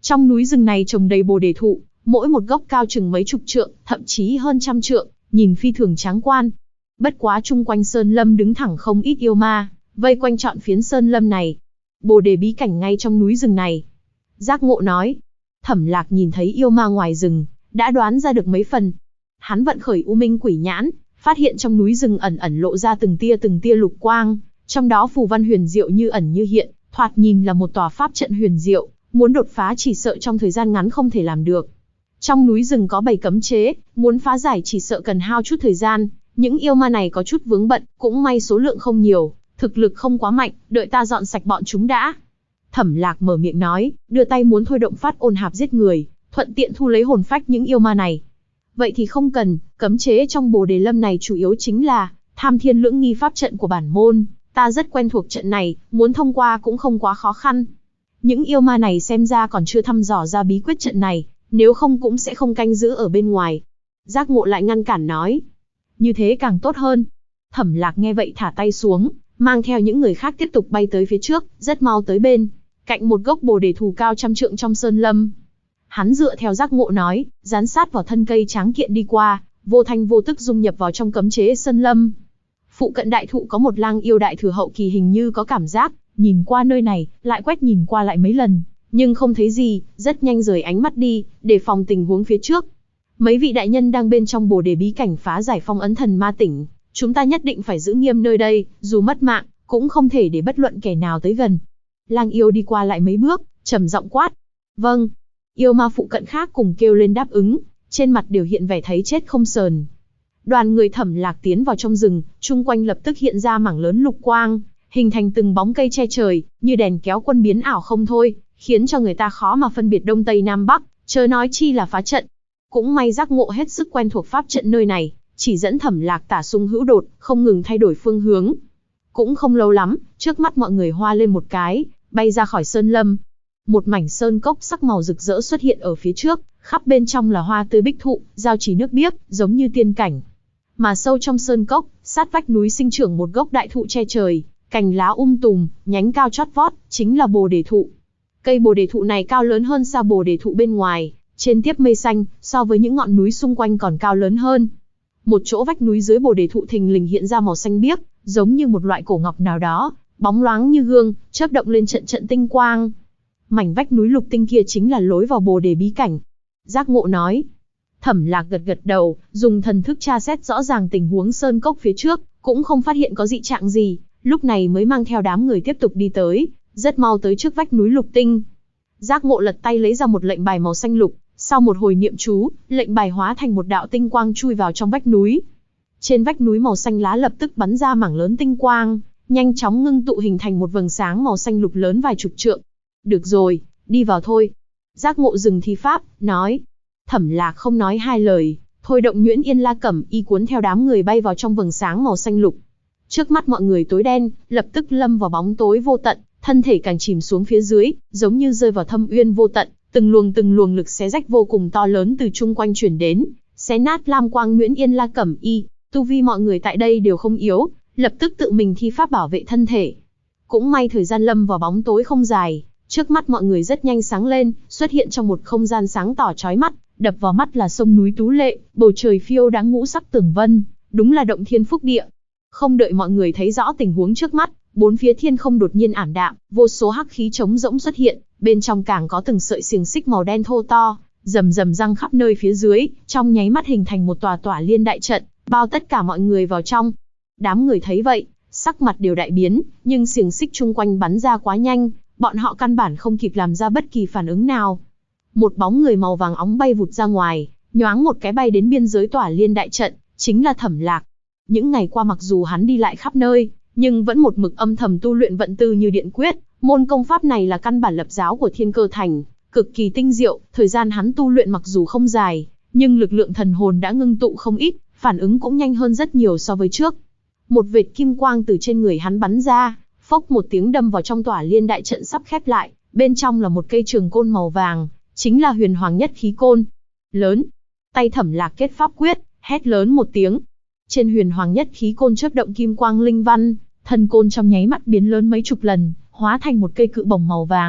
Trong núi rừng này trồng đầy bồ đề thụ, mỗi một gốc cao chừng mấy chục trượng, thậm chí hơn trăm trượng, nhìn phi thường tráng quan. Bất quá chung quanh sơn lâm đứng thẳng không ít yêu ma, vây quanh trọn phiến sơn lâm này. Bồ đề bí cảnh ngay trong núi rừng này. Giác Ngộ nói. Thẩm Lạc nhìn thấy yêu ma ngoài rừng, đã đoán ra được mấy phần. Hắn vận khởi U Minh Quỷ Nhãn, phát hiện trong núi rừng ẩn ẩn lộ ra từng tia lục quang, trong đó phù văn huyền diệu như ẩn như hiện, thoạt nhìn là một tòa pháp trận huyền diệu, muốn đột phá chỉ sợ trong thời gian ngắn không thể làm được. Trong núi rừng có 7 cấm chế, muốn phá giải chỉ sợ cần hao chút thời gian, những yêu ma này có chút vướng bận, cũng may số lượng không nhiều, thực lực không quá mạnh, đợi ta dọn sạch bọn chúng đã. Thẩm Lạc mở miệng nói, đưa tay muốn thôi động Phát Ôn Hạp giết người, thuận tiện thu lấy hồn phách những yêu ma này. Vậy thì không cần, cấm chế trong Bồ Đề Lâm này chủ yếu chính là Tham Thiên Lưỡng Nghi pháp trận của bản môn, ta rất quen thuộc trận này, muốn thông qua cũng không quá khó khăn. Những yêu ma này xem ra còn chưa thăm dò ra bí quyết trận này, nếu không cũng sẽ không canh giữ ở bên ngoài. Giác Ngộ lại ngăn cản nói, như thế càng tốt hơn. Thẩm Lạc nghe vậy thả tay xuống, mang theo những người khác tiếp tục bay tới phía trước, rất mau tới bên cạnh một gốc bồ đề thù cao trăm trượng trong sơn lâm. Hắn dựa theo Giác Ngộ nói, dán sát vào thân cây tráng kiện đi qua, vô thanh vô tức dung nhập vào trong cấm chế sơn lâm. Phụ cận đại thụ có một lang yêu đại thừa hậu kỳ hình như có cảm giác, nhìn qua nơi này, lại quét nhìn qua lại mấy lần, nhưng không thấy gì, rất nhanh rời ánh mắt đi, để phòng tình huống phía trước. Mấy vị đại nhân đang bên trong bồ đề bí cảnh phá giải phong ấn thần ma tỉnh, chúng ta nhất định phải giữ nghiêm nơi đây, dù mất mạng, cũng không thể để bất luận kẻ nào tới gần. Lang yêu đi qua lại mấy bước, trầm giọng quát. Vâng. Yêu ma phụ cận khác cùng kêu lên đáp ứng, trên mặt đều hiện vẻ thấy chết không sờn. Đoàn người Thẩm Lạc tiến vào trong rừng, chung quanh lập tức hiện ra mảng lớn lục quang, hình thành từng bóng cây che trời, như đèn kéo quân biến ảo không thôi, khiến cho người ta khó mà phân biệt đông tây nam bắc, chớ nói chi là phá trận. Cũng may Giác Ngộ hết sức quen thuộc pháp trận nơi này, chỉ dẫn Thẩm Lạc tả xung hữu đột, không ngừng thay đổi phương hướng. Cũng không lâu lắm, trước mắt mọi người hoa lên một cái, bay ra khỏi sơn lâm. Một mảnh sơn cốc sắc màu rực rỡ xuất hiện ở phía trước, khắp bên trong là hoa tươi bích thụ, giao trì nước biếc, giống như tiên cảnh. Mà sâu trong sơn cốc, sát vách núi sinh trưởng một gốc đại thụ che trời, cành lá tùm, nhánh cao chót vót, chính là bồ đề thụ. Cây bồ đề thụ này cao lớn hơn xa bồ đề thụ bên ngoài, trên tiếp mây xanh, so với những ngọn núi xung quanh còn cao lớn hơn. Một chỗ vách núi dưới bồ đề thụ thình lình hiện ra màu xanh biếc, giống như một loại cổ ngọc nào đó, bóng loáng như gương, chớp động lên trận trận tinh quang. Mảnh vách núi lục tinh kia chính là lối vào bồ đề bí cảnh. Giác Ngộ nói. Thẩm Lạc gật gật đầu, dùng thần thức tra xét rõ ràng tình huống sơn cốc phía trước, cũng không phát hiện có dị trạng gì, lúc này mới mang theo đám người tiếp tục đi tới, rất mau tới trước vách núi lục tinh. Giác Ngộ lật tay lấy ra một lệnh bài màu xanh lục, sau một hồi niệm chú, lệnh bài hóa thành một đạo tinh quang chui vào trong vách núi. Trên vách núi màu xanh lá lập tức bắn ra mảng lớn tinh quang, nhanh chóng ngưng tụ hình thành một vầng sáng màu xanh lục lớn vài chục trượng. Được rồi, đi vào thôi. Giác Ngộ dừng thi pháp, nói. Thẩm Lạc không nói hai lời, thôi động Nhuyễn Yên La Cẩm y cuốn theo đám người bay vào trong vầng sáng màu xanh lục. Trước mắt mọi người tối đen, lập tức lâm vào bóng tối vô tận, thân thể càng chìm xuống phía dưới, giống như rơi vào thâm uyên vô tận, từng luồng lực xé rách vô cùng to lớn từ chung quanh truyền đến, xé nát lam quang Nhuyễn Yên La Cẩm y. Tu vi mọi người tại đây đều không yếu, lập tức tự mình thi pháp bảo vệ thân thể. Cũng may thời gian lâm vào bóng tối không dài, trước mắt mọi người rất nhanh sáng lên, xuất hiện trong một không gian sáng tỏ chói mắt, đập vào mắt là sông núi tú lệ, bầu trời phiêu đáng ngũ sắc tường vân, đúng là động thiên phúc địa. Không đợi mọi người thấy rõ tình huống trước mắt, bốn phía thiên không đột nhiên ảm đạm, vô số hắc khí trống rỗng xuất hiện, bên trong càng có từng sợi xiềng xích màu đen thô to, rầm rầm răng khắp nơi phía dưới, trong nháy mắt hình thành một tòa liên đại trận, bao tất cả mọi người vào trong. Đám người thấy vậy, sắc mặt đều đại biến, nhưng xiềng xích chung quanh bắn ra quá nhanh, bọn họ căn bản không kịp làm ra bất kỳ phản ứng nào. Một bóng người màu vàng óng bay vụt ra ngoài, nhoáng một cái bay đến biên giới tỏa liên đại trận, chính là Thẩm Lạc. Những ngày qua mặc dù hắn đi lại khắp nơi, nhưng vẫn một mực âm thầm tu luyện vận tư như điện quyết, môn công pháp này là căn bản lập giáo của Thiên Cơ Thành, cực kỳ tinh diệu, thời gian hắn tu luyện mặc dù không dài, nhưng lực lượng thần hồn đã ngưng tụ không ít, phản ứng cũng nhanh hơn rất nhiều so với trước. Một vệt kim quang từ trên người hắn bắn ra, phốc một tiếng đâm vào trong tỏa liên đại trận sắp khép lại, bên trong là một cây trường côn màu vàng, chính là Huyền Hoàng Nhất Khí Côn. Lớn, tay Thẩm Lạc kết pháp quyết, hét lớn một tiếng. Trên Huyền Hoàng Nhất Khí Côn chớp động kim quang linh văn, thân côn trong nháy mắt biến lớn mấy chục lần, hóa thành một cây cự bổng màu vàng,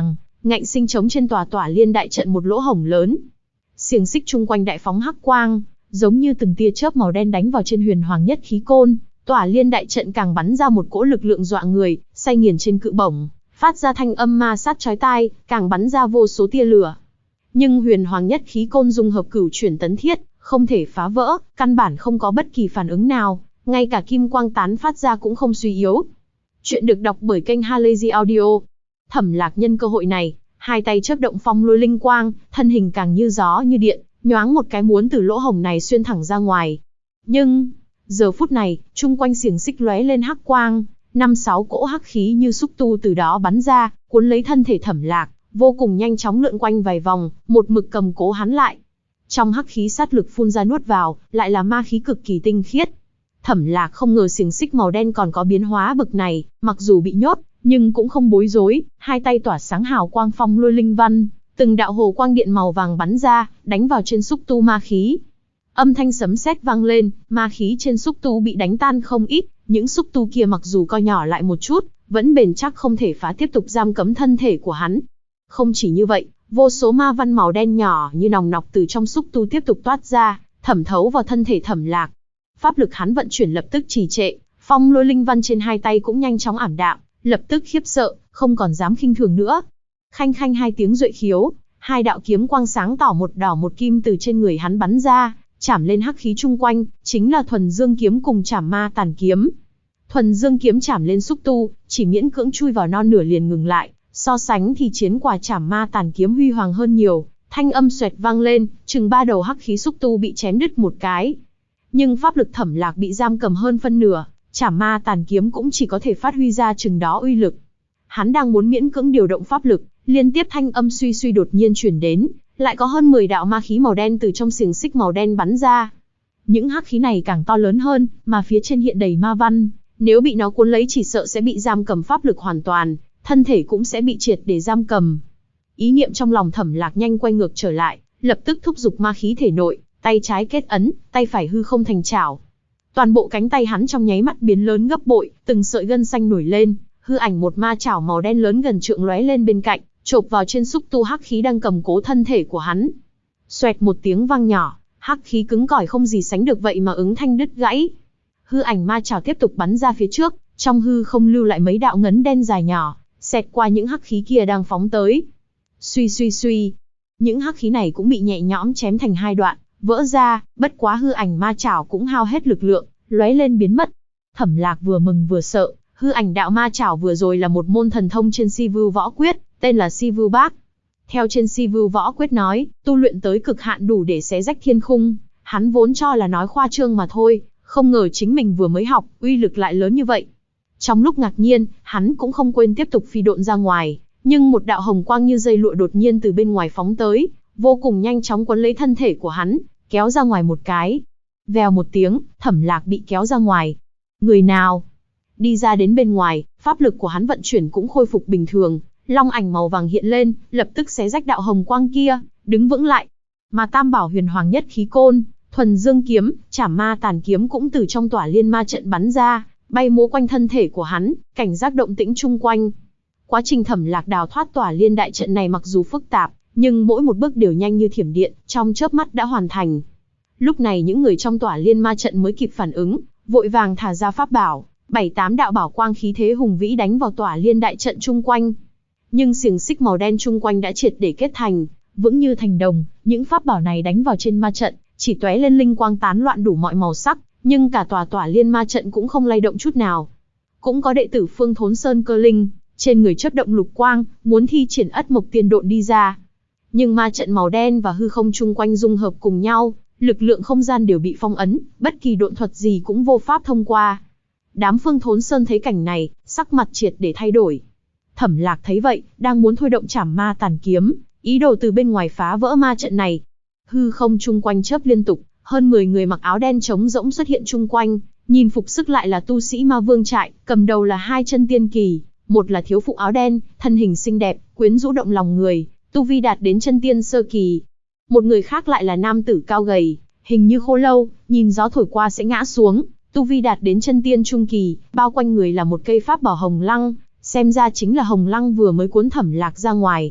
ngạnh sinh trống trên tỏa liên đại trận một lỗ hổng lớn. Xiềng xích chung quanh đại phóng hắc quang, giống như từng tia chớp màu đen đánh vào trên huyền hoàng nhất khí côn. Tỏa liên đại trận càng bắn ra một cỗ lực lượng dọa người, xay nghiền trên cự bổng, phát ra thanh âm ma sát chói tai, càng bắn ra vô số tia lửa. Nhưng huyền hoàng nhất khí côn dung hợp cửu chuyển tấn thiết, không thể phá vỡ, căn bản không có bất kỳ phản ứng nào, ngay cả kim quang tán phát ra cũng không suy yếu. Chuyện được đọc bởi kênh Halazy Audio. Thẩm Lạc nhân cơ hội này, hai tay chớp động phong lôi linh quang, thân hình càng như gió như điện, nhoáng một cái muốn từ lỗ hổng này xuyên thẳng ra ngoài. Nhưng, giờ phút này, chung quanh xiềng xích lóe lên hắc quang, 5-6 cỗ hắc khí như xúc tu từ đó bắn ra, cuốn lấy thân thể Thẩm Lạc, vô cùng nhanh chóng lượn quanh vài vòng, một mực cầm cố hắn lại. Trong hắc khí sát lực phun ra nuốt vào, lại là ma khí cực kỳ tinh khiết. Thẩm Lạc không ngờ xiềng xích màu đen còn có biến hóa bực này, mặc dù bị nhốt, nhưng cũng không bối rối, hai tay tỏa sáng hào quang phong lôi linh văn, từng đạo hồ quang điện màu vàng bắn ra, đánh vào trên xúc tu ma khí. Âm thanh sấm sét vang lên, ma khí trên xúc tu bị đánh tan không ít, những xúc tu kia mặc dù co nhỏ lại một chút, vẫn bền chắc không thể phá tiếp tục giam cấm thân thể của hắn. Không chỉ như vậy, vô số ma văn màu đen nhỏ như nòng nọc từ trong xúc tu tiếp tục toát ra, thẩm thấu vào thân thể Thẩm Lạc. Pháp lực hắn vận chuyển lập tức trì trệ, phong lôi linh văn trên hai tay cũng nhanh chóng ảm đạm, lập tức khiếp sợ, không còn dám khinh thường nữa. Khanh khanh hai tiếng duệ khiếu, hai đạo kiếm quang sáng tỏ một đỏ một kim từ trên người hắn bắn ra, chảm lên hắc khí chung quanh, chính là thuần dương kiếm cùng chảm ma tàn kiếm. Thuần dương kiếm chảm lên xúc tu, chỉ miễn cưỡng chui vào non nửa liền ngừng lại, so sánh thì chiến quả chảm ma tàn kiếm huy hoàng hơn nhiều, thanh âm xoẹt vang lên, chừng 3 đầu hắc khí xúc tu bị chém đứt một cái. Nhưng pháp lực Thẩm Lạc bị giam cầm hơn phân nửa, chảm ma tàn kiếm cũng chỉ có thể phát huy ra chừng đó uy lực. Hắn đang muốn miễn cưỡng điều động pháp lực, liên tiếp thanh âm suy suy đột nhiên truyền đến, lại có hơn 10 đạo ma khí màu đen từ trong xiềng xích màu đen bắn ra. Những hắc khí này càng to lớn hơn, mà phía trên hiện đầy ma văn, nếu bị nó cuốn lấy chỉ sợ sẽ bị giam cầm pháp lực hoàn toàn, thân thể cũng sẽ bị triệt để giam cầm. Ý niệm trong lòng Thẩm Lạc nhanh quay ngược trở lại, lập tức thúc giục ma khí thể nội, tay trái kết ấn, tay phải hư không thành chảo. Toàn bộ cánh tay hắn trong nháy mắt biến lớn gấp bội, từng sợi gân xanh nổi lên, hư ảnh một ma chảo màu đen lớn gần trượng lóe lên bên cạnh, chộp vào trên xúc tu hắc khí đang cầm cố thân thể của hắn. Xoẹt một tiếng vang nhỏ, hắc khí cứng cỏi không gì sánh được vậy mà ứng thanh đứt gãy. Hư ảnh ma chảo tiếp tục bắn ra phía trước, trong hư không lưu lại mấy đạo ngấn đen dài nhỏ, xẹt qua những hắc khí kia đang phóng tới. Suy suy suy, những hắc khí này cũng bị nhẹ nhõm chém thành hai đoạn, vỡ ra, bất quá hư ảnh ma chảo cũng hao hết lực lượng, lóe lên biến mất. Thẩm Lạc vừa mừng vừa sợ, hư ảnh đạo ma chảo vừa rồi là một môn thần thông trên Si Vưu Võ Quyết, tên là Si Vưu Bác. Theo trên Si Vưu Võ Quyết nói, tu luyện tới cực hạn đủ để xé rách thiên khung, hắn vốn cho là nói khoa trương mà thôi, không ngờ chính mình vừa mới học, uy lực lại lớn như vậy. Trong lúc ngạc nhiên, hắn cũng không quên tiếp tục phi độn ra ngoài, nhưng một đạo hồng quang như dây lụa đột nhiên từ bên ngoài phóng tới, vô cùng nhanh chóng quấn lấy thân thể của hắn, kéo ra ngoài một cái. Vèo một tiếng, Thẩm Lạc bị kéo ra ngoài. Người nào? Đi ra đến bên ngoài, pháp lực của hắn vận chuyển cũng khôi phục bình thường, long ảnh màu vàng hiện lên, lập tức xé rách đạo hồng quang kia, đứng vững lại. Mà Tam Bảo Huyền Hoàng Nhất Khí Côn, Thuần Dương kiếm, Chảm Ma Tàn kiếm cũng từ trong tỏa liên ma trận bắn ra, bay múa quanh thân thể của hắn, cảnh giác động tĩnh chung quanh. Quá trình Thẩm Lạc đào thoát tỏa liên đại trận này mặc dù phức tạp, nhưng mỗi một bước đều nhanh như thiểm điện, trong chớp mắt đã hoàn thành. Lúc này những người trong tỏa liên ma trận mới kịp phản ứng, vội vàng thả ra pháp bảo, 7-8 đạo bảo quang khí thế hùng vĩ đánh vào tỏa liên đại trận chung quanh. Nhưng xiềng xích màu đen chung quanh đã triệt để kết thành, vững như thành đồng, những pháp bảo này đánh vào trên ma trận, chỉ tóe lên linh quang tán loạn đủ mọi màu sắc, nhưng cả tỏa liên ma trận cũng không lay động chút nào. Cũng có đệ tử Phương Thốn Sơn Cơ Linh, trên người chớp động lục quang, muốn thi triển Ất Mộc Tiên Độn đi ra. Nhưng ma trận màu đen và hư không chung quanh dung hợp cùng nhau, lực lượng không gian đều bị phong ấn, bất kỳ độn thuật gì cũng vô pháp thông qua. Đám Phương Thốn Sơn thấy cảnh này, sắc mặt triệt để thay đổi. Thẩm Lạc thấy vậy, đang muốn thôi động Chảm Ma Tàn kiếm, ý đồ từ bên ngoài phá vỡ ma trận này. Hư không chung quanh chớp liên tục, hơn 10 người mặc áo đen trống rỗng xuất hiện chung quanh, nhìn phục sức lại là tu sĩ Ma Vương trại, cầm đầu là 2 chân tiên kỳ, một là thiếu phụ áo đen, thân hình xinh đẹp, quyến rũ động lòng người, tu vi đạt đến chân tiên sơ kỳ. Một người khác lại là nam tử cao gầy, hình như khô lâu, nhìn gió thổi qua sẽ ngã xuống, tu vi đạt đến chân tiên trung kỳ, bao quanh người là một cây pháp bảo hồng lăng, xem ra chính là hồng lăng vừa mới cuốn Thẩm Lạc ra ngoài.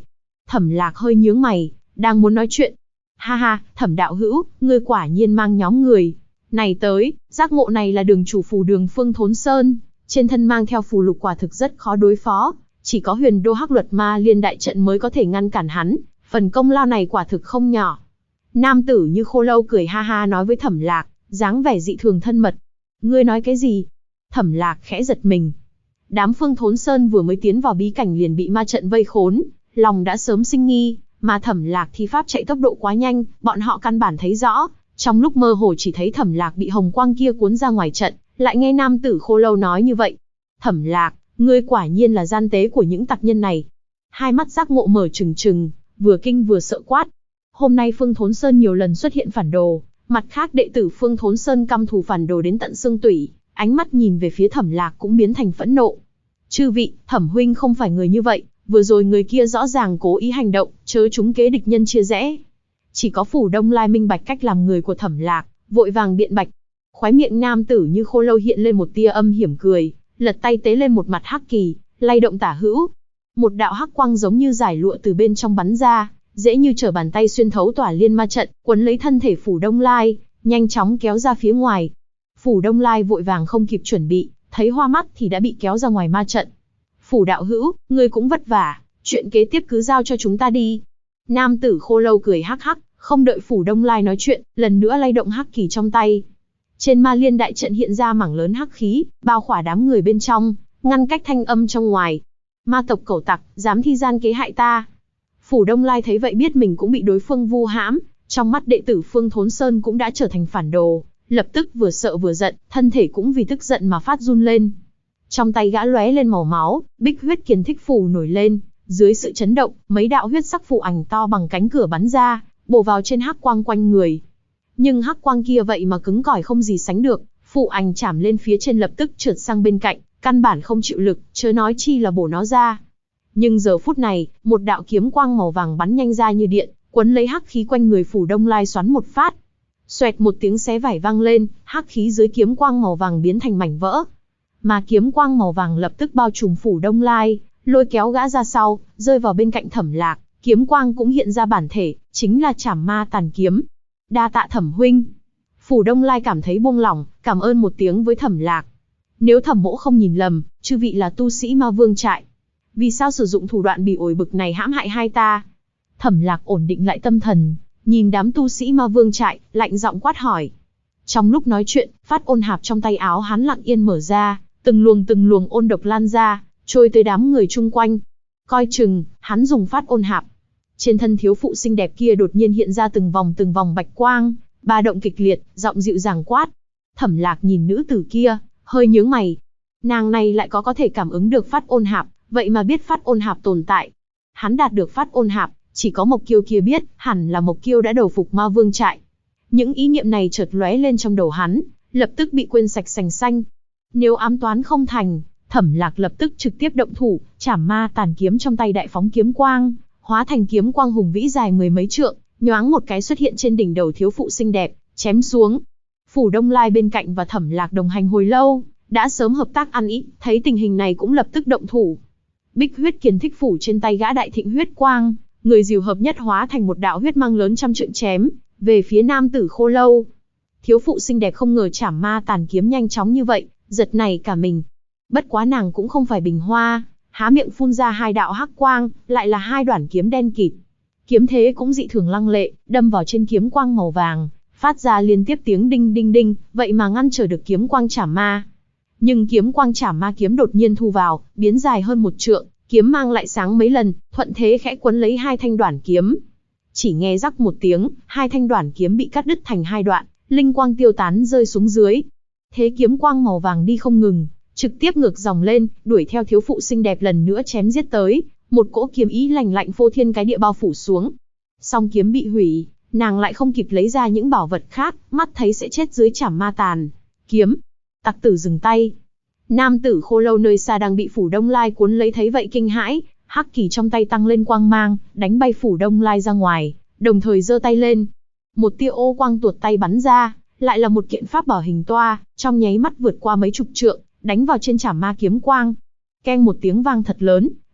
Thẩm Lạc hơi nhướng mày, đang muốn nói chuyện. Ha ha, Thẩm đạo hữu, ngươi quả nhiên mang nhóm người này tới, giác ngộ này là đường chủ phù Đường Phương Thốn Sơn, trên thân mang theo phù lục quả thực rất khó đối phó, chỉ có Huyền Đô Hắc Luật Ma Liên đại trận mới có thể ngăn cản hắn, phần công lao này quả thực không nhỏ. Nam tử như Khô Lâu cười ha ha nói với Thẩm Lạc, dáng vẻ dị thường thân mật. Ngươi nói cái gì? Thẩm Lạc khẽ giật mình. Đám Phương Thốn Sơn vừa mới tiến vào bí cảnh liền bị ma trận vây khốn, lòng đã sớm sinh nghi, mà Thẩm Lạc thi pháp chạy tốc độ quá nhanh, bọn họ căn bản thấy rõ, trong lúc mơ hồ chỉ thấy Thẩm Lạc bị hồng quang kia cuốn ra ngoài trận, lại nghe nam tử Khô Lâu nói như vậy. Thẩm Lạc, ngươi quả nhiên là gian tế của những tặc nhân này. Hai mắt giác ngộ mở trừng trừng, vừa kinh vừa sợ quát. Hôm nay Phương Thốn Sơn nhiều lần xuất hiện phản đồ, mặt khác đệ tử Phương Thốn Sơn căm thù phản đồ đến tận xương tủy, ánh mắt nhìn về phía Thẩm Lạc cũng biến thành phẫn nộ. Chư vị, Thẩm huynh không phải người như vậy, vừa rồi người kia rõ ràng cố ý hành động, chớ trúng kế địch nhân chia rẽ. Chỉ có Phủ Đông Lai minh bạch cách làm người của Thẩm Lạc, vội vàng biện bạch. Khóe miệng nam tử như Khô Lâu hiện lên một tia âm hiểm cười, lật tay tế lên một mặt hắc kỳ, lay động tả hữu. Một đạo hắc quang giống như giải lụa từ bên trong bắn ra, dễ như trở bàn tay xuyên thấu tỏa liên ma trận, quấn lấy thân thể Phủ Đông Lai, nhanh chóng kéo ra phía ngoài. Phủ Đông Lai vội vàng không kịp chuẩn bị, thấy hoa mắt thì đã bị kéo ra ngoài ma trận. Phủ đạo hữu, ngươi cũng vất vả, chuyện kế tiếp cứ giao cho chúng ta đi. Nam tử Khô Lâu cười hắc hắc, không đợi Phủ Đông Lai nói chuyện, lần nữa lay động hắc kỳ trong tay. Trên ma liên đại trận hiện ra mảng lớn hắc khí, bao khỏa đám người bên trong, ngăn cách thanh âm trong ngoài. Ma tộc cẩu tặc, dám thi gian kế hại ta. Phủ Đông Lai thấy vậy biết mình cũng bị đối phương vu hãm, trong mắt đệ tử Phương Thốn Sơn cũng đã trở thành phản đồ, lập tức vừa sợ vừa giận, thân thể cũng vì tức giận mà phát run lên. Trong tay gã lóe lên màu máu, Bích Huyết Kiền Thích Phù nổi lên, dưới sự chấn động, mấy đạo huyết sắc phù ảnh to bằng cánh cửa bắn ra, bổ vào trên hắc quang quanh người. Nhưng hắc quang kia vậy mà cứng cỏi không gì sánh được, phù ảnh chạm lên phía trên lập tức trượt sang bên cạnh, căn bản không chịu lực, chớ nói chi là bổ nó ra. Nhưng giờ phút này, một đạo kiếm quang màu vàng bắn nhanh ra như điện, quấn lấy hắc khí quanh người Phủ Đông Lai xoắn một phát. Xoẹt một tiếng xé vải vang lên, hắc khí dưới kiếm quang màu vàng biến thành mảnh vỡ. Mà kiếm quang màu vàng lập tức bao trùm Phủ Đông Lai, lôi kéo gã ra sau, rơi vào bên cạnh Thẩm Lạc, kiếm quang cũng hiện ra bản thể, chính là Trảm Ma Tàn Kiếm. Đa tạ Thẩm huynh. Phủ Đông Lai cảm thấy buông lỏng, cảm ơn một tiếng với Thẩm Lạc. Nếu Thẩm mỗ không nhìn lầm, chư vị là tu sĩ Ma Vương trại. Vì sao sử dụng thủ đoạn bỉ ổi bực này hãm hại hai ta? Thẩm Lạc ổn định lại tâm thần, nhìn đám tu sĩ Ma Vương trại, lạnh giọng quát hỏi. Trong lúc nói chuyện, phát ôn hạp trong tay áo hắn lặng yên mở ra, từng luồng ôn độc lan ra, trôi tới đám người chung quanh. Coi chừng, hắn dùng phát ôn hạp. Trên thân thiếu phụ xinh đẹp kia đột nhiên hiện ra từng vòng bạch quang, ba động kịch liệt, giọng dịu dàng quát. Thẩm Lạc nhìn nữ tử kia, hơi nhướng mày. Nàng này lại có thể cảm ứng được phát ôn hạp, vậy mà biết phát ôn hạp tồn tại. Hắn đạt được phát ôn hạp, chỉ có Mộc Kiêu kia biết, hẳn là Mộc Kiêu đã đầu phục Ma Vương trại. Những ý niệm này chợt lóe lên trong đầu hắn, lập tức bị quên sạch sành xanh. Nếu ám toán không thành, Thẩm Lạc lập tức trực tiếp động thủ, Trảm Ma Tàn Kiếm trong tay đại phóng kiếm quang, hóa thành kiếm quang hùng vĩ dài mười mấy trượng, nhoáng một cái xuất hiện trên đỉnh đầu thiếu phụ xinh đẹp, chém xuống. Phủ Đông Lai bên cạnh và Thẩm Lạc đồng hành hồi lâu, đã sớm hợp tác ăn ý, thấy tình hình này cũng lập tức động thủ. Bích Huyết Kiền Thích Phủ trên tay gã đại thịnh huyết quang, người dìu hợp nhất hóa thành một đạo huyết mang lớn trăm trượng chém về phía nam tử Khô Lâu. Thiếu phụ xinh đẹp không ngờ Trảm Ma Tàn Kiếm nhanh chóng như vậy, giật nảy cả mình. Bất quá nàng cũng không phải bình hoa, há miệng phun ra hai đạo hắc quang, lại là hai đoản kiếm đen kịt. Kiếm thế cũng dị thường lăng lệ, đâm vào trên kiếm quang màu vàng, phát ra liên tiếp tiếng đinh đinh đinh, vậy mà ngăn trở được kiếm quang Trảm Ma. Nhưng kiếm quang Trảm Ma kiếm đột nhiên thu vào, biến dài hơn một trượng, kiếm mang lại sáng mấy lần, thuận thế khẽ quấn lấy hai thanh đoản kiếm. Chỉ nghe rắc một tiếng, hai thanh đoản kiếm bị cắt đứt thành hai đoạn, linh quang tiêu tán rơi xuống dưới. Thế kiếm quang màu vàng đi không ngừng, trực tiếp ngược dòng lên, đuổi theo thiếu phụ xinh đẹp lần nữa chém giết tới, một cỗ kiếm ý lạnh lạnh phô thiên cái địa bao phủ xuống. Song kiếm bị hủy, nàng lại không kịp lấy ra những bảo vật khác, mắt thấy sẽ chết dưới Trảm Ma Tàn Kiếm. Tặc tử dừng tay. Nam tử Khô Lâu nơi xa đang bị Phủ Đông Lai cuốn lấy thấy vậy kinh hãi, hắc kỳ trong tay tăng lên quang mang, đánh bay Phủ Đông Lai ra ngoài, đồng thời giơ tay lên. Một tia ô quang tuột tay bắn ra, lại là một kiện pháp bảo hình toa, trong nháy mắt vượt qua mấy chục trượng, đánh vào trên Trảm Ma kiếm quang. Keng một tiếng vang thật lớn,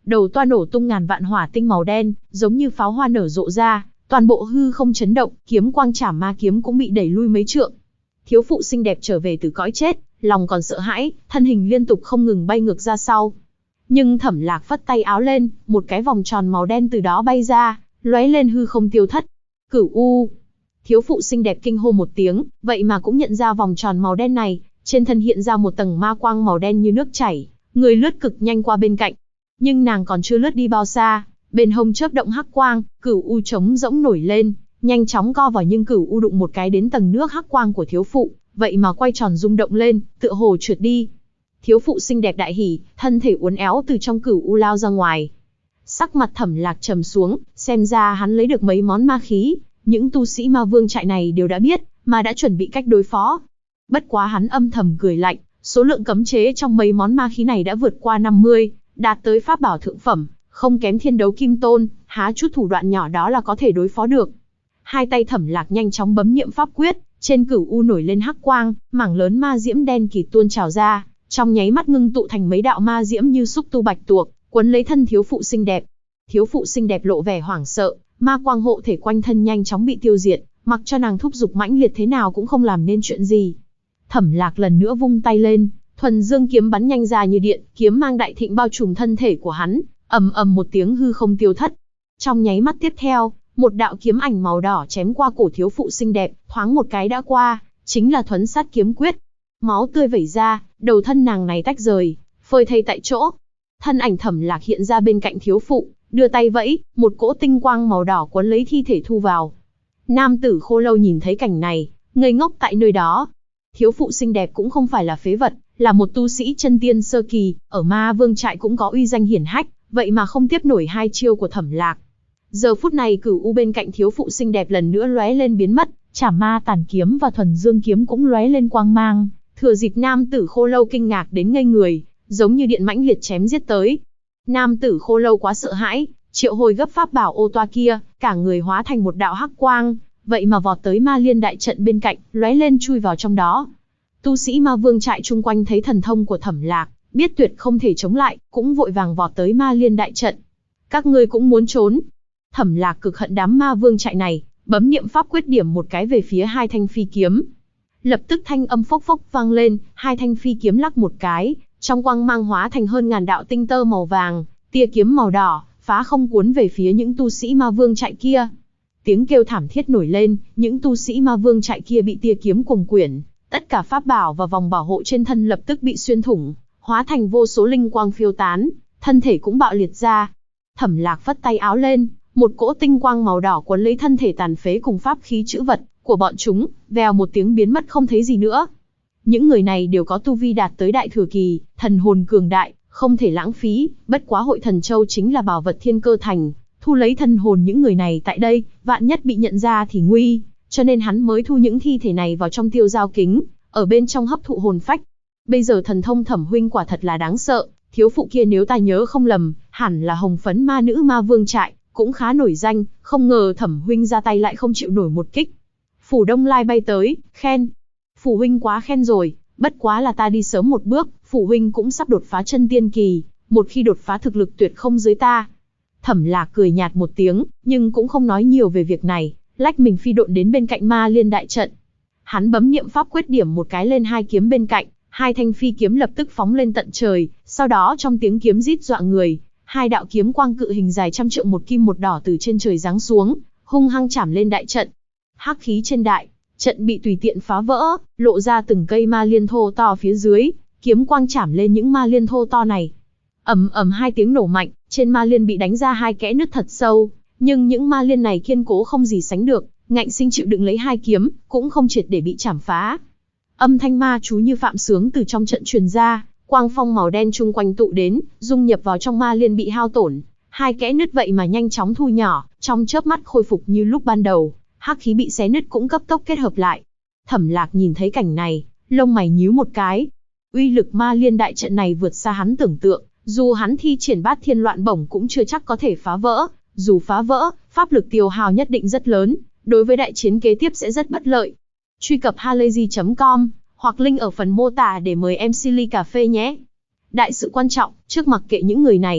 đầu toa nổ tung ngàn vạn hỏa tinh màu đen, giống như pháo hoa nở rộ ra, toàn bộ hư không chấn động, kiếm quang chảm ma kiếm cũng bị đẩy lui mấy trượng. Thiếu phụ xinh đẹp trở về từ cõi chết, lòng còn sợ hãi, thân hình liên tục không ngừng bay ngược ra sau. Nhưng Thẩm Lạc phất tay áo lên, một cái vòng tròn màu đen từ đó bay ra, lóe lên hư không tiêu thất. Cửu U. Thiếu phụ xinh đẹp kinh hô một tiếng, vậy mà cũng nhận ra vòng tròn màu đen này, trên thân hiện ra một tầng ma quang màu đen như nước chảy, người lướt cực nhanh qua bên cạnh. Nhưng nàng còn chưa lướt đi bao xa, bên hông chớp động hắc quang, Cửu U trống rỗng nổi lên, nhanh chóng co vào nhưng Cửu U đụng một cái đến tầng nước hắc quang của thiếu phụ, vậy mà quay tròn rung động lên, tựa hồ trượt đi. Thiếu phụ xinh đẹp đại hỉ, thân thể uốn éo từ trong Cửu U lao ra ngoài. Sắc mặt Thẩm Lạc trầm xuống, xem ra hắn lấy được mấy món ma khí, những tu sĩ ma vương trại này đều đã biết, mà đã chuẩn bị cách đối phó. Bất quá hắn âm thầm cười lạnh, số lượng cấm chế trong mấy món ma khí này đã vượt qua 50, đạt tới pháp bảo thượng phẩm, không kém Thiên Đấu Kim Tôn, há chút thủ đoạn nhỏ đó là có thể đối phó được. Hai tay Thẩm Lạc nhanh chóng bấm niệm pháp quyết, trên Cửu U nổi lên hắc quang, mảng lớn ma diễm đen kịt tuôn trào ra, trong nháy mắt ngưng tụ thành mấy đạo ma diễm như xúc tu bạch tuộc, quấn lấy thân thiếu phụ xinh đẹp. Thiếu phụ xinh đẹp lộ vẻ hoảng sợ, ma quang hộ thể quanh thân nhanh chóng bị tiêu diệt, mặc cho nàng thúc giục mãnh liệt thế nào cũng không làm nên chuyện gì. Thẩm Lạc lần nữa vung tay lên, thuần dương kiếm bắn nhanh ra như điện, kiếm mang đại thịnh bao trùm thân thể của hắn, ầm ầm một tiếng hư không tiêu thất. Trong nháy mắt tiếp theo, một đạo kiếm ảnh màu đỏ chém qua cổ thiếu phụ xinh đẹp, thoáng một cái đã qua, chính là Thuấn Sát kiếm quyết. Máu tươi vẩy ra, đầu thân nàng này tách rời, phơi thây tại chỗ. Thân ảnh Thẩm Lạc hiện ra bên cạnh thiếu phụ, đưa tay vẫy, một cỗ tinh quang màu đỏ cuốn lấy thi thể thu vào. Nam tử Khô Lâu nhìn thấy cảnh này, ngây ngốc tại nơi đó. Thiếu phụ xinh đẹp cũng không phải là phế vật, là một tu sĩ chân tiên sơ kỳ, ở Ma Vương trại cũng có uy danh hiển hách, vậy mà không tiếp nổi hai chiêu của Thẩm Lạc. Giờ phút này Cửu U bên cạnh thiếu phụ xinh đẹp lần nữa lóe lên biến mất, Trảm Ma Tản kiếm và Thuần Dương kiếm cũng lóe lên quang mang, thừa dịp nam tử Khô Lâu kinh ngạc đến ngây người, giống như điện mãnh liệt chém giết tới. Nam tử Khô Lâu quá sợ hãi, triệu hồi gấp pháp bảo ô toa kia, cả người hóa thành một đạo hắc quang, vậy mà vọt tới Ma Liên đại trận bên cạnh, lóe lên chui vào trong đó. Tu sĩ Ma Vương trại chung quanh thấy thần thông của Thẩm Lạc, biết tuyệt không thể chống lại, cũng vội vàng vọt tới Ma Liên đại trận. Các ngươi cũng muốn trốn? Thẩm Lạc cực hận đám Ma Vương trại này, bấm niệm pháp quyết điểm một cái về phía hai thanh phi kiếm. Lập tức thanh âm phốc phốc vang lên, hai thanh phi kiếm lắc một cái, trong quang mang hóa thành hơn ngàn đạo tinh tơ màu vàng, tia kiếm màu đỏ, phá không cuốn về phía những tu sĩ Ma Vương trại kia. Tiếng kêu thảm thiết nổi lên, những tu sĩ Ma Vương trại kia bị tia kiếm cuồng quyển, tất cả pháp bảo và vòng bảo hộ trên thân lập tức bị xuyên thủng, hóa thành vô số linh quang phiêu tán, thân thể cũng bạo liệt ra. Thẩm Lạc phất tay áo lên, một cỗ tinh quang màu đỏ cuốn lấy thân thể tàn phế cùng pháp khí chữ vật của bọn chúng, vèo một tiếng biến mất không thấy gì nữa. Những người này đều có tu vi đạt tới đại thừa kỳ, thần hồn cường đại, không thể lãng phí, bất quá Hội Thần Châu chính là bảo vật thiên cơ thành, thu lấy thân hồn những người này tại đây, vạn nhất bị nhận ra thì nguy, cho nên hắn mới thu những thi thể này vào trong tiêu giao kính, ở bên trong hấp thụ hồn phách. Bây giờ thần thông Thẩm huynh quả thật là đáng sợ, thiếu phụ kia nếu ta nhớ không lầm, hẳn là hồng phấn ma nữ Ma Vương trại, cũng khá nổi danh, không ngờ Thẩm huynh ra tay lại không chịu nổi một kích. Phủ Đông Lai bay tới, khen. Phủ huynh quá khen rồi, bất quá là ta đi sớm một bước, Phủ huynh cũng sắp đột phá chân tiên kỳ, một khi đột phá thực lực tuyệt không dưới ta. Thẩm Lạc cười nhạt một tiếng, nhưng cũng không nói nhiều về việc này, lách mình phi độn đến bên cạnh Ma Liên đại trận. Hắn bấm niệm pháp quyết điểm một cái lên hai kiếm bên cạnh, hai thanh phi kiếm lập tức phóng lên tận trời, sau đó trong tiếng kiếm rít dọa người, hai đạo kiếm quang cự hình dài trăm trượng một kim một đỏ từ trên trời giáng xuống, hung hăng chảm lên đại trận. Hắc khí trên đại trận bị tùy tiện phá vỡ, lộ ra từng cây ma liên thô to phía dưới, kiếm quang chảm lên những ma liên thô to này. Ầm ầm hai tiếng nổ mạnh, trên ma liên bị đánh ra hai kẽ nứt thật sâu, nhưng những ma liên này kiên cố không gì sánh được, ngạnh sinh chịu đựng lấy hai kiếm, cũng không triệt để bị chảm phá. Âm thanh ma chú như phạm sướng từ trong trận truyền ra, quang phong màu đen chung quanh tụ đến, dung nhập vào trong ma liên bị hao tổn, hai kẽ nứt vậy mà nhanh chóng thu nhỏ, trong chớp mắt khôi phục như lúc ban đầu, hắc khí bị xé nứt cũng cấp tốc kết hợp lại. Thẩm Lạc nhìn thấy cảnh này, lông mày nhíu một cái. Uy lực ma liên đại trận này vượt xa hắn tưởng tượng, dù hắn thi triển bát thiên loạn bổng cũng chưa chắc có thể phá vỡ, dù phá vỡ, pháp lực tiêu hao nhất định rất lớn, đối với đại chiến kế tiếp sẽ rất bất lợi. Truy cập halayzi.com hoặc link ở phần mô tả để mời em Silly Cà Phê nhé. Đại sự quan trọng, trước mặc kệ những người này,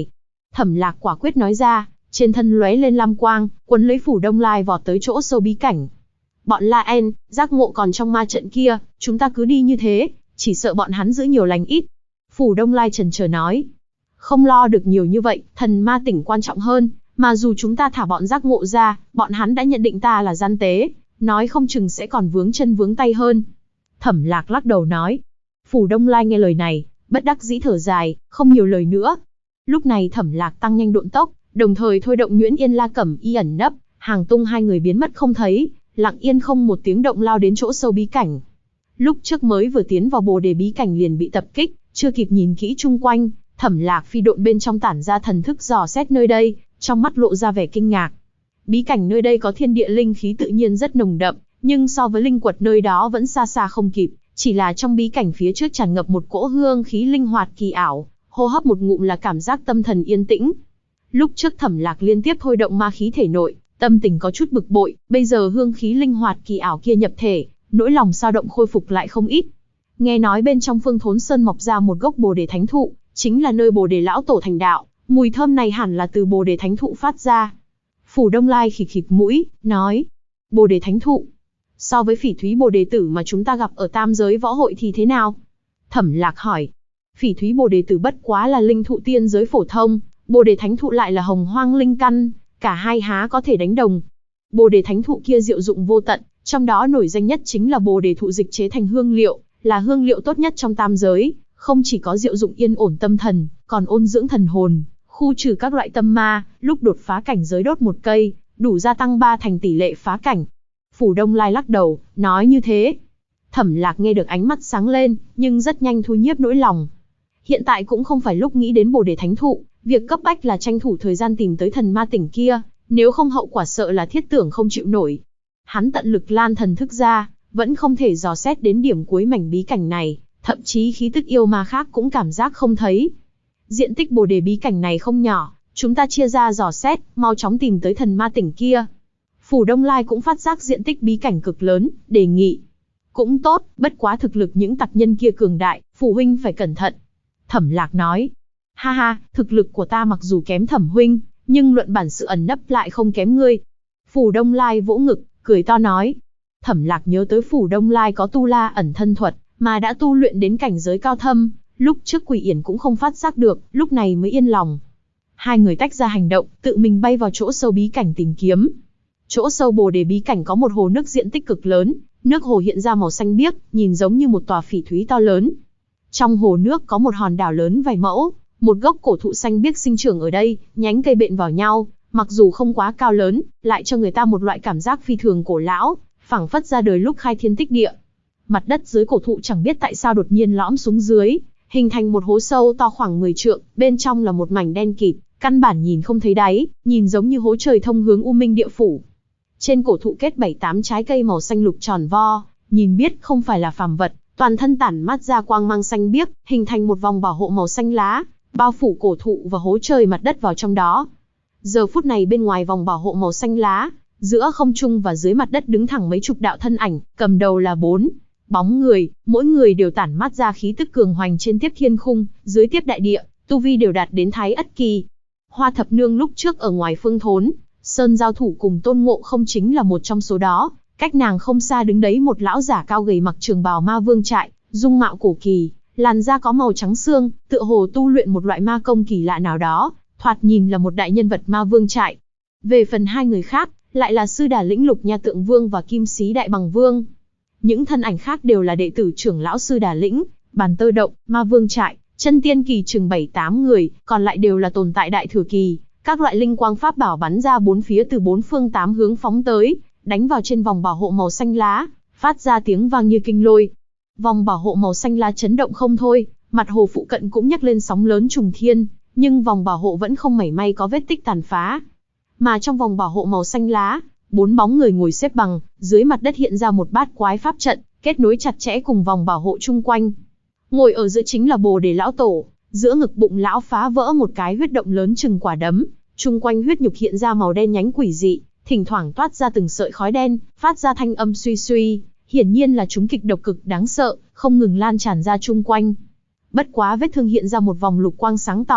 Thẩm Lạc quả quyết nói ra, trên thân lóe lên lam quang, quấn lấy Phủ Đông Lai vọt tới chỗ sâu bí cảnh. Bọn La En, giác ngộ còn trong ma trận kia, chúng ta cứ đi như thế, chỉ sợ bọn hắn giữ nhiều lành ít. Phủ Đông Lai chần chờ nói, không lo được nhiều như vậy, thần ma tỉnh quan trọng hơn, mà dù chúng ta thả bọn giác ngộ ra, bọn hắn đã nhận định ta là gian tế, nói không chừng sẽ còn vướng chân vướng tay hơn. Thẩm Lạc lắc đầu nói. Phủ Đông Lai nghe lời này, bất đắc dĩ thở dài, không nhiều lời nữa. Lúc này Thẩm Lạc tăng nhanh độn tốc, đồng thời thôi động Nhuyễn Yên La Cẩm Y ẩn nấp, Hàng Tung hai người biến mất không thấy, lặng yên không một tiếng động lao đến chỗ sâu bí cảnh. Lúc trước mới vừa tiến vào Bồ Đề bí cảnh liền bị tập kích, chưa kịp nhìn kỹ chung quanh, Thẩm Lạc phi độn bên trong tản ra thần thức dò xét nơi đây, trong mắt lộ ra vẻ kinh ngạc. Bí cảnh nơi đây có thiên địa linh khí tự nhiên rất nồng đậm, nhưng so với linh quật nơi đó vẫn xa xa không kịp, chỉ là trong bí cảnh phía trước tràn ngập một cỗ hương khí linh hoạt kỳ ảo, hô hấp một ngụm là cảm giác tâm thần yên tĩnh. Lúc trước Thẩm Lạc liên tiếp thôi động ma khí thể nội, tâm tình có chút bực bội, bây giờ hương khí linh hoạt kỳ ảo kia nhập thể, nỗi lòng dao động khôi phục lại không ít. Nghe nói bên trong Phương Thốn Sơn mọc ra một gốc Bồ Đề Thánh Thụ, chính là nơi Bồ Đề lão tổ thành đạo, mùi thơm này hẳn là từ Bồ Đề Thánh Thụ phát ra. Phủ Đông Lai khịt khịt mũi, nói, Bồ Đề Thánh Thụ, so với Phỉ Thúy Bồ Đề Tử mà chúng ta gặp ở Tam Giới Võ Hội thì thế nào? Thẩm Lạc hỏi. Phỉ Thúy Bồ Đề Tử bất quá là linh thụ tiên giới phổ thông, Bồ Đề Thánh Thụ lại là hồng hoang linh căn, cả hai há có thể đánh đồng. Bồ Đề Thánh Thụ kia diệu dụng vô tận, trong đó nổi danh nhất chính là Bồ Đề thụ dịch chế thành hương liệu, là hương liệu tốt nhất trong tam giới, không chỉ có diệu dụng yên ổn tâm thần, còn ôn dưỡng thần hồn, khu trừ các loại tâm ma, lúc đột phá cảnh giới đốt một cây, đủ gia tăng 3 thành tỷ lệ phá cảnh. Phủ Đông Lai lắc đầu, nói như thế. Thẩm Lạc nghe được ánh mắt sáng lên, nhưng rất nhanh thu nhiếp nỗi lòng. Hiện tại cũng không phải lúc nghĩ đến Bồ Đề Thánh Thụ, việc cấp bách là tranh thủ thời gian tìm tới thần ma tỉnh kia, nếu không hậu quả sợ là thiết tưởng không chịu nổi. Hắn tận lực lan thần thức ra, vẫn không thể dò xét đến điểm cuối mảnh bí cảnh này, thậm chí khí tức yêu ma khác cũng cảm giác không thấy. Diện tích Bồ Đề bí cảnh này không nhỏ, chúng ta chia ra dò xét, mau chóng tìm tới thần ma tỉnh kia. Phủ Đông Lai cũng phát giác diện tích bí cảnh cực lớn, đề nghị. Cũng tốt, bất quá thực lực những tặc nhân kia cường đại, Phủ huynh phải cẩn thận. Thẩm Lạc nói. Ha ha, thực lực của ta mặc dù kém Thẩm huynh, nhưng luận bản sự ẩn nấp lại không kém ngươi. Phủ Đông Lai vỗ ngực, cười to nói. Thẩm Lạc nhớ tới Phủ Đông Lai có tu la ẩn thân thuật, mà đã tu luyện đến cảnh giới cao thâm, lúc trước Quỷ Yển cũng không phát giác được, lúc này mới yên lòng. Hai người tách ra hành động, tự mình bay vào chỗ sâu bí cảnh tìm kiếm. Chỗ sâu Bồ Đề bí cảnh có một hồ nước diện tích cực lớn, nước hồ hiện ra màu xanh biếc, nhìn giống như một tòa phỉ thúy to lớn. Trong hồ nước có một hòn đảo lớn vài mẫu, một gốc cổ thụ xanh biếc sinh trưởng ở đây, nhánh cây bện vào nhau, mặc dù không quá cao lớn, lại cho người ta một loại cảm giác phi thường cổ lão, phảng phất ra đời lúc khai thiên tích địa. Mặt đất dưới cổ thụ chẳng biết tại sao đột nhiên lõm xuống dưới, hình thành một hố sâu to khoảng 10 trượng, bên trong là một mảnh đen kịt, căn bản nhìn không thấy đáy, nhìn giống như hố trời thông hướng U Minh địa phủ. Trên cổ thụ kết 7-8 trái cây màu xanh lục tròn vo, nhìn biết không phải là phàm vật, toàn thân tản mát ra quang mang xanh biếc, hình thành một vòng bảo hộ màu xanh lá, bao phủ cổ thụ và hố trời mặt đất vào trong đó. Giờ phút này bên ngoài vòng bảo hộ màu xanh lá, giữa không trung và dưới mặt đất đứng thẳng mấy chục đạo thân ảnh, cầm đầu là 4 bóng người, mỗi người đều tản mát ra khí tức cường hoành, trên tiếp thiên khung, dưới tiếp đại địa, tu vi đều đạt đến Thái Ất Kỳ. Hoa Thập Nương lúc trước ở ngoài Phương Thốn Sơn giao thủ cùng Tôn Ngộ Không chính là một trong số đó, cách nàng không xa đứng đấy một lão giả cao gầy mặc trường bào ma vương trại, dung mạo cổ kỳ, làn da có màu trắng xương, tựa hồ tu luyện một loại ma công kỳ lạ nào đó, thoạt nhìn là một đại nhân vật ma vương trại. Về phần hai người khác, lại là Sư Đà Lĩnh Lục Nha Tượng Vương và Kim Sĩ Đại Bằng Vương. Những thân ảnh khác đều là đệ tử trưởng lão Sư Đà Lĩnh, Bàn Tơ Động, Ma Vương trại, chân tiên kỳ chừng 7-8 người, còn lại đều là tồn tại đại thừa kỳ. Các loại linh quang pháp bảo bắn ra bốn phía từ 4 phương 8 hướng phóng tới, đánh vào trên vòng bảo hộ màu xanh lá, phát ra tiếng vang như kinh lôi. Vòng bảo hộ màu xanh lá chấn động không thôi, mặt hồ phụ cận cũng nhấc lên sóng lớn trùng thiên, nhưng vòng bảo hộ vẫn không mảy may có vết tích tàn phá. Mà trong vòng bảo hộ màu xanh lá, 4 bóng người ngồi xếp bằng, dưới mặt đất hiện ra một bát quái pháp trận, kết nối chặt chẽ cùng vòng bảo hộ chung quanh. Ngồi ở giữa chính là Bồ Đề lão tổ, giữa ngực bụng lão phá vỡ một cái huyết động lớn chừng quả đấm, chung quanh huyết nhục hiện ra màu đen nhánh quỷ dị, thỉnh thoảng toát ra từng sợi khói đen, phát ra thanh âm suy suy, hiển nhiên là chúng kịch độc cực đáng sợ, không ngừng lan tràn ra chung quanh. Bất quá vết thương hiện ra một vòng lục quang sáng tỏ,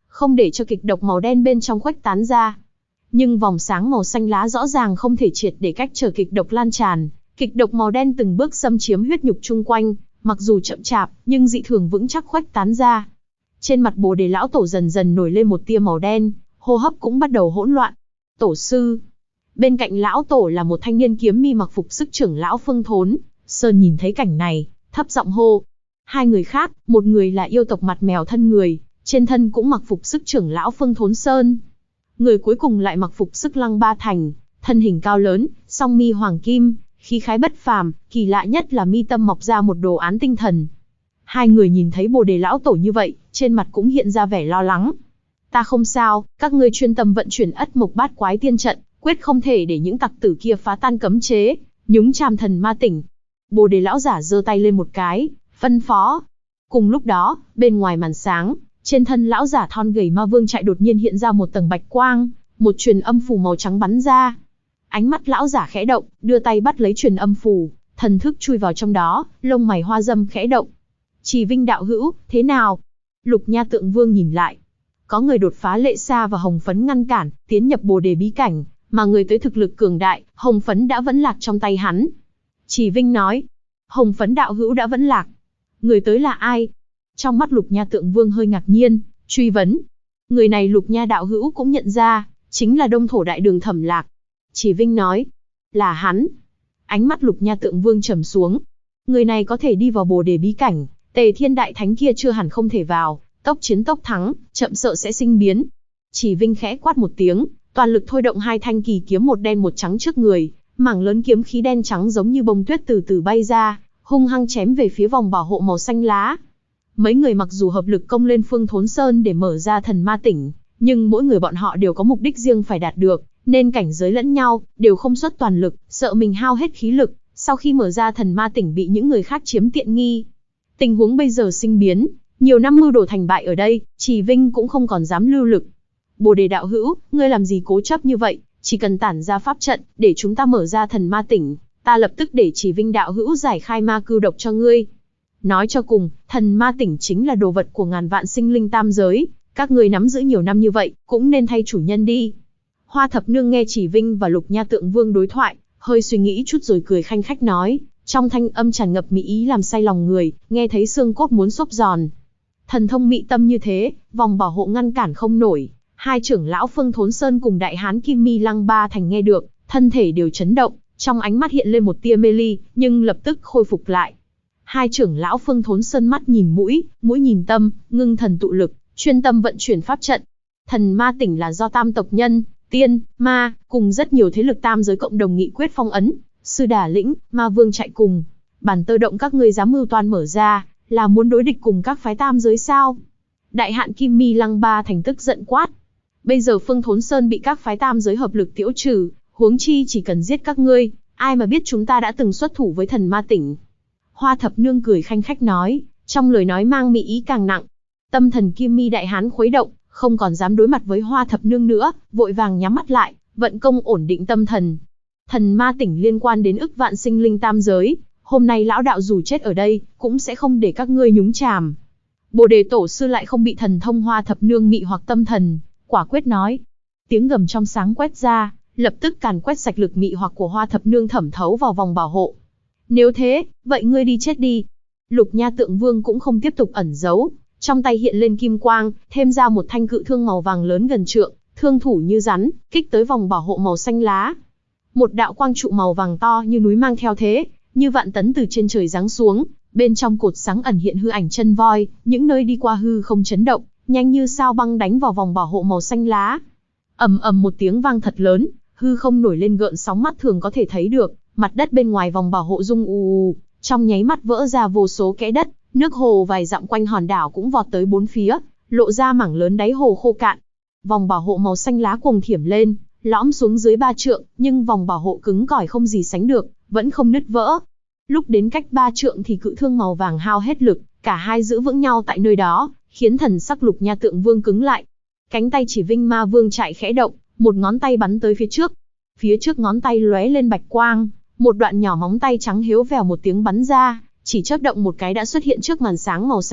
không để cho kịch độc màu đen bên trong khuếch tán ra. Nhưng vòng sáng màu xanh lá rõ ràng không thể triệt để cách trở kịch độc lan tràn. Kịch độc màu đen từng bước xâm chiếm huyết nhục chung quanh, mặc dù chậm chạp, nhưng dị thường vững chắc khuếch tán ra. Trên mặt Bồ Đề lão tổ dần dần nổi lên một tia màu đen, hô hấp cũng bắt đầu hỗn loạn. Tổ sư. Bên cạnh lão tổ là một thanh niên kiếm mi mặc phục sức trưởng lão Phương Thốn. Sơn nhìn thấy cảnh này, thấp giọng hô. Hai người khác, một người là yêu tộc mặt mèo thân người, trên thân cũng mặc phục sức trưởng lão Phương Thốn Sơn. Người cuối cùng lại mặc phục sức Lăng Ba Thành, thân hình cao lớn, song mi hoàng kim, khí khái bất phàm, kỳ lạ nhất là mi tâm mọc ra một đồ án tinh thần. Hai người nhìn thấy Bồ Đề lão tổ như vậy, trên mặt cũng hiện ra vẻ lo lắng. Ta không sao, các ngươi chuyên tâm vận chuyển Ất Mộc Bát Quái Tiên trận, quyết không thể để những tặc tử kia phá tan cấm chế, nhúng chàm thần ma tỉnh. Bồ Đề lão giả giơ tay lên một cái, phân phó. Cùng lúc đó, bên ngoài màn sáng, trên thân lão giả thon gầy Ma Vương Trại đột nhiên hiện ra một tầng bạch quang, một truyền âm phù màu trắng bắn ra. Ánh mắt lão giả khẽ động, đưa tay bắt lấy truyền âm phù, thần thức chui vào trong đó, lông mày hoa dâm khẽ động. Chỉ Vinh đạo hữu, thế nào? Lục Nha Tượng Vương nhìn lại. Có người đột phá lệ xa và hồng phấn ngăn cản, tiến nhập Bồ Đề bí cảnh, mà người tới thực lực cường đại, hồng phấn đã vẫn lạc trong tay hắn. Chỉ Vinh nói, hồng phấn đạo hữu đã vẫn lạc. Người tới là ai? Trong mắt Lục Nha Tượng Vương hơi ngạc nhiên, truy vấn. Người này Lục Nha đạo hữu cũng nhận ra, chính là Đông Thổ Đại Đường Thẩm Lạc. Chỉ Vinh nói, là hắn. Ánh mắt Lục Nha Tượng Vương trầm xuống. Người này có thể đi vào Bồ Đề bí cảnh, Tề Thiên Đại Thánh kia chưa hẳn không thể vào, tốc chiến tốc thắng, chậm sợ sẽ sinh biến. Chỉ Vinh khẽ quát một tiếng, toàn lực thôi động hai thanh kỳ kiếm một đen một trắng trước người, mảng lớn kiếm khí đen trắng giống như bông tuyết từ từ bay ra, hung hăng chém về phía vòng bảo hộ màu xanh lá. Mấy người mặc dù hợp lực công lên Phương Thốn Sơn để mở ra thần ma tỉnh, nhưng mỗi người bọn họ đều có mục đích riêng phải đạt được, nên cảnh giới lẫn nhau, đều không xuất toàn lực, sợ mình hao hết khí lực, sau khi mở ra thần ma tỉnh bị những người khác chiếm tiện nghi. Tình huống bây giờ sinh biến, nhiều năm mưu đồ thành bại ở đây, Chỉ Vinh cũng không còn dám lưu lực. Bồ Đề đạo hữu, ngươi làm gì cố chấp như vậy, chỉ cần tản ra pháp trận, để chúng ta mở ra thần ma tỉnh, ta lập tức để Chỉ Vinh đạo hữu giải khai ma cưu độc cho ngươi. Nói cho cùng, thần ma tỉnh chính là đồ vật của ngàn vạn sinh linh tam giới, các ngươi nắm giữ nhiều năm như vậy, cũng nên thay chủ nhân đi. Hoa Thập Nương nghe Chỉ Vinh và Lục Nha Tượng Vương đối thoại, hơi suy nghĩ chút rồi cười khanh khách nói, trong thanh âm tràn ngập mỹ ý làm say lòng người, nghe thấy xương cốt muốn xốp giòn. Thần thông mị tâm như thế, vòng bảo hộ ngăn cản không nổi. Hai trưởng lão Phương Thốn Sơn cùng đại hán Kim Mi Lăng Ba Thành nghe được, thân thể đều chấn động, trong ánh mắt hiện lên một tia mê ly, nhưng lập tức khôi phục lại. Hai trưởng lão Phương Thốn Sơn mắt nhìn mũi, mũi nhìn tâm, ngưng thần tụ lực, chuyên tâm vận chuyển pháp trận. Thần ma tỉnh là do tam tộc nhân, tiên, ma, cùng rất nhiều thế lực tam giới cộng đồng nghị quyết phong ấn. Sư Đà Lĩnh, Ma Vương Trại cùng Bản Tơ Động các ngươi dám mưu toan mở ra, là muốn đối địch cùng các phái tam giới sao? Đại hạn Kim Mi Lăng Ba Thành tức giận quát. Bây giờ Phương Thốn Sơn bị các phái tam giới hợp lực tiễu trừ, huống chi chỉ cần giết các ngươi, ai mà biết chúng ta đã từng xuất thủ với thần ma tỉnh. Hoa Thập Nương cười khanh khách nói, trong lời nói mang mỹ ý càng nặng. Tâm thần Kim Mi đại hán khuấy động, không còn dám đối mặt với Hoa Thập Nương nữa, vội vàng nhắm mắt lại, vận công ổn định tâm thần. Thần ma tỉnh liên quan đến ức vạn sinh linh tam giới, hôm nay lão đạo dù chết ở đây, cũng sẽ không để các ngươi nhúng chàm. Bồ Đề tổ sư lại không bị thần thông Hoa Thập Nương mị hoặc tâm thần, quả quyết nói. Tiếng gầm trong sáng quét ra, lập tức càn quét sạch lực mị hoặc của Hoa Thập Nương thẩm thấu vào vòng bảo hộ. Nếu thế, vậy ngươi đi chết đi. Lục Nha Tượng Vương cũng không tiếp tục ẩn giấu, trong tay hiện lên kim quang, thêm ra một thanh cự thương màu vàng lớn gần trượng, thương thủ như rắn, kích tới vòng bảo hộ màu xanh lá. Một đạo quang trụ màu vàng to như núi mang theo thế, như vạn tấn từ trên trời giáng xuống, bên trong cột sáng ẩn hiện hư ảnh chân voi, những nơi đi qua hư không chấn động, nhanh như sao băng đánh vào vòng bảo hộ màu xanh lá. Ầm ầm một tiếng vang thật lớn, hư không nổi lên gợn sóng mắt thường có thể thấy được, mặt đất bên ngoài vòng bảo hộ rung ù, trong nháy mắt vỡ ra vô số kẽ đất, nước hồ vài dặm quanh hòn đảo cũng vọt tới bốn phía, lộ ra mảng lớn đáy hồ khô cạn. Vòng bảo hộ màu xanh lá cuồng thiểm lên, lõm xuống dưới 3 trượng, nhưng vòng bảo hộ cứng cỏi không gì sánh được, vẫn không nứt vỡ. Lúc đến cách 3 trượng thì cự thương màu vàng hao hết lực, cả hai giữ vững nhau tại nơi đó, khiến thần sắc Lục Nha Tượng Vương cứng lại. Cánh tay Chỉ Vinh Ma Vương Trại khẽ động, một ngón tay bắn tới phía trước. Phía trước ngón tay lóe lên bạch quang, một đoạn nhỏ móng tay trắng hiếu vèo một tiếng bắn ra, chỉ chớp động một cái đã xuất hiện trước màn sáng màu xanh lục,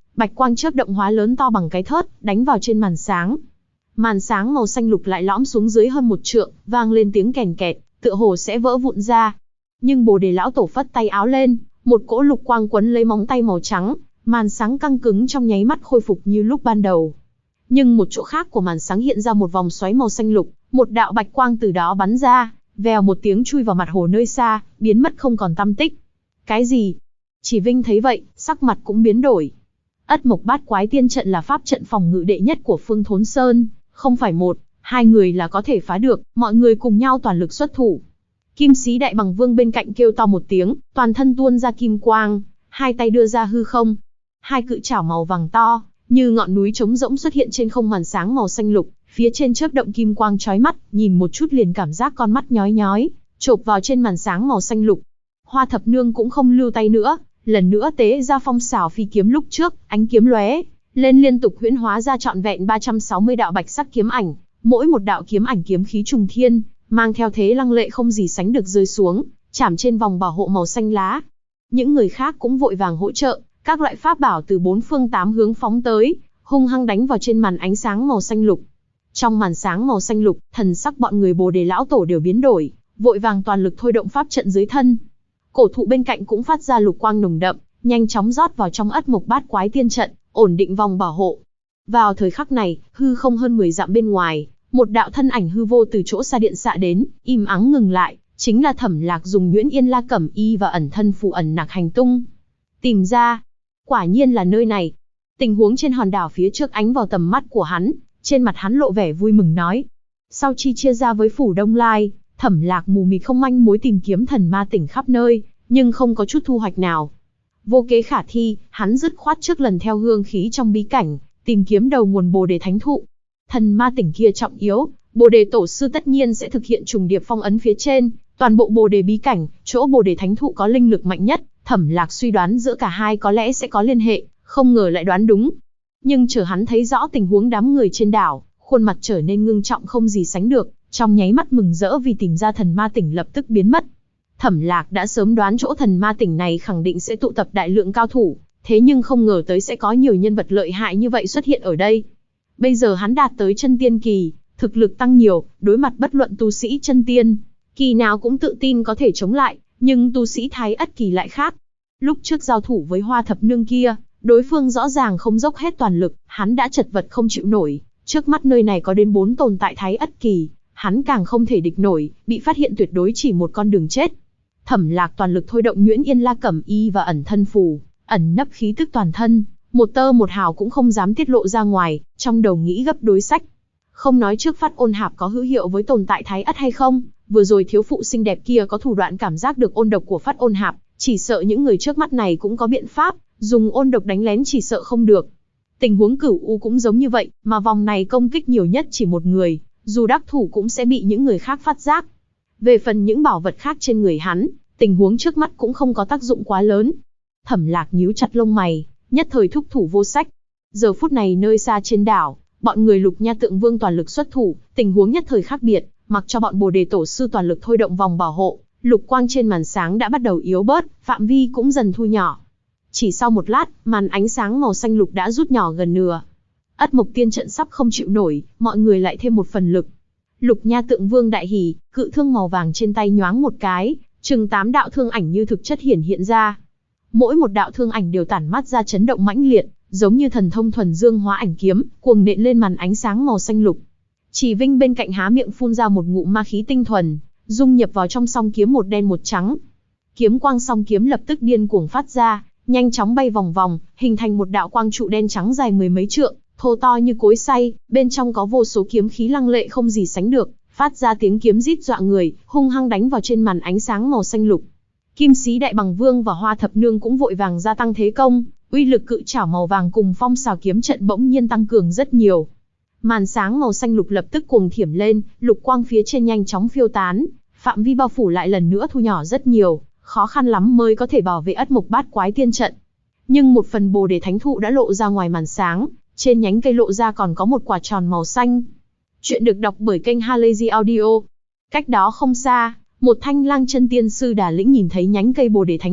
bạch quang chớp động hóa lớn to bằng cái thớt, đánh vào trên màn sáng. Màn sáng màu xanh lục lại lõm xuống dưới hơn 1 trượng, vang lên tiếng kèn kẹt, tựa hồ sẽ vỡ vụn ra. Nhưng Bồ Đề lão tổ phất tay áo lên, một cỗ lục quang quấn lấy móng tay màu trắng, màn sáng căng cứng trong nháy mắt khôi phục như lúc ban đầu. Nhưng một chỗ khác của màn sáng hiện ra một vòng xoáy màu xanh lục, một đạo bạch quang từ đó bắn ra, vèo một tiếng chui vào mặt hồ nơi xa, biến mất không còn tăm tích. Cái gì? Chỉ Vinh thấy vậy, sắc mặt cũng biến đổi. Ất Mộc Bát Quái Tiên Trận là pháp trận phòng ngự đệ nhất của Phương Thốn Sơn, không phải 1, 2 người là có thể phá được, mọi người cùng nhau toàn lực xuất thủ. Kim Sĩ Đại Bằng Vương bên cạnh kêu to một tiếng, toàn thân tuôn ra kim quang, hai tay đưa ra hư không. Hai cự trảo màu vàng to, như ngọn núi trống rỗng xuất hiện trên không màn sáng màu xanh lục, phía trên chớp động kim quang chói mắt, nhìn một chút liền cảm giác con mắt nhói nhói, chộp vào trên màn sáng màu xanh lục. Hoa Thập Nương cũng không lưu tay nữa, lần nữa tế ra phong xảo phi kiếm lúc trước, ánh kiếm lóe lên liên tục huyễn hóa ra trọn vẹn 360 đạo bạch sắc kiếm ảnh, mỗi một đạo kiếm ảnh kiếm khí trùng thiên, mang theo thế lăng lệ không gì sánh được rơi xuống, chạm trên vòng bảo hộ màu xanh lá. Những người khác cũng vội vàng hỗ trợ, các loại pháp bảo từ 4 phương 8 hướng phóng tới, hung hăng đánh vào trên màn ánh sáng màu xanh lục. Trong màn sáng màu xanh lục, thần sắc bọn người Bồ Đề lão tổ đều biến đổi, vội vàng toàn lực thôi động pháp trận dưới thân. Cổ thụ bên cạnh cũng phát ra lục quang nồng đậm, nhanh chóng rót vào trong Ất Mộc Bát Quái Tiên Trận, ổn định vòng bảo hộ. Vào thời khắc này, hư không hơn 10 dặm bên ngoài, một đạo thân ảnh hư vô từ chỗ xa điện xạ đến, im ắng ngừng lại, chính là Thẩm Lạc dùng Nhuyễn Yên La Cẩm Y và ẩn thân phù ẩn nặc hành tung. Tìm ra, quả nhiên là nơi này. Tình huống trên hòn đảo phía trước ánh vào tầm mắt của hắn, trên mặt hắn lộ vẻ vui mừng nói. Sau khi chia ra với phủ Đông Lai, Thẩm Lạc mù mịt không manh mối tìm kiếm thần ma tỉnh khắp nơi, nhưng không có chút thu hoạch nào. Vô kế khả thi, hắn dứt khoát trước lần theo hương khí trong bí cảnh, tìm kiếm đầu nguồn Bồ Đề Thánh Thụ. Thần ma tỉnh kia trọng yếu, Bồ Đề Tổ sư tất nhiên sẽ thực hiện trùng điệp phong ấn phía trên, toàn bộ Bồ Đề bí cảnh, chỗ Bồ Đề Thánh Thụ có linh lực mạnh nhất, Thẩm Lạc suy đoán giữa cả hai có lẽ sẽ có liên hệ, không ngờ lại đoán đúng. Nhưng chờ hắn thấy rõ tình huống đám người trên đảo, khuôn mặt trở nên ngưng trọng không gì sánh được, trong nháy mắt mừng rỡ vì tìm ra thần ma tỉnh lập tức biến mất. Thẩm Lạc đã sớm đoán chỗ thần ma tỉnh này khẳng định sẽ tụ tập đại lượng cao thủ, thế nhưng không ngờ tới sẽ có nhiều nhân vật lợi hại như vậy xuất hiện ở đây. Bây giờ hắn đạt tới chân tiên kỳ, thực lực tăng nhiều, đối mặt bất luận tu sĩ chân tiên kỳ nào cũng tự tin có thể chống lại, nhưng tu sĩ Thái Ất kỳ lại khác. Lúc trước giao thủ với Hoa Thập Nương kia, đối phương rõ ràng không dốc hết toàn lực, hắn đã chật vật không chịu nổi, trước mắt nơi này có đến 4 tồn tại Thái Ất kỳ, hắn càng không thể địch nổi, bị phát hiện tuyệt đối chỉ một con đường chết. Thẩm Lạc toàn lực thôi động Nhuyễn Yên La Cẩm Y và ẩn thân phù, ẩn nấp khí tức toàn thân, một tơ một hào cũng không dám tiết lộ ra ngoài, trong đầu nghĩ gấp đối sách. Không nói trước Phát Ôn Hạp có hữu hiệu với tồn tại Thái Ất hay không, vừa rồi thiếu phụ xinh đẹp kia có thủ đoạn cảm giác được ôn độc của Phát Ôn Hạp, chỉ sợ những người trước mắt này cũng có biện pháp, dùng ôn độc đánh lén chỉ sợ không được. Tình huống Cửu U cũng giống như vậy, mà vòng này công kích nhiều nhất chỉ một người, dù đắc thủ cũng sẽ bị những người khác phát giác. Về phần những bảo vật khác trên người hắn, tình huống trước mắt cũng không có tác dụng quá lớn. Thẩm Lạc nhíu chặt lông mày, nhất thời thúc thủ vô sách. Giờ phút này nơi xa trên đảo, bọn người Lục Nha Tượng Vương toàn lực xuất thủ, tình huống nhất thời khác biệt, mặc cho bọn Bồ Đề Tổ sư toàn lực thôi động vòng bảo hộ, lục quang trên màn sáng đã bắt đầu yếu bớt, phạm vi cũng dần thu nhỏ. Chỉ sau một lát, màn ánh sáng màu xanh lục đã rút nhỏ gần nửa. Ất Mộc Tiên Trận sắp không chịu nổi, mọi người lại thêm một phần lực. Lục Nha Tượng Vương đại hỉ, cự thương màu vàng trên tay nhoáng một cái, chừng 8 đạo thương ảnh như thực chất hiện ra. Mỗi một đạo thương ảnh đều tản mát ra chấn động mãnh liệt, giống như thần thông thuần dương hóa ảnh kiếm, cuồng nện lên màn ánh sáng màu xanh lục. Chỉ Vinh bên cạnh há miệng phun ra một ngụm ma khí tinh thuần, dung nhập vào trong song kiếm một đen một trắng. Kiếm quang song kiếm lập tức điên cuồng phát ra, nhanh chóng bay vòng vòng, hình thành một đạo quang trụ đen trắng dài 10 mấy trượng, thô to như cối xay, bên trong có vô số kiếm khí lăng lệ không gì sánh được, phát ra tiếng kiếm rít dọa người, hung hăng đánh vào trên màn ánh sáng màu xanh lục. Kim Sĩ Đại Bằng Vương và Hoa Thập Nương cũng vội vàng gia tăng thế công, uy lực cự trảo màu vàng cùng phong xào kiếm trận bỗng nhiên tăng cường rất nhiều. Màn sáng màu xanh lục lập tức cuồng thiểm lên, lục quang phía trên nhanh chóng phiêu tán, phạm vi bao phủ lại lần nữa thu nhỏ rất nhiều, khó khăn lắm mới có thể bảo vệ Ất Mộc Bát Quái Tiên Trận. Nhưng một phần Bồ Đề Thánh Thụ đã lộ ra ngoài màn sáng, trên nhánh cây lộ ra còn có một quả tròn màu xanh. Chuyện được đọc bởi kênh Halazy Audio. Cách đó không xa, một Thanh Lang chân tiên sư đà lĩnh nhìn thấy nhánh cây Bồ Đề Thánh Thụ,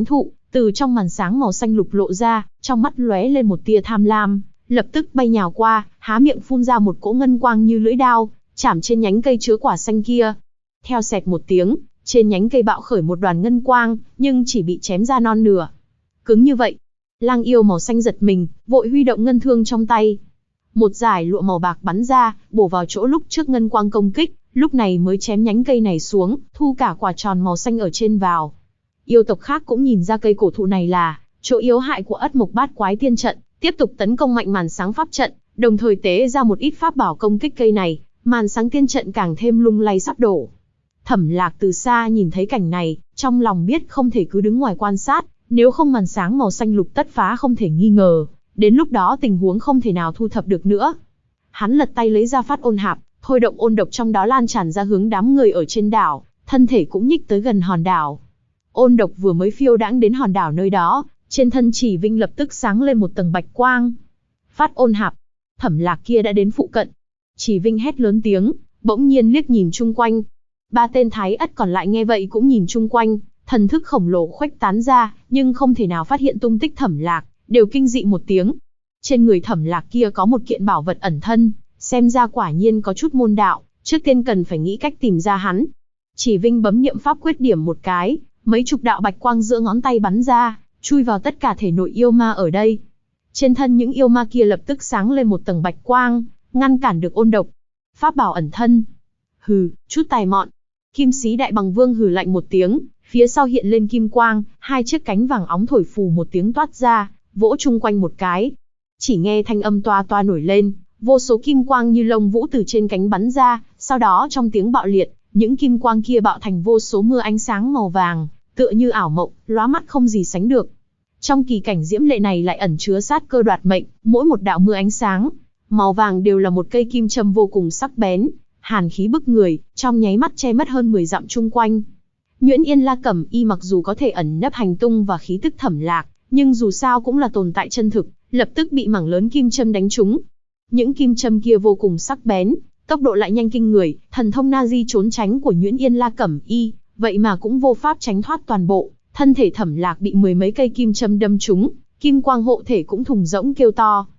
Từ trong màn sáng màu xanh lục lộ ra, trong mắt lóe lên một tia tham lam, lập tức bay nhào qua, há miệng phun ra một cỗ ngân quang như lưỡi dao, chảm trên nhánh cây chứa quả xanh kia. Theo xẹt một tiếng, trên nhánh cây bạo khởi một đoàn ngân quang, nhưng chỉ bị chém ra non nửa. Cứng như vậy. Lang yêu màu xanh giật mình, vội huy động ngân thương trong tay. Một dải lụa màu bạc bắn ra, bổ vào chỗ lúc trước ngân quang công kích, lúc này mới chém nhánh cây này xuống, thu cả quả tròn màu xanh ở trên vào. Yêu tộc khác cũng nhìn ra cây cổ thụ này là chỗ yếu hại của Ất Mộc Bát Quái Tiên trận, tiếp tục tấn công mạnh màn sáng pháp trận, đồng thời tế ra một ít pháp bảo công kích cây này, màn sáng tiên trận càng thêm lung lay sắp đổ. Thẩm Lạc từ xa nhìn thấy cảnh này, trong lòng biết không thể cứ đứng ngoài quan sát, nếu không màn sáng màu xanh lục tất phá không thể nghi ngờ, đến lúc đó tình huống không thể nào thu thập được nữa. Hắn lật tay lấy ra phát ôn hạp, thôi động ôn độc trong đó lan tràn ra hướng đám người ở trên đảo, thân thể cũng nhích tới gần hòn đảo. Ôn độc vừa mới phiêu đãng đến hòn đảo nơi đó, trên thân Chỉ Vinh lập tức sáng lên một tầng bạch quang. Phát ôn hạp, Thẩm Lạc kia đã đến phụ cận. Chỉ Vinh hét lớn tiếng, bỗng nhiên liếc nhìn chung quanh. Ba tên Thái Ất còn lại nghe vậy cũng nhìn chung quanh, thần thức khổng lồ khuếch tán ra, nhưng không thể nào phát hiện tung tích Thẩm Lạc, đều kinh dị một tiếng. Trên người Thẩm Lạc kia có một kiện bảo vật ẩn thân, xem ra quả nhiên có chút môn đạo, trước tiên cần phải nghĩ cách tìm ra hắn. Chỉ Vinh bấm niệm pháp quyết điểm một cái, mấy chục đạo bạch quang giữa ngón tay bắn ra, chui vào tất cả thể nội yêu ma ở đây. Trên thân những yêu ma kia lập tức sáng lên một tầng bạch quang, ngăn cản được ôn độc. Pháp bảo ẩn thân. Hừ, chút tài mọn. Kim Sĩ Đại Bằng Vương hừ lạnh một tiếng, phía sau hiện lên kim quang, hai chiếc cánh vàng óng thổi phù một tiếng toát ra, vỗ chung quanh một cái. Chỉ nghe thanh âm toa toa nổi lên, vô số kim quang như lông vũ từ trên cánh bắn ra, sau đó trong tiếng bạo liệt, những kim quang kia bạo thành vô số mưa ánh sáng màu vàng, tựa như ảo mộng, lóa mắt không gì sánh được. Trong kỳ cảnh diễm lệ này lại ẩn chứa sát cơ đoạt mệnh, mỗi một đạo mưa ánh sáng màu vàng đều là một cây kim châm vô cùng sắc bén, hàn khí bức người, trong nháy mắt che mất hơn 10 dặm chung quanh. Nhuyễn Yên La Cẩm Y mặc dù có thể ẩn nấp hành tung và khí tức Thẩm Lạc, nhưng dù sao cũng là tồn tại chân thực, lập tức bị mảng lớn kim châm đánh trúng. Những kim châm kia vô cùng sắc bén, tốc độ lại nhanh kinh người, thần thông na di trốn tránh của Nhuyễn Yên La Cẩm Y, vậy mà cũng vô pháp tránh thoát toàn bộ. Thân thể Thẩm Lạc bị 10 mấy cây kim châm đâm trúng, kim quang hộ thể cũng thùng rỗng kêu to.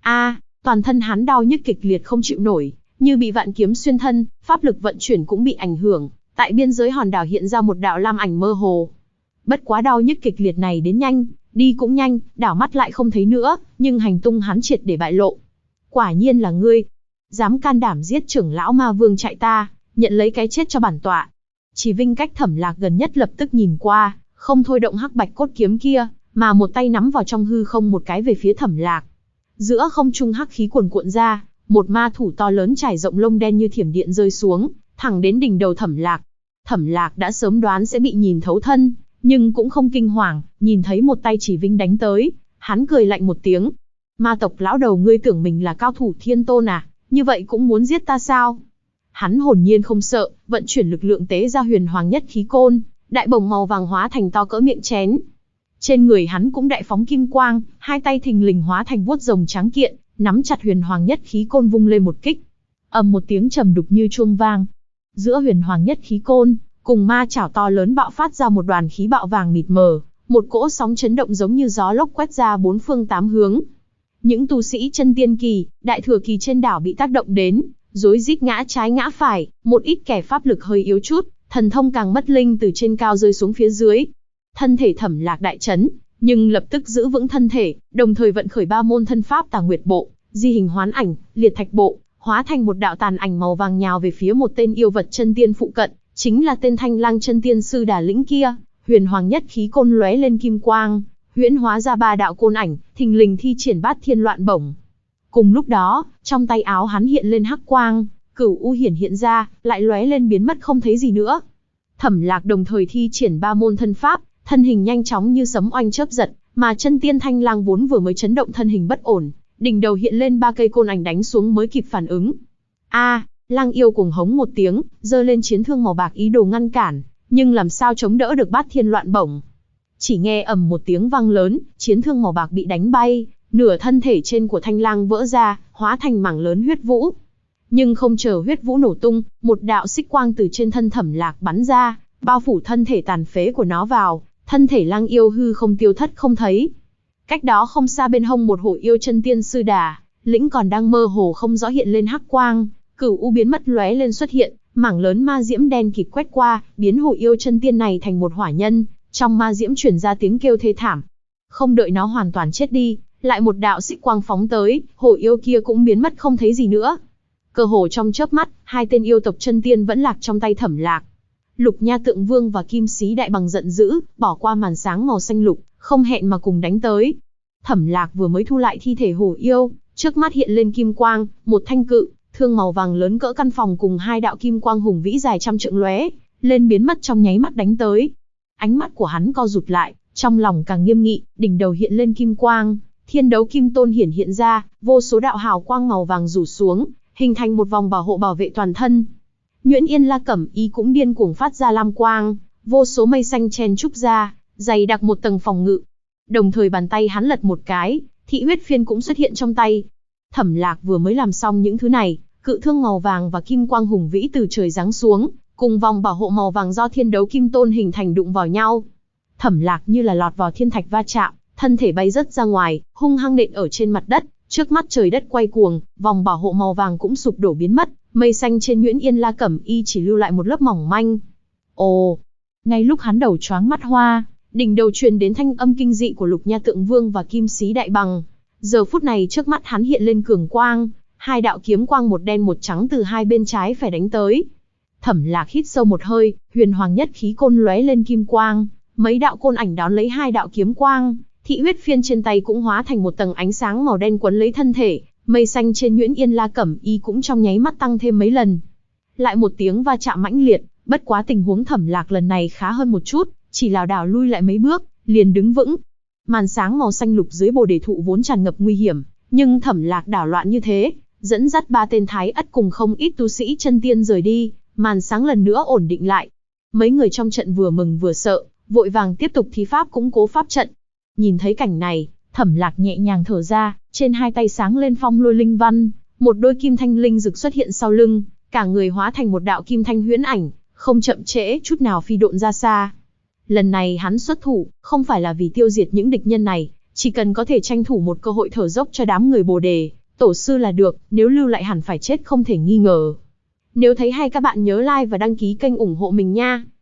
Toàn thân hắn đau nhức kịch liệt không chịu nổi, như bị vạn kiếm xuyên thân, pháp lực vận chuyển cũng bị ảnh hưởng. Tại biên giới hòn đảo hiện ra một đạo lam ảnh mơ hồ. Bất quá đau nhức kịch liệt này đến nhanh, đi cũng nhanh, đảo mắt lại không thấy nữa, nhưng hành tung hắn triệt để bại lộ. Quả nhiên là ngươi, dám can đảm giết trưởng lão ma vương chạy ta, nhận lấy cái chết cho bản tọa. Chỉ Vinh cách Thẩm Lạc gần nhất lập tức nhìn qua, không thôi động hắc bạch cốt kiếm kia, mà một tay nắm vào trong hư không một cái về phía Thẩm Lạc. Giữa không trung hắc khí cuồn cuộn ra, một ma thủ to lớn trải rộng lông đen như thiểm điện rơi xuống, thẳng đến đỉnh đầu Thẩm Lạc. Thẩm Lạc đã sớm đoán sẽ bị nhìn thấu thân, nhưng cũng không kinh hoàng, nhìn thấy một tay Chỉ Vinh đánh tới, hắn cười lạnh một tiếng. Ma tộc lão đầu, ngươi tưởng mình là cao thủ thiên tôn à, như vậy cũng muốn giết ta sao? Hắn hồn nhiên không sợ, vận chuyển lực lượng tế ra huyền hoàng nhất khí côn, đại bổng màu vàng hóa thành to cỡ miệng chén. Trên người hắn cũng đại phóng kim quang, hai tay thình lình hóa thành vuốt rồng trắng kiện, nắm chặt huyền hoàng nhất khí côn vung lên một kích. Ầm một tiếng trầm đục như chuông vang. Giữa huyền hoàng nhất khí côn cùng ma chảo to lớn bạo phát ra một đoàn khí bạo vàng mịt mờ, một cỗ sóng chấn động giống như gió lốc quét ra bốn phương tám hướng. Những tu sĩ chân tiên kỳ, đại thừa kỳ trên đảo bị tác động đến, rối rít ngã trái ngã phải, một ít kẻ pháp lực hơi yếu chút, thần thông càng mất linh từ trên cao rơi xuống phía dưới. Thân thể Thẩm Lạc đại chấn, nhưng lập tức giữ vững thân thể, đồng thời vận khởi 3 môn thân pháp Tà Nguyệt Bộ, Di Hình Hoán Ảnh, Liệt Thạch Bộ, hóa thành một đạo tàn ảnh màu vàng nhào về phía một tên yêu vật chân tiên phụ cận, chính là tên Thanh Lang chân tiên sư Đà Lĩnh kia. Huyền hoàng nhất khí côn lóe lên kim quang, huyễn hóa ra 3 đạo côn ảnh, thình lình thi triển Bát Thiên Loạn Bổng. Cùng lúc đó, trong tay áo hắn hiện lên hắc quang, Cửu U Hiển hiện ra, lại lóe lên biến mất không thấy gì nữa. Thẩm Lạc đồng thời thi triển 3 môn thân pháp, thân hình nhanh chóng như sấm oanh chớp giật, mà chân tiên Thanh Lang vốn vừa mới chấn động thân hình bất ổn, đỉnh đầu hiện lên 3 cây côn ảnh đánh xuống mới kịp phản ứng. Lang yêu cuồng hống một tiếng, giơ lên chiến thương màu bạc ý đồ ngăn cản, nhưng làm sao chống đỡ được Bát Thiên Loạn Bổng. Chỉ nghe ầm một tiếng vang lớn, chiến thương màu bạc bị đánh bay, nửa thân thể trên của Thanh Lang vỡ ra, hóa thành mảng lớn huyết vũ. Nhưng không chờ huyết vũ nổ tung, một đạo xích quang từ trên thân Thẩm Lạc bắn ra, bao phủ thân thể tàn phế của nó vào, thân thể lang yêu hư không tiêu thất không thấy. Cách đó không xa bên hông một hổ yêu chân tiên sư đà, lĩnh còn đang mơ hồ không rõ hiện lên hắc quang, cửu u biến mất lóe lên xuất hiện, mảng lớn ma diễm đen kịt quét qua, biến hổ yêu chân tiên này thành một hỏa nhân, trong ma diễm truyền ra tiếng kêu thê thảm. Không đợi nó hoàn toàn chết đi, lại một đạo xích quang phóng tới, hổ yêu kia cũng biến mất không thấy gì nữa. Cơ hồ trong chớp mắt, hai tên yêu tộc chân tiên vẫn lạc trong tay Thẩm Lạc. Lục Nha Tượng Vương và Kim Xí Đại Bằng giận dữ, bỏ qua màn sáng màu xanh lục, không hẹn mà cùng đánh tới. Thẩm Lạc vừa mới thu lại thi thể hổ yêu, trước mắt hiện lên kim quang, một thanh cự thương màu vàng lớn cỡ căn phòng cùng hai đạo kim quang hùng vĩ dài trăm trượng lóe lên biến mất trong nháy mắt đánh tới. Ánh mắt của hắn co rụt lại, trong lòng càng nghiêm nghị, đỉnh đầu hiện lên kim quang, Thiên Đấu Kim Tôn hiện ra, vô số đạo hào quang màu vàng rủ xuống, hình thành một vòng bảo hộ bảo vệ toàn thân. Nhuyễn Yên La Cẩm Y cũng điên cuồng phát ra lam quang, vô số mây xanh chen trúc ra, dày đặc một tầng phòng ngự. Đồng thời bàn tay hắn lật một cái, thị huyết phiên cũng xuất hiện trong tay. Thẩm Lạc vừa mới làm xong những thứ này, cự thương màu vàng và kim quang hùng vĩ từ trời giáng xuống, cùng vòng bảo hộ màu vàng do Thiên Đấu Kim Tôn hình thành đụng vào nhau. Thẩm Lạc như là lọt vào thiên thạch va chạm, thân thể bay rất ra ngoài, hung hăng nện ở trên mặt đất, trước mắt trời đất quay cuồng, vòng bảo hộ màu vàng cũng sụp đổ biến mất, mây xanh trên Nhuyễn Yên La Cẩm Y chỉ lưu lại một lớp mỏng manh. Ồ! Ngay lúc hắn đầu choáng mắt hoa, đỉnh đầu truyền đến thanh âm kinh dị của Lục Nha Tượng Vương và Kim Xí Đại Bằng. Giờ phút này trước mắt hắn hiện lên cường quang, hai đạo kiếm quang một đen một trắng từ hai bên trái phải đánh tới. Thẩm Lạc hít sâu một hơi, huyền hoàng nhất khí côn lóe lên kim quang, mấy đạo côn ảnh đón lấy hai đạo kiếm quang, thị huyết phiên trên tay cũng hóa thành một tầng ánh sáng màu đen quấn lấy thân thể, mây xanh trên Nhuyễn Yên La Cẩm Y cũng trong nháy mắt tăng thêm mấy lần. Lại một tiếng va chạm mãnh liệt, bất quá tình huống Thẩm Lạc lần này khá hơn một chút, chỉ lảo đảo lui lại mấy bước, liền đứng vững. Màn sáng màu xanh lục dưới Bồ Đề thụ vốn tràn ngập nguy hiểm, nhưng Thẩm Lạc đảo loạn như thế, dẫn dắt ba tên thái ất cùng không ít tu sĩ chân tiên rời đi, màn sáng lần nữa ổn định lại. Mấy người trong trận vừa mừng vừa sợ, vội vàng tiếp tục thí pháp củng cố pháp trận. Nhìn thấy cảnh này, Thẩm Lạc nhẹ nhàng thở ra, trên hai tay sáng lên phong lôi linh văn, một đôi kim thanh linh rực xuất hiện sau lưng, cả người hóa thành một đạo kim thanh huyễn ảnh, không chậm trễ chút nào phi độn ra xa. Lần này hắn xuất thủ, không phải là vì tiêu diệt những địch nhân này, chỉ cần có thể tranh thủ một cơ hội thở dốc cho đám người Bồ Đề Tổ sư là được, nếu lưu lại hẳn phải chết không thể nghi ngờ. Nếu thấy hay các bạn nhớ like và đăng ký kênh ủng hộ mình nha.